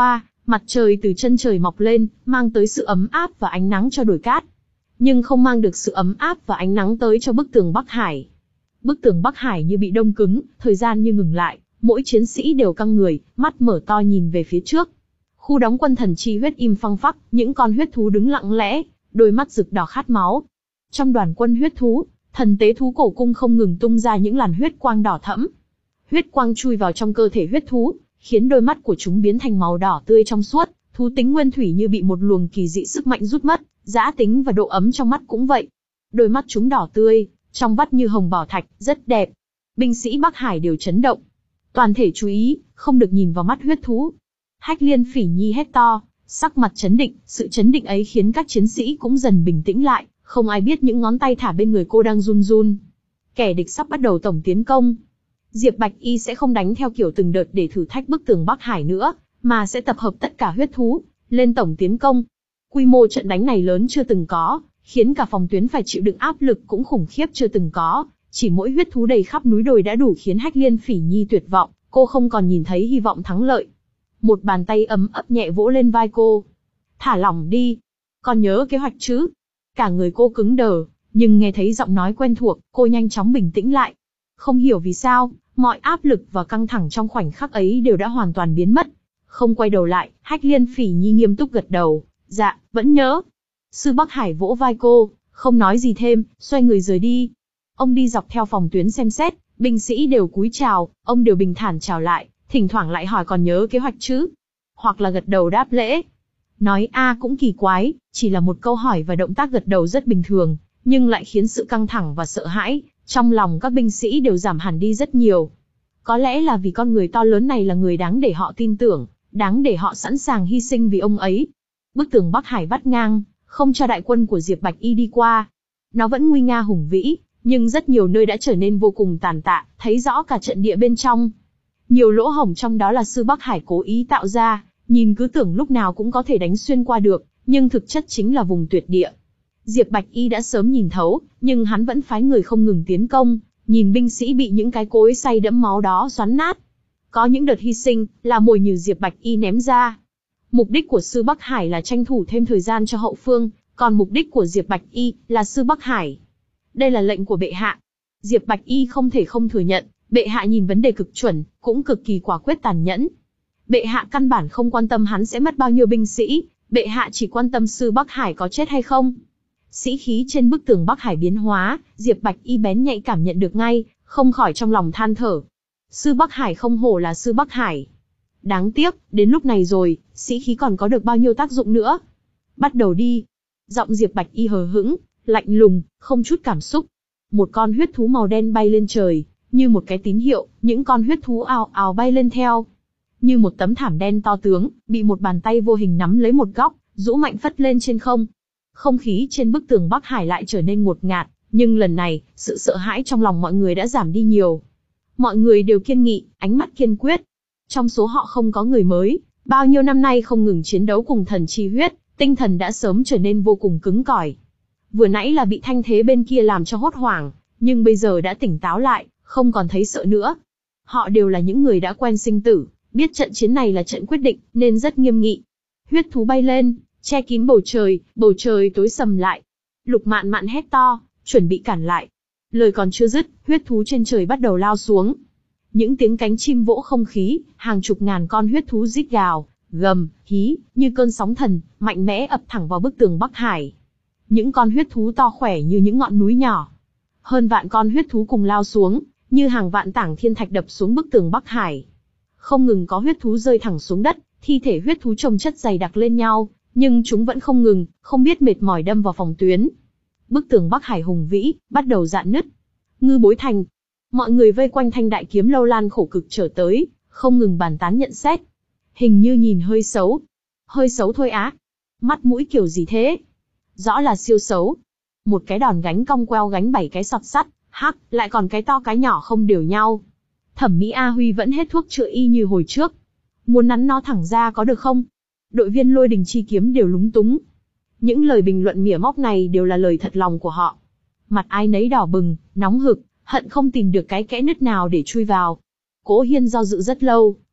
Speaker 1: Mặt trời từ chân trời mọc lên, mang tới sự ấm áp và ánh nắng cho đồi cát. Nhưng không mang được sự ấm áp và ánh nắng tới cho bức tường Bắc Hải. Bức tường Bắc Hải như bị đông cứng, thời gian như ngừng lại, mỗi chiến sĩ đều căng người, mắt mở to nhìn về phía trước. Khu đóng quân thần chi huyết im phăng phắc, những con huyết thú đứng lặng lẽ, đôi mắt rực đỏ khát máu. Trong đoàn quân huyết thú, thần tế thú cổ cung không ngừng tung ra những làn huyết quang đỏ thẫm. Huyết quang chui vào trong cơ thể huyết thú, khiến đôi mắt của chúng biến thành màu đỏ tươi trong suốt, thú tính nguyên thủy như bị một luồng kỳ dị sức mạnh rút mất, dã tính và độ ấm trong mắt cũng vậy. Đôi mắt chúng đỏ tươi, trong vắt như hồng bảo thạch, rất đẹp. Binh sĩ Bắc Hải đều chấn động. Toàn thể chú ý, không được nhìn vào mắt huyết thú. Hách Liên Phỉ Nhi hét to, sắc mặt chấn định, sự chấn định ấy khiến các chiến sĩ cũng dần bình tĩnh lại, không ai biết những ngón tay thả bên người cô đang run run. Kẻ địch sắp bắt đầu tổng tiến công. Diệp Bạch Y sẽ không đánh theo kiểu từng đợt để thử thách bức tường Bắc Hải nữa, mà sẽ tập hợp tất cả huyết thú, lên tổng tiến công. Quy mô trận đánh này lớn chưa từng có, khiến cả phòng tuyến phải chịu đựng áp lực cũng khủng khiếp chưa từng có. Chỉ mỗi huyết thú đầy khắp núi đồi đã đủ khiến Hách Liên Phỉ Nhi tuyệt vọng, cô không còn nhìn thấy hy vọng thắng lợi. Một bàn tay ấm ấp nhẹ vỗ lên vai cô. Thả lỏng đi. Còn nhớ kế hoạch chứ? Cả người cô cứng đờ, nhưng nghe thấy giọng nói quen thuộc, cô nhanh chóng bình tĩnh lại. Không hiểu vì sao, mọi áp lực và căng thẳng trong khoảnh khắc ấy đều đã hoàn toàn biến mất. Không quay đầu lại, Hách Liên Phỉ Nhi nghiêm túc gật đầu. Dạ, vẫn nhớ. Sư Bắc Hải vỗ vai cô, không nói gì thêm, xoay người rời đi. Ông đi dọc theo phòng tuyến xem xét, binh sĩ đều cúi chào, ông đều bình thản chào lại, thỉnh thoảng lại hỏi còn nhớ kế hoạch chứ? Hoặc là gật đầu đáp lễ. Nói a cũng kỳ quái, chỉ là một câu hỏi và động tác gật đầu rất bình thường, nhưng lại khiến sự căng thẳng và sợ hãi trong lòng các binh sĩ đều giảm hẳn đi rất nhiều. Có lẽ là vì con người to lớn này là người đáng để họ tin tưởng, đáng để họ sẵn sàng hy sinh vì ông ấy. Bức tường Bắc Hải vắt ngang, không cho đại quân của Diệp Bạch Y đi qua. Nó vẫn nguy nga hùng vĩ, nhưng rất nhiều nơi đã trở nên vô cùng tàn tạ, thấy rõ cả trận địa bên trong. Nhiều lỗ hổng trong đó là sư Bắc Hải cố ý tạo ra, nhìn cứ tưởng lúc nào cũng có thể đánh xuyên qua được, nhưng thực chất chính là vùng tuyệt địa. Diệp Bạch Y đã sớm nhìn thấu, nhưng hắn vẫn phái người không ngừng tiến công, nhìn binh sĩ bị những cái cối xay đẫm máu đó xoắn nát. Có những đợt hy sinh, là mồi nhử Diệp Bạch Y ném ra. Mục đích của sư Bắc Hải là tranh thủ thêm thời gian cho hậu phương, còn mục đích của Diệp Bạch Y là sư Bắc Hải. Đây là lệnh của bệ hạ. Diệp Bạch Y không thể không thừa nhận, bệ hạ nhìn vấn đề cực chuẩn, cũng cực kỳ quả quyết tàn nhẫn. Bệ hạ căn bản không quan tâm hắn sẽ mất bao nhiêu binh sĩ, bệ hạ chỉ quan tâm sư Bắc Hải có chết hay không. Sĩ khí trên bức tường Bắc Hải biến hóa, Diệp Bạch Y bén nhạy cảm nhận được ngay, không khỏi trong lòng than thở. Sư Bắc Hải không hổ là sư Bắc Hải. Đáng tiếc, đến lúc này rồi, sĩ khí còn có được bao nhiêu tác dụng nữa. Bắt đầu đi. Giọng Diệp Bạch Y hờ hững, lạnh lùng, không chút cảm xúc. Một con huyết thú màu đen bay lên trời, như một cái tín hiệu, những con huyết thú ào ào bay lên theo. Như một tấm thảm đen to tướng, bị một bàn tay vô hình nắm lấy một góc, rũ mạnh phất lên trên không. Không khí trên bức tường Bắc Hải lại trở nên ngột ngạt, nhưng lần này, sự sợ hãi trong lòng mọi người đã giảm đi nhiều. Mọi người đều kiên nghị, ánh mắt kiên quyết. Trong số họ không có người mới, bao nhiêu năm nay không ngừng chiến đấu cùng thần chi huyết, tinh thần đã sớm trở nên vô cùng cứng cỏi. Vừa nãy là bị thanh thế bên kia làm cho hốt hoảng, nhưng bây giờ đã tỉnh táo lại, không còn thấy sợ nữa. Họ đều là những người đã quen sinh tử, biết trận chiến này là trận quyết định, nên rất nghiêm nghị. Huyết thú bay lên, che kín bầu trời, bầu trời tối sầm lại. Lục Mạn Mạn hét to, chuẩn bị cản lại. Lời còn chưa dứt, huyết thú trên trời bắt đầu lao xuống. Những tiếng cánh chim vỗ không khí, hàng chục ngàn con huyết thú rít gào, gầm, hí, như cơn sóng thần, mạnh mẽ ập thẳng vào bức tường Bắc Hải. Những con huyết thú to khỏe như những ngọn núi nhỏ. Hơn vạn con huyết thú cùng lao xuống, như hàng vạn tảng thiên thạch đập xuống bức tường Bắc Hải. Không ngừng có huyết thú rơi thẳng xuống đất, thi thể huyết thú chồng chất dày đặc lên nhau, nhưng chúng vẫn không ngừng, không biết mệt mỏi đâm vào phòng tuyến. Bức tường Bắc Hải hùng vĩ, bắt đầu rạn nứt. Ngư Bối Thành. Mọi người vây quanh thanh đại kiếm lâu lan khổ cực trở tới, không ngừng bàn tán nhận xét. Hình như nhìn hơi xấu. Hơi xấu thôi á. Mắt mũi kiểu gì thế? Rõ là siêu xấu. Một cái đòn gánh cong queo gánh bảy cái sọt sắt, hắc, lại còn cái to cái nhỏ không đều nhau. Thẩm Mỹ A Huy vẫn hết thuốc chữa y như hồi trước. Muốn nắn nó thẳng ra có được không? Đội viên Lôi Đình Chi Kiếm đều lúng túng. Những lời bình luận mỉa móc này đều là lời thật lòng của họ. Mặt ai nấy đỏ bừng, nóng hực, hận không tìm được cái kẽ nứt nào để chui vào. Cố Hiên do dự rất lâu,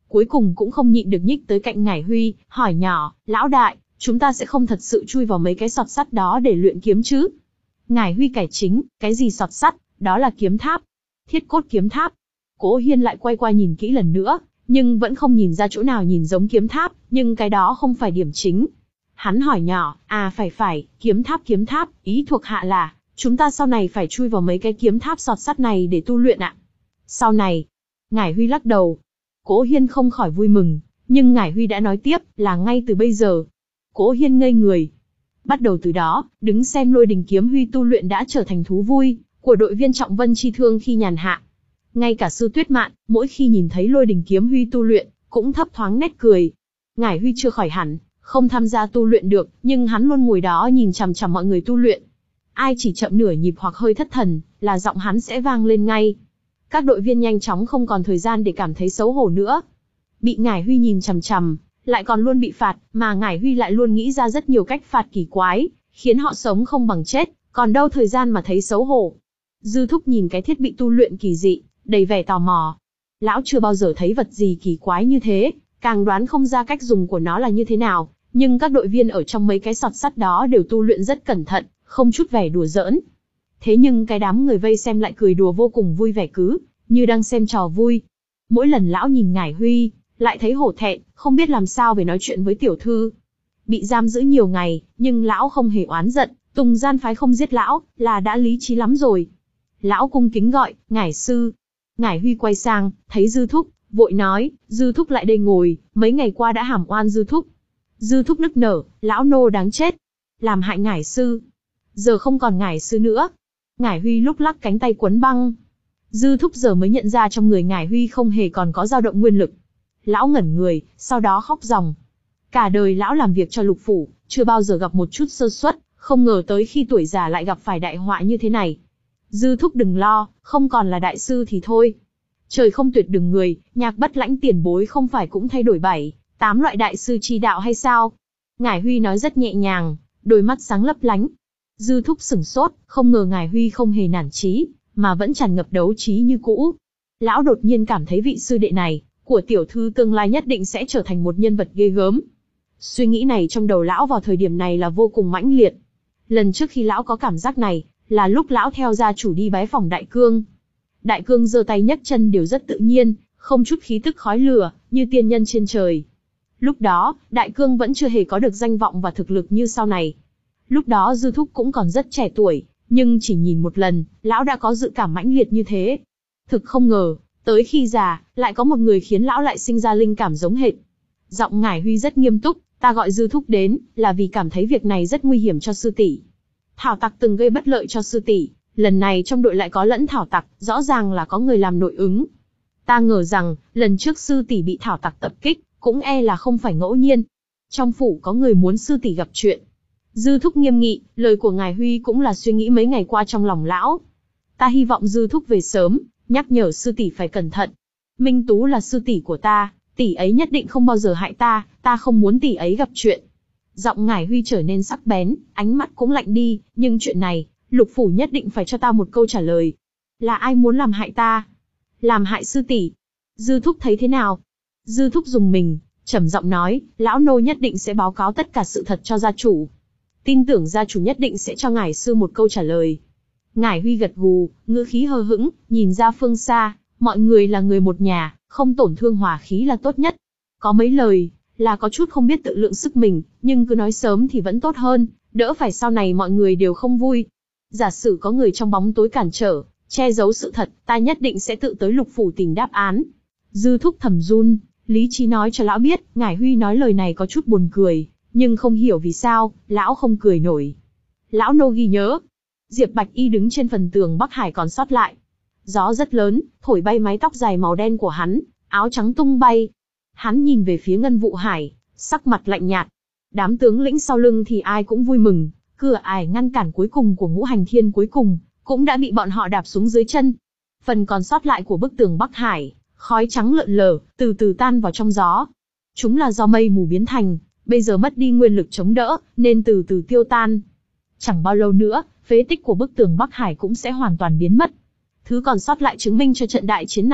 Speaker 1: cuối cùng cũng không nhịn được nhích tới cạnh Ngải Huy, hỏi nhỏ, lão đại, chúng ta sẽ không thật sự chui vào mấy cái sọt sắt đó để luyện kiếm chứ? Ngải Huy cải chính, cái gì sọt sắt, đó là kiếm tháp. Thiết cốt kiếm tháp. Cố Hiên lại quay qua nhìn kỹ lần nữa, nhưng vẫn không nhìn ra chỗ nào nhìn giống kiếm tháp, nhưng cái đó không phải điểm chính. Hắn hỏi nhỏ, à phải phải, kiếm tháp kiếm tháp, ý thuộc hạ là, chúng ta sau này phải chui vào mấy cái kiếm tháp sọt sắt này để tu luyện ạ. Sau này, Ngải Huy lắc đầu. Cố Hiên không khỏi vui mừng, nhưng Ngải Huy đã nói tiếp, là ngay từ bây giờ. Cố Hiên ngây người. Bắt đầu từ đó, đứng xem Lôi Đình Kiếm Huy tu luyện đã trở thành thú vui của đội viên Trọng Vân Chi Thương khi nhàn hạ. Ngay cả Sư Tuyết Mạn, mỗi khi nhìn thấy Lôi Đình Kiếm Huy tu luyện, cũng thấp thoáng nét cười. Ngải Huy chưa khỏi hẳn, không tham gia tu luyện được, nhưng hắn luôn ngồi đó nhìn chằm chằm mọi người tu luyện. Ai chỉ chậm nửa nhịp hoặc hơi thất thần, là giọng hắn sẽ vang lên ngay. Các đội viên nhanh chóng không còn thời gian để cảm thấy xấu hổ nữa. Bị Ngải Huy nhìn chằm chằm, lại còn luôn bị phạt, mà Ngải Huy lại luôn nghĩ ra rất nhiều cách phạt kỳ quái, khiến họ sống không bằng chết, còn đâu thời gian mà thấy xấu hổ. Dư Thúc nhìn cái thiết bị tu luyện kỳ dị, đầy vẻ tò mò. Lão chưa bao giờ thấy vật gì kỳ quái như thế, càng đoán không ra cách dùng của nó là như thế nào, nhưng các đội viên ở trong mấy cái sọt sắt đó đều tu luyện rất cẩn thận, không chút vẻ đùa giỡn. Thế nhưng cái đám người vây xem lại cười đùa vô cùng vui vẻ, cứ như đang xem trò vui. Mỗi lần lão nhìn Ngải Huy, lại thấy hổ thẹn, không biết làm sao về nói chuyện với tiểu thư. Bị giam giữ nhiều ngày, nhưng lão không hề oán giận, Tùng Gian phái không giết lão, là đã lý trí lắm rồi. Lão cung kính gọi, Ngải sư. Ngải Huy quay sang, thấy Dư Thúc, vội nói, Dư Thúc lại đây ngồi, mấy ngày qua đã hàm oan Dư Thúc. Dư Thúc nức nở, lão nô đáng chết. Làm hại Ngải sư. Giờ không còn Ngải sư nữa. Ngải Huy lúc lắc cánh tay quấn băng. Dư Thúc giờ mới nhận ra trong người Ngải Huy không hề còn có dao động nguyên lực. Lão ngẩn người, sau đó khóc ròng. Cả đời lão làm việc cho Lục phủ, chưa bao giờ gặp một chút sơ suất, không ngờ tới khi tuổi già lại gặp phải đại họa như thế này. Dư Thúc đừng lo, không còn là đại sư thì thôi. Trời không tuyệt đường người, Nhạc Bất Lãnh tiền bối không phải cũng thay đổi bảy, tám loại đại sư chi đạo hay sao? Ngải Huy nói rất nhẹ nhàng, đôi mắt sáng lấp lánh. Dư Thúc sửng sốt, không ngờ Ngải Huy không hề nản chí, mà vẫn tràn ngập đấu trí như cũ. Lão đột nhiên cảm thấy vị sư đệ này, của tiểu thư tương lai nhất định sẽ trở thành một nhân vật ghê gớm. Suy nghĩ này trong đầu lão vào thời điểm này là vô cùng mãnh liệt. Lần trước khi lão có cảm giác này, là lúc lão theo gia chủ đi bái phòng Đại Cương. Đại Cương giơ tay nhấc chân đều rất tự nhiên, không chút khí tức khói lửa, như tiên nhân trên trời. Lúc đó, Đại Cương vẫn chưa hề có được danh vọng và thực lực như sau này. Lúc đó Dư Thúc cũng còn rất trẻ tuổi, nhưng chỉ nhìn một lần, lão đã có dự cảm mãnh liệt như thế. Thực không ngờ, tới khi già, lại có một người khiến lão lại sinh ra linh cảm giống hệt. Giọng Ngải Huy rất nghiêm túc, ta gọi Dư Thúc đến, là vì cảm thấy việc này rất nguy hiểm cho sư tỷ. Thảo tặc từng gây bất lợi cho sư tỷ, lần này trong đội lại có lẫn thảo tặc, rõ ràng là có người làm nội ứng. Ta ngờ rằng, lần trước sư tỷ bị thảo tặc tập kích, cũng e là không phải ngẫu nhiên. Trong phủ có người muốn sư tỷ gặp chuyện. Dư Thúc nghiêm nghị, lời của Ngải Huy cũng là suy nghĩ mấy ngày qua trong lòng lão. Ta hy vọng Dư Thúc về sớm, nhắc nhở sư tỷ phải cẩn thận. Minh Tú là sư tỷ của ta, tỷ ấy nhất định không bao giờ hại ta, ta không muốn tỷ ấy gặp chuyện. Giọng Ngải Huy trở nên sắc bén, ánh mắt cũng lạnh đi, nhưng chuyện này, Lục phủ nhất định phải cho ta một câu trả lời. Là ai muốn làm hại ta? Làm hại sư tỷ? Dư Thúc thấy thế nào? Dư Thúc dùng mình, trầm giọng nói, lão nô nhất định sẽ báo cáo tất cả sự thật cho gia chủ. Tin tưởng gia chủ nhất định sẽ cho Ngải sư một câu trả lời. Ngải Huy gật gù, ngữ khí hờ hững, nhìn ra phương xa, mọi người là người một nhà, không tổn thương hòa khí là tốt nhất. Có mấy lời, là có chút không biết tự lượng sức mình, nhưng cứ nói sớm thì vẫn tốt hơn, đỡ phải sau này mọi người đều không vui. Giả sử có người trong bóng tối cản trở, che giấu sự thật, ta nhất định sẽ tự tới Lục phủ tìm đáp án. Dư Thúc thầm run, lý trí nói cho lão biết, Ngải Huy nói lời này có chút buồn cười, nhưng không hiểu vì sao, lão không cười nổi. Lão nô ghi nhớ. Diệp Bạch Y đứng trên phần tường Bắc Hải còn sót lại. Gió rất lớn, thổi bay mái tóc dài màu đen của hắn, áo trắng tung bay. Hắn nhìn về phía Ngân Vụ Hải, sắc mặt lạnh nhạt. Đám tướng lĩnh sau lưng thì ai cũng vui mừng, cửa ải ngăn cản cuối cùng của Ngũ Hành Thiên cuối cùng, cũng đã bị bọn họ đạp xuống dưới chân. Phần còn sót lại của bức tường Bắc Hải, khói trắng lượn lờ, từ từ tan vào trong gió. Chúng là do mây mù biến thành, bây giờ mất đi nguyên lực chống đỡ, nên từ từ tiêu tan. Chẳng bao lâu nữa, phế tích của bức tường Bắc Hải cũng sẽ hoàn toàn biến mất. Thứ còn sót lại chứng minh cho trận đại chiến này,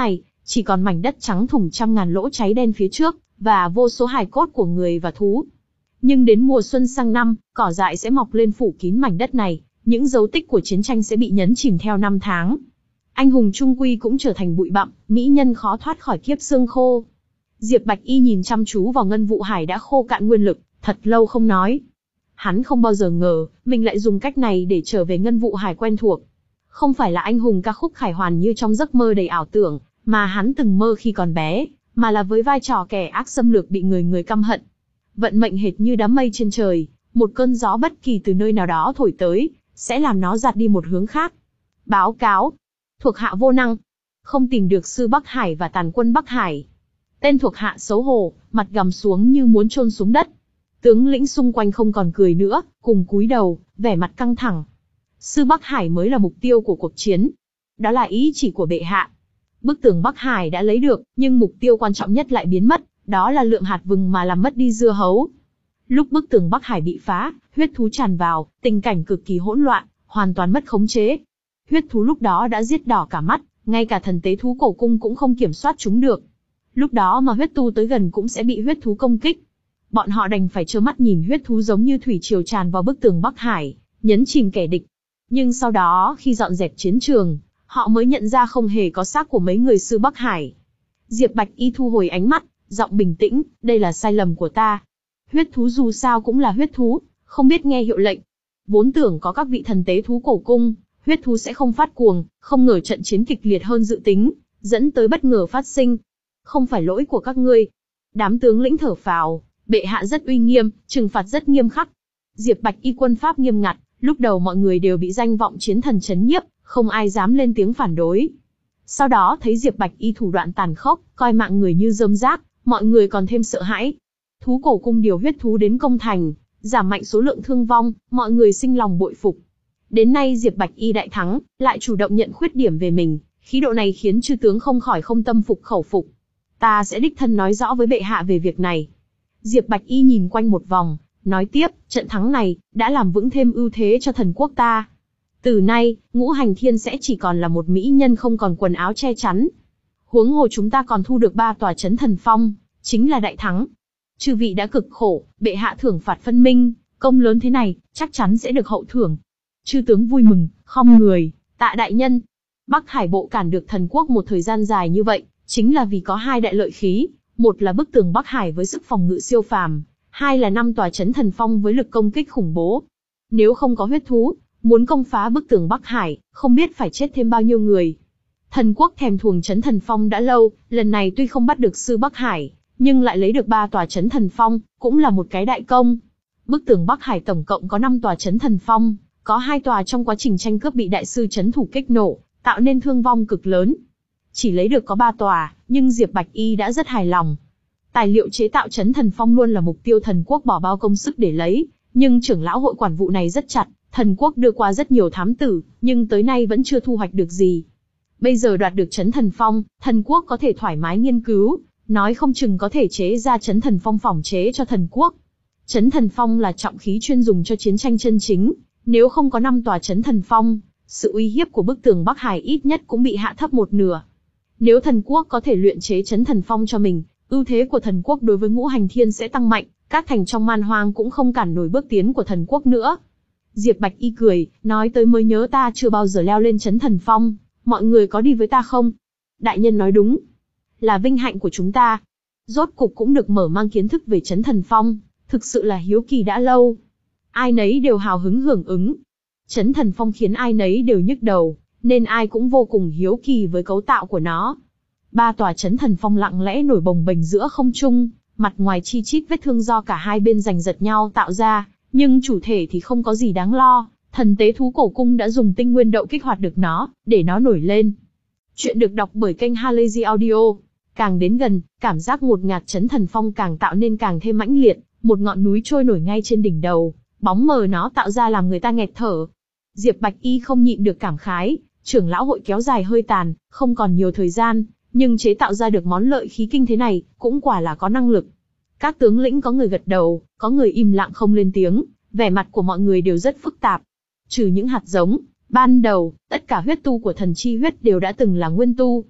Speaker 1: Chỉ còn mảnh đất trắng thủng trăm ngàn lỗ cháy đen phía trước, và vô số hài cốt của người và thú. Nhưng đến mùa xuân sang năm, cỏ dại sẽ mọc lên phủ kín mảnh đất này, những dấu tích của chiến tranh sẽ bị nhấn chìm theo năm tháng. Anh hùng trung quy cũng trở thành bụi bặm, mỹ nhân khó thoát khỏi kiếp xương khô. Diệp Bạch Y nhìn chăm chú vào Ngân Vụ Hải đã khô cạn nguyên lực, thật lâu không nói. Hắn không bao giờ ngờ, mình lại dùng cách này để trở về Ngân Vụ Hải quen thuộc. Không phải là anh hùng ca khúc khải hoàn như trong giấc mơ đầy ảo tưởng, mà hắn từng mơ khi còn bé, mà là với vai trò kẻ ác xâm lược bị người người căm hận. Vận mệnh hệt như đám mây trên trời, một cơn gió bất kỳ từ nơi nào đó thổi tới, sẽ làm nó giạt đi một hướng khác. Báo cáo, thuộc hạ vô năng, không tìm được sư Bắc Hải và tàn quân Bắc Hải. Tên thuộc hạ xấu hổ, mặt gằm xuống như muốn chôn xuống đất. Tướng lĩnh xung quanh không còn cười nữa, cùng cúi đầu, vẻ mặt căng thẳng. Sư Bắc Hải mới là mục tiêu của cuộc chiến. Đó là ý chỉ của bệ hạ. Bức tường Bắc Hải đã lấy được, nhưng mục tiêu quan trọng nhất lại biến mất, đó là lượng hạt vừng mà làm mất đi dưa hấu. Lúc bức tường Bắc Hải bị phá, huyết thú tràn vào, tình cảnh cực kỳ hỗn loạn, hoàn toàn mất khống chế. Huyết thú lúc đó đã giết đỏ cả mắt, ngay cả thần tế thú cổ cung cũng không kiểm soát chúng được. Lúc đó mà huyết tu tới gần cũng sẽ bị huyết thú công kích. Bọn họ đành phải trơ mắt nhìn huyết thú giống như thủy triều tràn vào bức tường Bắc Hải, nhấn chìm kẻ địch. Nhưng sau đó khi dọn dẹp chiến trường, họ mới nhận ra không hề có xác của mấy người sư Bắc Hải. Diệp Bạch Y thu hồi ánh mắt, giọng bình tĩnh, đây là sai lầm của ta. Huyết thú dù sao cũng là huyết thú, không biết nghe hiệu lệnh. Vốn tưởng có các vị thần tế thú cổ cung, huyết thú sẽ không phát cuồng, không ngờ trận chiến kịch liệt hơn dự tính, dẫn tới bất ngờ phát sinh. Không phải lỗi của các ngươi. Đám tướng lĩnh thở phào, bệ hạ rất uy nghiêm, trừng phạt rất nghiêm khắc. Diệp Bạch Y quân pháp nghiêm ngặt, lúc đầu mọi người đều bị danh vọng chiến thần chấn nhiếp, không ai dám lên tiếng phản đối. Sau đó thấy Diệp Bạch Y thủ đoạn tàn khốc, coi mạng người như rơm rác, mọi người còn thêm sợ hãi. Thú cổ cung điều huyết thú đến công thành, giảm mạnh số lượng thương vong, mọi người sinh lòng bội phục. Đến nay Diệp Bạch Y đại thắng, lại chủ động nhận khuyết điểm về mình, khí độ này khiến chư tướng không khỏi không tâm phục khẩu phục. Ta sẽ đích thân nói rõ với bệ hạ về việc này. Diệp Bạch Y nhìn quanh một vòng, nói tiếp, trận thắng này đã làm vững thêm ưu thế cho thần quốc ta. Từ nay, Ngũ Hành Thiên sẽ chỉ còn là một mỹ nhân không còn quần áo che chắn. Huống hồ chúng ta còn thu được ba tòa chấn thần phong, chính là đại thắng. Chư vị đã cực khổ, bệ hạ thưởng phạt phân minh, công lớn thế này, chắc chắn sẽ được hậu thưởng. Chư tướng vui mừng, khom người, tạ đại nhân. Bắc Hải bộ cản được thần quốc một thời gian dài như vậy, chính là vì có hai đại lợi khí, một là bức tường Bắc Hải với sức phòng ngự siêu phàm, hai là năm tòa chấn thần phong với lực công kích khủng bố. Nếu không có huyết thú, muốn công phá bức tường Bắc Hải, không biết phải chết thêm bao nhiêu người. Thần quốc thèm thuồng chấn thần phong đã lâu, lần này tuy không bắt được sư Bắc Hải, nhưng lại lấy được ba tòa chấn thần phong, cũng là một cái đại công. Bức tường Bắc Hải tổng cộng có năm tòa chấn thần phong, có hai tòa trong quá trình tranh cướp bị đại sư chấn thủ kích nổ, tạo nên thương vong cực lớn. Chỉ lấy được có ba tòa, nhưng Diệp Bạch Y đã rất hài lòng. Tài liệu chế tạo chấn thần phong luôn là mục tiêu thần quốc bỏ bao công sức để lấy, nhưng trưởng lão hội quản vụ này rất chặt, thần quốc đưa qua rất nhiều thám tử, nhưng tới nay vẫn chưa thu hoạch được gì. Bây giờ đoạt được chấn thần phong, thần quốc có thể thoải mái nghiên cứu, nói không chừng có thể chế ra chấn thần phong phỏng chế cho thần quốc. Chấn thần phong là trọng khí chuyên dùng cho chiến tranh chân chính, nếu không có năm tòa chấn thần phong, sự uy hiếp của bức tường Bắc Hải ít nhất cũng bị hạ thấp một nửa. Nếu thần quốc có thể luyện chế chấn thần phong cho mình, ưu thế của thần quốc đối với Ngũ Hành Thiên sẽ tăng mạnh, các thành trong man hoang cũng không cản nổi bước tiến của thần quốc nữa. Diệp Bạch Y cười, nói tới mới nhớ ta chưa bao giờ leo lên chấn thần phong, mọi người có đi với ta không? Đại nhân nói đúng, là vinh hạnh của chúng ta. Rốt cục cũng được mở mang kiến thức về chấn thần phong, thực sự là hiếu kỳ đã lâu. Ai nấy đều hào hứng hưởng ứng. Chấn thần phong khiến ai nấy đều nhức đầu, nên ai cũng vô cùng hiếu kỳ với cấu tạo của nó. Ba tòa chấn thần phong lặng lẽ nổi bồng bềnh giữa không trung, mặt ngoài chi chít vết thương do cả hai bên giành giật nhau tạo ra, nhưng chủ thể thì không có gì đáng lo. Thần tế thú cổ cung đã dùng tinh nguyên đậu kích hoạt được nó, để nó nổi lên. Chuyện được đọc bởi kênh Halazy Audio. Càng đến gần, cảm giác ngột ngạt chấn thần phong càng tạo nên càng thêm mãnh liệt, một ngọn núi trôi nổi ngay trên đỉnh đầu, bóng mờ nó tạo ra làm người ta nghẹt thở. Diệp Bạch Y không nhịn được cảm khái, trưởng lão hội kéo dài hơi tàn, không còn nhiều thời gian, nhưng chế tạo ra được món lợi khí kinh thế này, cũng quả là có năng lực. Các tướng lĩnh có người gật đầu, có người im lặng không lên tiếng, vẻ mặt của mọi người đều rất phức tạp. Trừ những hạt giống, ban đầu, tất cả huyết tu của thần chi huyết đều đã từng là nguyên tu.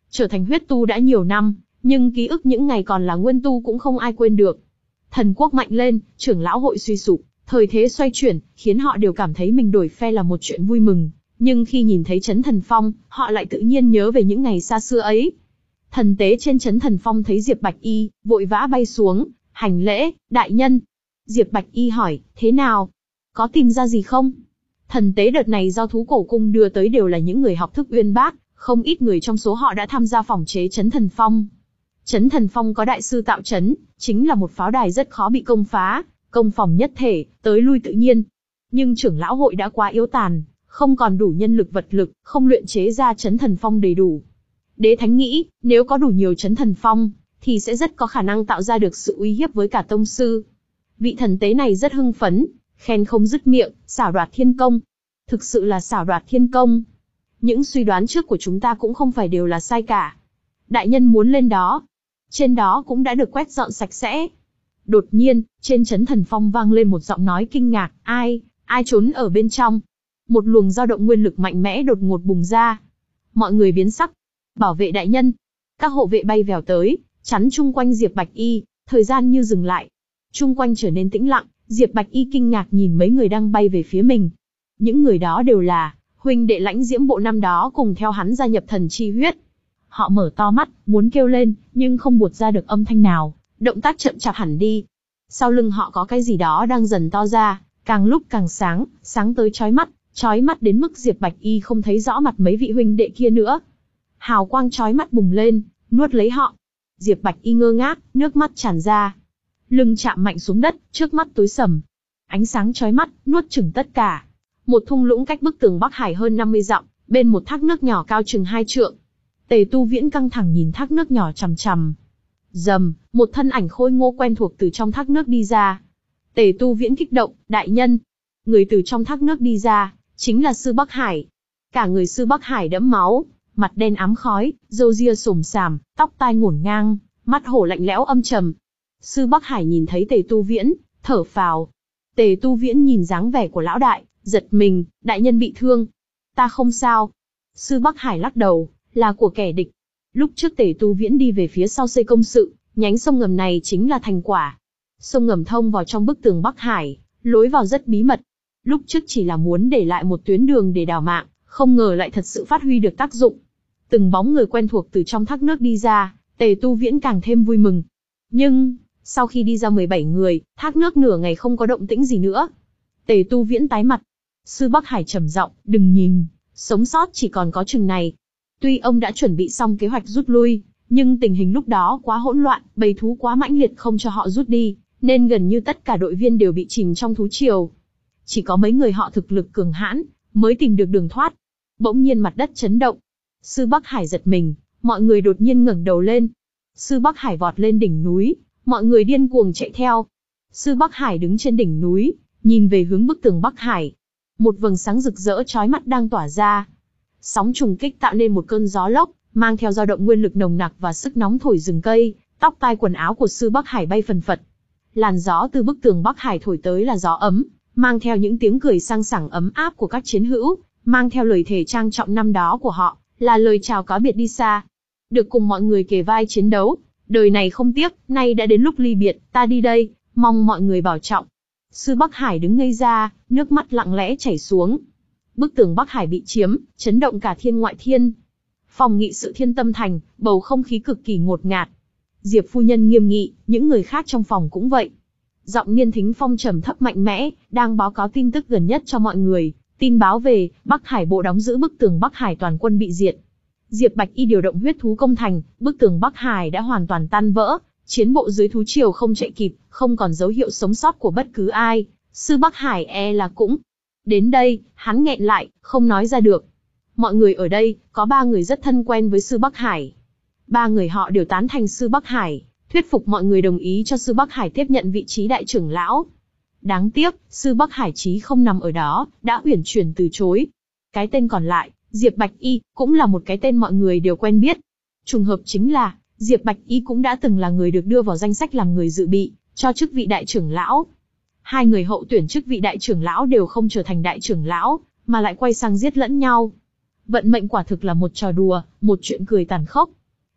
Speaker 1: Trở thành huyết tu đã nhiều năm, nhưng ký ức những ngày còn là nguyên tu cũng không ai quên được. Thần quốc mạnh lên, trưởng lão hội suy sụp, thời thế xoay chuyển, khiến họ đều cảm thấy mình đổi phe là một chuyện vui mừng. Nhưng khi nhìn thấy Chấn Thần Phong, họ lại tự nhiên nhớ về những ngày xa xưa ấy. Thần tế trên Chấn Thần Phong thấy Diệp Bạch Y, vội vã bay xuống, hành lễ, đại nhân. Diệp Bạch Y hỏi, thế nào? Có tìm ra gì không? Thần tế đợt này do thú cổ cung đưa tới đều là những người học thức uyên bác, không ít người trong số họ đã tham gia phòng chế Chấn Thần Phong. Chấn Thần Phong có đại sư tạo chấn, chính là một pháo đài rất khó bị công phá, công phòng nhất thể, tới lui tự nhiên. Nhưng trưởng lão hội đã quá yếu tàn, không còn đủ nhân lực vật lực, không luyện chế ra Chấn Thần Phong đầy đủ. Đế Thánh nghĩ, nếu có đủ nhiều Chấn Thần Phong, thì sẽ rất có khả năng tạo ra được sự uy hiếp với cả tông sư. Vị thần tế này rất hưng phấn, khen không dứt miệng, xảo đoạt thiên công. Thực sự là xảo đoạt thiên công. Những suy đoán trước của chúng ta cũng không phải đều là sai cả. Đại nhân muốn lên đó. Trên đó cũng đã được quét dọn sạch sẽ. Đột nhiên, trên Chấn Thần Phong vang lên một giọng nói kinh ngạc, ai, ai trốn ở bên trong. Một luồng dao động nguyên lực mạnh mẽ đột ngột bùng ra. Mọi người biến sắc. Bảo vệ đại nhân. Các hộ vệ bay vèo tới, chắn chung quanh Diệp Bạch Y, thời gian như dừng lại. Chung quanh trở nên tĩnh lặng, Diệp Bạch Y kinh ngạc nhìn mấy người đang bay về phía mình. Những người đó đều là huynh đệ Lãnh Diễm Bộ năm đó cùng theo hắn gia nhập Thần Chi Huyết. Họ mở to mắt, muốn kêu lên, nhưng không buột ra được âm thanh nào, động tác chậm chạp hẳn đi. Sau lưng họ có cái gì đó đang dần to ra, càng lúc càng sáng, sáng tới chói mắt, chói mắt đến mức Diệp Bạch Y không thấy rõ mặt mấy vị huynh đệ kia nữa. Hào quang chói mắt bùng lên, nuốt lấy họ. Diệp Bạch Y ngơ ngác, nước mắt tràn ra. Lưng chạm mạnh xuống đất, trước mắt tối sầm. Ánh sáng chói mắt, nuốt chửng tất cả. Một thung lũng cách bức tường Bắc Hải hơn năm mươi dặm, bên một thác nước nhỏ cao chừng hai trượng. Tề Tu Viễn căng thẳng nhìn thác nước nhỏ chằm chằm. Rầm, một thân ảnh khôi ngô quen thuộc từ trong thác nước đi ra. Tề Tu Viễn kích động, đại nhân. Người từ trong thác nước đi ra, chính là Sư Bắc Hải. Cả người Sư Bắc Hải đẫm máu, mặt đen ám khói, râu ria xồm xàm, tóc tai ngổn ngang, mắt hổ lạnh lẽo âm trầm. Sư Bắc Hải nhìn thấy Tề Tu Viễn, thở phào. Tề Tu Viễn nhìn dáng vẻ của lão đại, giật mình, đại nhân bị thương. Ta không sao. Sư Bắc Hải lắc đầu, là của kẻ địch. Lúc trước Tề Tu Viễn đi về phía sau xây công sự, nhánh sông ngầm này chính là thành quả. Sông ngầm thông vào trong bức tường Bắc Hải, lối vào rất bí mật. Lúc trước chỉ là muốn để lại một tuyến đường để đào mạng, không ngờ lại thật sự phát huy được tác dụng. Từng bóng người quen thuộc từ trong thác nước đi ra, Tề Tu Viễn càng thêm vui mừng. Nhưng, sau khi đi ra mười bảy người, thác nước nửa ngày không có động tĩnh gì nữa. Tề Tu Viễn tái mặt. Sư Bắc Hải trầm giọng, đừng nhìn, sống sót chỉ còn có chừng này. Tuy ông đã chuẩn bị xong kế hoạch rút lui, nhưng tình hình lúc đó quá hỗn loạn, bầy thú quá mãnh liệt không cho họ rút đi, nên gần như tất cả đội viên đều bị chìm trong thú triều. Chỉ có mấy người họ thực lực cường hãn, mới tìm được đường thoát. Bỗng nhiên mặt đất chấn động. Sư Bắc Hải giật mình, mọi người đột nhiên ngẩng đầu lên. Sư Bắc Hải vọt lên đỉnh núi, mọi người điên cuồng chạy theo. Sư Bắc Hải đứng trên đỉnh núi, nhìn về hướng bức tường Bắc Hải. Một vầng sáng rực rỡ chói mắt đang tỏa ra. Sóng trùng kích tạo nên một cơn gió lốc, mang theo dao động nguyên lực nồng nặc và sức nóng thổi rừng cây, tóc tai quần áo của Sư Bắc Hải bay phần phật. Làn gió từ bức tường Bắc Hải thổi tới là gió ấm, mang theo những tiếng cười sang sảng ấm áp của các chiến hữu, mang theo lời thề trang trọng năm đó của họ, là lời chào cáo biệt đi xa. Được cùng mọi người kề vai chiến đấu, đời này không tiếc, nay đã đến lúc ly biệt, ta đi đây, mong mọi người bảo trọng. Sư Bắc Hải đứng ngây ra, nước mắt lặng lẽ chảy xuống. Bức tường Bắc Hải bị chiếm, chấn động cả thiên ngoại thiên. Phòng nghị sự Thiên Tâm Thành, bầu không khí cực kỳ ngột ngạt. Diệp phu nhân nghiêm nghị, những người khác trong phòng cũng vậy. Giọng Niên Thính Phong trầm thấp mạnh mẽ, đang báo cáo tin tức gần nhất cho mọi người. Tin báo về, Bắc Hải bộ đóng giữ bức tường Bắc Hải toàn quân bị diệt. Diệp Bạch Y điều động huyết thú công thành, bức tường Bắc Hải đã hoàn toàn tan vỡ, chiến bộ dưới thú triều không chạy kịp, không còn dấu hiệu sống sót của bất cứ ai. Sư Bắc Hải e là cũng. Đến đây, hắn nghẹn lại, không nói ra được. Mọi người ở đây, có ba người rất thân quen với Sư Bắc Hải. Ba người họ đều tán thành Sư Bắc Hải, thuyết phục mọi người đồng ý cho Sư Bắc Hải tiếp nhận vị trí đại trưởng lão. Đáng tiếc, Sư Bắc Hải chí không nằm ở đó, đã uyển chuyển từ chối. Cái tên còn lại, Diệp Bạch Y, cũng là một cái tên mọi người đều quen biết. Trùng hợp chính là, Diệp Bạch Y cũng đã từng là người được đưa vào danh sách làm người dự bị, cho chức vị đại trưởng lão. Hai người hậu tuyển chức vị đại trưởng lão đều không trở thành đại trưởng lão, mà lại quay sang giết lẫn nhau. Vận mệnh quả thực là một trò đùa, một chuyện cười tàn khốc.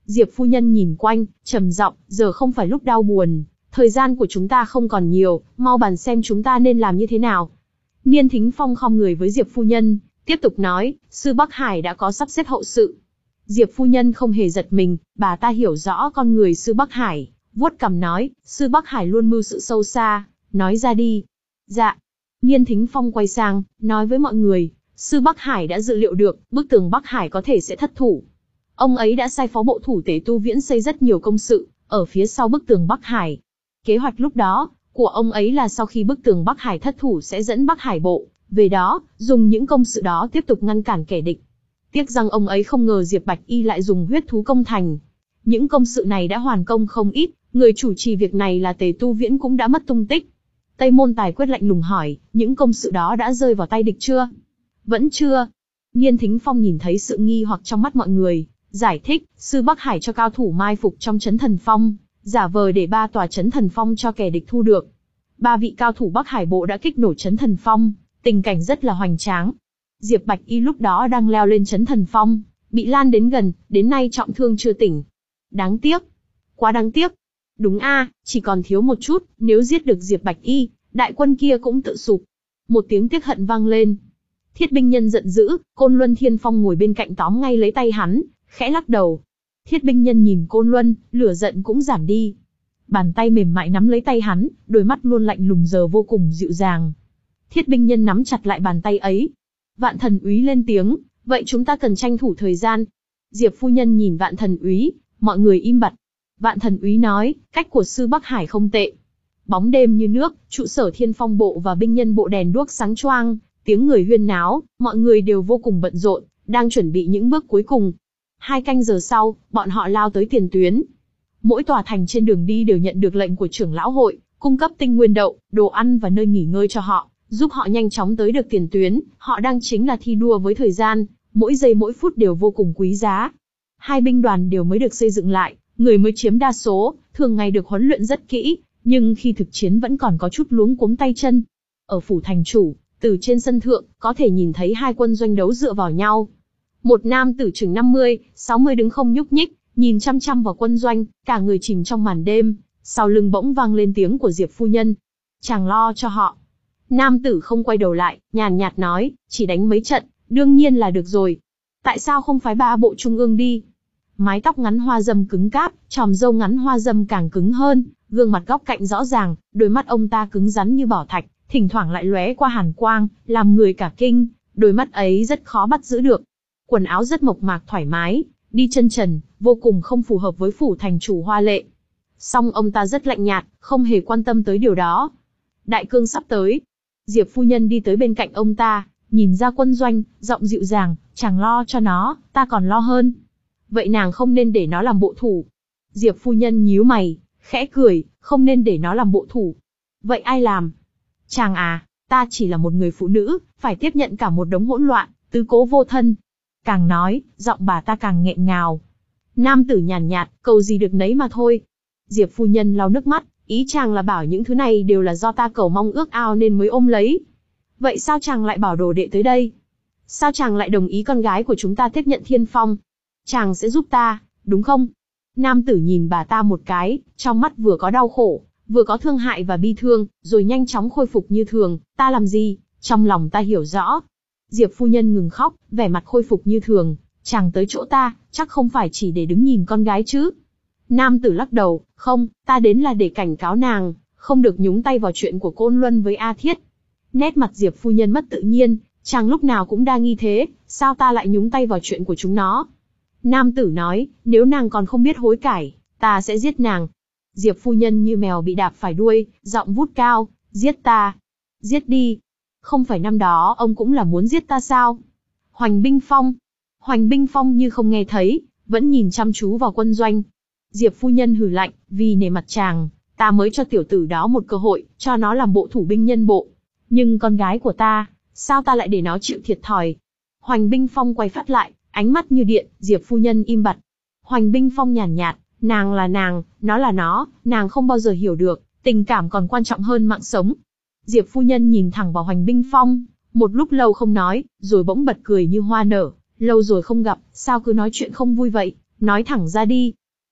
Speaker 1: Diệp phu nhân nhìn quanh, trầm giọng, giờ không phải lúc đau buồn, thời gian của chúng ta không còn nhiều, mau bàn xem chúng ta nên làm như thế nào. Niên Thính Phong khom người với Diệp phu nhân, tiếp tục nói, sư Bắc Hải đã có sắp xếp hậu sự. Diệp phu nhân không hề giật mình, bà ta hiểu rõ con người sư Bắc Hải, vuốt cằm nói, sư Bắc Hải luôn mưu sự sâu xa, nói ra đi. Dạ. Niên Thính Phong quay sang, nói với mọi người, sư Bắc Hải đã dự liệu được, bức tường Bắc Hải có thể sẽ thất thủ. Ông ấy đã sai phó bộ thủ Tề Tu Viễn xây rất nhiều công sự, ở phía sau bức tường Bắc Hải. Kế hoạch lúc đó, của ông ấy là sau khi bức tường Bắc Hải thất thủ sẽ dẫn Bắc Hải bộ, về đó, dùng những công sự đó tiếp tục ngăn cản kẻ địch. Tiếc rằng ông ấy không ngờ Diệp Bạch Y lại dùng huyết thú công thành. Những công sự này đã hoàn công không ít, người chủ trì việc này là Tề Tu Viễn cũng đã mất tung tích. Tây Môn Tài Quyết lạnh lùng hỏi, những công sự đó đã rơi vào tay địch chưa? Vẫn chưa. Niên Thính Phong nhìn thấy sự nghi hoặc trong mắt mọi người, giải thích, sư Bắc Hải cho cao thủ mai phục trong trấn Thần Phong, giả vờ để ba tòa trấn Thần Phong cho kẻ địch thu được. Ba vị cao thủ Bắc Hải bộ đã kích nổ trấn Thần Phong, tình cảnh rất là hoành tráng. Diệp Bạch Y lúc đó đang leo lên trấn Thần Phong, bị lan đến gần, đến nay trọng thương chưa tỉnh. Đáng tiếc. Quá đáng tiếc. Đúng a, chỉ còn thiếu một chút, nếu giết được Diệp Bạch Y, đại quân kia cũng tự sụp. Một tiếng tiếc hận vang lên. Thiết binh nhân giận dữ, Côn Luân Thiên Phong ngồi bên cạnh tóm ngay lấy tay hắn, khẽ lắc đầu. Thiết binh nhân nhìn Côn Luân, lửa giận cũng giảm đi. Bàn tay mềm mại nắm lấy tay hắn, đôi mắt luôn lạnh lùng giờ vô cùng dịu dàng. Thiết binh nhân nắm chặt lại bàn tay ấy. Vạn Thần Úy lên tiếng, vậy chúng ta cần tranh thủ thời gian. Diệp phu nhân nhìn Vạn Thần Úy, mọi người im bặt. Vạn Thần Úy nói, cách của sư Bắc Hải không tệ. Bóng đêm như nước, trụ sở Thiên Phong bộ và binh nhân bộ đèn đuốc sáng choang, tiếng người huyên náo, mọi người đều vô cùng bận rộn, đang chuẩn bị những bước cuối cùng. Hai canh giờ sau, bọn họ lao tới tiền tuyến. Mỗi tòa thành trên đường đi đều nhận được lệnh của trưởng lão hội, cung cấp tinh nguyên đậu, đồ ăn và nơi nghỉ ngơi cho họ, giúp họ nhanh chóng tới được tiền tuyến. Họ đang chính là thi đua với thời gian, mỗi giây mỗi phút đều vô cùng quý giá. Hai binh đoàn đều mới được xây dựng lại, người mới chiếm đa số, thường ngày được huấn luyện rất kỹ, nhưng khi thực chiến vẫn còn có chút luống cuống tay chân. Ở phủ thành chủ, từ trên sân thượng, có thể nhìn thấy hai quân doanh đấu dựa vào nhau. Một nam tử chừng năm mươi, sáu mươi đứng không nhúc nhích, nhìn chăm chăm vào quân doanh, cả người chìm trong màn đêm. Sau lưng bỗng vang lên tiếng của Diệp phu nhân. Chàng lo cho họ. Nam tử không quay đầu lại, nhàn nhạt nói, chỉ đánh mấy trận, đương nhiên là được rồi. Tại sao không phái ba bộ trung ương đi? Mái tóc ngắn hoa dâm cứng cáp, tròm râu ngắn hoa dâm càng cứng hơn, gương mặt góc cạnh rõ ràng, đôi mắt ông ta cứng rắn như bảo thạch, thỉnh thoảng lại lóe qua hàn quang, làm người cả kinh, đôi mắt ấy rất khó bắt giữ được. Quần áo rất mộc mạc thoải mái, đi chân trần, vô cùng không phù hợp với phủ thành chủ hoa lệ. Song ông ta rất lạnh nhạt, không hề quan tâm tới điều đó. Đại cương sắp tới. Diệp phu nhân đi tới bên cạnh ông ta, nhìn ra quân doanh, giọng dịu dàng, chàng lo cho nó, ta còn lo hơn. Vậy nàng không nên để nó làm bộ thủ. Diệp phu nhân nhíu mày, khẽ cười, không nên để nó làm bộ thủ. Vậy ai làm? Chàng à, ta chỉ là một người phụ nữ, phải tiếp nhận cả một đống hỗn loạn, tứ cố vô thân. Càng nói, giọng bà ta càng nghẹn ngào. Nam tử nhàn nhạt, cầu gì được nấy mà thôi. Diệp phu nhân lau nước mắt, ý chàng là bảo những thứ này đều là do ta cầu mong ước ao nên mới ôm lấy. Vậy sao chàng lại bảo đồ đệ tới đây? Sao chàng lại đồng ý con gái của chúng ta tiếp nhận Thiên Phong? Chàng sẽ giúp ta, đúng không? Nam tử nhìn bà ta một cái, trong mắt vừa có đau khổ, vừa có thương hại và bi thương, rồi nhanh chóng khôi phục như thường. Ta làm gì? Trong lòng ta hiểu rõ. Diệp phu nhân ngừng khóc, vẻ mặt khôi phục như thường. Chàng tới chỗ ta, chắc không phải chỉ để đứng nhìn con gái chứ? Nam tử lắc đầu, không, ta đến là để cảnh cáo nàng, không được nhúng tay vào chuyện của Côn Luân với A Thiết. Nét mặt Diệp phu nhân mất tự nhiên, chàng lúc nào cũng đa nghi thế, sao ta lại nhúng tay vào chuyện của chúng nó? Nam tử nói, nếu nàng còn không biết hối cải, ta sẽ giết nàng. Diệp phu nhân như mèo bị đạp phải đuôi, giọng vút cao, giết ta. Giết đi. Không phải năm đó ông cũng là muốn giết ta sao? Hoành Binh Phong. Hoành Binh Phong như không nghe thấy, vẫn nhìn chăm chú vào quân doanh. Diệp phu nhân hừ lạnh, vì nể mặt chàng, ta mới cho tiểu tử đó một cơ hội, cho nó làm bộ thủ binh nhân bộ. Nhưng con gái của ta, sao ta lại để nó chịu thiệt thòi? Hoành Binh Phong quay phát lại, ánh mắt như điện, Diệp phu nhân im bặt. Hoành Binh Phong nhàn nhạt, nàng là nàng, nó là nó, nàng không bao giờ hiểu được, tình cảm còn quan trọng hơn mạng sống. Diệp phu nhân nhìn thẳng vào Hoành Binh Phong, một lúc lâu không nói, rồi bỗng bật cười như hoa nở, lâu rồi không gặp, sao cứ nói chuyện không vui vậy, nói thẳng ra đi.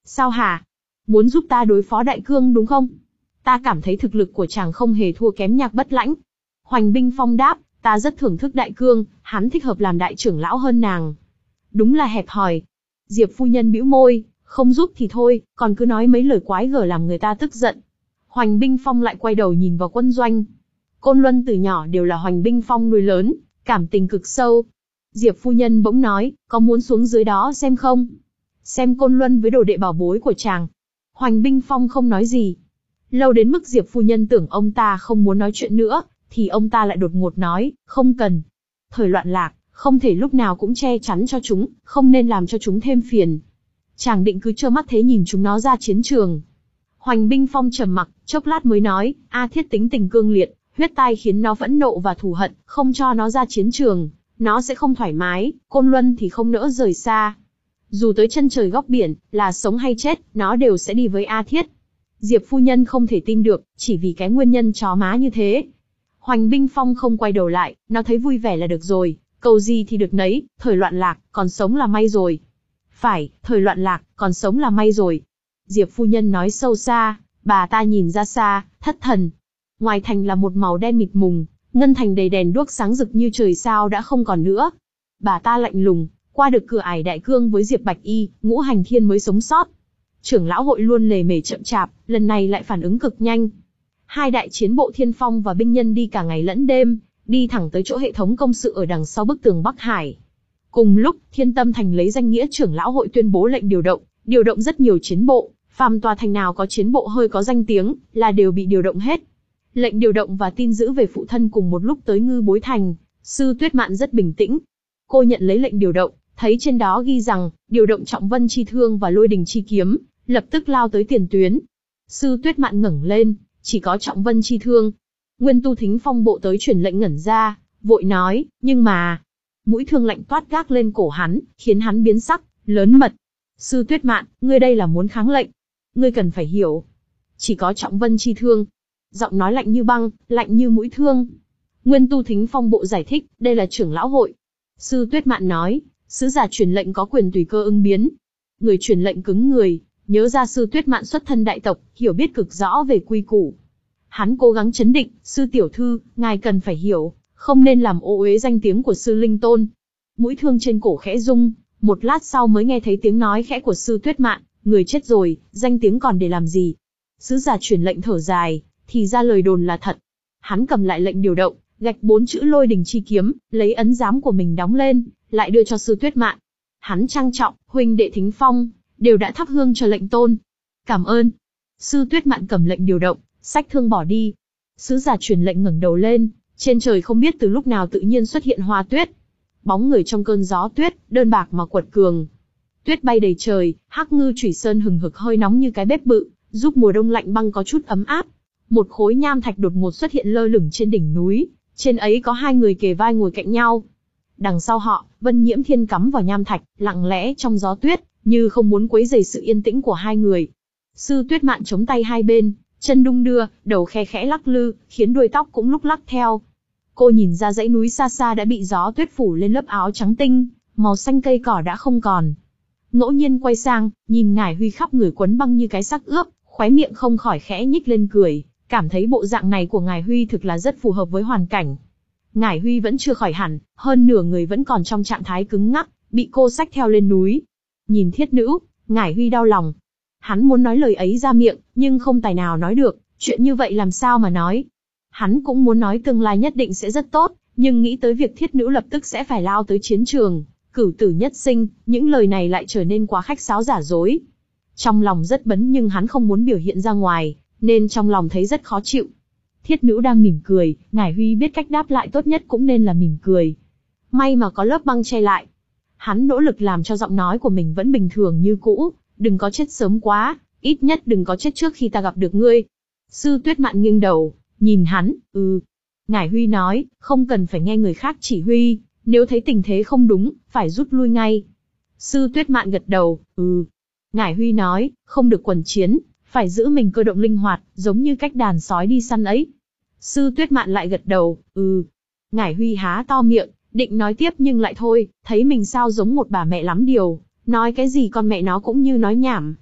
Speaker 1: Sao hả? Muốn giúp ta đối phó Đại Cương đúng không? Ta cảm thấy thực lực của chàng không hề thua kém Nhạc Bất Lãnh. Hoành Binh Phong đáp, ta rất thưởng thức Đại Cương, hắn thích hợp làm đại trưởng lão hơn nàng. Đúng là hẹp hòi. Diệp phu nhân bĩu môi, không giúp thì thôi, còn cứ nói mấy lời quái gở làm người ta tức giận. Hoành Binh Phong lại quay đầu nhìn vào quân doanh. Côn Luân từ nhỏ đều là Hoành Binh Phong nuôi lớn, cảm tình cực sâu. Diệp phu nhân bỗng nói, có muốn xuống dưới đó xem không? Xem Côn Luân với đồ đệ bảo bối của chàng. Hoành Binh Phong không nói gì. Lâu đến mức Diệp phu nhân tưởng ông ta không muốn nói chuyện nữa, thì ông ta lại đột ngột nói, không cần. Thời loạn lạc, không thể lúc nào cũng che chắn cho chúng, không nên làm cho chúng thêm phiền. Chàng định cứ trơ mắt thế nhìn chúng nó ra chiến trường. Hoành Binh Phong trầm mặc, chốc lát mới nói, A Thiết tính tình cương liệt, huyết tai khiến nó phẫn nộ và thù hận, không cho nó ra chiến trường, nó sẽ không thoải mái, Côn Luân thì không nỡ rời xa. Dù tới chân trời góc biển, là sống hay chết, nó đều sẽ đi với A Thiết. Diệp phu nhân không thể tin được, chỉ vì cái nguyên nhân chó má như thế. Hoành Binh Phong không quay đầu lại, nó thấy vui vẻ là được rồi, cầu gì thì được nấy, thời loạn lạc, còn sống là may rồi. Phải, thời loạn lạc, còn sống là may rồi. Diệp phu nhân nói sâu xa, bà ta nhìn ra xa, thất thần. Ngoài thành là một màu đen mịt mùng, ngân thành đầy đèn đuốc sáng rực như trời sao đã không còn nữa. Bà ta lạnh lùng, qua được cửa ải Đại Cương với Diệp Bạch Y, Ngũ Hành Thiên mới sống sót. Trưởng lão hội luôn lề mề chậm chạp, lần này lại phản ứng cực nhanh. Hai đại chiến bộ Thiên Phong và binh nhân đi cả ngày lẫn đêm, đi thẳng tới chỗ hệ thống công sự ở đằng sau bức tường Bắc Hải. Cùng lúc, Thiên Tâm Thành lấy danh nghĩa trưởng lão hội tuyên bố lệnh điều động, điều động rất nhiều chiến bộ, phàm tòa thành nào có chiến bộ hơi có danh tiếng, là đều bị điều động hết. Lệnh điều động và tin giữ về phụ thân cùng một lúc tới Ngư Bối Thành, Sư Tuyết Mạn rất bình tĩnh. Cô nhận lấy lệnh điều động, thấy trên đó ghi rằng, điều động Trọng Vân Chi Thương và Lôi Đình Chi Kiếm, lập tức lao tới tiền tuyến. Sư Tuyết Mạn ngẩng lên, chỉ có Trọng Vân Chi Thương. Nguyên Tu Thính Phong bộ tới truyền lệnh ngẩn ra, vội nói, nhưng mà... Mũi thương lạnh toát gác lên cổ hắn, khiến hắn biến sắc, lớn mật. Sư Tuyết Mạn, ngươi đây là muốn kháng lệnh. Ngươi cần phải hiểu. Chỉ có Trọng Vân Chi Thương. Giọng nói lạnh như băng, lạnh như mũi thương. Nguyên Tu Thính Phong bộ giải thích, đây là trưởng lão hội. Sư Tuyết Mạn nói, sứ giả truyền lệnh có quyền tùy cơ ứng biến. Người truyền lệnh cứng người, nhớ ra Sư Tuyết Mạn xuất thân đại tộc, hiểu biết cực rõ về quy củ. Hắn cố gắng chấn định, sư tiểu thư, ngài cần phải hiểu, không nên làm ô uế danh tiếng của sư Linh Tôn. Mũi thương trên cổ khẽ rung, một lát sau mới nghe thấy tiếng nói khẽ của Sư Tuyết Mạn, người chết rồi, danh tiếng còn để làm gì? Sứ giả truyền lệnh thở dài, thì ra lời đồn là thật. Hắn cầm lại lệnh điều động, gạch bốn chữ Lôi Đình Chi Kiếm, lấy ấn giám của mình đóng lên, lại đưa cho Sư Tuyết Mạn. Hắn trang trọng, huynh đệ Thính Phong, đều đã thắp hương cho lệnh tôn. Cảm ơn. Sư Tuyết Mạn cầm lệnh điều động, xách thương bỏ đi. Sứ giả truyền lệnh ngẩng đầu lên, trên trời không biết từ lúc nào tự nhiên xuất hiện hoa tuyết. Bóng người trong cơn gió tuyết, đơn bạc mà quật cường. Tuyết bay đầy trời, Hắc Ngư Chủy Sơn hừng hực hơi nóng như cái bếp bự, giúp mùa đông lạnh băng có chút ấm áp. Một khối nham thạch đột ngột xuất hiện lơ lửng trên đỉnh núi, trên ấy có hai người kề vai ngồi cạnh nhau. Đằng sau họ, Vân Nhiễm Thiên cắm vào nham thạch, lặng lẽ trong gió tuyết, như không muốn quấy rầy sự yên tĩnh của hai người. Sư Tuyết Mạn chống tay hai bên, chân đung đưa, đầu khe khẽ lắc lư, khiến đuôi tóc cũng lúc lắc theo. Cô nhìn ra dãy núi xa xa đã bị gió tuyết phủ lên lớp áo trắng tinh, màu xanh cây cỏ đã không còn. Ngẫu nhiên quay sang, nhìn Ngải Huy khắp người quấn băng như cái xác ướp, khóe miệng không khỏi khẽ nhích lên cười, cảm thấy bộ dạng này của Ngải Huy thực là rất phù hợp với hoàn cảnh. Ngải Huy vẫn chưa khỏi hẳn, hơn nửa người vẫn còn trong trạng thái cứng ngắc, bị cô xách theo lên núi. Nhìn thiết nữ, Ngải Huy đau lòng. Hắn muốn nói lời ấy ra miệng, nhưng không tài nào nói được, chuyện như vậy làm sao mà nói. Hắn cũng muốn nói tương lai nhất định sẽ rất tốt, nhưng nghĩ tới việc thiết nữ lập tức sẽ phải lao tới chiến trường, cửu tử nhất sinh, những lời này lại trở nên quá khách sáo giả dối. Trong lòng rất bấn nhưng hắn không muốn biểu hiện ra ngoài, nên trong lòng thấy rất khó chịu. Thiết nữ đang mỉm cười, Ngải Huy biết cách đáp lại tốt nhất cũng nên là mỉm cười. May mà có lớp băng che lại. Hắn nỗ lực làm cho giọng nói của mình vẫn bình thường như cũ, đừng có chết sớm quá, ít nhất đừng có chết trước khi ta gặp được ngươi. Sư Tuyết Mạn nghiêng đầu, nhìn hắn, ừ. Ngải Huy nói, không cần phải nghe người khác chỉ huy, nếu thấy tình thế không đúng, phải rút lui ngay. Sư Tuyết Mạn gật đầu, ừ. Ngải Huy nói, không được quần chiến, phải giữ mình cơ động linh hoạt, giống như cách đàn sói đi săn ấy. Sư Tuyết Mạn lại gật đầu, ừ. Ngải Huy há to miệng, định nói tiếp nhưng lại thôi, thấy mình sao giống một bà mẹ lắm điều, nói cái gì con mẹ nó cũng như nói nhảm.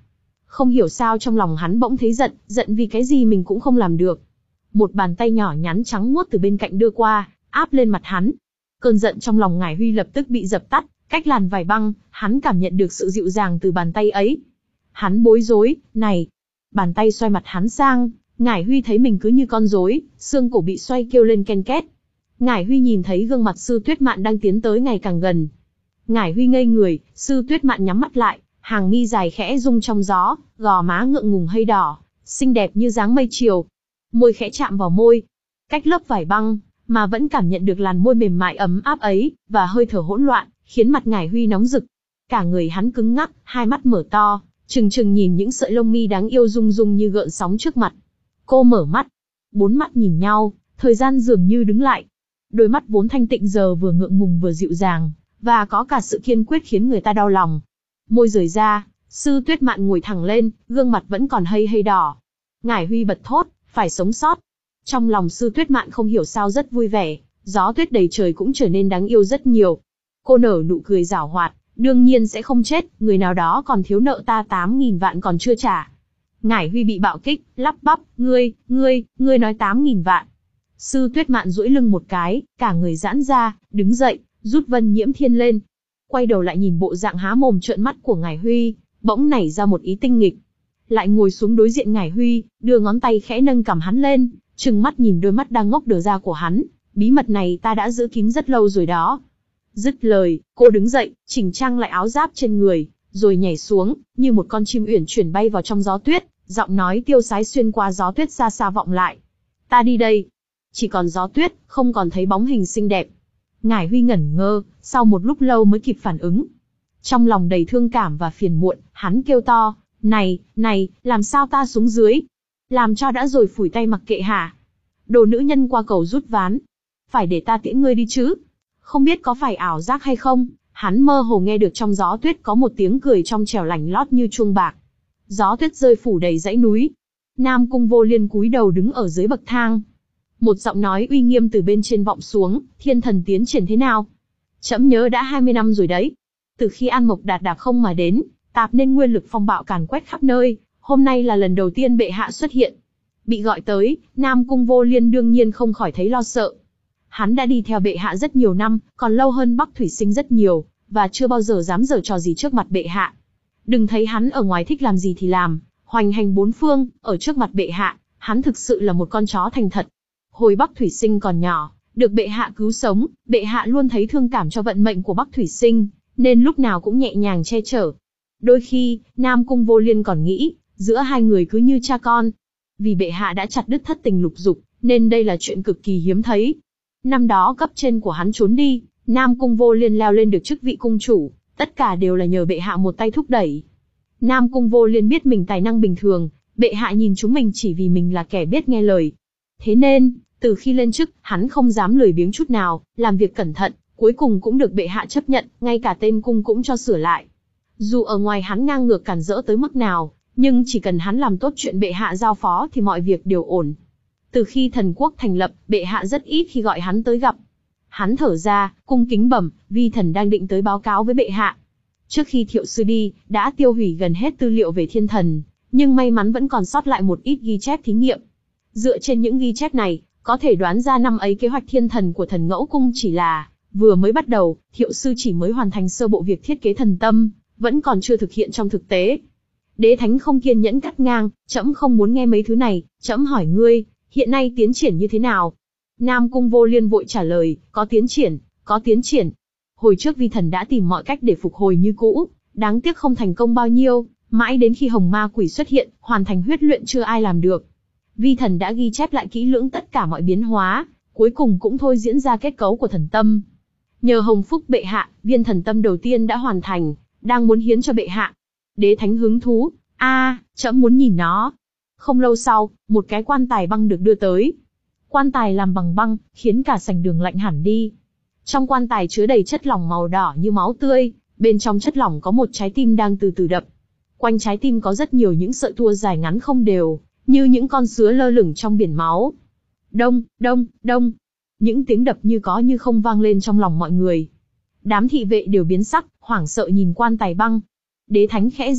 Speaker 1: Không hiểu sao trong lòng hắn bỗng thấy giận, giận vì cái gì mình cũng không làm được. Một bàn tay nhỏ nhắn trắng muốt từ bên cạnh đưa qua, áp lên mặt hắn. Cơn giận trong lòng Ngải Huy lập tức bị dập tắt, cách làn vải băng, hắn cảm nhận được sự dịu dàng từ bàn tay ấy. Hắn bối rối, này. Bàn tay xoay mặt hắn sang, Ngải Huy thấy mình cứ như con rối, xương cổ bị xoay kêu lên ken két. Ngải Huy nhìn thấy gương mặt Sư Tuyết Mạn đang tiến tới ngày càng gần. Ngải Huy ngây người, Sư Tuyết Mạn nhắm mắt lại, hàng mi dài khẽ rung trong gió, gò má ngượng ngùng hơi đỏ, xinh đẹp như dáng mây chiều. Môi khẽ chạm vào môi, cách lớp vải băng, mà vẫn cảm nhận được làn môi mềm mại ấm áp ấy, và hơi thở hỗn loạn, khiến mặt Ngải Huy nóng rực. Cả người hắn cứng ngắc, hai mắt mở to, trừng trừng nhìn những sợi lông mi đáng yêu rung rung như gợn sóng trước mặt. Cô mở mắt, bốn mắt nhìn nhau, thời gian dường như đứng lại. Đôi mắt vốn thanh tịnh giờ vừa ngượng ngùng vừa dịu dàng, và có cả sự kiên quyết khiến người ta đau lòng. Môi rời ra, Sư Tuyết Mạn ngồi thẳng lên, gương mặt vẫn còn hơi hơi đỏ. Ngải Huy bật thốt, phải sống sót. Trong lòng Sư Tuyết Mạn không hiểu sao rất vui vẻ, gió tuyết đầy trời cũng trở nên đáng yêu rất nhiều. Cô nở nụ cười giảo hoạt, đương nhiên sẽ không chết, người nào đó còn thiếu nợ ta tám nghìn vạn còn chưa trả. Ngải Huy bị bạo kích, lắp bắp, ngươi, ngươi, ngươi nói tám nghìn vạn. Sư Tuyết Mạn duỗi lưng một cái, cả người giãn ra, đứng dậy, rút Vân Nhiễm Thiên lên. Quay đầu lại nhìn bộ dạng há mồm trợn mắt của Ngải Huy, bỗng nảy ra một ý tinh nghịch. Lại ngồi xuống đối diện Ngải Huy, đưa ngón tay khẽ nâng cằm hắn lên, trừng mắt nhìn đôi mắt đang ngốc đờ ra của hắn. Bí mật này ta đã giữ kín rất lâu rồi đó. Dứt lời, cô đứng dậy, chỉnh trang lại áo giáp trên người, rồi nhảy xuống, như một con chim uyển chuyển bay vào trong gió tuyết, giọng nói tiêu sái xuyên qua gió tuyết xa xa vọng lại. Ta đi đây. Chỉ còn gió tuyết, không còn thấy bóng hình xinh đẹp. Ngải Huy ngẩn ngơ, sau một lúc lâu mới kịp phản ứng. Trong lòng đầy thương cảm và phiền muộn, hắn kêu to, này, này, làm sao ta xuống dưới? Làm cho đã rồi phủi tay mặc kệ hả? Đồ nữ nhân qua cầu rút ván. Phải để ta tiễn ngươi đi chứ? Không biết có phải ảo giác hay không, hắn mơ hồ nghe được trong gió tuyết có một tiếng cười trong trẻo lành lót như chuông bạc. Gió tuyết rơi phủ đầy dãy núi. Nam Cung Vô Liên cúi đầu đứng ở dưới bậc thang. Một giọng nói uy nghiêm từ bên trên vọng xuống, thiên thần tiến triển thế nào? Trẫm nhớ đã hai mươi năm rồi đấy. Từ khi An Mộc Đạt đạp không mà đến, tạp nên nguyên lực phong bạo càn quét khắp nơi, hôm nay là lần đầu tiên bệ hạ xuất hiện. Bị gọi tới, Nam Cung Vô Liên đương nhiên không khỏi thấy lo sợ. Hắn đã đi theo bệ hạ rất nhiều năm, còn lâu hơn Bắc Thủy Sinh rất nhiều, và chưa bao giờ dám giở trò gì trước mặt bệ hạ. Đừng thấy hắn ở ngoài thích làm gì thì làm, hoành hành bốn phương, ở trước mặt bệ hạ, hắn thực sự là một con chó thành thật. Hồi Bắc Thủy Sinh còn nhỏ, được bệ hạ cứu sống, bệ hạ luôn thấy thương cảm cho vận mệnh của Bắc Thủy Sinh, nên lúc nào cũng nhẹ nhàng che chở. Đôi khi, Nam Cung Vô Liên còn nghĩ, giữa hai người cứ như cha con. Vì bệ hạ đã chặt đứt thất tình lục dục, nên đây là chuyện cực kỳ hiếm thấy. Năm đó cấp trên của hắn trốn đi, Nam Cung Vô Liên leo lên được chức vị cung chủ, tất cả đều là nhờ bệ hạ một tay thúc đẩy. Nam Cung Vô Liên biết mình tài năng bình thường, bệ hạ nhìn chúng mình chỉ vì mình là kẻ biết nghe lời. Thế nên, từ khi lên chức, hắn không dám lười biếng chút nào, làm việc cẩn thận, cuối cùng cũng được bệ hạ chấp nhận, ngay cả tên cung cũng cho sửa lại. Dù ở ngoài hắn ngang ngược cản rỡ tới mức nào, nhưng chỉ cần hắn làm tốt chuyện bệ hạ giao phó thì mọi việc đều ổn. Từ khi thần quốc thành lập, bệ hạ rất ít khi gọi hắn tới gặp. Hắn thở ra, cung kính bẩm, vi thần đang định tới báo cáo với bệ hạ. Trước khi Thiệu sư đi, đã tiêu hủy gần hết tư liệu về thiên thần, nhưng may mắn vẫn còn sót lại một ít ghi chép thí nghiệm. Dựa trên những ghi chép này, có thể đoán ra năm ấy kế hoạch thiên thần của thần Ngẫu Cung chỉ là vừa mới bắt đầu, Thiệu sư chỉ mới hoàn thành sơ bộ việc thiết kế thần tâm, vẫn còn chưa thực hiện trong thực tế. Đế Thánh không kiên nhẫn cắt ngang, trẫm không muốn nghe mấy thứ này, trẫm hỏi ngươi, hiện nay tiến triển như thế nào? Nam Cung Vô Liên vội trả lời, có tiến triển, có tiến triển. Hồi trước vi thần đã tìm mọi cách để phục hồi như cũ, đáng tiếc không thành công bao nhiêu, mãi đến khi hồng ma quỷ xuất hiện, hoàn thành huyết luyện chưa ai làm được. Vi thần đã ghi chép lại kỹ lưỡng tất cả mọi biến hóa, cuối cùng cũng thôi diễn ra kết cấu của thần tâm. Nhờ hồng phúc bệ hạ, viên thần tâm đầu tiên đã hoàn thành, đang muốn hiến cho bệ hạ. Đế Thánh hứng thú, a, trẫm muốn nhìn nó. Không lâu sau, một cái quan tài băng được đưa tới. Quan tài làm bằng băng, khiến cả sảnh đường lạnh hẳn đi. Trong quan tài chứa đầy chất lỏng màu đỏ như máu tươi, bên trong chất lỏng có một trái tim đang từ từ đập. Quanh trái tim có rất nhiều những sợi tua dài ngắn không đều, như những con sứa lơ lửng trong biển máu. Đông, đông, đông. Những tiếng đập như có như không vang lên trong lòng mọi người. Đám thị vệ đều biến sắc, hoảng sợ nhìn quan tài băng. Đế Thánh khẽ di,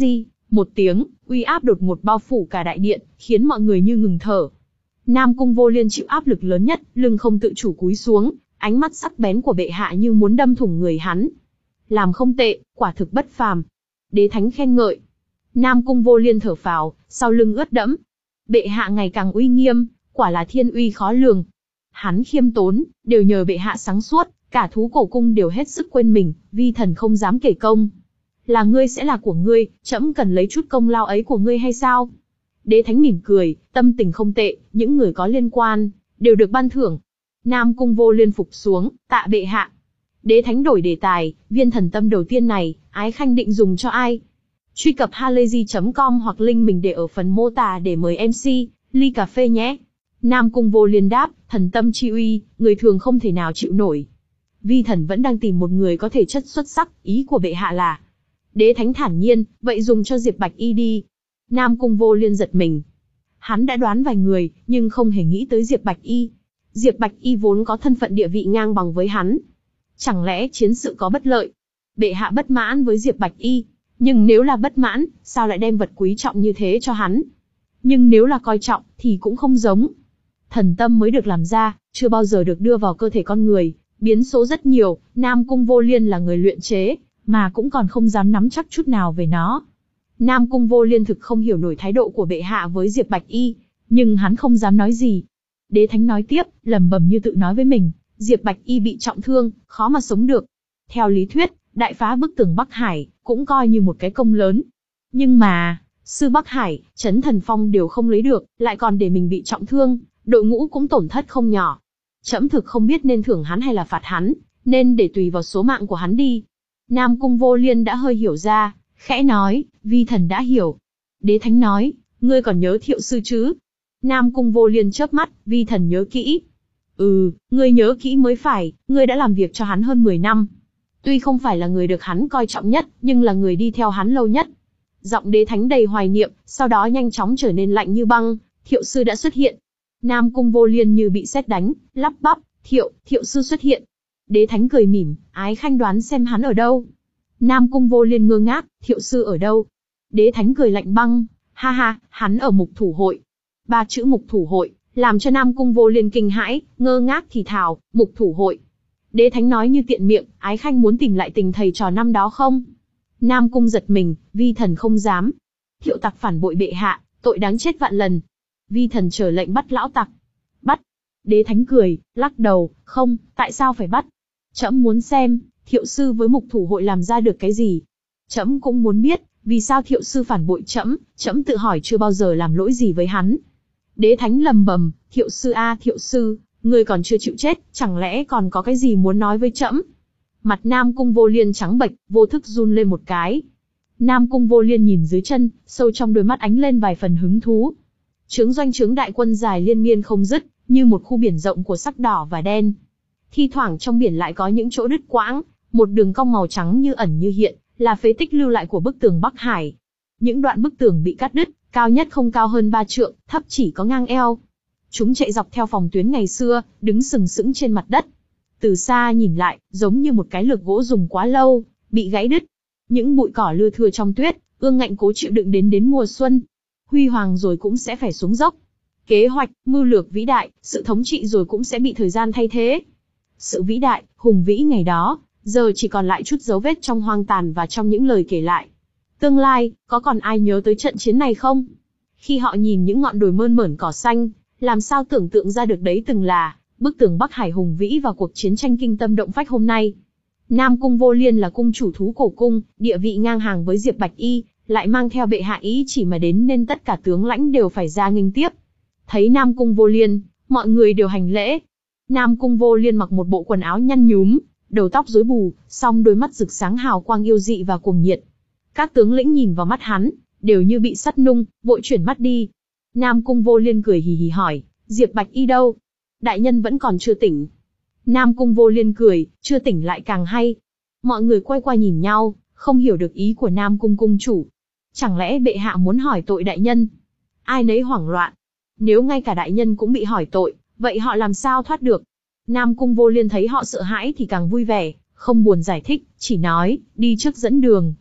Speaker 1: Một tiếng, uy áp đột ngột bao phủ cả đại điện, khiến mọi người như ngừng thở. Nam Cung Vô Liên chịu áp lực lớn nhất, lưng không tự chủ cúi xuống, ánh mắt sắc bén của bệ hạ như muốn đâm thủng người hắn. Làm không tệ, quả thực bất phàm. Đế thánh khen ngợi. Nam Cung Vô Liên thở phào, sau lưng ướt đẫm. Bệ hạ ngày càng uy nghiêm, quả là thiên uy khó lường. Hắn khiêm tốn, đều nhờ bệ hạ sáng suốt, cả thú cổ cung đều hết sức quên mình, vi thần không dám kể công. Là ngươi sẽ là của ngươi, trẫm cần lấy chút công lao ấy của ngươi hay sao? Đế thánh mỉm cười, tâm tình không tệ, những người có liên quan, đều được ban thưởng. Nam Cung Vô Liên phục xuống, tạ bệ hạ. Đế thánh đổi đề tài, viên thần tâm đầu tiên này, ái khanh định dùng cho ai? Truy cập halayzi chấm com hoặc link mình để ở phần mô tả để mời em xê, ly cà phê nhé. Nam Cung Vô Liên đáp, thần tâm chi uy, người thường không thể nào chịu nổi. Vi thần vẫn đang tìm một người có thể chất xuất sắc, ý của bệ hạ là. Đế thánh thản nhiên, vậy dùng cho Diệp Bạch Y đi. Nam Cung Vô Liên giật mình. Hắn đã đoán vài người, nhưng không hề nghĩ tới Diệp Bạch Y. Diệp Bạch Y vốn có thân phận địa vị ngang bằng với hắn. Chẳng lẽ chiến sự có bất lợi? Bệ hạ bất mãn với Diệp Bạch Y. Nhưng nếu là bất mãn, sao lại đem vật quý trọng như thế cho hắn? Nhưng nếu là coi trọng, thì cũng không giống. Thần tâm mới được làm ra, chưa bao giờ được đưa vào cơ thể con người, biến số rất nhiều, Nam Cung Vô Liên là người luyện chế, mà cũng còn không dám nắm chắc chút nào về nó. Nam Cung Vô Liên thực không hiểu nổi thái độ của bệ hạ với Diệp Bạch Y, nhưng hắn không dám nói gì. Đế thánh nói tiếp, lẩm bẩm như tự nói với mình, Diệp Bạch Y bị trọng thương, khó mà sống được. Theo lý thuyết, đại phá bức tường Bắc Hải, cũng coi như một cái công lớn. Nhưng mà, sư Bắc Hải, Chấn Thần Phong đều không lấy được, lại còn để mình bị trọng thương, đội ngũ cũng tổn thất không nhỏ. Trẫm thực không biết nên thưởng hắn hay là phạt hắn, nên để tùy vào số mạng của hắn đi. Nam Cung Vô Liên đã hơi hiểu ra, khẽ nói, vi thần đã hiểu. Đế thánh nói, ngươi còn nhớ Thiệu sư chứ? Nam Cung Vô Liên chớp mắt, vi thần nhớ kỹ. Ừ, ngươi nhớ kỹ mới phải, ngươi đã làm việc cho hắn hơn mười năm. Tuy không phải là người được hắn coi trọng nhất, nhưng là người đi theo hắn lâu nhất. Giọng đế thánh đầy hoài niệm, sau đó nhanh chóng trở nên lạnh như băng, Thiệu sư đã xuất hiện. Nam Cung Vô Liên như bị sét đánh, lắp bắp, Thiệu, Thiệu sư xuất hiện. Đế thánh cười mỉm, ái khanh đoán xem hắn ở đâu. Nam Cung Vô Liên ngơ ngác, Thiệu sư ở đâu? Đế thánh cười lạnh băng, ha ha, hắn ở Mục Thủ hội. Ba chữ Mục Thủ hội, làm cho Nam Cung Vô Liên kinh hãi, ngơ ngác thì thào, Mục Thủ hội. Đế thánh nói như tiện miệng, ái khanh muốn tìm lại tình thầy trò năm đó không? Nam Cung giật mình, vi thần không dám. Thiệu tặc phản bội bệ hạ, tội đáng chết vạn lần. Vi thần chờ lệnh bắt lão tặc. Bắt. Đế thánh cười, lắc đầu, không, tại sao phải bắt? Trẫm muốn xem, Thiệu sư với Mục Thủ hội làm ra được cái gì? Trẫm cũng muốn biết, vì sao Thiệu sư phản bội trẫm, trẫm tự hỏi chưa bao giờ làm lỗi gì với hắn. Đế thánh lầm bầm, Thiệu sư a Thiệu sư, ngươi còn chưa chịu chết, chẳng lẽ còn có cái gì muốn nói với trẫm? Mặt Nam Cung Vô Liên trắng bệch, vô thức run lên một cái. Nam Cung Vô Liên nhìn dưới chân, sâu trong đôi mắt ánh lên vài phần hứng thú. Trướng doanh trướng đại quân dài liên miên không dứt, như một khu biển rộng của sắc đỏ và đen. Thi thoảng trong biển lại có những chỗ đứt quãng, một đường cong màu trắng như ẩn như hiện, là phế tích lưu lại của bức tường Bắc Hải. Những đoạn bức tường bị cắt đứt, cao nhất không cao hơn ba trượng, thấp chỉ có ngang eo. Chúng chạy dọc theo phòng tuyến ngày xưa, đứng sừng sững trên mặt đất. Từ xa nhìn lại, giống như một cái lược gỗ dùng quá lâu, bị gãy đứt. Những bụi cỏ lưa thưa trong tuyết, ương ngạnh cố chịu đựng đến đến mùa xuân. Huy hoàng rồi cũng sẽ phải xuống dốc. Kế hoạch, mưu lược vĩ đại, sự thống trị rồi cũng sẽ bị thời gian thay thế. Sự vĩ đại, hùng vĩ ngày đó, giờ chỉ còn lại chút dấu vết trong hoang tàn và trong những lời kể lại. Tương lai, có còn ai nhớ tới trận chiến này không? Khi họ nhìn những ngọn đồi mơn mởn cỏ xanh, làm sao tưởng tượng ra được đấy từng là bức tường Bắc Hải hùng vĩ và cuộc chiến tranh kinh tâm động phách hôm nay. Nam Cung Vô Liên là cung chủ thú cổ cung, địa vị ngang hàng với Diệp Bạch Y, lại mang theo bệ hạ ý chỉ mà đến nên tất cả tướng lãnh đều phải ra nghênh tiếp. Thấy Nam Cung Vô Liên, mọi người đều hành lễ. Nam Cung Vô Liên mặc một bộ quần áo nhăn nhúm, đầu tóc rối bù, song đôi mắt rực sáng hào quang yêu dị và cuồng nhiệt. Các tướng lĩnh nhìn vào mắt hắn, đều như bị sắt nung, vội chuyển mắt đi. Nam Cung Vô Liên cười hì hì hỏi, Diệp Bạch Y đâu? Đại nhân vẫn còn chưa tỉnh. Nam Cung Vô Liên cười, chưa tỉnh lại càng hay. Mọi người quay qua nhìn nhau, không hiểu được ý của Nam Cung cung chủ. Chẳng lẽ bệ hạ muốn hỏi tội đại nhân? Ai nấy hoảng loạn. Nếu ngay cả đại nhân cũng bị hỏi tội, vậy họ làm sao thoát được? Nam Cung Vô Liên thấy họ sợ hãi thì càng vui vẻ, không buồn giải thích, chỉ nói, đi trước dẫn đường.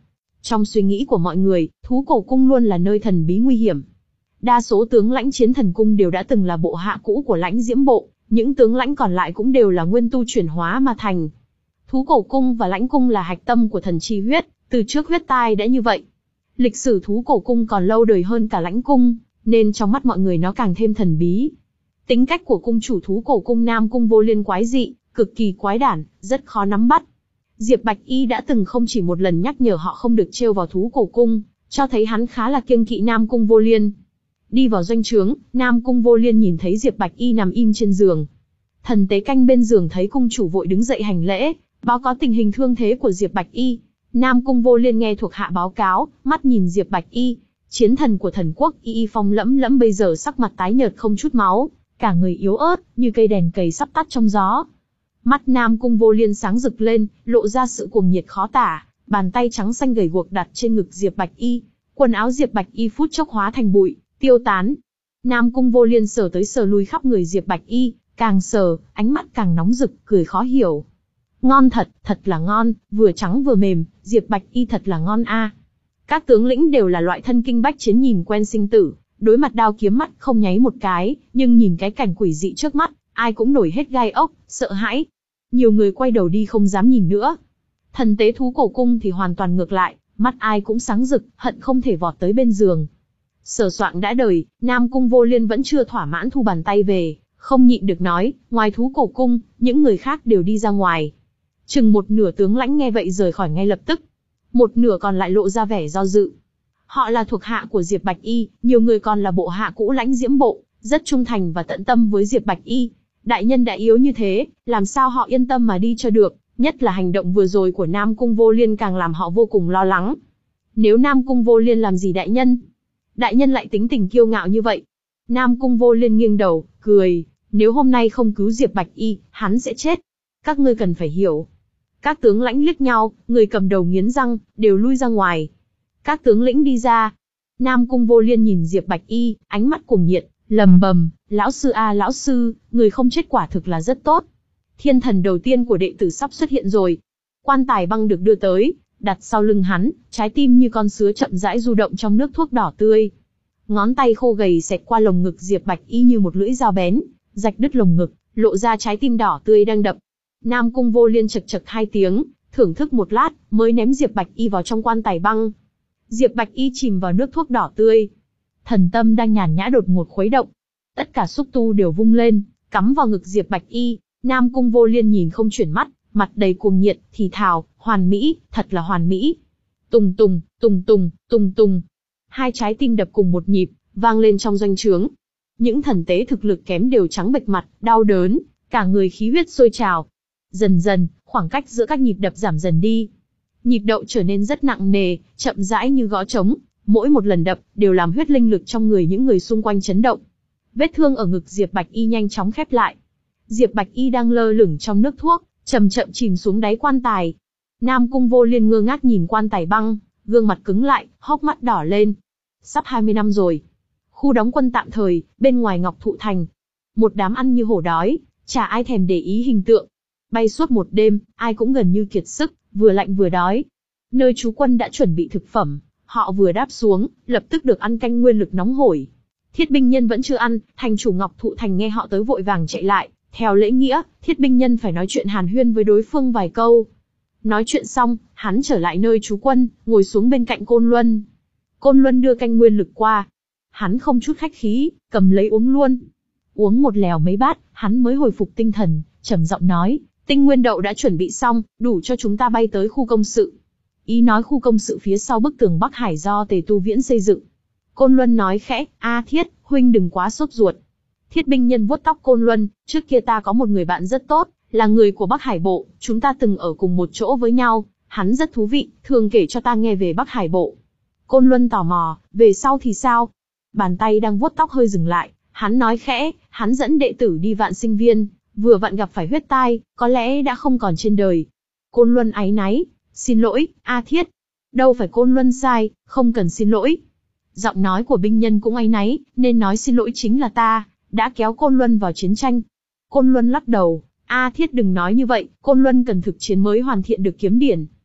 Speaker 1: Trong suy nghĩ của mọi người, thú cổ cung luôn là nơi thần bí nguy hiểm. Đa số tướng lãnh chiến thần cung đều đã từng là bộ hạ cũ của lãnh diễm bộ, những tướng lãnh còn lại cũng đều là nguyên tu chuyển hóa mà thành. Thú cổ cung và lãnh cung là hạch tâm của thần chi huyết, từ trước huyết tai đã như vậy. Lịch sử thú cổ cung còn lâu đời hơn cả lãnh cung, nên trong mắt mọi người nó càng thêm thần bí. Tính cách của cung chủ thú cổ cung Nam Cung Vô Liên quái dị, cực kỳ quái đản, rất khó nắm bắt. Diệp Bạch Y đã từng không chỉ một lần nhắc nhở họ không được trêu vào thú cổ cung, cho thấy hắn khá là kiêng kỵ Nam Cung Vô Liên. Đi vào doanh trướng, Nam Cung Vô Liên nhìn thấy Diệp Bạch Y nằm im trên giường. Thần tế canh bên giường thấy cung chủ vội đứng dậy hành lễ, báo cáo tình hình thương thế của Diệp Bạch Y. Nam Cung Vô Liên nghe thuộc hạ báo cáo, mắt nhìn Diệp Bạch Y, chiến thần của thần quốc Y Y Phong lẫm lẫm bây giờ sắc mặt tái nhợt không chút máu, cả người yếu ớt, như cây đèn cầy sắp tắt trong gió. Mắt Nam Cung Vô Liên sáng rực lên, lộ ra sự cuồng nhiệt khó tả, bàn tay trắng xanh gầy guộc đặt trên ngực Diệp Bạch Y, quần áo Diệp Bạch Y phút chốc hóa thành bụi, tiêu tán. Nam Cung Vô Liên sờ tới sờ lui khắp người Diệp Bạch Y, càng sờ, ánh mắt càng nóng rực, cười khó hiểu. Ngon thật, thật là ngon, vừa trắng vừa mềm, Diệp Bạch Y thật là ngon a. Các tướng lĩnh đều là loại thân kinh bách chiến nhìn quen sinh tử, đối mặt đao kiếm mắt không nháy một cái, nhưng nhìn cái cảnh quỷ dị trước mắt, ai cũng nổi hết gai ốc, sợ hãi. Nhiều người quay đầu đi không dám nhìn nữa. Thần tế thú cổ cung thì hoàn toàn ngược lại, mắt ai cũng sáng rực, hận không thể vọt tới bên giường. Sờ soạng đã đời, Nam Cung Vô Liên vẫn chưa thỏa mãn thu bàn tay về, không nhịn được nói, ngoài thú cổ cung, những người khác đều đi ra ngoài. Chừng một nửa tướng lãnh nghe vậy rời khỏi ngay lập tức. Một nửa còn lại lộ ra vẻ do dự. Họ là thuộc hạ của Diệp Bạch Y, nhiều người còn là bộ hạ cũ lãnh diễm bộ, rất trung thành và tận tâm với Diệp Bạch Y. Đại nhân đã yếu như thế, làm sao họ yên tâm mà đi cho được, nhất là hành động vừa rồi của Nam Cung Vô Liên càng làm họ vô cùng lo lắng. Nếu Nam Cung Vô Liên làm gì đại nhân? Đại nhân lại tính tình kiêu ngạo như vậy. Nam Cung Vô Liên nghiêng đầu, cười, nếu hôm nay không cứu Diệp Bạch Y, hắn sẽ chết. Các ngươi cần phải hiểu. Các tướng lãnh liếc nhau, người cầm đầu nghiến răng, đều lui ra ngoài. Các tướng lĩnh đi ra. Nam Cung Vô Liên nhìn Diệp Bạch Y, ánh mắt cuồng nhiệt, lầm bầm, lão sư a à, lão sư, người không chết quả thực là rất tốt. Thiên thần đầu tiên của đệ tử sắp xuất hiện rồi. Quan tài băng được đưa tới, đặt sau lưng hắn, trái tim như con sứa chậm rãi du động trong nước thuốc đỏ tươi. Ngón tay khô gầy xẹt qua lồng ngực Diệp Bạch Y như một lưỡi dao bén, rạch đứt lồng ngực, lộ ra trái tim đỏ tươi đang đập. Nam Cung Vô Liên chật chật hai tiếng, thưởng thức một lát, mới ném Diệp Bạch Y vào trong quan tài băng. Diệp Bạch Y chìm vào nước thuốc đỏ tươi. Thần tâm đang nhàn nhã đột ngột khuấy động. Tất cả xúc tu đều vung lên, cắm vào ngực Diệp Bạch Y. Nam Cung Vô Liên nhìn không chuyển mắt, mặt đầy cuồng nhiệt, thì thào, hoàn mỹ, thật là hoàn mỹ. Tùng tùng, tùng tùng, tùng tùng. Hai trái tim đập cùng một nhịp, vang lên trong doanh trướng. Những thần tế thực lực kém đều trắng bệch mặt, đau đớn, cả người khí huyết sôi trào. Dần dần, khoảng cách giữa các nhịp đập giảm dần đi. Nhịp đậu trở nên rất nặng nề, chậm rãi như gõ trống, mỗi một lần đập đều làm huyết linh lực trong người những người xung quanh chấn động. Vết thương ở ngực Diệp Bạch Y nhanh chóng khép lại. Diệp Bạch Y đang lơ lửng trong nước thuốc, chậm chậm chìm xuống đáy quan tài. Nam Cung Vô Liên ngơ ngác nhìn quan tài băng, gương mặt cứng lại, hốc mắt đỏ lên. Sắp hai mươi năm rồi. Khu đóng quân tạm thời, bên ngoài Ngọc Thụ Thành. Một đám ăn như hổ đói, chả ai thèm để ý hình tượng. Bay suốt một đêm, ai cũng gần như kiệt sức, vừa lạnh vừa đói. Nơi trú quân đã chuẩn bị thực phẩm, họ vừa đáp xuống, lập tức được ăn canh nguyên lực nóng hổi. Thiết binh nhân vẫn chưa ăn, thành chủ Ngọc Thụ Thành nghe họ tới vội vàng chạy lại, theo lễ nghĩa, thiết binh nhân phải nói chuyện hàn huyên với đối phương vài câu. Nói chuyện xong, hắn trở lại nơi trú quân, ngồi xuống bên cạnh Côn Luân. Côn Luân đưa canh nguyên lực qua. Hắn không chút khách khí, cầm lấy uống luôn. Uống một lèo mấy bát, hắn mới hồi phục tinh thần, trầm giọng nói, tinh nguyên đậu đã chuẩn bị xong, đủ cho chúng ta bay tới khu công sự. Ý nói khu công sự phía sau bức tường Bắc Hải do Tề Tu Viễn xây dựng. Côn Luân nói khẽ, a Thiết, huynh đừng quá sốt ruột. Thiết binh nhân vuốt tóc Côn Luân, trước kia ta có một người bạn rất tốt, là người của Bắc Hải Bộ, chúng ta từng ở cùng một chỗ với nhau, hắn rất thú vị, thường kể cho ta nghe về Bắc Hải Bộ. Côn Luân tò mò, về sau thì sao? Bàn tay đang vuốt tóc hơi dừng lại, hắn nói khẽ, hắn dẫn đệ tử đi vạn sinh viên, vừa vặn gặp phải huyết tai, có lẽ đã không còn trên đời. Côn Luân áy náy, xin lỗi, A Thiết. Đâu phải Côn Luân sai, không cần xin lỗi. Giọng nói của binh nhân cũng áy náy, nên nói xin lỗi chính là ta, đã kéo Côn Luân vào chiến tranh. Côn Luân lắc đầu, A Thiết đừng nói như vậy, Côn Luân cần thực chiến mới hoàn thiện được kiếm điển.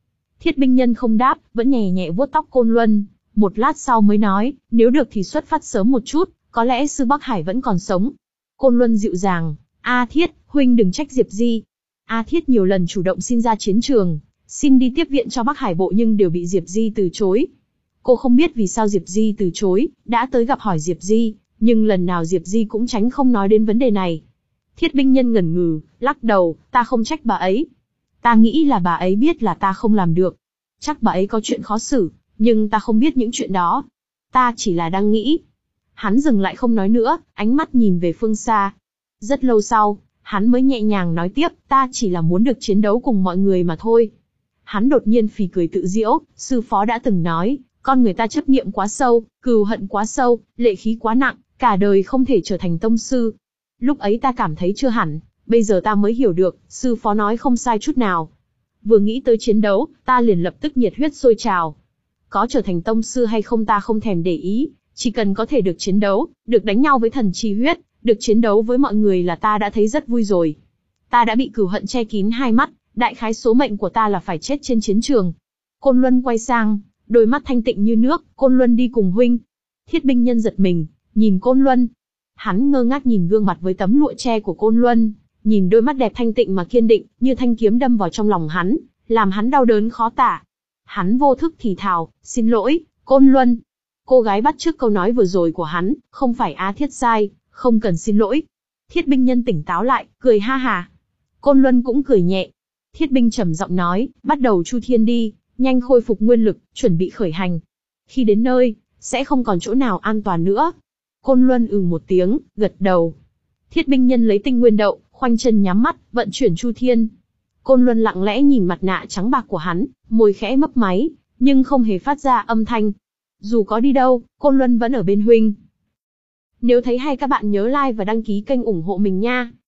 Speaker 1: Thiết binh nhân không đáp, vẫn nhẹ nhẹ vuốt tóc Côn Luân, một lát sau mới nói, nếu được thì xuất phát sớm một chút, có lẽ sư Bắc Hải vẫn còn sống. Côn Luân dịu dàng, A Thiết, huynh đừng trách Diệp Di. A Thiết nhiều lần chủ động xin ra chiến trường, xin đi tiếp viện cho Bắc Hải bộ nhưng đều bị Diệp Di từ chối. Cô không biết vì sao Diệp Di từ chối, đã tới gặp hỏi Diệp Di, nhưng lần nào Diệp Di cũng tránh không nói đến vấn đề này. Thiết binh nhân ngẩn ngừ, lắc đầu, ta không trách bà ấy. Ta nghĩ là bà ấy biết là ta không làm được. Chắc bà ấy có chuyện khó xử, nhưng ta không biết những chuyện đó. Ta chỉ là đang nghĩ. Hắn dừng lại không nói nữa, ánh mắt nhìn về phương xa. Rất lâu sau, hắn mới nhẹ nhàng nói tiếp, ta chỉ là muốn được chiến đấu cùng mọi người mà thôi. Hắn đột nhiên phì cười tự giễu, sư phó đã từng nói, con người ta chấp niệm quá sâu, cừu hận quá sâu, lệ khí quá nặng, cả đời không thể trở thành tông sư. Lúc ấy ta cảm thấy chưa hẳn, bây giờ ta mới hiểu được, sư phó nói không sai chút nào. Vừa nghĩ tới chiến đấu, ta liền lập tức nhiệt huyết sôi trào. Có trở thành tông sư hay không ta không thèm để ý, chỉ cần có thể được chiến đấu, được đánh nhau với thần chi huyết, được chiến đấu với mọi người là ta đã thấy rất vui rồi. Ta đã bị cừu hận che kín hai mắt, đại khái số mệnh của ta là phải chết trên chiến trường. Côn Luân quay sang, đôi mắt thanh tịnh như nước, Côn Luân đi cùng huynh. Thiết binh nhân giật mình, nhìn Côn Luân. Hắn ngơ ngác nhìn gương mặt với tấm lụa che của Côn Luân, nhìn đôi mắt đẹp thanh tịnh mà kiên định, như thanh kiếm đâm vào trong lòng hắn, làm hắn đau đớn khó tả. Hắn vô thức thì thào, xin lỗi, Côn Luân. Cô gái bắt chước câu nói vừa rồi của hắn, không phải A Thiết sai, không cần xin lỗi. Thiết binh nhân tỉnh táo lại, cười ha hà. Côn Luân cũng cười nhẹ. Thiết binh trầm giọng nói, bắt đầu chu thiên đi, nhanh khôi phục nguyên lực, chuẩn bị khởi hành. Khi đến nơi, sẽ không còn chỗ nào an toàn nữa. Côn Luân ừ một tiếng, gật đầu. Thiết binh nhân lấy tinh nguyên đậu, khoanh chân nhắm mắt, vận chuyển chu thiên. Côn Luân lặng lẽ nhìn mặt nạ trắng bạc của hắn, môi khẽ mấp máy, nhưng không hề phát ra âm thanh. Dù có đi đâu, Côn Luân vẫn ở bên huynh. Nếu thấy hay các bạn nhớ like và đăng ký kênh ủng hộ mình nha.